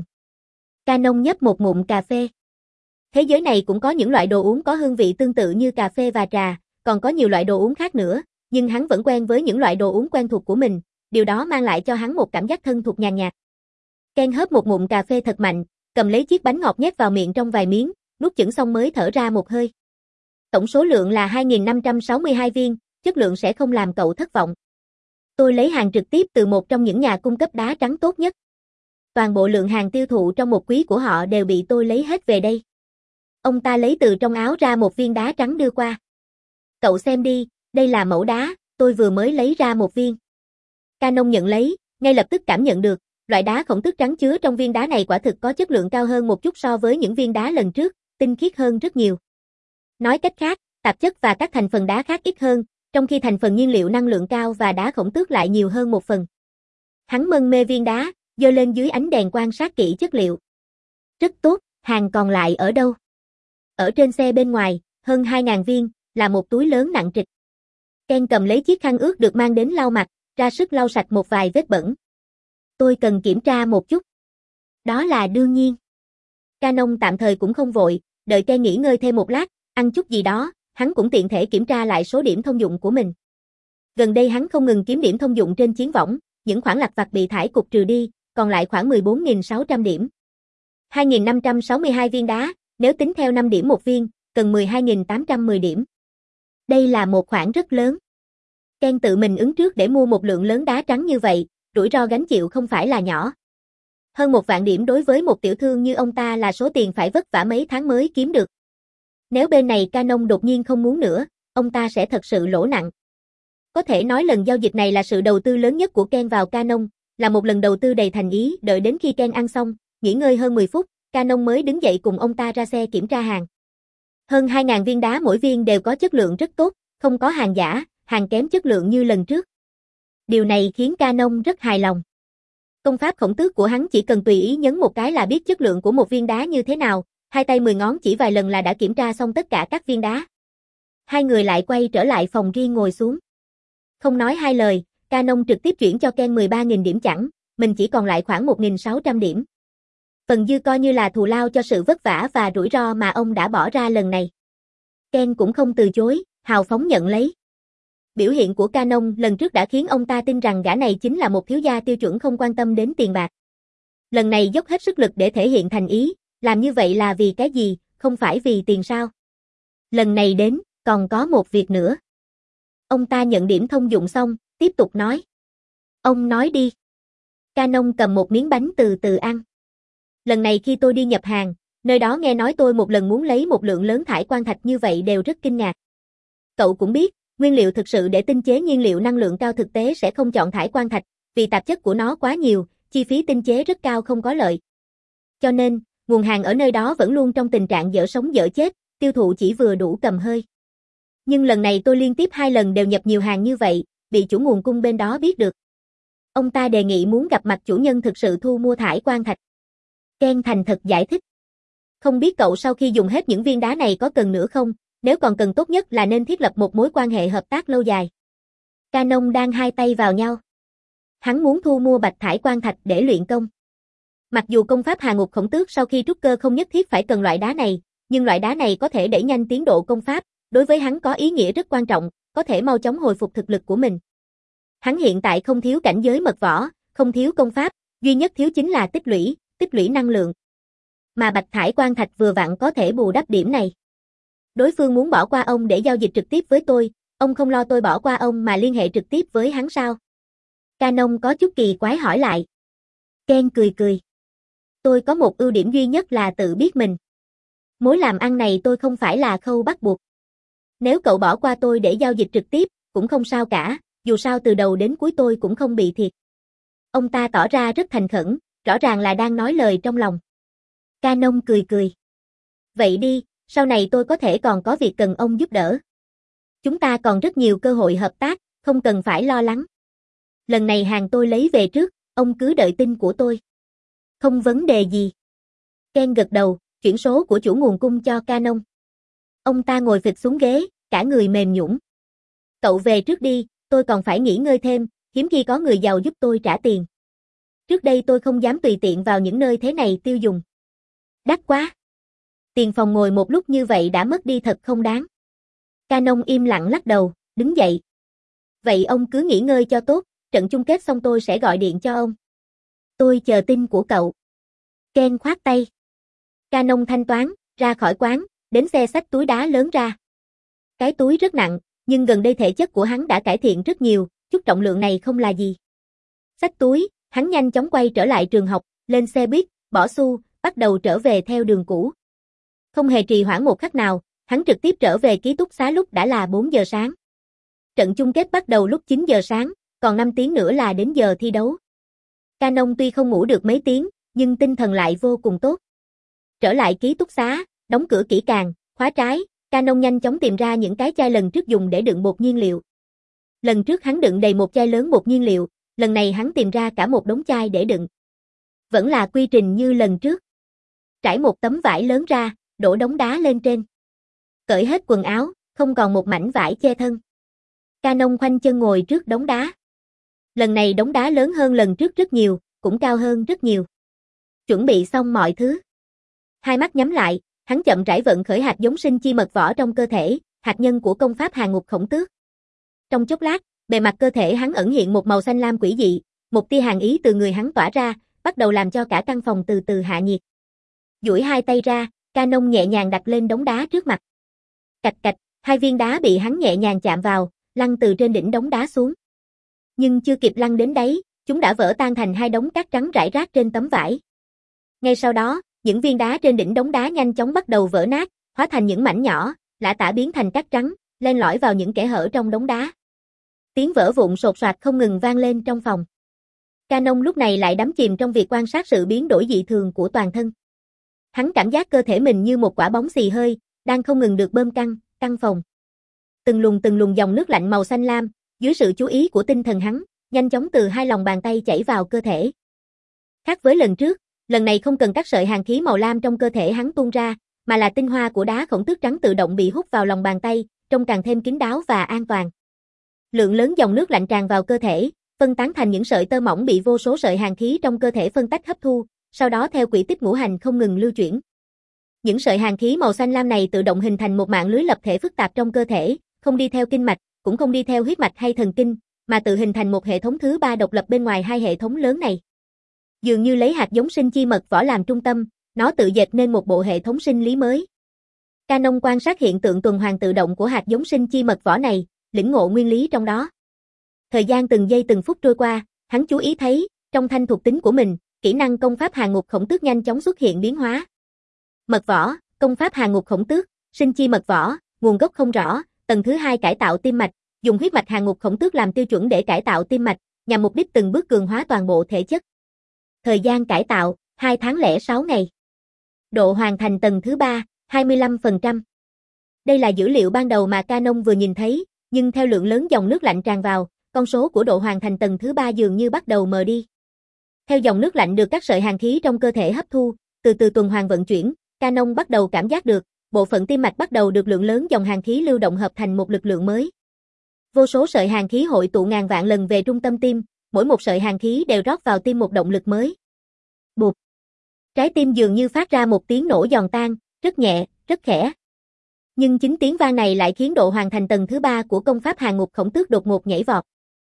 Canon nhấp một ngụm cà phê. Thế giới này cũng có những loại đồ uống có hương vị tương tự như cà phê và trà, còn có nhiều loại đồ uống khác nữa, nhưng hắn vẫn quen với những loại đồ uống quen thuộc của mình, điều đó mang lại cho hắn một cảm giác thân thuộc nhàn nhạt. Ken hớp một ngụm cà phê thật mạnh, cầm lấy chiếc bánh ngọt nhét vào miệng trong vài miếng, nuốt chửng xong mới thở ra một hơi. Tổng số lượng là hai nghìn năm trăm sáu mươi hai viên, chất lượng sẽ không làm cậu thất vọng. Tôi lấy hàng trực tiếp từ một trong những nhà cung cấp đá trắng tốt nhất. Toàn bộ lượng hàng tiêu thụ trong một quý của họ đều bị tôi lấy hết về đây. Ông ta lấy từ trong áo ra một viên đá trắng đưa qua. Cậu xem đi, đây là mẫu đá, tôi vừa mới lấy ra một viên. Canon nhận lấy, ngay lập tức cảm nhận được, loại đá khổng tước trắng chứa trong viên đá này quả thực có chất lượng cao hơn một chút so với những viên đá lần trước, tinh khiết hơn rất nhiều. Nói cách khác, tạp chất và các thành phần đá khác ít hơn, trong khi thành phần nhiên liệu năng lượng cao và đá khổng tước lại nhiều hơn một phần. Hắn mân mê viên đá, giơ lên dưới ánh đèn quan sát kỹ chất liệu. Rất tốt, hàng còn lại ở đâu? Ở trên xe bên ngoài, hơn hai nghìn viên, là một túi lớn nặng trịch. Ken cầm lấy chiếc khăn ướt được mang đến lau mặt, ra sức lau sạch một vài vết bẩn. Tôi cần kiểm tra một chút. Đó là đương nhiên. Canon tạm thời cũng không vội, đợi Ken nghỉ ngơi thêm một lát, ăn chút gì đó, hắn cũng tiện thể kiểm tra lại số điểm thông dụng của mình. Gần đây hắn không ngừng kiếm điểm thông dụng trên chiến võng, những khoản lặt vặt bị thải cục trừ đi, còn lại khoảng mười bốn nghìn sáu trăm điểm. hai nghìn năm trăm sáu mươi hai viên đá, nếu tính theo năm điểm một viên, cần mười hai nghìn tám trăm mười điểm. Đây là một khoản rất lớn. Ken tự mình ứng trước để mua một lượng lớn đá trắng như vậy, rủi ro gánh chịu không phải là nhỏ. Hơn một vạn điểm đối với một tiểu thương như ông ta là số tiền phải vất vả mấy tháng mới kiếm được. Nếu bên này Canon đột nhiên không muốn nữa, ông ta sẽ thật sự lỗ nặng. Có thể nói lần giao dịch này là sự đầu tư lớn nhất của Ken vào Canon, là một lần đầu tư đầy thành ý. Đợi đến khi Ken ăn xong, nghỉ ngơi hơn mười phút, Canon mới đứng dậy cùng ông ta ra xe kiểm tra hàng. Hơn hai nghìn viên đá mỗi viên đều có chất lượng rất tốt, không có hàng giả, hàng kém chất lượng như lần trước. Điều này khiến Canon rất hài lòng. Công pháp khổng tước của hắn chỉ cần tùy ý nhấn một cái là biết chất lượng của một viên đá như thế nào, hai tay mười ngón chỉ vài lần là đã kiểm tra xong tất cả các viên đá. Hai người lại quay trở lại phòng riêng ngồi xuống. Không nói hai lời, Canon trực tiếp chuyển cho Ken mười ba nghìn điểm chẳng, mình chỉ còn lại khoảng một nghìn sáu trăm điểm. Phần dư coi như là thù lao cho sự vất vả và rủi ro mà ông đã bỏ ra lần này. Ken cũng không từ chối, hào phóng nhận lấy. Biểu hiện của Canon lần trước đã khiến ông ta tin rằng gã này chính là một thiếu gia tiêu chuẩn không quan tâm đến tiền bạc. Lần này dốc hết sức lực để thể hiện thành ý, làm như vậy là vì cái gì, không phải vì tiền sao? Lần này đến, còn có một việc nữa. Ông ta nhận điểm thông dụng xong, tiếp tục nói. Ông nói đi. Canon cầm một miếng bánh từ từ ăn. Lần này khi tôi đi nhập hàng, nơi đó nghe nói tôi một lần muốn lấy một lượng lớn thải quan thạch như vậy đều rất kinh ngạc. Cậu cũng biết, nguyên liệu thực sự để tinh chế nhiên liệu năng lượng cao thực tế sẽ không chọn thải quan thạch, vì tạp chất của nó quá nhiều, chi phí tinh chế rất cao không có lợi. Cho nên, nguồn hàng ở nơi đó vẫn luôn trong tình trạng dở sống dở chết, tiêu thụ chỉ vừa đủ cầm hơi. Nhưng lần này tôi liên tiếp hai lần đều nhập nhiều hàng như vậy, bị chủ nguồn cung bên đó biết được. Ông ta đề nghị muốn gặp mặt chủ nhân thực sự thu mua thải quan thạch. Ken thành thật giải thích. Không biết cậu sau khi dùng hết những viên đá này có cần nữa không, nếu còn cần tốt nhất là nên thiết lập một mối quan hệ hợp tác lâu dài. Canon đang hai tay vào nhau. Hắn muốn thu mua bạch thải quan thạch để luyện công. Mặc dù công pháp Hà Ngục Khổng Tước sau khi trúc cơ không nhất thiết phải cần loại đá này, nhưng loại đá này có thể đẩy nhanh tiến độ công pháp, đối với hắn có ý nghĩa rất quan trọng, có thể mau chóng hồi phục thực lực của mình. Hắn hiện tại không thiếu cảnh giới mật võ, không thiếu công pháp, duy nhất thiếu chính là tích lũy, tích lũy năng lượng. Mà bạch thải quan thạch vừa vặn có thể bù đắp điểm này. Đối phương muốn bỏ qua ông để giao dịch trực tiếp với tôi, ông không lo tôi bỏ qua ông mà liên hệ trực tiếp với hắn sao? Canon có chút kỳ quái hỏi lại. Ken cười cười. Tôi có một ưu điểm duy nhất là tự biết mình. Mối làm ăn này tôi không phải là khâu bắt buộc. Nếu cậu bỏ qua tôi để giao dịch trực tiếp, cũng không sao cả, dù sao từ đầu đến cuối tôi cũng không bị thiệt. Ông ta tỏ ra rất thành khẩn, rõ ràng là đang nói lời trong lòng. Canon cười cười. Vậy đi, sau này tôi có thể còn có việc cần ông giúp đỡ. Chúng ta còn rất nhiều cơ hội hợp tác, không cần phải lo lắng. Lần này hàng tôi lấy về trước, ông cứ đợi tin của tôi. Không vấn đề gì. Ken gật đầu, chuyển số của chủ nguồn cung cho Canon. Ông ta ngồi phịch xuống ghế, cả người mềm nhũn. Cậu về trước đi, tôi còn phải nghỉ ngơi thêm, hiếm khi có người giàu giúp tôi trả tiền. Trước đây tôi không dám tùy tiện vào những nơi thế này tiêu dùng. Đắt quá. Tiền phòng ngồi một lúc như vậy đã mất đi thật không đáng. Canon im lặng lắc đầu, đứng dậy. Vậy ông cứ nghỉ ngơi cho tốt, trận chung kết xong tôi sẽ gọi điện cho ông. Tôi chờ tin của cậu. Ken khoát tay. Canon thanh toán, ra khỏi quán, đến xe xách túi đá lớn ra. Cái túi rất nặng, nhưng gần đây thể chất của hắn đã cải thiện rất nhiều, chút trọng lượng này không là gì. Xách túi, hắn nhanh chóng quay trở lại trường học, lên xe buýt, bỏ xu, bắt đầu trở về theo đường cũ. Không hề trì hoãn một khắc nào, hắn trực tiếp trở về ký túc xá lúc đã là bốn giờ sáng. Trận chung kết bắt đầu lúc chín giờ sáng, còn năm tiếng nữa là đến giờ thi đấu. Canon tuy không ngủ được mấy tiếng, nhưng tinh thần lại vô cùng tốt. Trở lại ký túc xá, đóng cửa kỹ càng, khóa trái, Canon nhanh chóng tìm ra những cái chai lần trước dùng để đựng bột nhiên liệu. Lần trước hắn đựng đầy một chai lớn bột nhiên liệu, lần này hắn tìm ra cả một đống chai để đựng. Vẫn là quy trình như lần trước. Trải một tấm vải lớn ra, đổ đống đá lên trên. Cởi hết quần áo, không còn một mảnh vải che thân. Canon khoanh chân ngồi trước đống đá. Lần này đống đá lớn hơn lần trước rất nhiều, cũng cao hơn rất nhiều. Chuẩn bị xong mọi thứ. Hai mắt nhắm lại, Hắn chậm rãi vận khởi hạt giống sinh chi mật võ trong cơ thể, hạt nhân của công pháp Hàng Ngục Khổng Tước. Trong chốc lát, bề mặt cơ thể hắn ẩn hiện một màu xanh lam quỷ dị, một tia hàn ý từ người hắn tỏa ra, bắt đầu làm cho cả căn phòng từ từ hạ nhiệt. Duỗi hai tay ra, Canon nhẹ nhàng đặt lên đống đá trước mặt. Cạch cạch, hai viên đá bị hắn nhẹ nhàng chạm vào, lăn từ trên đỉnh đống đá xuống. Nhưng chưa kịp lăn đến đáy, chúng đã vỡ tan thành hai đống cát trắng rải rác trên tấm vải. Ngay sau đó, những viên đá trên đỉnh đống đá nhanh chóng bắt đầu vỡ nát, hóa thành những mảnh nhỏ, lả tả biến thành cát trắng, len lỏi vào những kẽ hở trong đống đá. Tiếng vỡ vụn sột soạt không ngừng vang lên trong phòng. Canon lúc này lại đắm chìm trong việc quan sát sự biến đổi dị thường của toàn thân. Hắn cảm giác cơ thể mình như một quả bóng xì hơi, đang không ngừng được bơm căng, căng phồng. Từng luồng từng luồng dòng nước lạnh màu xanh lam, dưới sự chú ý của tinh thần hắn, nhanh chóng từ hai lòng bàn tay chảy vào cơ thể. Khác với lần trước, lần này không cần các sợi hàn khí màu lam trong cơ thể hắn tuôn ra, mà là tinh hoa của đá khổng tước trắng tự động bị hút vào lòng bàn tay, trông càng thêm kín đáo và an toàn. Lượng lớn dòng nước lạnh tràn vào cơ thể, phân tán thành những sợi tơ mỏng bị vô số sợi hàn khí trong cơ thể phân tách hấp thu, sau đó theo quỹ tích ngũ hành không ngừng lưu chuyển. Những sợi hàn khí màu xanh lam này tự động hình thành một mạng lưới lập thể phức tạp trong cơ thể, không đi theo kinh mạch, cũng không đi theo huyết mạch hay thần kinh, mà tự hình thành một hệ thống thứ ba độc lập bên ngoài hai hệ thống lớn này. Dường như lấy hạt giống sinh chi mật võ làm trung tâm, nó tự dệt nên một bộ hệ thống sinh lý mới. Canon quan sát hiện tượng tuần hoàn tự động của hạt giống sinh chi mật võ này, lĩnh ngộ nguyên lý trong đó. Thời gian từng giây từng phút trôi qua, hắn chú ý thấy, trong thanh thuộc tính của mình, kỹ năng công pháp Hàng Ngục Khổng Tước nhanh chóng xuất hiện biến hóa. Mật võ, công pháp Hàng Ngục Khổng Tước, sinh chi mật võ, nguồn gốc không rõ, tầng thứ hai cải tạo tim mạch, dùng huyết mạch Hàng Ngục Khổng Tước làm tiêu chuẩn để cải tạo tim mạch, nhằm mục đích từng bước cường hóa toàn bộ thể chất. Thời gian cải tạo, hai tháng lẻ sáu ngày. Độ hoàn thành tầng thứ ba, hai mươi lăm phần trăm. Đây là dữ liệu ban đầu mà Canon vừa nhìn thấy, nhưng theo lượng lớn dòng nước lạnh tràn vào, con số của độ hoàn thành tầng thứ ba dường như bắt đầu mờ đi. Theo dòng nước lạnh được các sợi hàn khí trong cơ thể hấp thu, từ từ tuần hoàn vận chuyển, Canon bắt đầu cảm giác được, bộ phận tim mạch bắt đầu được lượng lớn dòng hàn khí lưu động hợp thành một lực lượng mới. Vô số sợi hàn khí hội tụ ngàn vạn lần về trung tâm tim, mỗi một sợi hàn khí đều rót vào tim một động lực mới. Bụp. Trái tim dường như phát ra một tiếng nổ giòn tan, rất nhẹ, rất khẽ. Nhưng chính tiếng vang này lại khiến độ hoàn thành tầng thứ ba của công pháp Hàng Ngục Khổng Tước đột ngột nhảy vọt.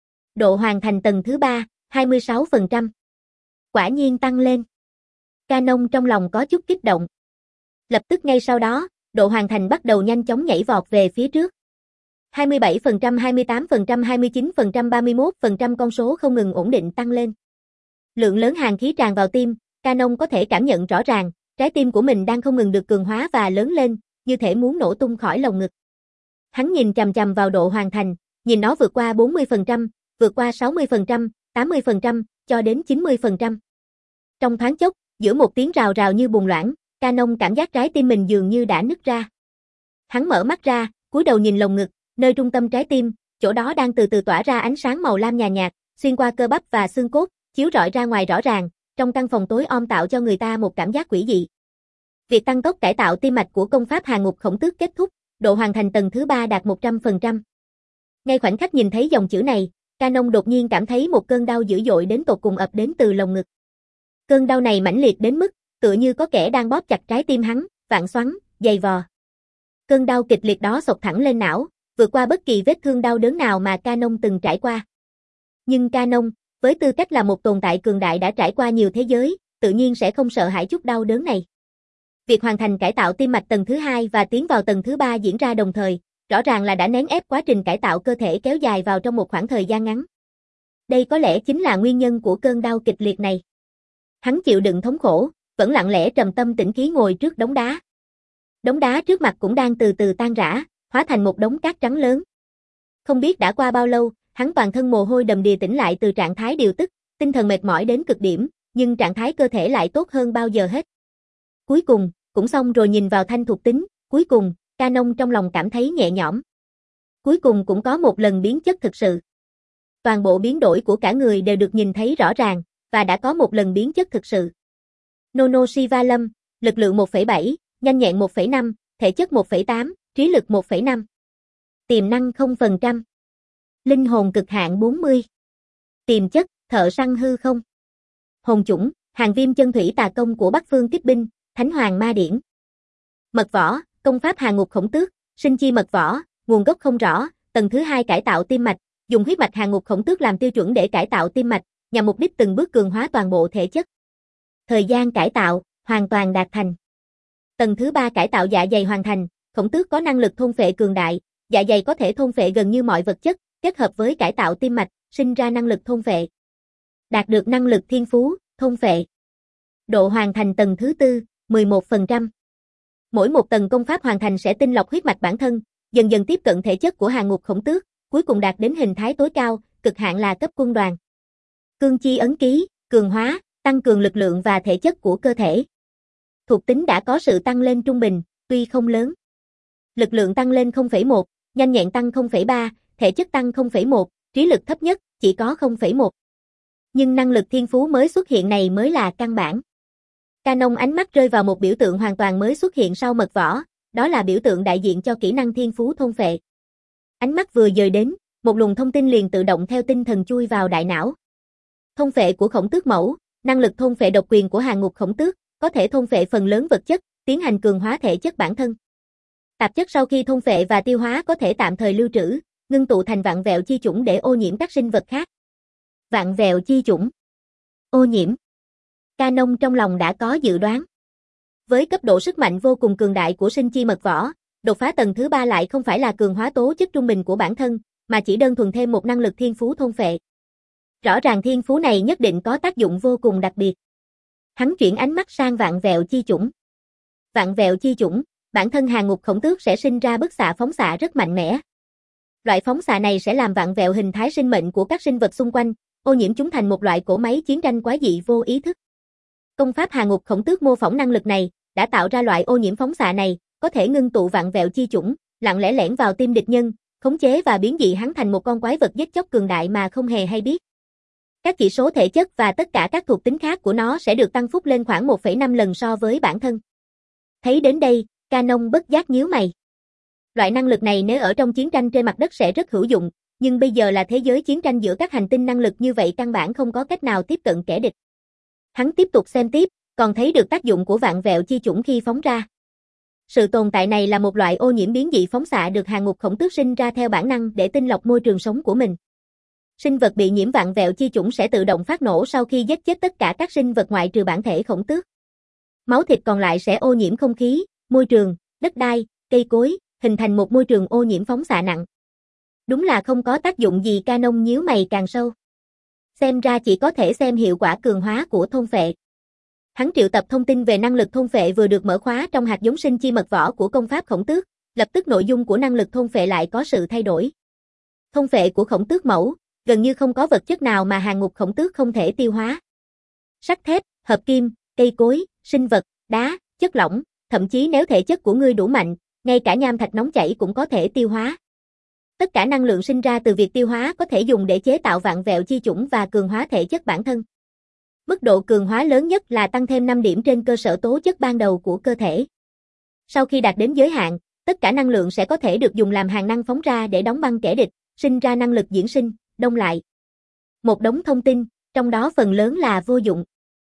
Độ hoàn thành tầng thứ ba, hai mươi sáu phần trăm. Quả nhiên tăng lên. Canon trong lòng có chút kích động. Lập tức ngay sau đó, độ hoàn thành bắt đầu nhanh chóng nhảy vọt về phía trước. hai mươi bảy phần trăm, hai mươi tám phần trăm, hai mươi chín phần trăm, ba mươi mốt phần trăm con số không ngừng ổn định tăng lên. Lượng lớn hàn khí tràn vào tim, Canon có thể cảm nhận rõ ràng, trái tim của mình đang không ngừng được cường hóa và lớn lên, như thể muốn nổ tung khỏi lồng ngực. Hắn nhìn chằm chằm vào độ hoàn thành, nhìn nó vượt qua bốn mươi phần trăm, vượt qua sáu mươi phần trăm, tám mươi phần trăm, cho đến chín mươi phần trăm. Trong thoáng chốc, giữa một tiếng rào rào như bùng loảng, Canon cảm giác trái tim mình dường như đã nứt ra. Hắn mở mắt ra, cúi đầu nhìn lồng ngực, nơi trung tâm trái tim, chỗ đó đang từ từ tỏa ra ánh sáng màu lam nhàn nhạt, xuyên qua cơ bắp và xương cốt, chiếu rọi ra ngoài rõ ràng, trong căn phòng tối om tạo cho người ta một cảm giác quỷ dị. Việc tăng tốc cải tạo tim mạch của công pháp Hàng Ngục Khổng Tước kết thúc, độ hoàn thành tầng thứ ba đạt một trăm phần trăm. Ngay khoảnh khắc nhìn thấy dòng chữ này, Canon đột nhiên cảm thấy một cơn đau dữ dội đến tột cùng ập đến từ lồng ngực. Cơn đau này mãnh liệt đến mức, tựa như có kẻ đang bóp chặt trái tim hắn, vặn xoắn, dày vò. Cơn đau kịch liệt đó xộc thẳng lên não, vượt qua bất kỳ vết thương đau đớn nào mà Canon từng trải qua. Nhưng Canon, với tư cách là một tồn tại cường đại đã trải qua nhiều thế giới, tự nhiên sẽ không sợ hãi chút đau đớn này. Việc hoàn thành cải tạo tim mạch tầng thứ hai và tiến vào tầng thứ ba diễn ra đồng thời, rõ ràng là đã nén ép quá trình cải tạo cơ thể kéo dài vào trong một khoảng thời gian ngắn. Đây có lẽ chính là nguyên nhân của cơn đau kịch liệt này. Hắn chịu đựng thống khổ, vẫn lặng lẽ trầm tâm tĩnh khí ngồi trước đống đá. Đống đá trước mặt cũng đang từ từ tan rã, hóa thành một đống cát trắng lớn. Không biết đã qua bao lâu, hắn toàn thân mồ hôi đầm đìa tỉnh lại từ trạng thái điều tức, tinh thần mệt mỏi đến cực điểm, nhưng trạng thái cơ thể lại tốt hơn bao giờ hết. Cuối cùng, cũng xong rồi. Nhìn vào thanh thuộc tính, cuối cùng, Canon trong lòng cảm thấy nhẹ nhõm. Cuối cùng cũng có một lần biến chất thực sự. Toàn bộ biến đổi của cả người đều được nhìn thấy rõ ràng, và đã có một lần biến chất thực sự. Nono Sivalam, lực lượng một phẩy bảy, nhanh nhẹn một phẩy năm, thể chất một phẩy tám, trí lực một phẩy năm. Tiềm năng không phần trăm. Linh hồn cực hạn bốn mươi. Tiềm chất, thợ săn hư không. Hồn chủng, Hàng Viêm chân thủy tà công của Bắc Phương Kích binh, Thánh Hoàng Ma điển. Mật võ, công pháp Hà Ngục Khổng Tước, sinh chi mật võ, nguồn gốc không rõ, tầng thứ hai cải tạo tim mạch, dùng huyết mạch Hà Ngục Khổng Tước làm tiêu chuẩn để cải tạo tim mạch, nhằm mục đích từng bước cường hóa toàn bộ thể chất. Thời gian cải tạo, hoàn toàn đạt thành. Tầng thứ ba cải tạo dạ dày hoàn thành, Khổng Tước có năng lực thôn phệ cường đại, dạ dày có thể thôn phệ gần như mọi vật chất, kết hợp với cải tạo tim mạch, sinh ra năng lực thôn phệ. Đạt được năng lực thiên phú, thôn phệ. Độ hoàn thành tầng thứ tư, mười một phần trăm. Mỗi một tầng công pháp hoàn thành sẽ tinh lọc huyết mạch bản thân, dần dần tiếp cận thể chất của Hà Ngục Khổng Tước, cuối cùng đạt đến hình thái tối cao, cực hạn là cấp quân đoàn. Cương chi ấn ký, cường hóa, tăng cường lực lượng và thể chất của cơ thể. Thuộc tính đã có sự tăng lên trung bình, tuy không lớn. Lực lượng tăng lên không phẩy một, nhanh nhẹn tăng không phẩy ba, thể chất tăng không phẩy một, trí lực thấp nhất chỉ có không phẩy một. Nhưng năng lực thiên phú mới xuất hiện này mới là căn bản. Canon ánh mắt rơi vào một biểu tượng hoàn toàn mới xuất hiện sau mật võ, đó là biểu tượng đại diện cho kỹ năng thiên phú thôn phệ. Ánh mắt vừa dời đến, một luồng thông tin liền tự động theo tinh thần chui vào đại não. Thôn phệ của Khổng Tước mẫu, năng lực thôn phệ độc quyền của Hà Ngục Khổng Tước, có thể thôn phệ phần lớn vật chất, tiến hành cường hóa thể chất bản thân. Tạp chất sau khi thôn phệ và tiêu hóa có thể tạm thời lưu trữ, ngưng tụ thành vạn vẹo chi chủng để ô nhiễm các sinh vật khác. Vạn vẹo chi chủng. Ô nhiễm. Canon trong lòng đã có dự đoán. Với cấp độ sức mạnh vô cùng cường đại của sinh chi mật võ, đột phá tầng thứ ba lại không phải là cường hóa tố chất trung bình của bản thân, mà chỉ đơn thuần thêm một năng lực thiên phú thôn phệ. Rõ ràng thiên phú này nhất định có tác dụng vô cùng đặc biệt. Hắn chuyển ánh mắt sang vạn vẹo chi chủng. Vạn vẹo chi chủng, bản thân Hà Ngục Khổng Tước sẽ sinh ra bức xạ phóng xạ rất mạnh mẽ. Loại phóng xạ này sẽ làm vạn vẹo hình thái sinh mệnh của các sinh vật xung quanh, ô nhiễm chúng thành một loại cỗ máy chiến tranh quái dị vô ý thức. Công pháp Hà Ngục Khổng Tước mô phỏng năng lực này, đã tạo ra loại ô nhiễm phóng xạ này, có thể ngưng tụ vạn vẹo chi chủng, lặng lẽ lẻn vào tim địch nhân, khống chế và biến dị hắn thành một con quái vật giết chóc cường đại mà không hề hay biết. Các chỉ số thể chất và tất cả các thuộc tính khác của nó sẽ được tăng phúc lên khoảng một phẩy năm lần so với bản thân. Thấy đến đây, Canon bất giác nhíu mày. Loại năng lực này nếu ở trong chiến tranh trên mặt đất sẽ rất hữu dụng, nhưng bây giờ là thế giới chiến tranh giữa các hành tinh năng lực như vậy căn bản không có cách nào tiếp cận kẻ địch. Hắn tiếp tục xem tiếp, còn thấy được tác dụng của vạn vẹo chi chủng khi phóng ra. Sự tồn tại này là một loại ô nhiễm biến dị phóng xạ được Hà Ngục Khổng Tước sinh ra theo bản năng để tinh lọc môi trường sống của mình. Sinh vật bị nhiễm vạn vẹo chi chủng sẽ tự động phát nổ sau khi giết chết tất cả các sinh vật ngoại trừ bản thể Khổng Tước. Máu thịt còn lại sẽ ô nhiễm không khí, môi trường, đất đai, cây cối, hình thành một môi trường ô nhiễm phóng xạ nặng. Đúng là không có tác dụng gì. Canon nhíu mày càng sâu. Xem ra chỉ có thể xem hiệu quả cường hóa của thôn phệ. Hắn triệu tập thông tin về năng lực thôn phệ vừa được mở khóa trong hạt giống sinh chi mật võ của công pháp Khổng Tước, lập tức nội dung của năng lực thôn phệ lại có sự thay đổi. Thôn phệ của Khổng Tước mẫu, gần như không có vật chất nào mà Hà Ngục Khổng Tước không thể tiêu hóa. Sắt thép, hợp kim, cây cối, sinh vật, đá, chất lỏng, thậm chí nếu thể chất của ngươi đủ mạnh, ngay cả nham thạch nóng chảy cũng có thể tiêu hóa. Tất cả năng lượng sinh ra từ việc tiêu hóa có thể dùng để chế tạo vạn vẹo chi chủng và cường hóa thể chất bản thân. Mức độ cường hóa lớn nhất là tăng thêm năm điểm trên cơ sở tố chất ban đầu của cơ thể. Sau khi đạt đến giới hạn, tất cả năng lượng sẽ có thể được dùng làm hàng năng phóng ra để đóng băng kẻ địch, sinh ra năng lực diễn sinh, đông lại. Một đống thông tin, trong đó phần lớn là vô dụng.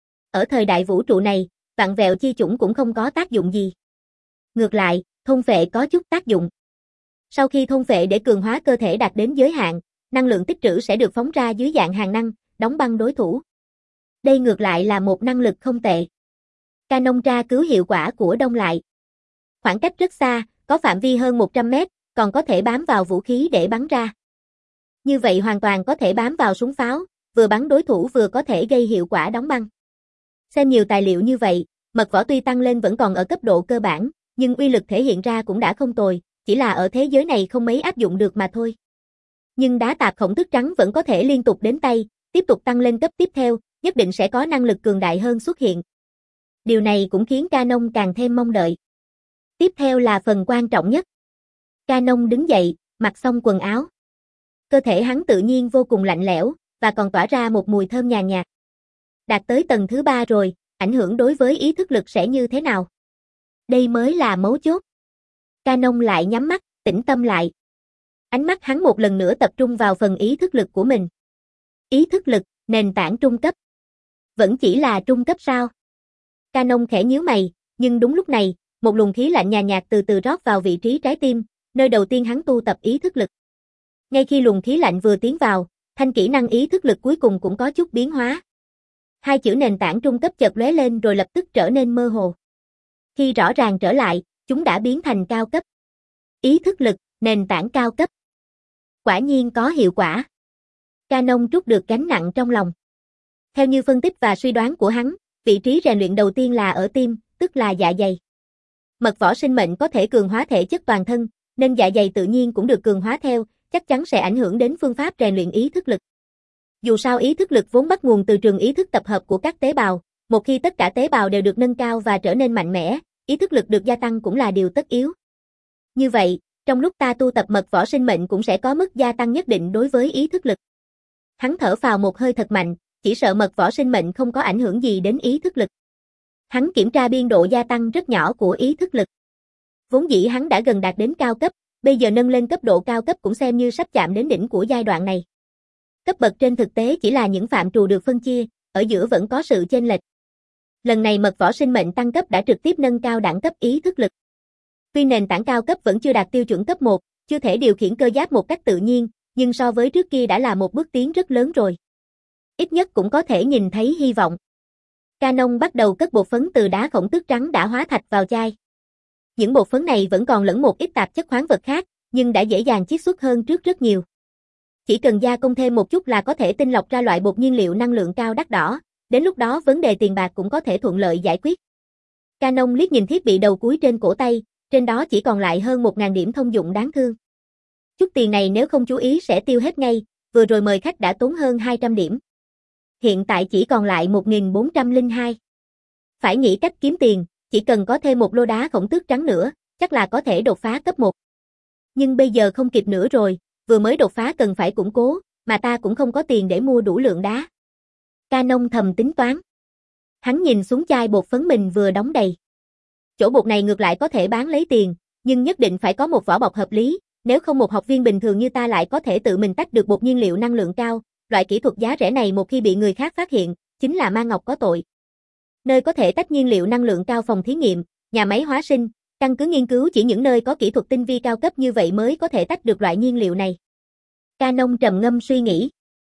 Ở thời đại vũ trụ này, vạn vẹo chi chủng cũng không có tác dụng gì. Ngược lại, thôn phệ có chút tác dụng. Sau khi thôn phệ để cường hóa cơ thể đạt đến giới hạn, năng lượng tích trữ sẽ được phóng ra dưới dạng hàng năng, đóng băng đối thủ. Đây ngược lại là một năng lực không tệ. Canon tra cứu hiệu quả của đông lại. Khoảng cách rất xa, có phạm vi hơn một trăm mét, còn có thể bám vào vũ khí để bắn ra. Như vậy hoàn toàn có thể bám vào súng pháo, vừa bắn đối thủ vừa có thể gây hiệu quả đóng băng. Xem nhiều tài liệu như vậy, mật võ tuy tăng lên vẫn còn ở cấp độ cơ bản, nhưng uy lực thể hiện ra cũng đã không tồi, chỉ là ở thế giới này không mấy áp dụng được mà thôi. Nhưng đá tạp Khổng Tước trắng vẫn có thể liên tục đến tay, tiếp tục tăng lên cấp tiếp theo, nhất định sẽ có năng lực cường đại hơn xuất hiện. Điều này cũng khiến Canon càng thêm mong đợi. Tiếp theo là phần quan trọng nhất. Canon đứng dậy, mặc xong quần áo. Cơ thể hắn tự nhiên vô cùng lạnh lẽo, và còn tỏa ra một mùi thơm nhàn nhạt. Đạt tới tầng thứ ba rồi, ảnh hưởng đối với ý thức lực sẽ như thế nào? Đây mới là mấu chốt. Canon lại nhắm mắt, tĩnh tâm lại. Ánh mắt hắn một lần nữa tập trung vào phần ý thức lực của mình. Ý thức lực, nền tảng trung cấp. Vẫn chỉ là trung cấp sao? Canon khẽ nhíu mày, nhưng đúng lúc này, một luồng khí lạnh nhàn nhạt từ từ rót vào vị trí trái tim, nơi đầu tiên hắn tu tập ý thức lực. Ngay khi luồng khí lạnh vừa tiến vào, thanh kỹ năng ý thức lực cuối cùng cũng có chút biến hóa. Hai chữ nền tảng trung cấp chợt lóe lên rồi lập tức trở nên mơ hồ. Khi rõ ràng trở lại, chúng đã biến thành cao cấp. Ý thức lực, nền tảng cao cấp. Quả nhiên có hiệu quả. Canon trút được gánh nặng trong lòng. Theo như phân tích và suy đoán của hắn, vị trí rèn luyện đầu tiên là ở tim, tức là dạ dày. Mật võ sinh mệnh có thể cường hóa thể chất toàn thân, nên dạ dày tự nhiên cũng được cường hóa theo, chắc chắn sẽ ảnh hưởng đến phương pháp rèn luyện ý thức lực. Dù sao ý thức lực vốn bắt nguồn từ trường ý thức tập hợp của các tế bào, một khi tất cả tế bào đều được nâng cao và trở nên mạnh mẽ, ý thức lực được gia tăng cũng là điều tất yếu. Như vậy, trong lúc ta tu tập mật võ sinh mệnh cũng sẽ có mức gia tăng nhất định đối với ý thức lực. Hắn thở phào một hơi thật mạnh, chỉ sợ mật võ sinh mệnh không có ảnh hưởng gì đến ý thức lực. Hắn kiểm tra biên độ gia tăng rất nhỏ của ý thức lực. Vốn dĩ hắn đã gần đạt đến cao cấp, bây giờ nâng lên cấp độ cao cấp cũng xem như sắp chạm đến đỉnh của giai đoạn này. Cấp bậc trên thực tế chỉ là những phạm trù được phân chia, ở giữa vẫn có sự chênh lệch. Lần này mật võ sinh mệnh tăng cấp đã trực tiếp nâng cao đẳng cấp ý thức lực. Tuy nền tảng cao cấp vẫn chưa đạt tiêu chuẩn cấp một, chưa thể điều khiển cơ giáp một cách tự nhiên, nhưng so với trước kia đã là một bước tiến rất lớn rồi. Ít nhất cũng có thể nhìn thấy hy vọng. Canon bắt đầu cất bột phấn từ đá khổng tước trắng đã hóa thạch vào chai. Những bột phấn này vẫn còn lẫn một ít tạp chất khoáng vật khác, nhưng đã dễ dàng chiết xuất hơn trước rất nhiều. Chỉ cần gia công thêm một chút là có thể tinh lọc ra loại bột nhiên liệu năng lượng cao đắt đỏ, đến lúc đó vấn đề tiền bạc cũng có thể thuận lợi giải quyết. Canon liếc nhìn thiết bị đầu cuối trên cổ tay, trên đó chỉ còn lại hơn một nghìn điểm thông dụng đáng thương. Chút tiền này nếu không chú ý sẽ tiêu hết ngay, vừa rồi mời khách đã tốn hơn hai trăm điểm. Hiện tại chỉ còn lại một nghìn bốn trăm lẻ hai. Phải nghĩ cách kiếm tiền, chỉ cần có thêm một lô đá khổng tước trắng nữa, chắc là có thể đột phá cấp một. Nhưng bây giờ không kịp nữa rồi, vừa mới đột phá cần phải củng cố, mà ta cũng không có tiền để mua đủ lượng đá. Canon thầm tính toán. Hắn nhìn xuống chai bột phấn mình vừa đóng đầy. Chỗ bột này ngược lại có thể bán lấy tiền, nhưng nhất định phải có một vỏ bọc hợp lý, nếu không một học viên bình thường như ta lại có thể tự mình tách được bột nhiên liệu năng lượng cao, loại kỹ thuật giá rẻ này một khi bị người khác phát hiện, chính là ma ngọc có tội. Nơi có thể tách nhiên liệu năng lượng cao phòng thí nghiệm, nhà máy hóa sinh, căn cứ nghiên cứu chỉ những nơi có kỹ thuật tinh vi cao cấp như vậy mới có thể tách được loại nhiên liệu này. Canon trầm ngâm suy nghĩ.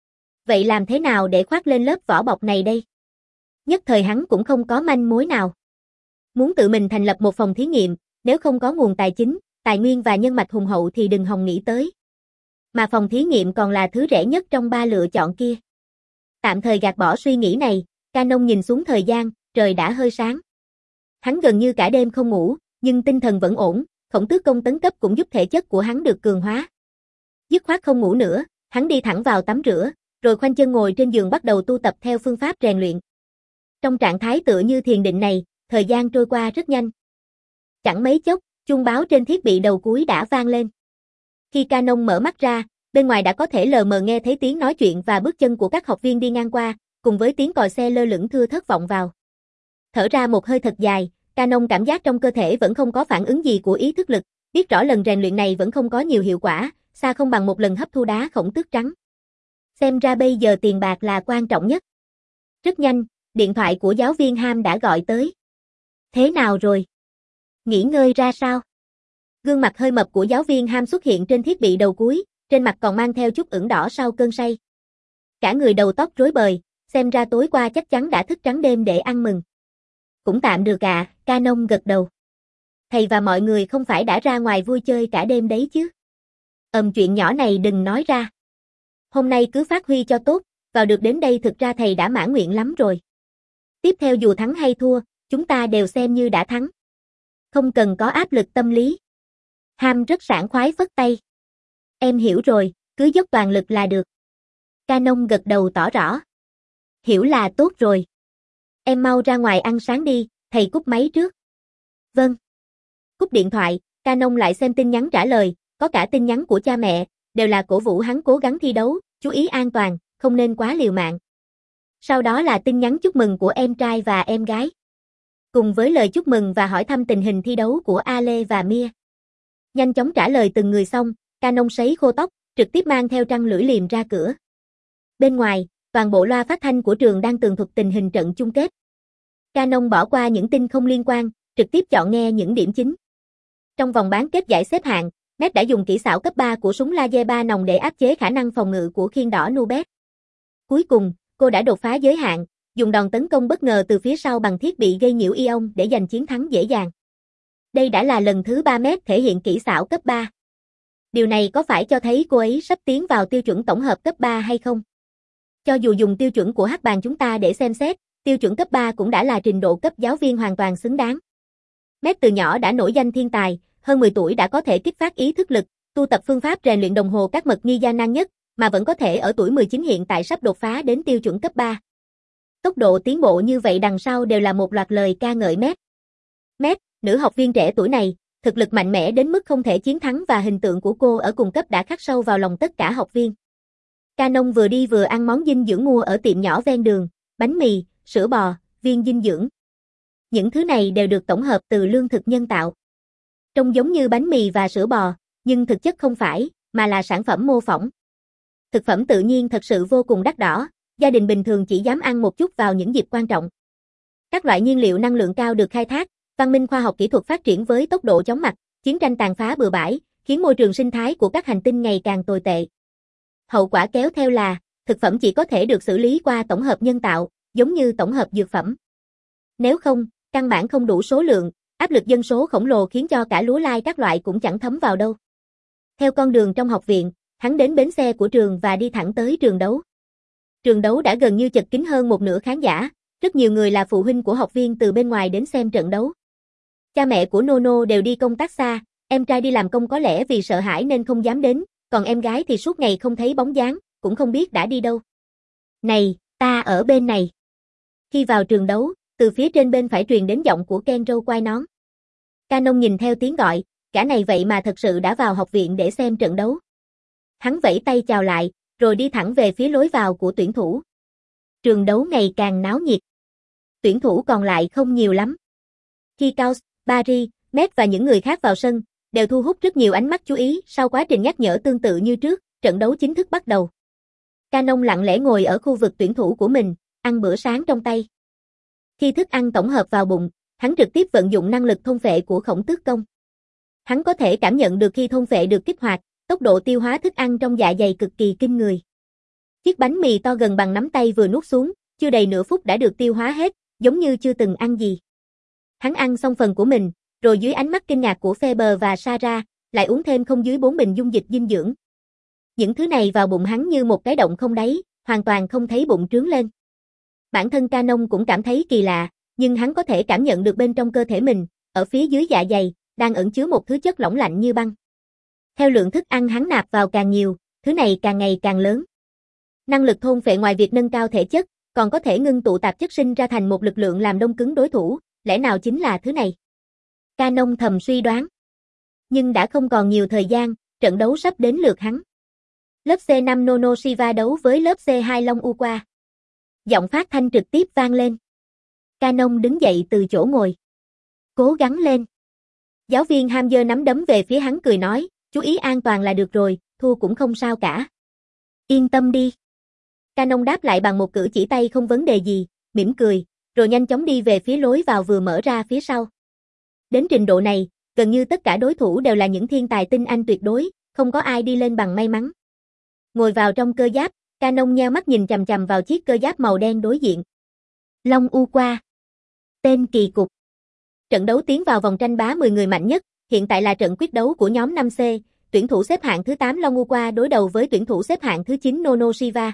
Vậy làm thế nào để khoác lên lớp vỏ bọc này đây? Nhất thời hắn cũng không có manh mối nào. Muốn tự mình thành lập một phòng thí nghiệm, nếu không có nguồn tài chính, tài nguyên và nhân mạch hùng hậu thì đừng hòng nghĩ tới. Mà phòng thí nghiệm còn là thứ rẻ nhất trong ba lựa chọn kia. Tạm thời gạt bỏ suy nghĩ này, Canon nhìn xuống thời gian, trời đã hơi sáng. Hắn gần như cả đêm không ngủ, nhưng tinh thần vẫn ổn, khổng tước công tấn cấp cũng giúp thể chất của hắn được cường hóa. Dứt khoát không ngủ nữa, hắn đi thẳng vào tắm rửa, rồi khoanh chân ngồi trên giường bắt đầu tu tập theo phương pháp rèn luyện. Trong trạng thái tựa như thiền định này, thời gian trôi qua rất nhanh. Chẳng mấy chốc, chuông báo trên thiết bị đầu cuối đã vang lên. Khi Canon mở mắt ra, bên ngoài đã có thể lờ mờ nghe thấy tiếng nói chuyện và bước chân của các học viên đi ngang qua, cùng với tiếng còi xe lơ lửng thưa thớt vọng vào. Thở ra một hơi thật dài, Canon cảm giác trong cơ thể vẫn không có phản ứng gì của ý thức lực, biết rõ lần rèn luyện này vẫn không có nhiều hiệu quả, xa không bằng một lần hấp thu đá khổng tước trắng. Xem ra bây giờ tiền bạc là quan trọng nhất. Rất nhanh, điện thoại của giáo viên Ham đã gọi tới. Thế nào rồi? Nghỉ ngơi ra sao? Gương mặt hơi mập của giáo viên Ham xuất hiện trên thiết bị đầu cuối, trên mặt còn mang theo chút ửng đỏ sau cơn say. Cả người đầu tóc rối bời, xem ra tối qua chắc chắn đã thức trắng đêm để ăn mừng. Cũng tạm được à, Canon gật đầu. Thầy và mọi người không phải đã ra ngoài vui chơi cả đêm đấy chứ? Ừm, chuyện nhỏ này đừng nói ra. Hôm nay cứ phát huy cho tốt, vào được đến đây thực ra thầy đã mãn nguyện lắm rồi. Tiếp theo dù thắng hay thua, chúng ta đều xem như đã thắng. Không cần có áp lực tâm lý. Ham rất sảng khoái phất tay. Em hiểu rồi, cứ dốc toàn lực là được. Canon gật đầu tỏ rõ. Hiểu là tốt rồi. Em mau ra ngoài ăn sáng đi, thầy cúp máy trước. Vâng. Cúp điện thoại, Canon lại xem tin nhắn trả lời, có cả tin nhắn của cha mẹ, đều là cổ vũ hắn cố gắng thi đấu, chú ý an toàn, không nên quá liều mạng. Sau đó là tin nhắn chúc mừng của em trai và em gái. Cùng với lời chúc mừng và hỏi thăm tình hình thi đấu của Ale và Mia. Nhanh chóng trả lời từng người xong, Canon sấy khô tóc, trực tiếp mang theo trăng lưỡi liềm ra cửa. Bên ngoài, toàn bộ loa phát thanh của trường đang tường thuật tình hình trận chung kết. Canon bỏ qua những tin không liên quan, trực tiếp chọn nghe những điểm chính. Trong vòng bán kết giải xếp hạng, Met đã dùng kỹ xảo cấp ba của súng laser ba nòng để áp chế khả năng phòng ngự của khiên đỏ Nubet. Cuối cùng, cô đã đột phá giới hạn, dùng đòn tấn công bất ngờ từ phía sau bằng thiết bị gây nhiễu ion để giành chiến thắng dễ dàng. Đây đã là lần thứ ba Met thể hiện kỹ xảo cấp ba. Điều này có phải cho thấy cô ấy sắp tiến vào tiêu chuẩn tổng hợp cấp ba hay không? Cho dù dùng tiêu chuẩn của hắc bàn chúng ta để xem xét, tiêu chuẩn cấp ba cũng đã là trình độ cấp giáo viên hoàn toàn xứng đáng. Met từ nhỏ đã nổi danh thiên tài, hơn mười tuổi đã có thể kích phát ý thức lực, tu tập phương pháp rèn luyện đồng hồ các mật nghi gian nan nhất, mà vẫn có thể ở tuổi mười chín hiện tại sắp đột phá đến tiêu chuẩn cấp ba. Tốc độ tiến bộ như vậy đằng sau đều là một loạt lời ca ngợi Met. Met, nữ học viên trẻ tuổi này, thực lực mạnh mẽ đến mức không thể chiến thắng và hình tượng của cô ở cùng cấp đã khắc sâu vào lòng tất cả học viên. Canon vừa đi vừa ăn món dinh dưỡng mua ở tiệm nhỏ ven đường, bánh mì, sữa bò, viên dinh dưỡng. Những thứ này đều được tổng hợp từ lương thực nhân tạo. Trông giống như bánh mì và sữa bò, nhưng thực chất không phải, mà là sản phẩm mô phỏng. Thực phẩm tự nhiên thật sự vô cùng đắt đỏ, gia đình bình thường chỉ dám ăn một chút vào những dịp quan trọng. Các loại nhiên liệu năng lượng cao được khai thác, văn minh khoa học kỹ thuật phát triển với tốc độ chóng mặt, chiến tranh tàn phá bừa bãi, khiến môi trường sinh thái của các hành tinh ngày càng tồi tệ. Hậu quả kéo theo là, thực phẩm chỉ có thể được xử lý qua tổng hợp nhân tạo, giống như tổng hợp dược phẩm. Nếu không, căn bản không đủ số lượng, áp lực dân số khổng lồ khiến cho cả lúa lai các loại cũng chẳng thấm vào đâu. Theo con đường trong học viện, hắn đến bến xe của trường và đi thẳng tới trường đấu. Trường đấu đã gần như chật kín hơn một nửa khán giả, rất nhiều người là phụ huynh của học viên từ bên ngoài đến xem trận đấu. Cha mẹ của Nono đều đi công tác xa, em trai đi làm công có lẽ vì sợ hãi nên không dám đến, còn em gái thì suốt ngày không thấy bóng dáng, cũng không biết đã đi đâu. Này, ta ở bên này. Khi vào trường đấu, từ phía trên bên phải truyền đến giọng của Ken râu quai nón. Canon nhìn theo tiếng gọi, cả này vậy mà thật sự đã vào học viện để xem trận đấu. Hắn vẫy tay chào lại, rồi đi thẳng về phía lối vào của tuyển thủ. Trường đấu ngày càng náo nhiệt. Tuyển thủ còn lại không nhiều lắm. Khi Caus, Paris, Met và những người khác vào sân, đều thu hút rất nhiều ánh mắt chú ý. Sau quá trình nhắc nhở tương tự như trước, trận đấu chính thức bắt đầu. Canon lặng lẽ ngồi ở khu vực tuyển thủ của mình, ăn bữa sáng trong tay. Khi thức ăn tổng hợp vào bụng, hắn trực tiếp vận dụng năng lực thôn phệ của Khổng Tước Công. Hắn có thể cảm nhận được khi thôn phệ được kích hoạt, tốc độ tiêu hóa thức ăn trong dạ dày cực kỳ kinh người. Chiếc bánh mì to gần bằng nắm tay vừa nuốt xuống, chưa đầy nửa phút đã được tiêu hóa hết, giống như chưa từng ăn gì. Hắn ăn xong phần của mình, rồi dưới ánh mắt kinh ngạc của Faber và Sarah, lại uống thêm không dưới bốn bình dung dịch dinh dưỡng. Những thứ này vào bụng hắn như một cái động không đáy, hoàn toàn không thấy bụng trướng lên. Bản thân Canon cũng cảm thấy kỳ lạ, nhưng hắn có thể cảm nhận được bên trong cơ thể mình, ở phía dưới dạ dày, đang ẩn chứa một thứ chất lỏng lạnh như băng. Theo lượng thức ăn hắn nạp vào càng nhiều, thứ này càng ngày càng lớn. Năng lực thôn phệ ngoài việc nâng cao thể chất, còn có thể ngưng tụ tạp chất sinh ra thành một lực lượng làm đông cứng đối thủ, lẽ nào chính là thứ này? Canon thầm suy đoán. Nhưng đã không còn nhiều thời gian, trận đấu sắp đến lượt hắn. Lớp C năm Nono Shiva đấu với lớp C hai Long Uqua. Giọng phát thanh trực tiếp vang lên. Canon đứng dậy từ chỗ ngồi. Cố gắng lên. Giáo viên ham dơ nắm đấm về phía hắn cười nói, chú ý an toàn là được rồi, thua cũng không sao cả. Yên tâm đi. Canon đáp lại bằng một cử chỉ tay không vấn đề gì, mỉm cười, rồi nhanh chóng đi về phía lối vào vừa mở ra phía sau. Đến trình độ này, gần như tất cả đối thủ đều là những thiên tài tinh anh tuyệt đối, không có ai đi lên bằng may mắn. Ngồi vào trong cơ giáp, Canon nheo mắt nhìn chằm chằm vào chiếc cơ giáp màu đen đối diện. Long Uqua. Tên kỳ cục. Trận đấu tiến vào vòng tranh bá mười người mạnh nhất, hiện tại là trận quyết đấu của nhóm năm C, tuyển thủ xếp hạng thứ tám Long Uqua đối đầu với tuyển thủ xếp hạng thứ chín Nono Shiva.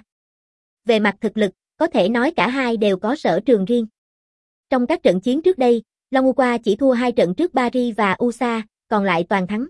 Về mặt thực lực, có thể nói cả hai đều có sở trường riêng. Trong các trận chiến trước đây, Long Uqua chỉ thua hai trận trước Paris và u ét a, còn lại toàn thắng.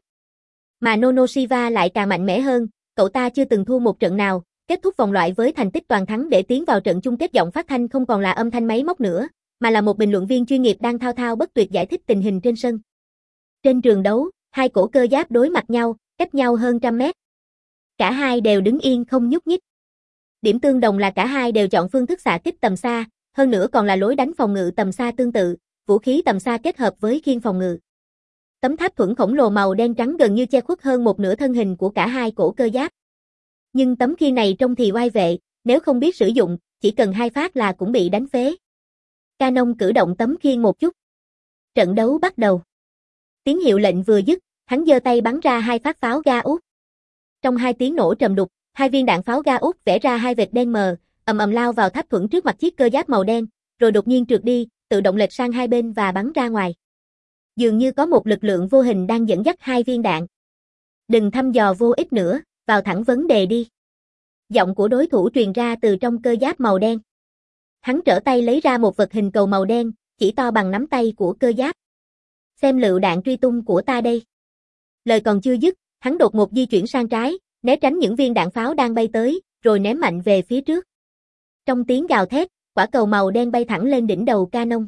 Mà Nono Shiva lại càng mạnh mẽ hơn, cậu ta chưa từng thua một trận nào, kết thúc vòng loại với thành tích toàn thắng để tiến vào trận chung kết. Giọng phát thanh không còn là âm thanh máy móc nữa, mà là một bình luận viên chuyên nghiệp đang thao thao bất tuyệt giải thích tình hình trên sân. Trên trường đấu, hai cổ cơ giáp đối mặt nhau, cách nhau hơn trăm mét. Cả hai đều đứng yên không nhúc nhích. Điểm tương đồng là cả hai đều chọn phương thức xạ kích tầm xa, hơn nữa còn là lối đánh phòng ngự tầm xa tương tự, vũ khí tầm xa kết hợp với khiên phòng ngự. Tấm tháp thuẫn khổng lồ màu đen trắng gần như che khuất hơn một nửa thân hình của cả hai cổ cơ giáp. Nhưng tấm khiên này trông thì oai vệ, nếu không biết sử dụng, chỉ cần hai phát là cũng bị đánh phế. Canon cử động tấm khiên một chút. Trận đấu bắt đầu. Tiếng hiệu lệnh vừa dứt, hắn giơ tay bắn ra hai phát pháo ga út. Trong hai tiếng nổ trầm đục, hai viên đạn pháo ga út vẽ ra hai vệt đen mờ, ầm ầm lao vào tháp thuẫn trước mặt chiếc cơ giáp màu đen, rồi đột nhiên trượt đi, tự động lệch sang hai bên và bắn ra ngoài. Dường như có một lực lượng vô hình đang dẫn dắt hai viên đạn. Đừng thăm dò vô ích nữa, vào thẳng vấn đề đi. Giọng của đối thủ truyền ra từ trong cơ giáp màu đen. Hắn trở tay lấy ra một vật hình cầu màu đen, chỉ to bằng nắm tay của cơ giáp. Xem lựu đạn truy tung của ta đây. Lời còn chưa dứt, hắn đột ngột di chuyển sang trái, né tránh những viên đạn pháo đang bay tới, rồi ném mạnh về phía trước. Trong tiếng gào thét, quả cầu màu đen bay thẳng lên đỉnh đầu Canon.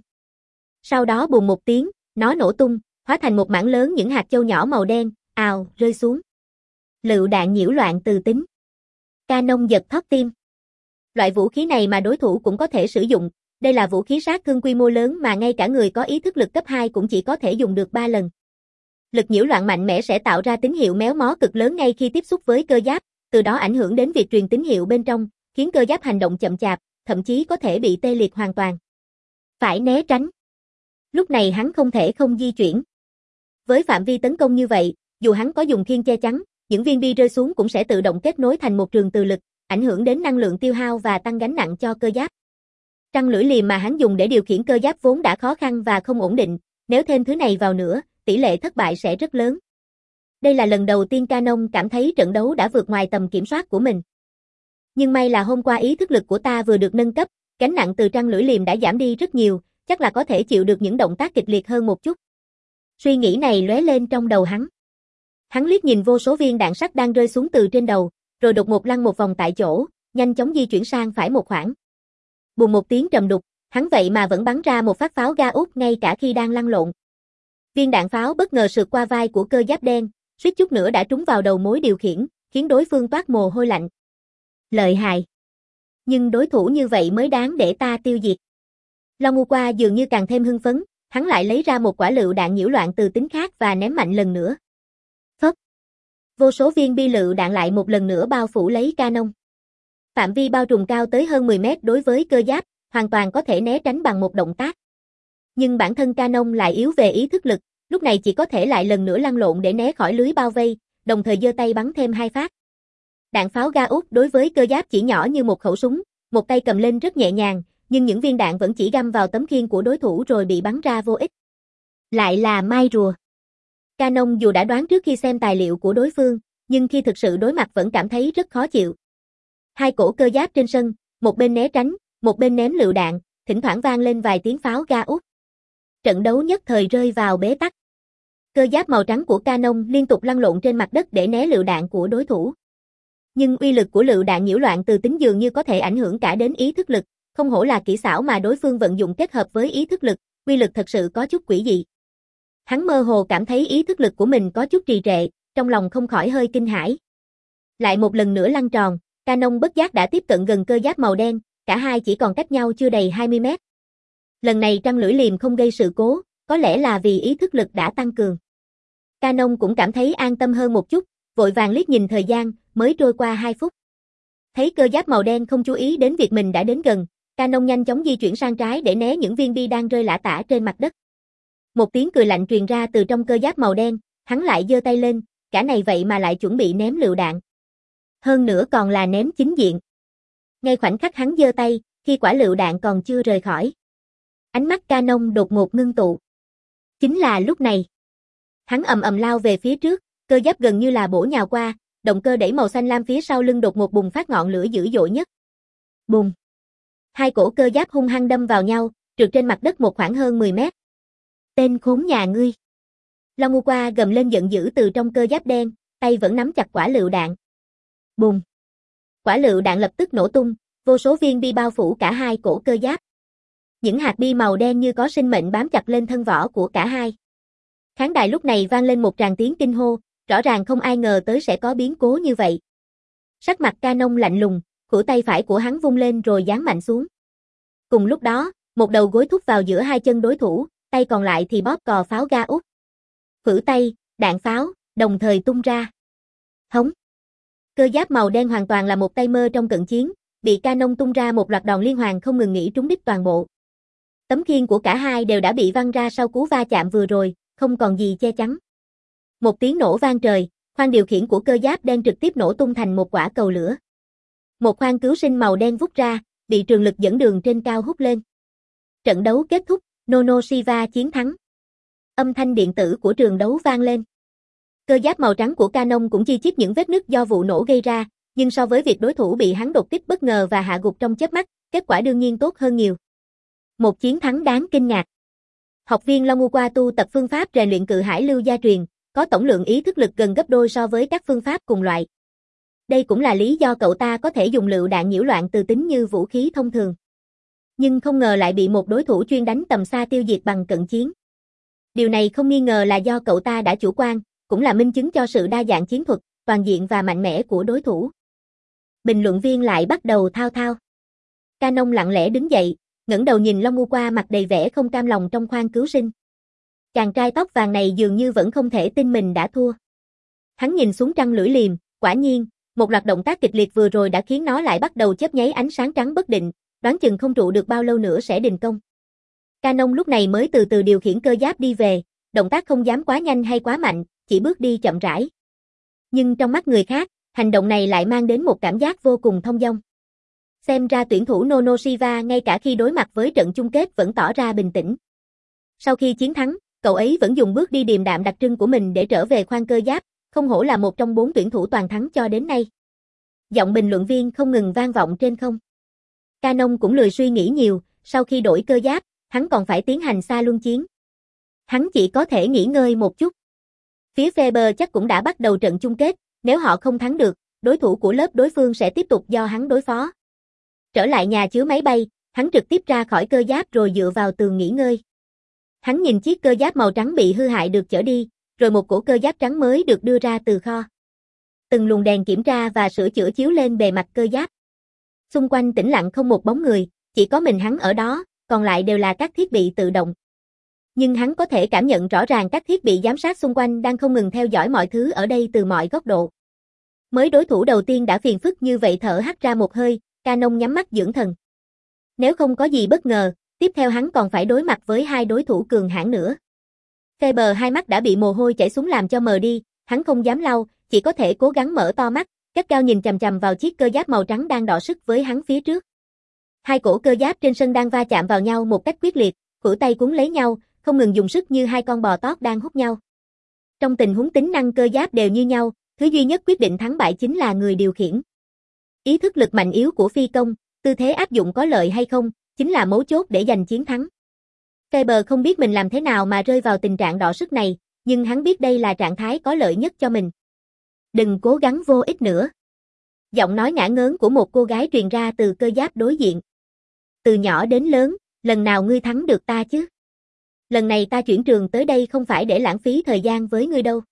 Sau đó bùm một tiếng, nó nổ tung, hóa thành một mảng lớn những hạt châu nhỏ màu đen, ào, rơi xuống. Lựu đạn nhiễu loạn từ tính. Canon giật thót tim. Loại vũ khí này mà đối thủ cũng có thể sử dụng, đây là vũ khí sát thương quy mô lớn mà ngay cả người có ý thức lực cấp hai cũng chỉ có thể dùng được ba lần. Lực nhiễu loạn mạnh mẽ sẽ tạo ra tín hiệu méo mó cực lớn ngay khi tiếp xúc với cơ giáp, từ đó ảnh hưởng đến việc truyền tín hiệu bên trong, khiến cơ giáp hành động chậm chạp, thậm chí có thể bị tê liệt hoàn toàn. Phải né tránh. Lúc này hắn không thể không di chuyển. Với phạm vi tấn công như vậy, dù hắn có dùng khiên che chắn, những viên bi rơi xuống cũng sẽ tự động kết nối thành một trường từ lực, ảnh hưởng đến năng lượng tiêu hao và tăng gánh nặng cho cơ giáp. Trăng lưỡi liềm mà hắn dùng để điều khiển cơ giáp vốn đã khó khăn và không ổn định, nếu thêm thứ này vào nữa, tỷ lệ thất bại sẽ rất lớn. Đây là lần đầu tiên Canon cảm thấy trận đấu đã vượt ngoài tầm kiểm soát của mình. Nhưng may là hôm qua ý thức lực của ta vừa được nâng cấp, gánh nặng từ trăng lưỡi liềm đã giảm đi rất nhiều, chắc là có thể chịu được những động tác kịch liệt hơn một chút. Suy nghĩ này lóe lên trong đầu hắn. Hắn liếc nhìn vô số viên đạn sắt đang rơi xuống từ trên đầu, rồi đột ngột lăn một vòng tại chỗ, nhanh chóng di chuyển sang phải một khoảng. Bùm một tiếng trầm đục, hắn vậy mà vẫn bắn ra một phát pháo ga út ngay cả khi đang lăn lộn. Viên đạn pháo bất ngờ sượt qua vai của cơ giáp đen, suýt chút nữa đã trúng vào đầu mối điều khiển, khiến đối phương toát mồ hôi lạnh. Lợi hại. Nhưng đối thủ như vậy mới đáng để ta tiêu diệt. Long Ngu Qua dường như càng thêm hưng phấn, hắn lại lấy ra một quả lựu đạn nhiễu loạn từ tính khác và ném mạnh lần nữa. Phốc. Vô số viên bi lựu đạn lại một lần nữa bao phủ lấy Canon. Phạm vi bao trùm cao tới hơn mười mét đối với cơ giáp, hoàn toàn có thể né tránh bằng một động tác. Nhưng bản thân Canon lại yếu về ý thức lực, lúc này chỉ có thể lại lần nữa lăn lộn để né khỏi lưới bao vây, đồng thời giơ tay bắn thêm hai phát. Đạn pháo ga út đối với cơ giáp chỉ nhỏ như một khẩu súng, một tay cầm lên rất nhẹ nhàng, nhưng những viên đạn vẫn chỉ găm vào tấm khiên của đối thủ rồi bị bắn ra vô ích. Lại là mai rùa. Canon dù đã đoán trước khi xem tài liệu của đối phương, nhưng khi thực sự đối mặt vẫn cảm thấy rất khó chịu. Hai cổ cơ giáp trên sân, một bên né tránh, một bên ném lựu đạn, thỉnh thoảng vang lên vài tiếng pháo ga út. Trận đấu nhất thời rơi vào bế tắc. Cơ giáp màu trắng của Canon liên tục lăn lộn trên mặt đất để né lựu đạn của đối thủ. Nhưng uy lực của lựu đạn nhiễu loạn từ tính dường như có thể ảnh hưởng cả đến ý thức lực, không hổ là kỹ xảo mà đối phương vận dụng kết hợp với ý thức lực, uy lực thật sự có chút quỷ dị. Hắn mơ hồ cảm thấy ý thức lực của mình có chút trì trệ, trong lòng không khỏi hơi kinh hãi. Lại một lần nữa lăn tròn, Canon bất giác đã tiếp cận gần cơ giáp màu đen, cả hai chỉ còn cách nhau chưa đầy hai mươi mét. Lần này trăng lưỡi liềm không gây sự cố, có lẽ là vì ý thức lực đã tăng cường. Canon cũng cảm thấy an tâm hơn một chút, vội vàng liếc nhìn thời gian, mới trôi qua hai phút. Thấy cơ giáp màu đen không chú ý đến việc mình đã đến gần, Canon nhanh chóng di chuyển sang trái để né những viên bi đang rơi lả tả trên mặt đất. Một tiếng cười lạnh truyền ra từ trong cơ giáp màu đen, hắn lại giơ tay lên, cả này vậy mà lại chuẩn bị ném lựu đạn. Hơn nữa còn là ném chính diện. Ngay khoảnh khắc hắn giơ tay, khi quả lựu đạn còn chưa rời khỏi. Ánh mắt Canon đột ngột ngưng tụ. Chính là lúc này. Hắn ầm ầm lao về phía trước, cơ giáp gần như là bổ nhào qua, động cơ đẩy màu xanh lam phía sau lưng đột ngột bùng phát ngọn lửa dữ dội nhất. Bùng. Hai cổ cơ giáp hung hăng đâm vào nhau, trượt trên mặt đất một khoảng hơn mười mét. Tên khốn nhà ngươi. Long Ngu Qua gầm lên giận dữ từ trong cơ giáp đen, tay vẫn nắm chặt quả lựu đạn. Bùng. Quả lựu đạn lập tức nổ tung, vô số viên bi bao phủ cả hai cổ cơ giáp. Những hạt bi màu đen như có sinh mệnh bám chặt lên thân vỏ của cả hai. Khán đài lúc này vang lên một tràng tiếng kinh hô, rõ ràng không ai ngờ tới sẽ có biến cố như vậy. Sắc mặt Canon lạnh lùng, khuỷu tay phải của hắn vung lên rồi giáng mạnh xuống. Cùng lúc đó, một đầu gối thúc vào giữa hai chân đối thủ, tay còn lại thì bóp cò pháo ga út. Khuỷu tay, đạn pháo, đồng thời tung ra. Hống. Cơ giáp màu đen hoàn toàn là một tay mơ trong cận chiến, bị Canon tung ra một loạt đòn liên hoàn không ngừng nghỉ trúng đích toàn bộ. Tấm khiên của cả hai đều đã bị văng ra sau cú va chạm vừa rồi, không còn gì che chắn. Một tiếng nổ vang trời, khoang điều khiển của cơ giáp đen trực tiếp nổ tung thành một quả cầu lửa. Một khoang cứu sinh màu đen vút ra, bị trường lực dẫn đường trên cao hút lên. Trận đấu kết thúc, Nonoshiba chiến thắng. Âm thanh điện tử của trường đấu vang lên. Cơ giáp màu trắng của Canon cũng chi chít những vết nứt do vụ nổ gây ra, nhưng so với việc đối thủ bị hắn đột kích bất ngờ và hạ gục trong chớp mắt, kết quả đương nhiên tốt hơn nhiều. Một chiến thắng đáng kinh ngạc. Học viên Long Uqua tu tập phương pháp rèn luyện cự hải lưu gia truyền, có tổng lượng ý thức lực gần gấp đôi so với các phương pháp cùng loại. Đây cũng là lý do cậu ta có thể dùng lựu đạn nhiễu loạn từ tính như vũ khí thông thường. Nhưng không ngờ lại bị một đối thủ chuyên đánh tầm xa tiêu diệt bằng cận chiến. Điều này không nghi ngờ là do cậu ta đã chủ quan, cũng là minh chứng cho sự đa dạng chiến thuật, toàn diện và mạnh mẽ của đối thủ. Bình luận viên lại bắt đầu thao thao. Canon lặng lẽ đứng dậy, ngẩng đầu nhìn Long Uqua mặt đầy vẻ không cam lòng trong khoang cứu sinh. Chàng trai tóc vàng này dường như vẫn không thể tin mình đã thua. Hắn nhìn xuống trăng lưỡi liềm, quả nhiên, một loạt động tác kịch liệt vừa rồi đã khiến nó lại bắt đầu chớp nháy ánh sáng trắng bất định, đoán chừng không trụ được bao lâu nữa sẽ đình công. Canon lúc này mới từ từ điều khiển cơ giáp đi về, động tác không dám quá nhanh hay quá mạnh, chỉ bước đi chậm rãi. Nhưng trong mắt người khác, hành động này lại mang đến một cảm giác vô cùng thông dong. Xem ra tuyển thủ Nonoshiba ngay cả khi đối mặt với trận chung kết vẫn tỏ ra bình tĩnh. Sau khi chiến thắng, cậu ấy vẫn dùng bước đi điềm đạm đặc trưng của mình để trở về khoang cơ giáp, không hổ là một trong bốn tuyển thủ toàn thắng cho đến nay. Giọng bình luận viên không ngừng vang vọng trên không. Canon cũng lười suy nghĩ nhiều, sau khi đổi cơ giáp, hắn còn phải tiến hành xa luân chiến. Hắn chỉ có thể nghỉ ngơi một chút. Phía Faber chắc cũng đã bắt đầu trận chung kết, nếu họ không thắng được, đối thủ của lớp đối phương sẽ tiếp tục do hắn đối phó. Trở lại nhà chứa máy bay, hắn trực tiếp ra khỏi cơ giáp rồi dựa vào tường nghỉ ngơi. Hắn nhìn chiếc cơ giáp màu trắng bị hư hại được chở đi, rồi một cổ cơ giáp trắng mới được đưa ra từ kho. Từng luồng đèn kiểm tra và sửa chữa chiếu lên bề mặt cơ giáp. Xung quanh tĩnh lặng không một bóng người, chỉ có mình hắn ở đó, còn lại đều là các thiết bị tự động. Nhưng hắn có thể cảm nhận rõ ràng các thiết bị giám sát xung quanh đang không ngừng theo dõi mọi thứ ở đây từ mọi góc độ. Mới đối thủ đầu tiên đã phiền phức như vậy thở hắt ra một hơi, Canon nhắm mắt dưỡng thần. Nếu không có gì bất ngờ, tiếp theo hắn còn phải đối mặt với hai đối thủ cường hãn nữa. Faber hai mắt đã bị mồ hôi chảy xuống làm cho mờ đi, hắn không dám lau, chỉ có thể cố gắng mở to mắt, cất cao nhìn chằm chằm vào chiếc cơ giáp màu trắng đang đọ sức với hắn phía trước. Hai cổ cơ giáp trên sân đang va chạm vào nhau một cách quyết liệt, khuỷu tay cuốn lấy nhau, không ngừng dùng sức như hai con bò tót đang hút nhau. Trong tình huống tính năng cơ giáp đều như nhau, thứ duy nhất quyết định thắng bại chính là người điều khiển. Ý thức lực mạnh yếu của phi công, tư thế áp dụng có lợi hay không, chính là mấu chốt để giành chiến thắng. Faber không biết mình làm thế nào mà rơi vào tình trạng đọ sức này, nhưng hắn biết đây là trạng thái có lợi nhất cho mình. Đừng cố gắng vô ích nữa. Giọng nói ngả ngớn của một cô gái truyền ra từ cơ giáp đối diện. Từ nhỏ đến lớn, lần nào ngươi thắng được ta chứ? Lần này ta chuyển trường tới đây không phải để lãng phí thời gian với ngươi đâu.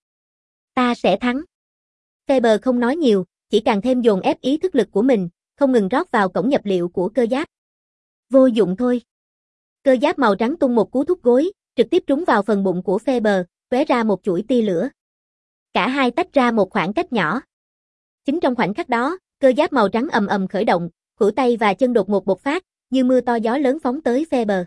Ta sẽ thắng. Faber không nói nhiều, chỉ càng thêm dồn ép ý thức lực của mình, không ngừng rót vào cổng nhập liệu của cơ giáp. Vô dụng thôi. Cơ giáp màu trắng tung một cú thúc gối, trực tiếp trúng vào phần bụng của Faber, tóe ra một chuỗi tia lửa. Cả hai tách ra một khoảng cách nhỏ. Chính trong khoảnh khắc đó, cơ giáp màu trắng ầm ầm khởi động, khuỷu tay và chân đột ngột bộc phát, như mưa to gió lớn phóng tới Faber.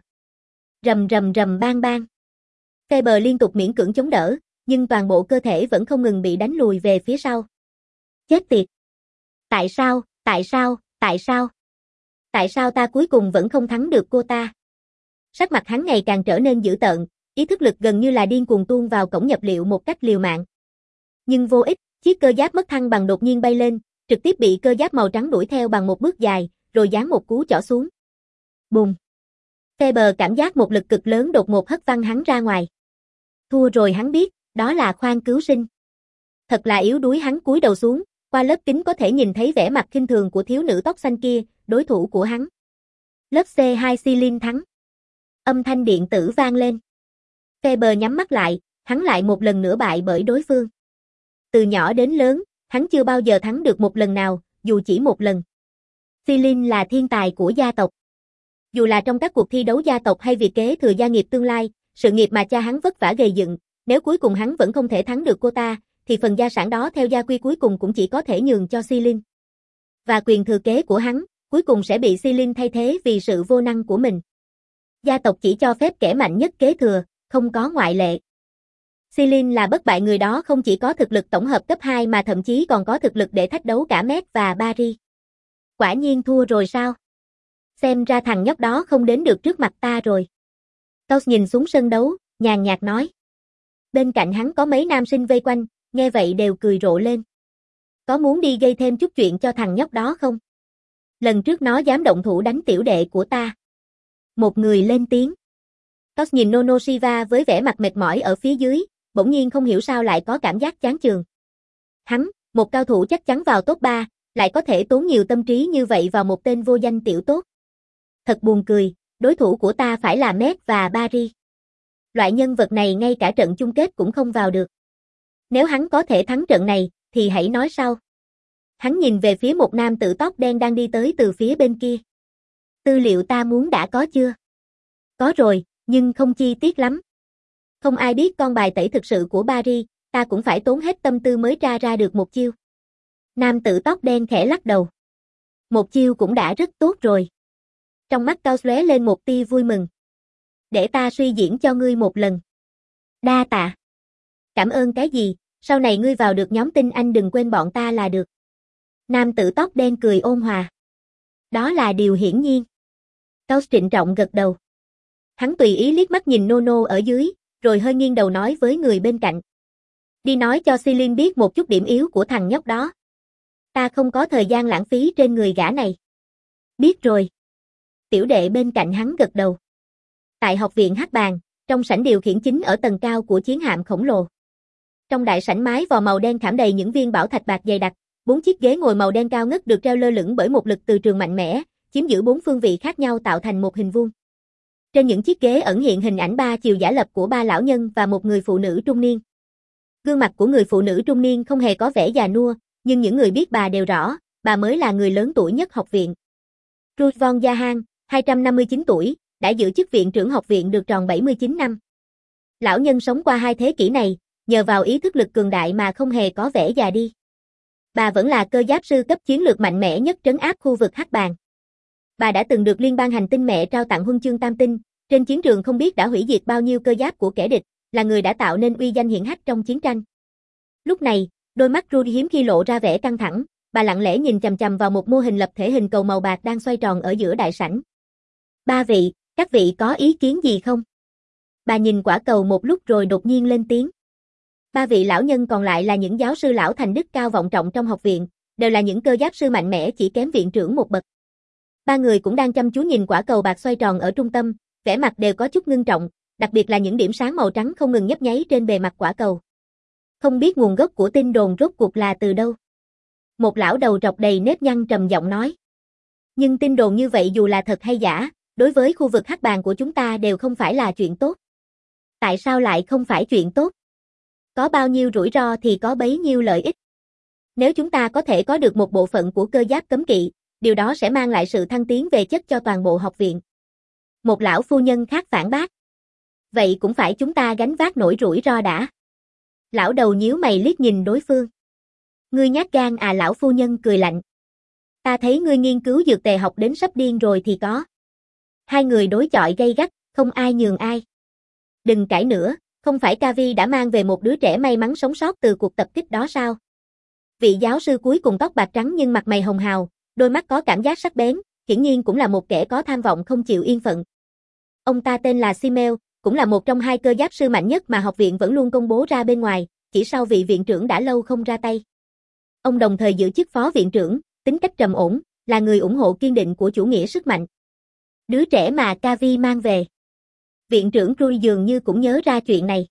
Rầm rầm rầm bang bang. Faber liên tục miễn cưỡng chống đỡ, nhưng toàn bộ cơ thể vẫn không ngừng bị đánh lùi về phía sau. Chết tiệt. Tại sao, tại sao, tại sao? Tại sao ta cuối cùng vẫn không thắng được cô ta? Sắc mặt hắn ngày càng trở nên dữ tợn, ý thức lực gần như là điên cuồng tuôn vào cổng nhập liệu một cách liều mạng. Nhưng vô ích, chiếc cơ giáp mất thăng bằng đột nhiên bay lên, trực tiếp bị cơ giáp màu trắng đuổi theo bằng một bước dài, rồi giáng một cú chỏ xuống. Bùm. Faber cảm giác một lực cực lớn đột ngột hất văng hắn ra ngoài. Thua rồi hắn biết, đó là khoang cứu sinh. Thật là yếu đuối, hắn cúi đầu xuống, qua lớp kính có thể nhìn thấy vẻ mặt khinh thường của thiếu nữ tóc xanh kia, đối thủ của hắn. Lớp C hai Celine thắng. Âm thanh điện tử vang lên. Faber nhắm mắt lại, hắn lại một lần nữa bại bởi đối phương. Từ nhỏ đến lớn, hắn chưa bao giờ thắng được một lần nào, dù chỉ một lần. Celine là thiên tài của gia tộc. Dù là trong các cuộc thi đấu gia tộc hay việc kế thừa gia nghiệp tương lai, sự nghiệp mà cha hắn vất vả gầy dựng, nếu cuối cùng hắn vẫn không thể thắng được cô ta, thì phần gia sản đó theo gia quy cuối cùng cũng chỉ có thể nhường cho Celine. Và quyền thừa kế của hắn, cuối cùng sẽ bị Celine thay thế vì sự vô năng của mình. Gia tộc chỉ cho phép kẻ mạnh nhất kế thừa, không có ngoại lệ. Celine là bất bại, người đó không chỉ có thực lực tổng hợp cấp hai mà thậm chí còn có thực lực để thách đấu cả Met và Paris. Quả nhiên thua rồi sao? Xem ra thằng nhóc đó không đến được trước mặt ta rồi. Toast nhìn xuống sân đấu, nhàn nhạt nói. Bên cạnh hắn có mấy nam sinh vây quanh, nghe vậy đều cười rộ lên. Có muốn đi gây thêm chút chuyện cho thằng nhóc đó không? Lần trước nó dám động thủ đánh tiểu đệ của ta. Một người lên tiếng. Toast nhìn Nonoshiba với vẻ mặt mệt mỏi ở phía dưới, bỗng nhiên không hiểu sao lại có cảm giác chán chường. Hắn, một cao thủ chắc chắn vào top ba, lại có thể tốn nhiều tâm trí như vậy vào một tên vô danh tiểu tốt. Thật buồn cười, đối thủ của ta phải là Met và Paris. Loại nhân vật này ngay cả trận chung kết cũng không vào được. Nếu hắn có thể thắng trận này, thì hãy nói sau. Hắn nhìn về phía một nam tử tóc đen đang đi tới từ phía bên kia. Tư liệu ta muốn đã có chưa? Có rồi, nhưng không chi tiết lắm. Không ai biết con bài tẩy thực sự của Paris, ta cũng phải tốn hết tâm tư mới tra ra được một chiêu. Nam tử tóc đen khẽ lắc đầu. Một chiêu cũng đã rất tốt rồi. Trong mắt Cao lóe lên một tia vui mừng. Để ta suy diễn cho ngươi một lần. Đa tạ. Cảm ơn cái gì, sau này ngươi vào được nhóm tinh anh đừng quên bọn ta là được. Nam tử tóc đen cười ôn hòa. Đó là điều hiển nhiên. Cao trịnh trọng gật đầu. Hắn tùy ý liếc mắt nhìn Nono ở dưới, rồi hơi nghiêng đầu nói với người bên cạnh. Đi nói cho Celine biết một chút điểm yếu của thằng nhóc đó. Ta không có thời gian lãng phí trên người gã này. Biết rồi. Tiểu đệ bên cạnh hắn gật đầu. Tại học viện Hắc Bàng, trong sảnh điều khiển chính ở tầng cao của chiến hạm khổng lồ. Trong đại sảnh mái vò màu đen khảm đầy những viên bảo thạch bạc dày đặc, bốn chiếc ghế ngồi màu đen cao ngất được treo lơ lửng bởi một lực từ trường mạnh mẽ, chiếm giữ bốn phương vị khác nhau tạo thành một hình vuông. Trên những chiếc ghế ẩn hiện hình ảnh ba chiều giả lập của ba lão nhân và một người phụ nữ trung niên. Gương mặt của người phụ nữ trung niên không hề có vẻ già nua, nhưng những người biết bà đều rõ, bà mới là người lớn tuổi nhất học viện. Ruth von Jahan, hai trăm năm mươi chín tuổi, đã giữ chức viện trưởng học viện được tròn bảy mươi chín năm. Lão nhân sống qua hai thế kỷ này, nhờ vào ý thức lực cường đại mà không hề có vẻ già đi. Bà vẫn là cơ giáp sư cấp chiến lược mạnh mẽ nhất trấn áp khu vực Hắc Bàng. Bà đã từng được Liên bang Hành tinh Mẹ trao tặng huân chương Tam tinh, trên chiến trường không biết đã hủy diệt bao nhiêu cơ giáp của kẻ địch, là người đã tạo nên uy danh hiển hách trong chiến tranh. Lúc này, đôi mắt Ruth hiếm khi lộ ra vẻ căng thẳng, bà lặng lẽ nhìn chằm chằm vào một mô hình lập thể hình cầu màu bạc đang xoay tròn ở giữa đại sảnh. Ba vị, các vị có ý kiến gì không? Bà nhìn quả cầu một lúc rồi đột nhiên lên tiếng. Ba vị lão nhân còn lại là những giáo sư lão thành đức cao vọng trọng trong học viện, đều là những cơ giáp sư mạnh mẽ chỉ kém viện trưởng một bậc. Ba người cũng đang chăm chú nhìn quả cầu bạc xoay tròn ở trung tâm, vẻ mặt đều có chút ngưng trọng, đặc biệt là những điểm sáng màu trắng không ngừng nhấp nháy trên bề mặt quả cầu. Không biết nguồn gốc của tin đồn rốt cuộc là từ đâu. Một lão đầu trọc đầy nếp nhăn trầm giọng nói. Nhưng tin đồn như vậy dù là thật hay giả, đối với khu vực Hắc Bàng của chúng ta đều không phải là chuyện tốt. Tại sao lại không phải chuyện tốt? Có bao nhiêu rủi ro thì có bấy nhiêu lợi ích. Nếu chúng ta có thể có được một bộ phận của cơ giáp cấm kỵ, điều đó sẽ mang lại sự thăng tiến về chất cho toàn bộ học viện. Một lão phu nhân khác phản bác. Vậy cũng phải chúng ta gánh vác nổi rủi ro đã. Lão đầu nhíu mày liếc nhìn đối phương. Ngươi nhát gan à, lão phu nhân cười lạnh. Ta thấy ngươi nghiên cứu dược tề học đến sắp điên rồi thì có. Hai người đối chọi gay gắt, không ai nhường ai. Đừng cãi nữa, không phải Kavi đã mang về một đứa trẻ may mắn sống sót từ cuộc tập kích đó sao? Vị giáo sư cuối cùng tóc bạc trắng nhưng mặt mày hồng hào, đôi mắt có cảm giác sắc bén, hiển nhiên cũng là một kẻ có tham vọng không chịu yên phận. Ông ta tên là Simmel, cũng là một trong hai cơ giáp sư mạnh nhất mà học viện vẫn luôn công bố ra bên ngoài, chỉ sau vị viện trưởng đã lâu không ra tay. Ông đồng thời giữ chức phó viện trưởng, tính cách trầm ổn, là người ủng hộ kiên định của chủ nghĩa sức mạnh. Đứa trẻ mà Kavi mang về. Viện trưởng Rui dường như cũng nhớ ra chuyện này.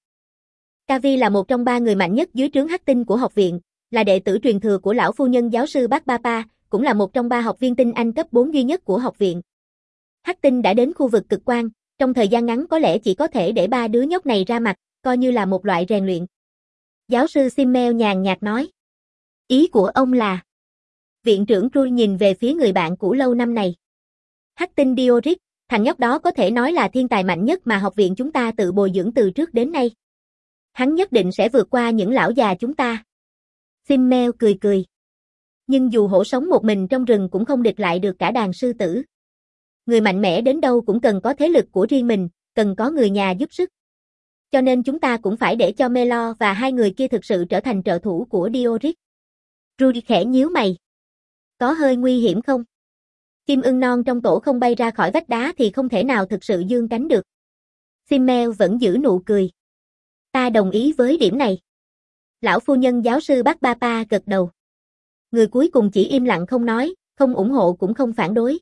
Kavi là một trong ba người mạnh nhất dưới trướng Hắc Tinh của học viện, là đệ tử truyền thừa của lão phu nhân giáo sư Bác Papa, cũng là một trong ba học viên tinh anh cấp bốn duy nhất của học viện. Hắc Tinh đã đến khu vực cực quang, trong thời gian ngắn có lẽ chỉ có thể để ba đứa nhóc này ra mặt, coi như là một loại rèn luyện. Giáo sư Simmel nhàn nhạt nói. Ý của ông là... Viện trưởng Rui nhìn về phía người bạn cũ lâu năm này. Hắc Tinh Dioric, thằng nhóc đó có thể nói là thiên tài mạnh nhất mà học viện chúng ta tự bồi dưỡng từ trước đến nay. Hắn nhất định sẽ vượt qua những lão già chúng ta. Simmel cười cười. Nhưng dù hổ sống một mình trong rừng cũng không địch lại được cả đàn sư tử. Người mạnh mẽ đến đâu cũng cần có thế lực của riêng mình, cần có người nhà giúp sức. Cho nên chúng ta cũng phải để cho Melo và hai người kia thực sự trở thành trợ thủ của Dioric. Rudy khẽ nhíu mày. Có hơi nguy hiểm không? Chim ưng non trong tổ không bay ra khỏi vách đá thì không thể nào thực sự dương cánh được. Simmel vẫn giữ nụ cười. Ta đồng ý với điểm này. Lão phu nhân giáo sư Bác Papa gật đầu. Người cuối cùng chỉ im lặng không nói, không ủng hộ cũng không phản đối.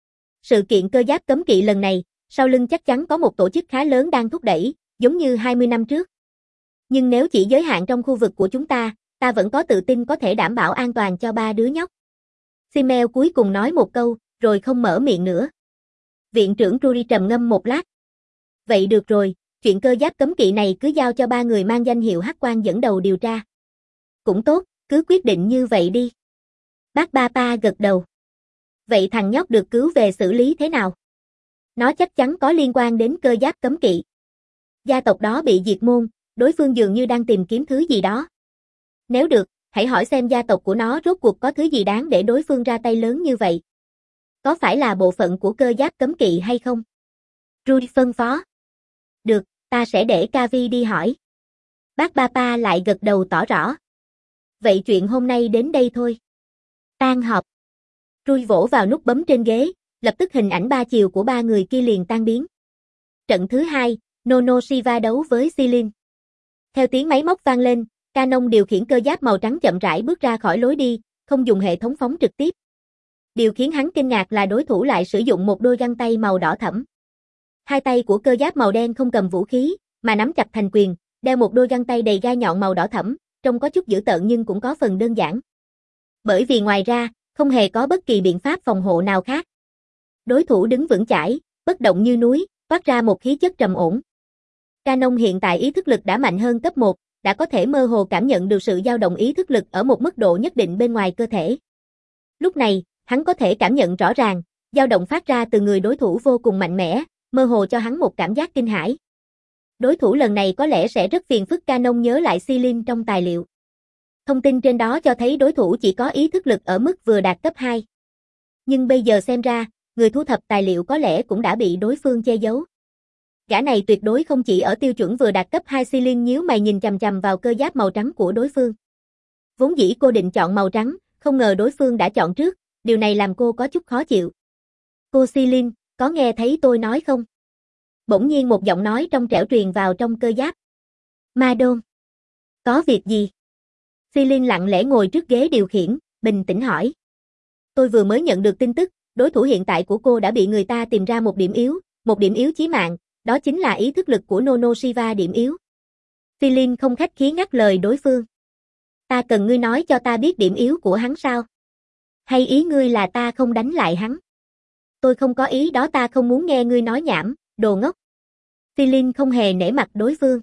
Sự kiện cơ giáp cấm kỵ lần này, sau lưng chắc chắn có một tổ chức khá lớn đang thúc đẩy, giống như hai mươi năm trước. Nhưng nếu chỉ giới hạn trong khu vực của chúng ta, ta vẫn có tự tin có thể đảm bảo an toàn cho ba đứa nhóc. Simmel cuối cùng nói một câu, rồi không mở miệng nữa. Viện trưởng Rudy trầm ngâm một lát. Vậy được rồi, chuyện cơ giáp cấm kỵ này cứ giao cho ba người mang danh hiệu Hắc Quan dẫn đầu điều tra. Cũng tốt, cứ quyết định như vậy đi. Bác Papa gật đầu. Vậy thằng nhóc được cứu về xử lý thế nào? Nó chắc chắn có liên quan đến cơ giáp cấm kỵ. Gia tộc đó bị diệt môn, đối phương dường như đang tìm kiếm thứ gì đó. Nếu được, hãy hỏi xem gia tộc của nó rốt cuộc có thứ gì đáng để đối phương ra tay lớn như vậy. Có phải là bộ phận của cơ giáp cấm kỵ hay không? Rudy phân phó. Được, ta sẽ để Kavi đi hỏi. Bác Papa lại gật đầu tỏ rõ. Vậy chuyện hôm nay đến đây thôi. Tan họp. Rudy vỗ vào nút bấm trên ghế, lập tức hình ảnh ba chiều của ba người kia liền tan biến. Trận thứ hai, Nono Shiva đấu với Silin. Theo tiếng máy móc vang lên, Canon điều khiển cơ giáp màu trắng chậm rãi bước ra khỏi lối đi, không dùng hệ thống phóng trực tiếp. Điều khiến hắn kinh ngạc là đối thủ lại sử dụng một đôi găng tay màu đỏ thẫm. Hai tay của cơ giáp màu đen không cầm vũ khí, mà nắm chặt thành quyền, đeo một đôi găng tay đầy gai nhọn màu đỏ thẫm, trông có chút dữ tợn nhưng cũng có phần đơn giản. Bởi vì ngoài ra, không hề có bất kỳ biện pháp phòng hộ nào khác. Đối thủ đứng vững chãi, bất động như núi, toát ra một khí chất trầm ổn. Canon hiện tại ý thức lực đã mạnh hơn cấp một, đã có thể mơ hồ cảm nhận được sự dao động ý thức lực ở một mức độ nhất định bên ngoài cơ thể. Lúc này, hắn có thể cảm nhận rõ ràng, dao động phát ra từ người đối thủ vô cùng mạnh mẽ, mơ hồ cho hắn một cảm giác kinh hãi. Đối thủ lần này có lẽ sẽ rất phiền phức Canon nhớ lại Silin trong tài liệu. Thông tin trên đó cho thấy đối thủ chỉ có ý thức lực ở mức vừa đạt cấp hai. Nhưng bây giờ xem ra, người thu thập tài liệu có lẽ cũng đã bị đối phương che giấu. Gã này tuyệt đối không chỉ ở tiêu chuẩn vừa đạt cấp hai. Silin nhíu mày nhìn chằm chằm vào cơ giáp màu trắng của đối phương. Vốn dĩ cô định chọn màu trắng, không ngờ đối phương đã chọn trước, điều này làm cô có chút khó chịu. Cô Silin, có nghe thấy tôi nói không? Bỗng nhiên một giọng nói trong trẻo truyền vào trong cơ giáp. Madon. Có việc gì? Silin lặng lẽ ngồi trước ghế điều khiển, bình tĩnh hỏi. Tôi vừa mới nhận được tin tức, đối thủ hiện tại của cô đã bị người ta tìm ra một điểm yếu, một điểm yếu chí mạng, đó chính là ý thức lực của Nono Shiva điểm yếu. Silin không khách khí ngắt lời đối phương. Ta cần ngươi nói cho ta biết điểm yếu của hắn sao? Hay ý ngươi là ta không đánh lại hắn? Tôi không có ý đó, ta không muốn nghe ngươi nói nhảm, đồ ngốc. Silin không hề nể mặt đối phương.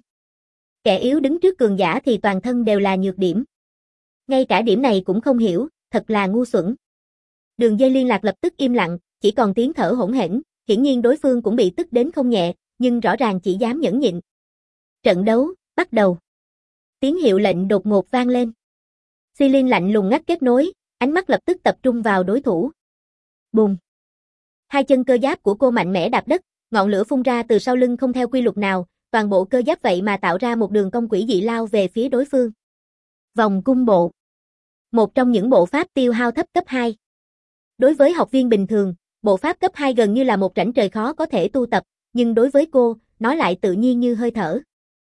Kẻ yếu đứng trước cường giả thì toàn thân đều là nhược điểm. Ngay cả điểm này cũng không hiểu, thật là ngu xuẩn. Đường dây liên lạc lập tức im lặng, chỉ còn tiếng thở hỗn hển, hiển nhiên đối phương cũng bị tức đến không nhẹ, nhưng rõ ràng chỉ dám nhẫn nhịn. Trận đấu, bắt đầu. Tiếng hiệu lệnh đột ngột vang lên. Silin lạnh lùng ngắt kết nối, ánh mắt lập tức tập trung vào đối thủ. Bùm. Hai chân cơ giáp của cô mạnh mẽ đạp đất, ngọn lửa phun ra từ sau lưng không theo quy luật nào, toàn bộ cơ giáp vậy mà tạo ra một đường cong quỷ dị lao về phía đối phương. Vòng cung bộ. Một trong những bộ pháp tiêu hao thấp cấp hai. Đối với học viên bình thường, bộ pháp cấp hai gần như là một rãnh trời khó có thể tu tập, nhưng đối với cô, nó lại tự nhiên như hơi thở.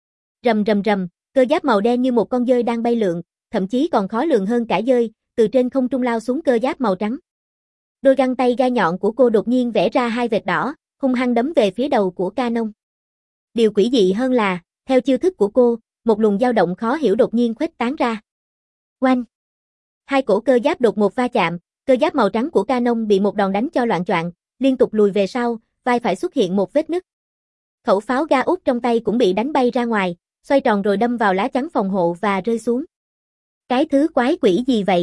Rầm rầm rầm, cơ giáp màu đen như một con dơi đang bay lượn, thậm chí còn khó lường hơn cả dơi, từ trên không trung lao xuống cơ giáp màu trắng. Đôi găng tay gai nhọn của cô đột nhiên vẽ ra hai vệt đỏ, hung hăng đấm về phía đầu của Canon. Điều quỷ dị hơn là, theo chiêu thức của cô, một luồng dao động khó hiểu đột nhiên khuếch tán ra. Oanh! Hai cổ cơ giáp đột ngột va chạm, cơ giáp màu trắng của Canon bị một đòn đánh cho loạng choạng, liên tục lùi về sau, vai phải xuất hiện một vết nứt. Khẩu pháo ga út trong tay cũng bị đánh bay ra ngoài, xoay tròn rồi đâm vào lá chắn phòng hộ và rơi xuống. Cái thứ quái quỷ gì vậy?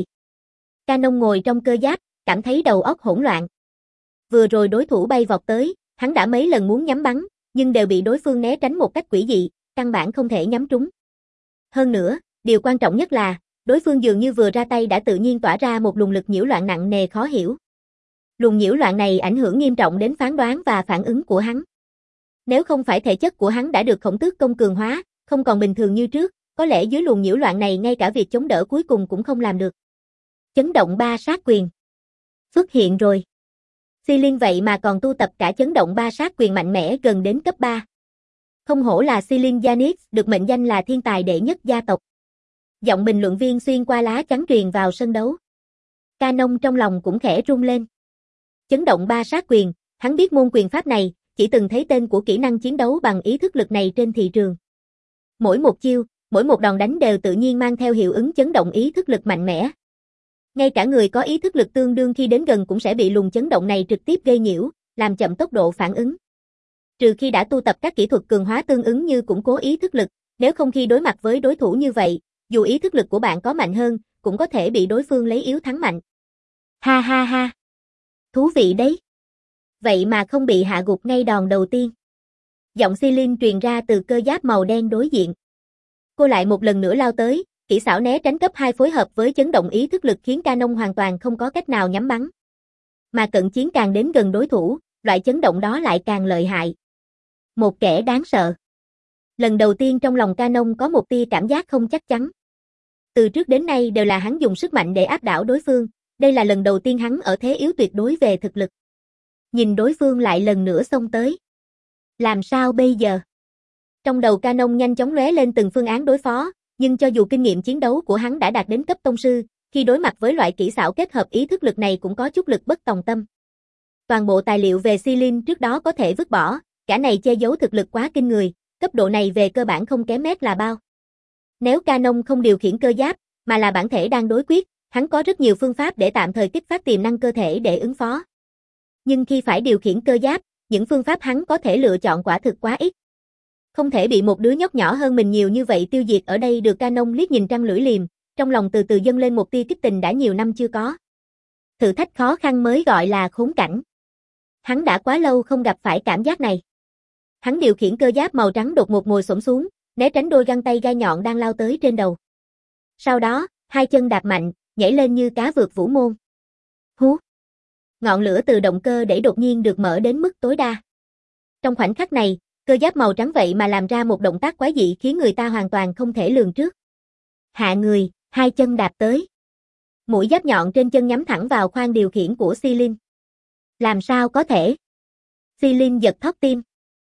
Canon ngồi trong cơ giáp, cảm thấy đầu óc hỗn loạn. Vừa rồi đối thủ bay vọt tới, hắn đã mấy lần muốn nhắm bắn, nhưng đều bị đối phương né tránh một cách quỷ dị, căn bản không thể nhắm trúng. Hơn nữa, điều quan trọng nhất là, đối phương dường như vừa ra tay đã tự nhiên tỏa ra một luồng lực nhiễu loạn nặng nề khó hiểu. Luồng nhiễu loạn này ảnh hưởng nghiêm trọng đến phán đoán và phản ứng của hắn. Nếu không phải thể chất của hắn đã được Khổng Tước Công cường hóa, không còn bình thường như trước, có lẽ dưới luồng nhiễu loạn này ngay cả việc chống đỡ cuối cùng cũng không làm được. Chấn động ba sát quyền xuất hiện rồi. Si Linh vậy mà còn tu tập cả chấn động ba sát quyền mạnh mẽ gần đến cấp ba. Không hổ là Si Linh Yanix, được mệnh danh là thiên tài đệ nhất gia tộc. Giọng bình luận viên xuyên qua lá chắn truyền vào sân đấu. Canon trong lòng cũng khẽ rung lên. Chấn động ba sát quyền, hắn biết môn quyền pháp này, chỉ từng thấy tên của kỹ năng chiến đấu bằng ý thức lực này trên thị trường. Mỗi một chiêu, mỗi một đòn đánh đều tự nhiên mang theo hiệu ứng chấn động ý thức lực mạnh mẽ. Ngay cả người có ý thức lực tương đương khi đến gần cũng sẽ bị luồng chấn động này trực tiếp gây nhiễu, làm chậm tốc độ phản ứng. Trừ khi đã tu tập các kỹ thuật cường hóa tương ứng như củng cố ý thức lực, nếu không khi đối mặt với đối thủ như vậy, dù ý thức lực của bạn có mạnh hơn, cũng có thể bị đối phương lấy yếu thắng mạnh. Ha ha ha. Thú vị đấy. Vậy mà không bị hạ gục ngay đòn đầu tiên. Giọng Si Linh truyền ra từ cơ giáp màu đen đối diện. Cô lại một lần nữa lao tới, kỹ xảo né tránh cấp hai phối hợp với chấn động ý thức lực khiến Canon hoàn toàn không có cách nào nhắm bắn. Mà cận chiến càng đến gần đối thủ, loại chấn động đó lại càng lợi hại. Một kẻ đáng sợ. Lần đầu tiên trong lòng Canon có một tia cảm giác không chắc chắn. Từ trước đến nay đều là hắn dùng sức mạnh để áp đảo đối phương, đây là lần đầu tiên hắn ở thế yếu tuyệt đối về thực lực. Nhìn đối phương lại lần nữa xông tới. Làm sao bây giờ? Trong đầu Canon nhanh chóng lóe lên từng phương án đối phó, nhưng cho dù kinh nghiệm chiến đấu của hắn đã đạt đến cấp tông sư, khi đối mặt với loại kỹ xảo kết hợp ý thức lực này cũng có chút lực bất tòng tâm. Toàn bộ tài liệu về Si Linh trước đó có thể vứt bỏ, cả này che giấu thực lực quá kinh người, cấp độ này về cơ bản không kém mét là bao. Nếu Canon không điều khiển cơ giáp, mà là bản thể đang đối quyết, hắn có rất nhiều phương pháp để tạm thời kích phát tiềm năng cơ thể để ứng phó. Nhưng khi phải điều khiển cơ giáp, những phương pháp hắn có thể lựa chọn quả thực quá ít. Không thể bị một đứa nhóc nhỏ hơn mình nhiều như vậy tiêu diệt ở đây được. Canon liếc nhìn trăng lưỡi liềm, trong lòng từ từ dâng lên một tia kích tình đã nhiều năm chưa có. Thử thách khó khăn mới gọi là khốn cảnh. Hắn đã quá lâu không gặp phải cảm giác này. Hắn điều khiển cơ giáp màu trắng đột ngột ngồi xổm xuống, né tránh đôi găng tay gai nhọn đang lao tới trên đầu. Sau đó, hai chân đạp mạnh, nhảy lên như cá vượt vũ môn. Hú! Ngọn lửa từ động cơ đẩy đột nhiên được mở đến mức tối đa. Trong khoảnh khắc này, cơ giáp màu trắng vậy mà làm ra một động tác quái dị khiến người ta hoàn toàn không thể lường trước. Hạ người, hai chân đạp tới. Mũi giáp nhọn trên chân nhắm thẳng vào khoang điều khiển của Si Linh. Làm sao có thể? Si Linh giật thót tim.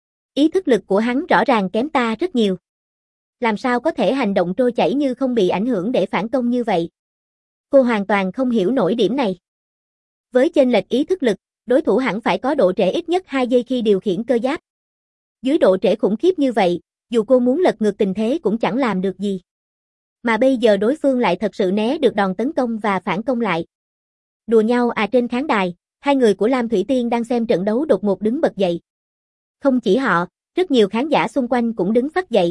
Ý thức lực của hắn rõ ràng kém ta rất nhiều. Làm sao có thể hành động trôi chảy như không bị ảnh hưởng để phản công như vậy? Cô hoàn toàn không hiểu nổi điểm này. Với chênh lệch ý thức lực, đối thủ hẳn phải có độ trễ ít nhất hai giây khi điều khiển cơ giáp. Dưới độ trễ khủng khiếp như vậy, dù cô muốn lật ngược tình thế cũng chẳng làm được gì. Mà bây giờ đối phương lại thật sự né được đòn tấn công và phản công lại. Đùa nhau à? Trên khán đài, hai người của Lam Thủy Tiên đang xem trận đấu đột ngột đứng bật dậy. Không chỉ họ, rất nhiều khán giả xung quanh cũng đứng phắt dậy.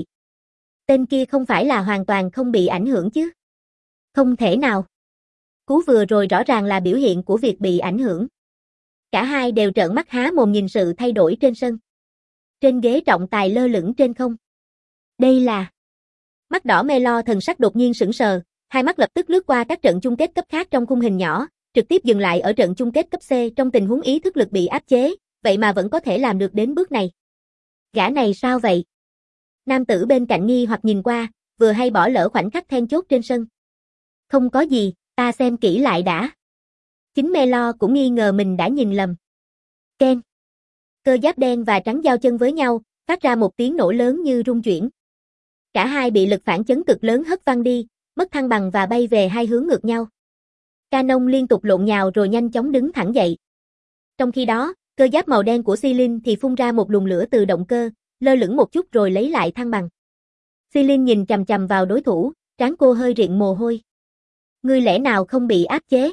Tên kia không phải là hoàn toàn không bị ảnh hưởng chứ? Không thể nào. Cú vừa rồi rõ ràng là biểu hiện của việc bị ảnh hưởng. Cả hai đều trợn mắt há mồm nhìn sự thay đổi trên sân. Trên ghế trọng tài lơ lửng trên không. Đây là... Mắt đỏ mê lo thần sắc đột nhiên sững sờ, hai mắt lập tức lướt qua các trận chung kết cấp khác trong khung hình nhỏ, trực tiếp dừng lại ở trận chung kết cấp C. Trong tình huống ý thức lực bị áp chế, vậy mà vẫn có thể làm được đến bước này. Gã này sao vậy? Nam tử bên cạnh nghi hoặc nhìn qua, vừa hay bỏ lỡ khoảnh khắc then chốt trên sân. Không có gì, ta xem kỹ lại đã. Chính Melo cũng nghi ngờ mình đã nhìn lầm. Ken. Cơ giáp đen và trắng giao chân với nhau, phát ra một tiếng nổ lớn như rung chuyển. Cả hai bị lực phản chấn cực lớn hất văng đi, mất thăng bằng và bay về hai hướng ngược nhau. Canon liên tục lộn nhào rồi nhanh chóng đứng thẳng dậy. Trong khi đó, cơ giáp màu đen của Si Linh thì phun ra một luồng lửa từ động cơ, lơ lửng một chút rồi lấy lại thăng bằng. Si Linh nhìn chằm chằm vào đối thủ, trán cô hơi rịn mồ hôi. Ngươi lẽ nào không bị áp chế?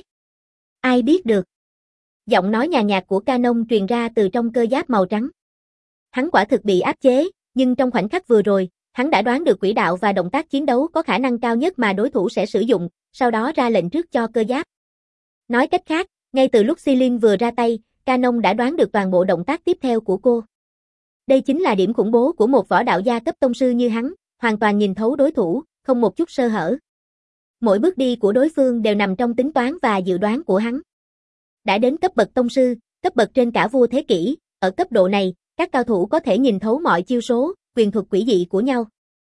Ai biết được? Giọng nói nhàn nhạt của Canon truyền ra từ trong cơ giáp màu trắng. Hắn quả thực bị áp chế, nhưng trong khoảnh khắc vừa rồi, hắn đã đoán được quỹ đạo và động tác chiến đấu có khả năng cao nhất mà đối thủ sẽ sử dụng, sau đó ra lệnh trước cho cơ giáp. Nói cách khác, ngay từ lúc Si Linh vừa ra tay, Canon đã đoán được toàn bộ động tác tiếp theo của cô. Đây chính là điểm khủng bố của một võ đạo gia cấp tông sư như hắn, hoàn toàn nhìn thấu đối thủ, không một chút sơ hở. Mỗi bước đi của đối phương đều nằm trong tính toán và dự đoán của hắn. Đã đến cấp bậc tông sư, cấp bậc trên cả vua thế kỷ, ở cấp độ này, các cao thủ có thể nhìn thấu mọi chiêu số, quyền thuật quỷ dị của nhau.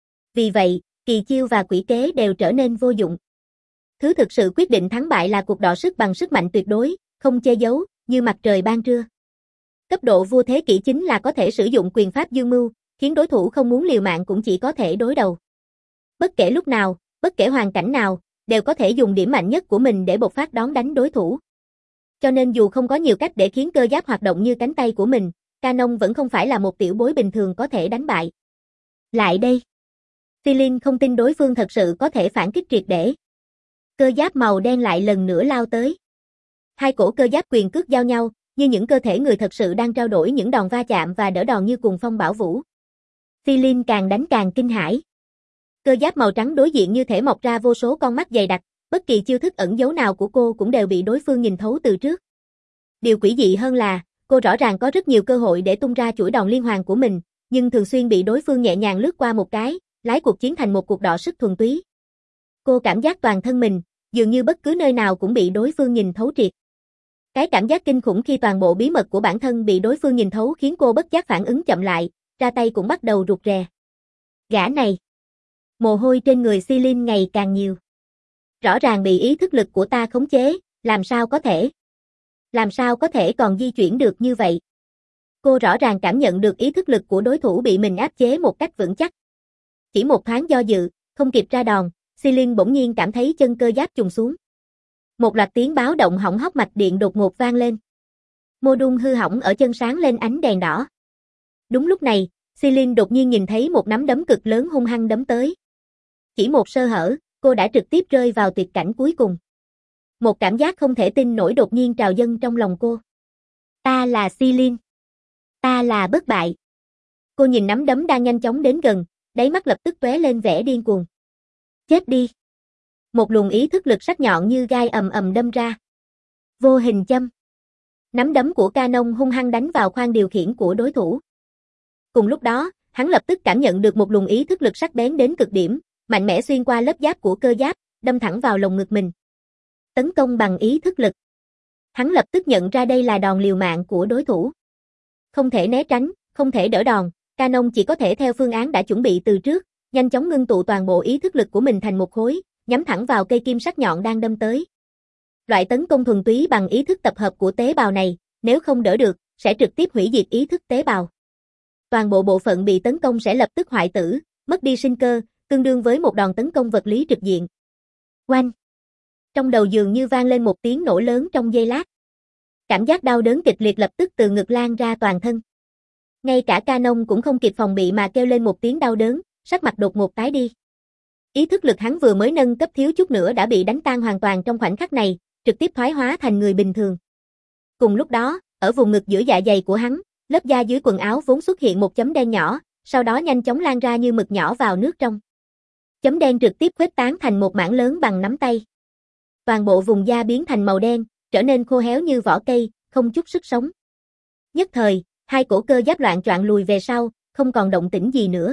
Vì vậy, kỳ chiêu và quỷ kế đều trở nên vô dụng. Thứ thực sự quyết định thắng bại là cuộc đọ sức bằng sức mạnh tuyệt đối, không che giấu, như mặt trời ban trưa. Cấp độ vua thế kỷ chính là có thể sử dụng quyền pháp dương mưu, khiến đối thủ không muốn liều mạng cũng chỉ có thể đối đầu. Bất kể lúc nào, bất kể hoàn cảnh nào, đều có thể dùng điểm mạnh nhất của mình để bộc phát đón đánh đối thủ. Cho nên dù không có nhiều cách để khiến cơ giáp hoạt động như cánh tay của mình, Canon vẫn không phải là một tiểu bối bình thường có thể đánh bại. Lại đây. Celine không tin đối phương thật sự có thể phản kích triệt để. Cơ giáp màu đen lại lần nữa lao tới. Hai cổ cơ giáp quyền cước giao nhau, như những cơ thể người thật sự đang trao đổi những đòn va chạm và đỡ đòn như cuồng phong bão vũ. Celine càng đánh càng kinh hãi. Cơ giáp màu trắng đối diện như thể mọc ra vô số con mắt dày đặc, bất kỳ chiêu thức ẩn giấu nào của cô cũng đều bị đối phương nhìn thấu từ trước. Điều quỷ dị hơn là, cô rõ ràng có rất nhiều cơ hội để tung ra chuỗi đòn liên hoàn của mình, nhưng thường xuyên bị đối phương nhẹ nhàng lướt qua một cái, lái cuộc chiến thành một cuộc đọ sức thuần túy. Cô cảm giác toàn thân mình, dường như bất cứ nơi nào cũng bị đối phương nhìn thấu triệt. Cái cảm giác kinh khủng khi toàn bộ bí mật của bản thân bị đối phương nhìn thấu khiến cô bất giác phản ứng chậm lại, ra tay cũng bắt đầu rụt rè. Gã này. Mồ hôi trên người Celine ngày càng nhiều. Rõ ràng bị ý thức lực của ta khống chế, làm sao có thể? Làm sao có thể còn di chuyển được như vậy? Cô rõ ràng cảm nhận được ý thức lực của đối thủ bị mình áp chế một cách vững chắc. Chỉ một thoáng do dự, không kịp ra đòn, Celine bỗng nhiên cảm thấy chân cơ giáp trùng xuống. Một loạt tiếng báo động hỏng hóc mạch điện đột ngột vang lên. Mô đun hư hỏng ở chân sáng lên ánh đèn đỏ. Đúng lúc này, Celine đột nhiên nhìn thấy một nắm đấm cực lớn hung hăng đấm tới. Chỉ một sơ hở, cô đã trực tiếp rơi vào tuyệt cảnh cuối cùng. Một cảm giác không thể tin nổi đột nhiên trào dâng trong lòng cô. Ta là Celine. Ta là bất bại. Cô nhìn nắm đấm đang nhanh chóng đến gần, đáy mắt lập tức tóe lên vẻ điên cuồng. Chết đi. Một luồng ý thức lực sắc nhọn như gai ầm ầm đâm ra. Vô hình châm. Nắm đấm của Canon hung hăng đánh vào khoang điều khiển của đối thủ. Cùng lúc đó, hắn lập tức cảm nhận được một luồng ý thức lực sắc bén đến cực điểm, mạnh mẽ xuyên qua lớp giáp của cơ giáp, đâm thẳng vào lồng ngực mình. Tấn công bằng ý thức lực. Hắn lập tức nhận ra đây là đòn liều mạng của đối thủ. Không thể né tránh, không thể đỡ đòn, Canon chỉ có thể theo phương án đã chuẩn bị từ trước, nhanh chóng ngưng tụ toàn bộ ý thức lực của mình thành một khối, nhắm thẳng vào cây kim sắc nhọn đang đâm tới. Loại tấn công thuần túy bằng ý thức tập hợp của tế bào này, nếu không đỡ được, sẽ trực tiếp hủy diệt ý thức tế bào. Toàn bộ bộ phận bị tấn công sẽ lập tức hoại tử, mất đi sinh cơ, tương đương với một đòn tấn công vật lý trực diện. Oanh! Trong đầu dường như vang lên một tiếng nổ lớn trong giây lát. Cảm giác đau đớn kịch liệt lập tức từ ngực lan ra toàn thân. Ngay cả Canon cũng không kịp phòng bị mà kêu lên một tiếng đau đớn, sắc mặt đột ngột tái đi. Ý thức lực hắn vừa mới nâng cấp thiếu chút nữa đã bị đánh tan hoàn toàn trong khoảnh khắc này, trực tiếp thoái hóa thành người bình thường. Cùng lúc đó, ở vùng ngực giữa dạ dày của hắn, lớp da dưới quần áo vốn xuất hiện một chấm đen nhỏ, sau đó nhanh chóng lan ra như mực nhỏ vào nước trong. Chấm đen trực tiếp khuếch tán thành một mảng lớn bằng nắm tay. Toàn bộ vùng da biến thành màu đen, trở nên khô héo như vỏ cây, không chút sức sống. Nhất thời, hai cổ cơ giáp loạn choạng lùi về sau, không còn động tĩnh gì nữa.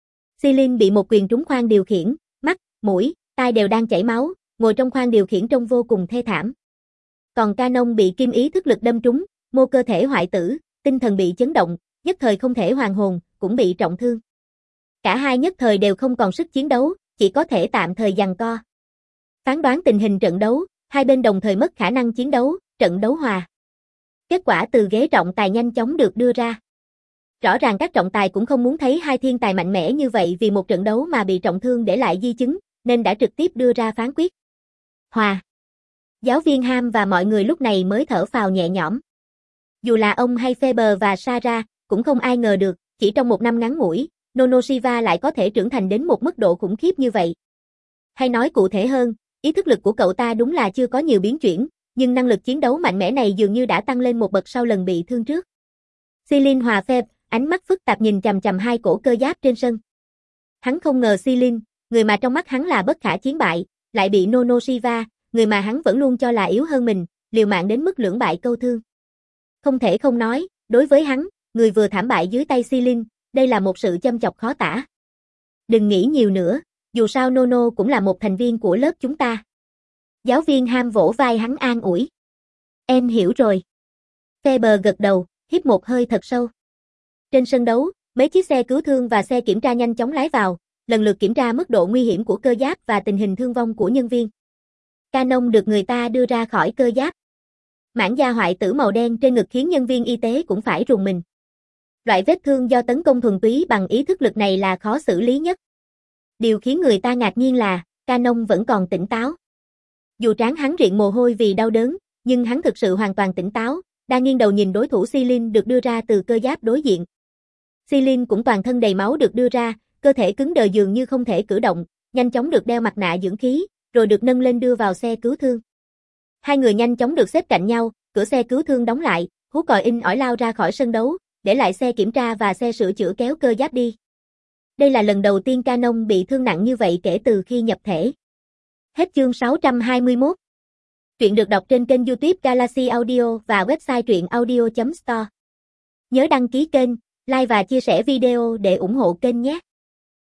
Celine bị một quyền trúng khoang điều khiển, mắt, mũi, tai đều đang chảy máu, ngồi trong khoang điều khiển trông vô cùng thê thảm. Còn Canon bị kim ý thức lực đâm trúng, mô cơ thể hoại tử, tinh thần bị chấn động, nhất thời không thể hoàn hồn, cũng bị trọng thương. Cả hai nhất thời đều không còn sức chiến đấu, chỉ có thể tạm thời giằng co. Phán đoán tình hình trận đấu, hai bên đồng thời mất khả năng chiến đấu, trận đấu hòa. Kết quả từ ghế trọng tài nhanh chóng được đưa ra. Rõ ràng các trọng tài cũng không muốn thấy hai thiên tài mạnh mẽ như vậy vì một trận đấu mà bị trọng thương để lại di chứng, nên đã trực tiếp đưa ra phán quyết. Hòa. Giáo viên Ham và mọi người lúc này mới thở phào nhẹ nhõm. Dù là ông hay Faber và Sarah, cũng không ai ngờ được, chỉ trong một năm ngắn ngủi, Nonoshiva lại có thể trưởng thành đến một mức độ khủng khiếp như vậy. Hay nói cụ thể hơn, ý thức lực của cậu ta đúng là chưa có nhiều biến chuyển, nhưng năng lực chiến đấu mạnh mẽ này dường như đã tăng lên một bậc sau lần bị thương trước. Celine hòa Feb, ánh mắt phức tạp nhìn chằm chằm hai cổ cơ giáp trên sân. Hắn không ngờ Celine, người mà trong mắt hắn là bất khả chiến bại, lại bị Nonoshiva, người mà hắn vẫn luôn cho là yếu hơn mình, liều mạng đến mức lưỡng bại câu thương. Không thể không nói, đối với hắn, người vừa thảm bại dưới tay Celine, đây là một sự châm chọc khó tả. Đừng nghĩ nhiều nữa, dù sao Nono cũng là một thành viên của lớp chúng ta. Giáo viên Ham vỗ vai hắn an ủi. Em hiểu rồi. Faber gật đầu, hít một hơi thật sâu. Trên sân đấu, mấy chiếc xe cứu thương và xe kiểm tra nhanh chóng lái vào, lần lượt kiểm tra mức độ nguy hiểm của cơ giáp và tình hình thương vong của nhân viên. Canon được người ta đưa ra khỏi cơ giáp. Mảng da hoại tử màu đen trên ngực khiến nhân viên y tế cũng phải rùng mình. Loại vết thương do tấn công thuần túy bằng ý thức lực này là khó xử lý nhất. Điều khiến người ta ngạc nhiên là, Canon vẫn còn tỉnh táo. Dù trán hắn riện mồ hôi vì đau đớn, nhưng hắn thực sự hoàn toàn tỉnh táo, đang nghiêng đầu nhìn đối thủ Celine được đưa ra từ cơ giáp đối diện. Celine cũng toàn thân đầy máu được đưa ra, cơ thể cứng đờ dường như không thể cử động, nhanh chóng được đeo mặt nạ dưỡng khí, rồi được nâng lên đưa vào xe cứu thương. Hai người nhanh chóng được xếp cạnh nhau, cửa xe cứu thương đóng lại, hú còi in ỏi lao ra khỏi sân đấu, để lại xe kiểm tra và xe sửa chữa kéo cơ giáp đi. Đây là lần đầu tiên Canon bị thương nặng như vậy kể từ khi nhập thể. Hết chương sáu trăm hai mươi mốt. Truyện được đọc trên kênh YouTube Galaxy Audio và website truyện audio chấm store. Nhớ đăng ký kênh, like và chia sẻ video để ủng hộ kênh nhé.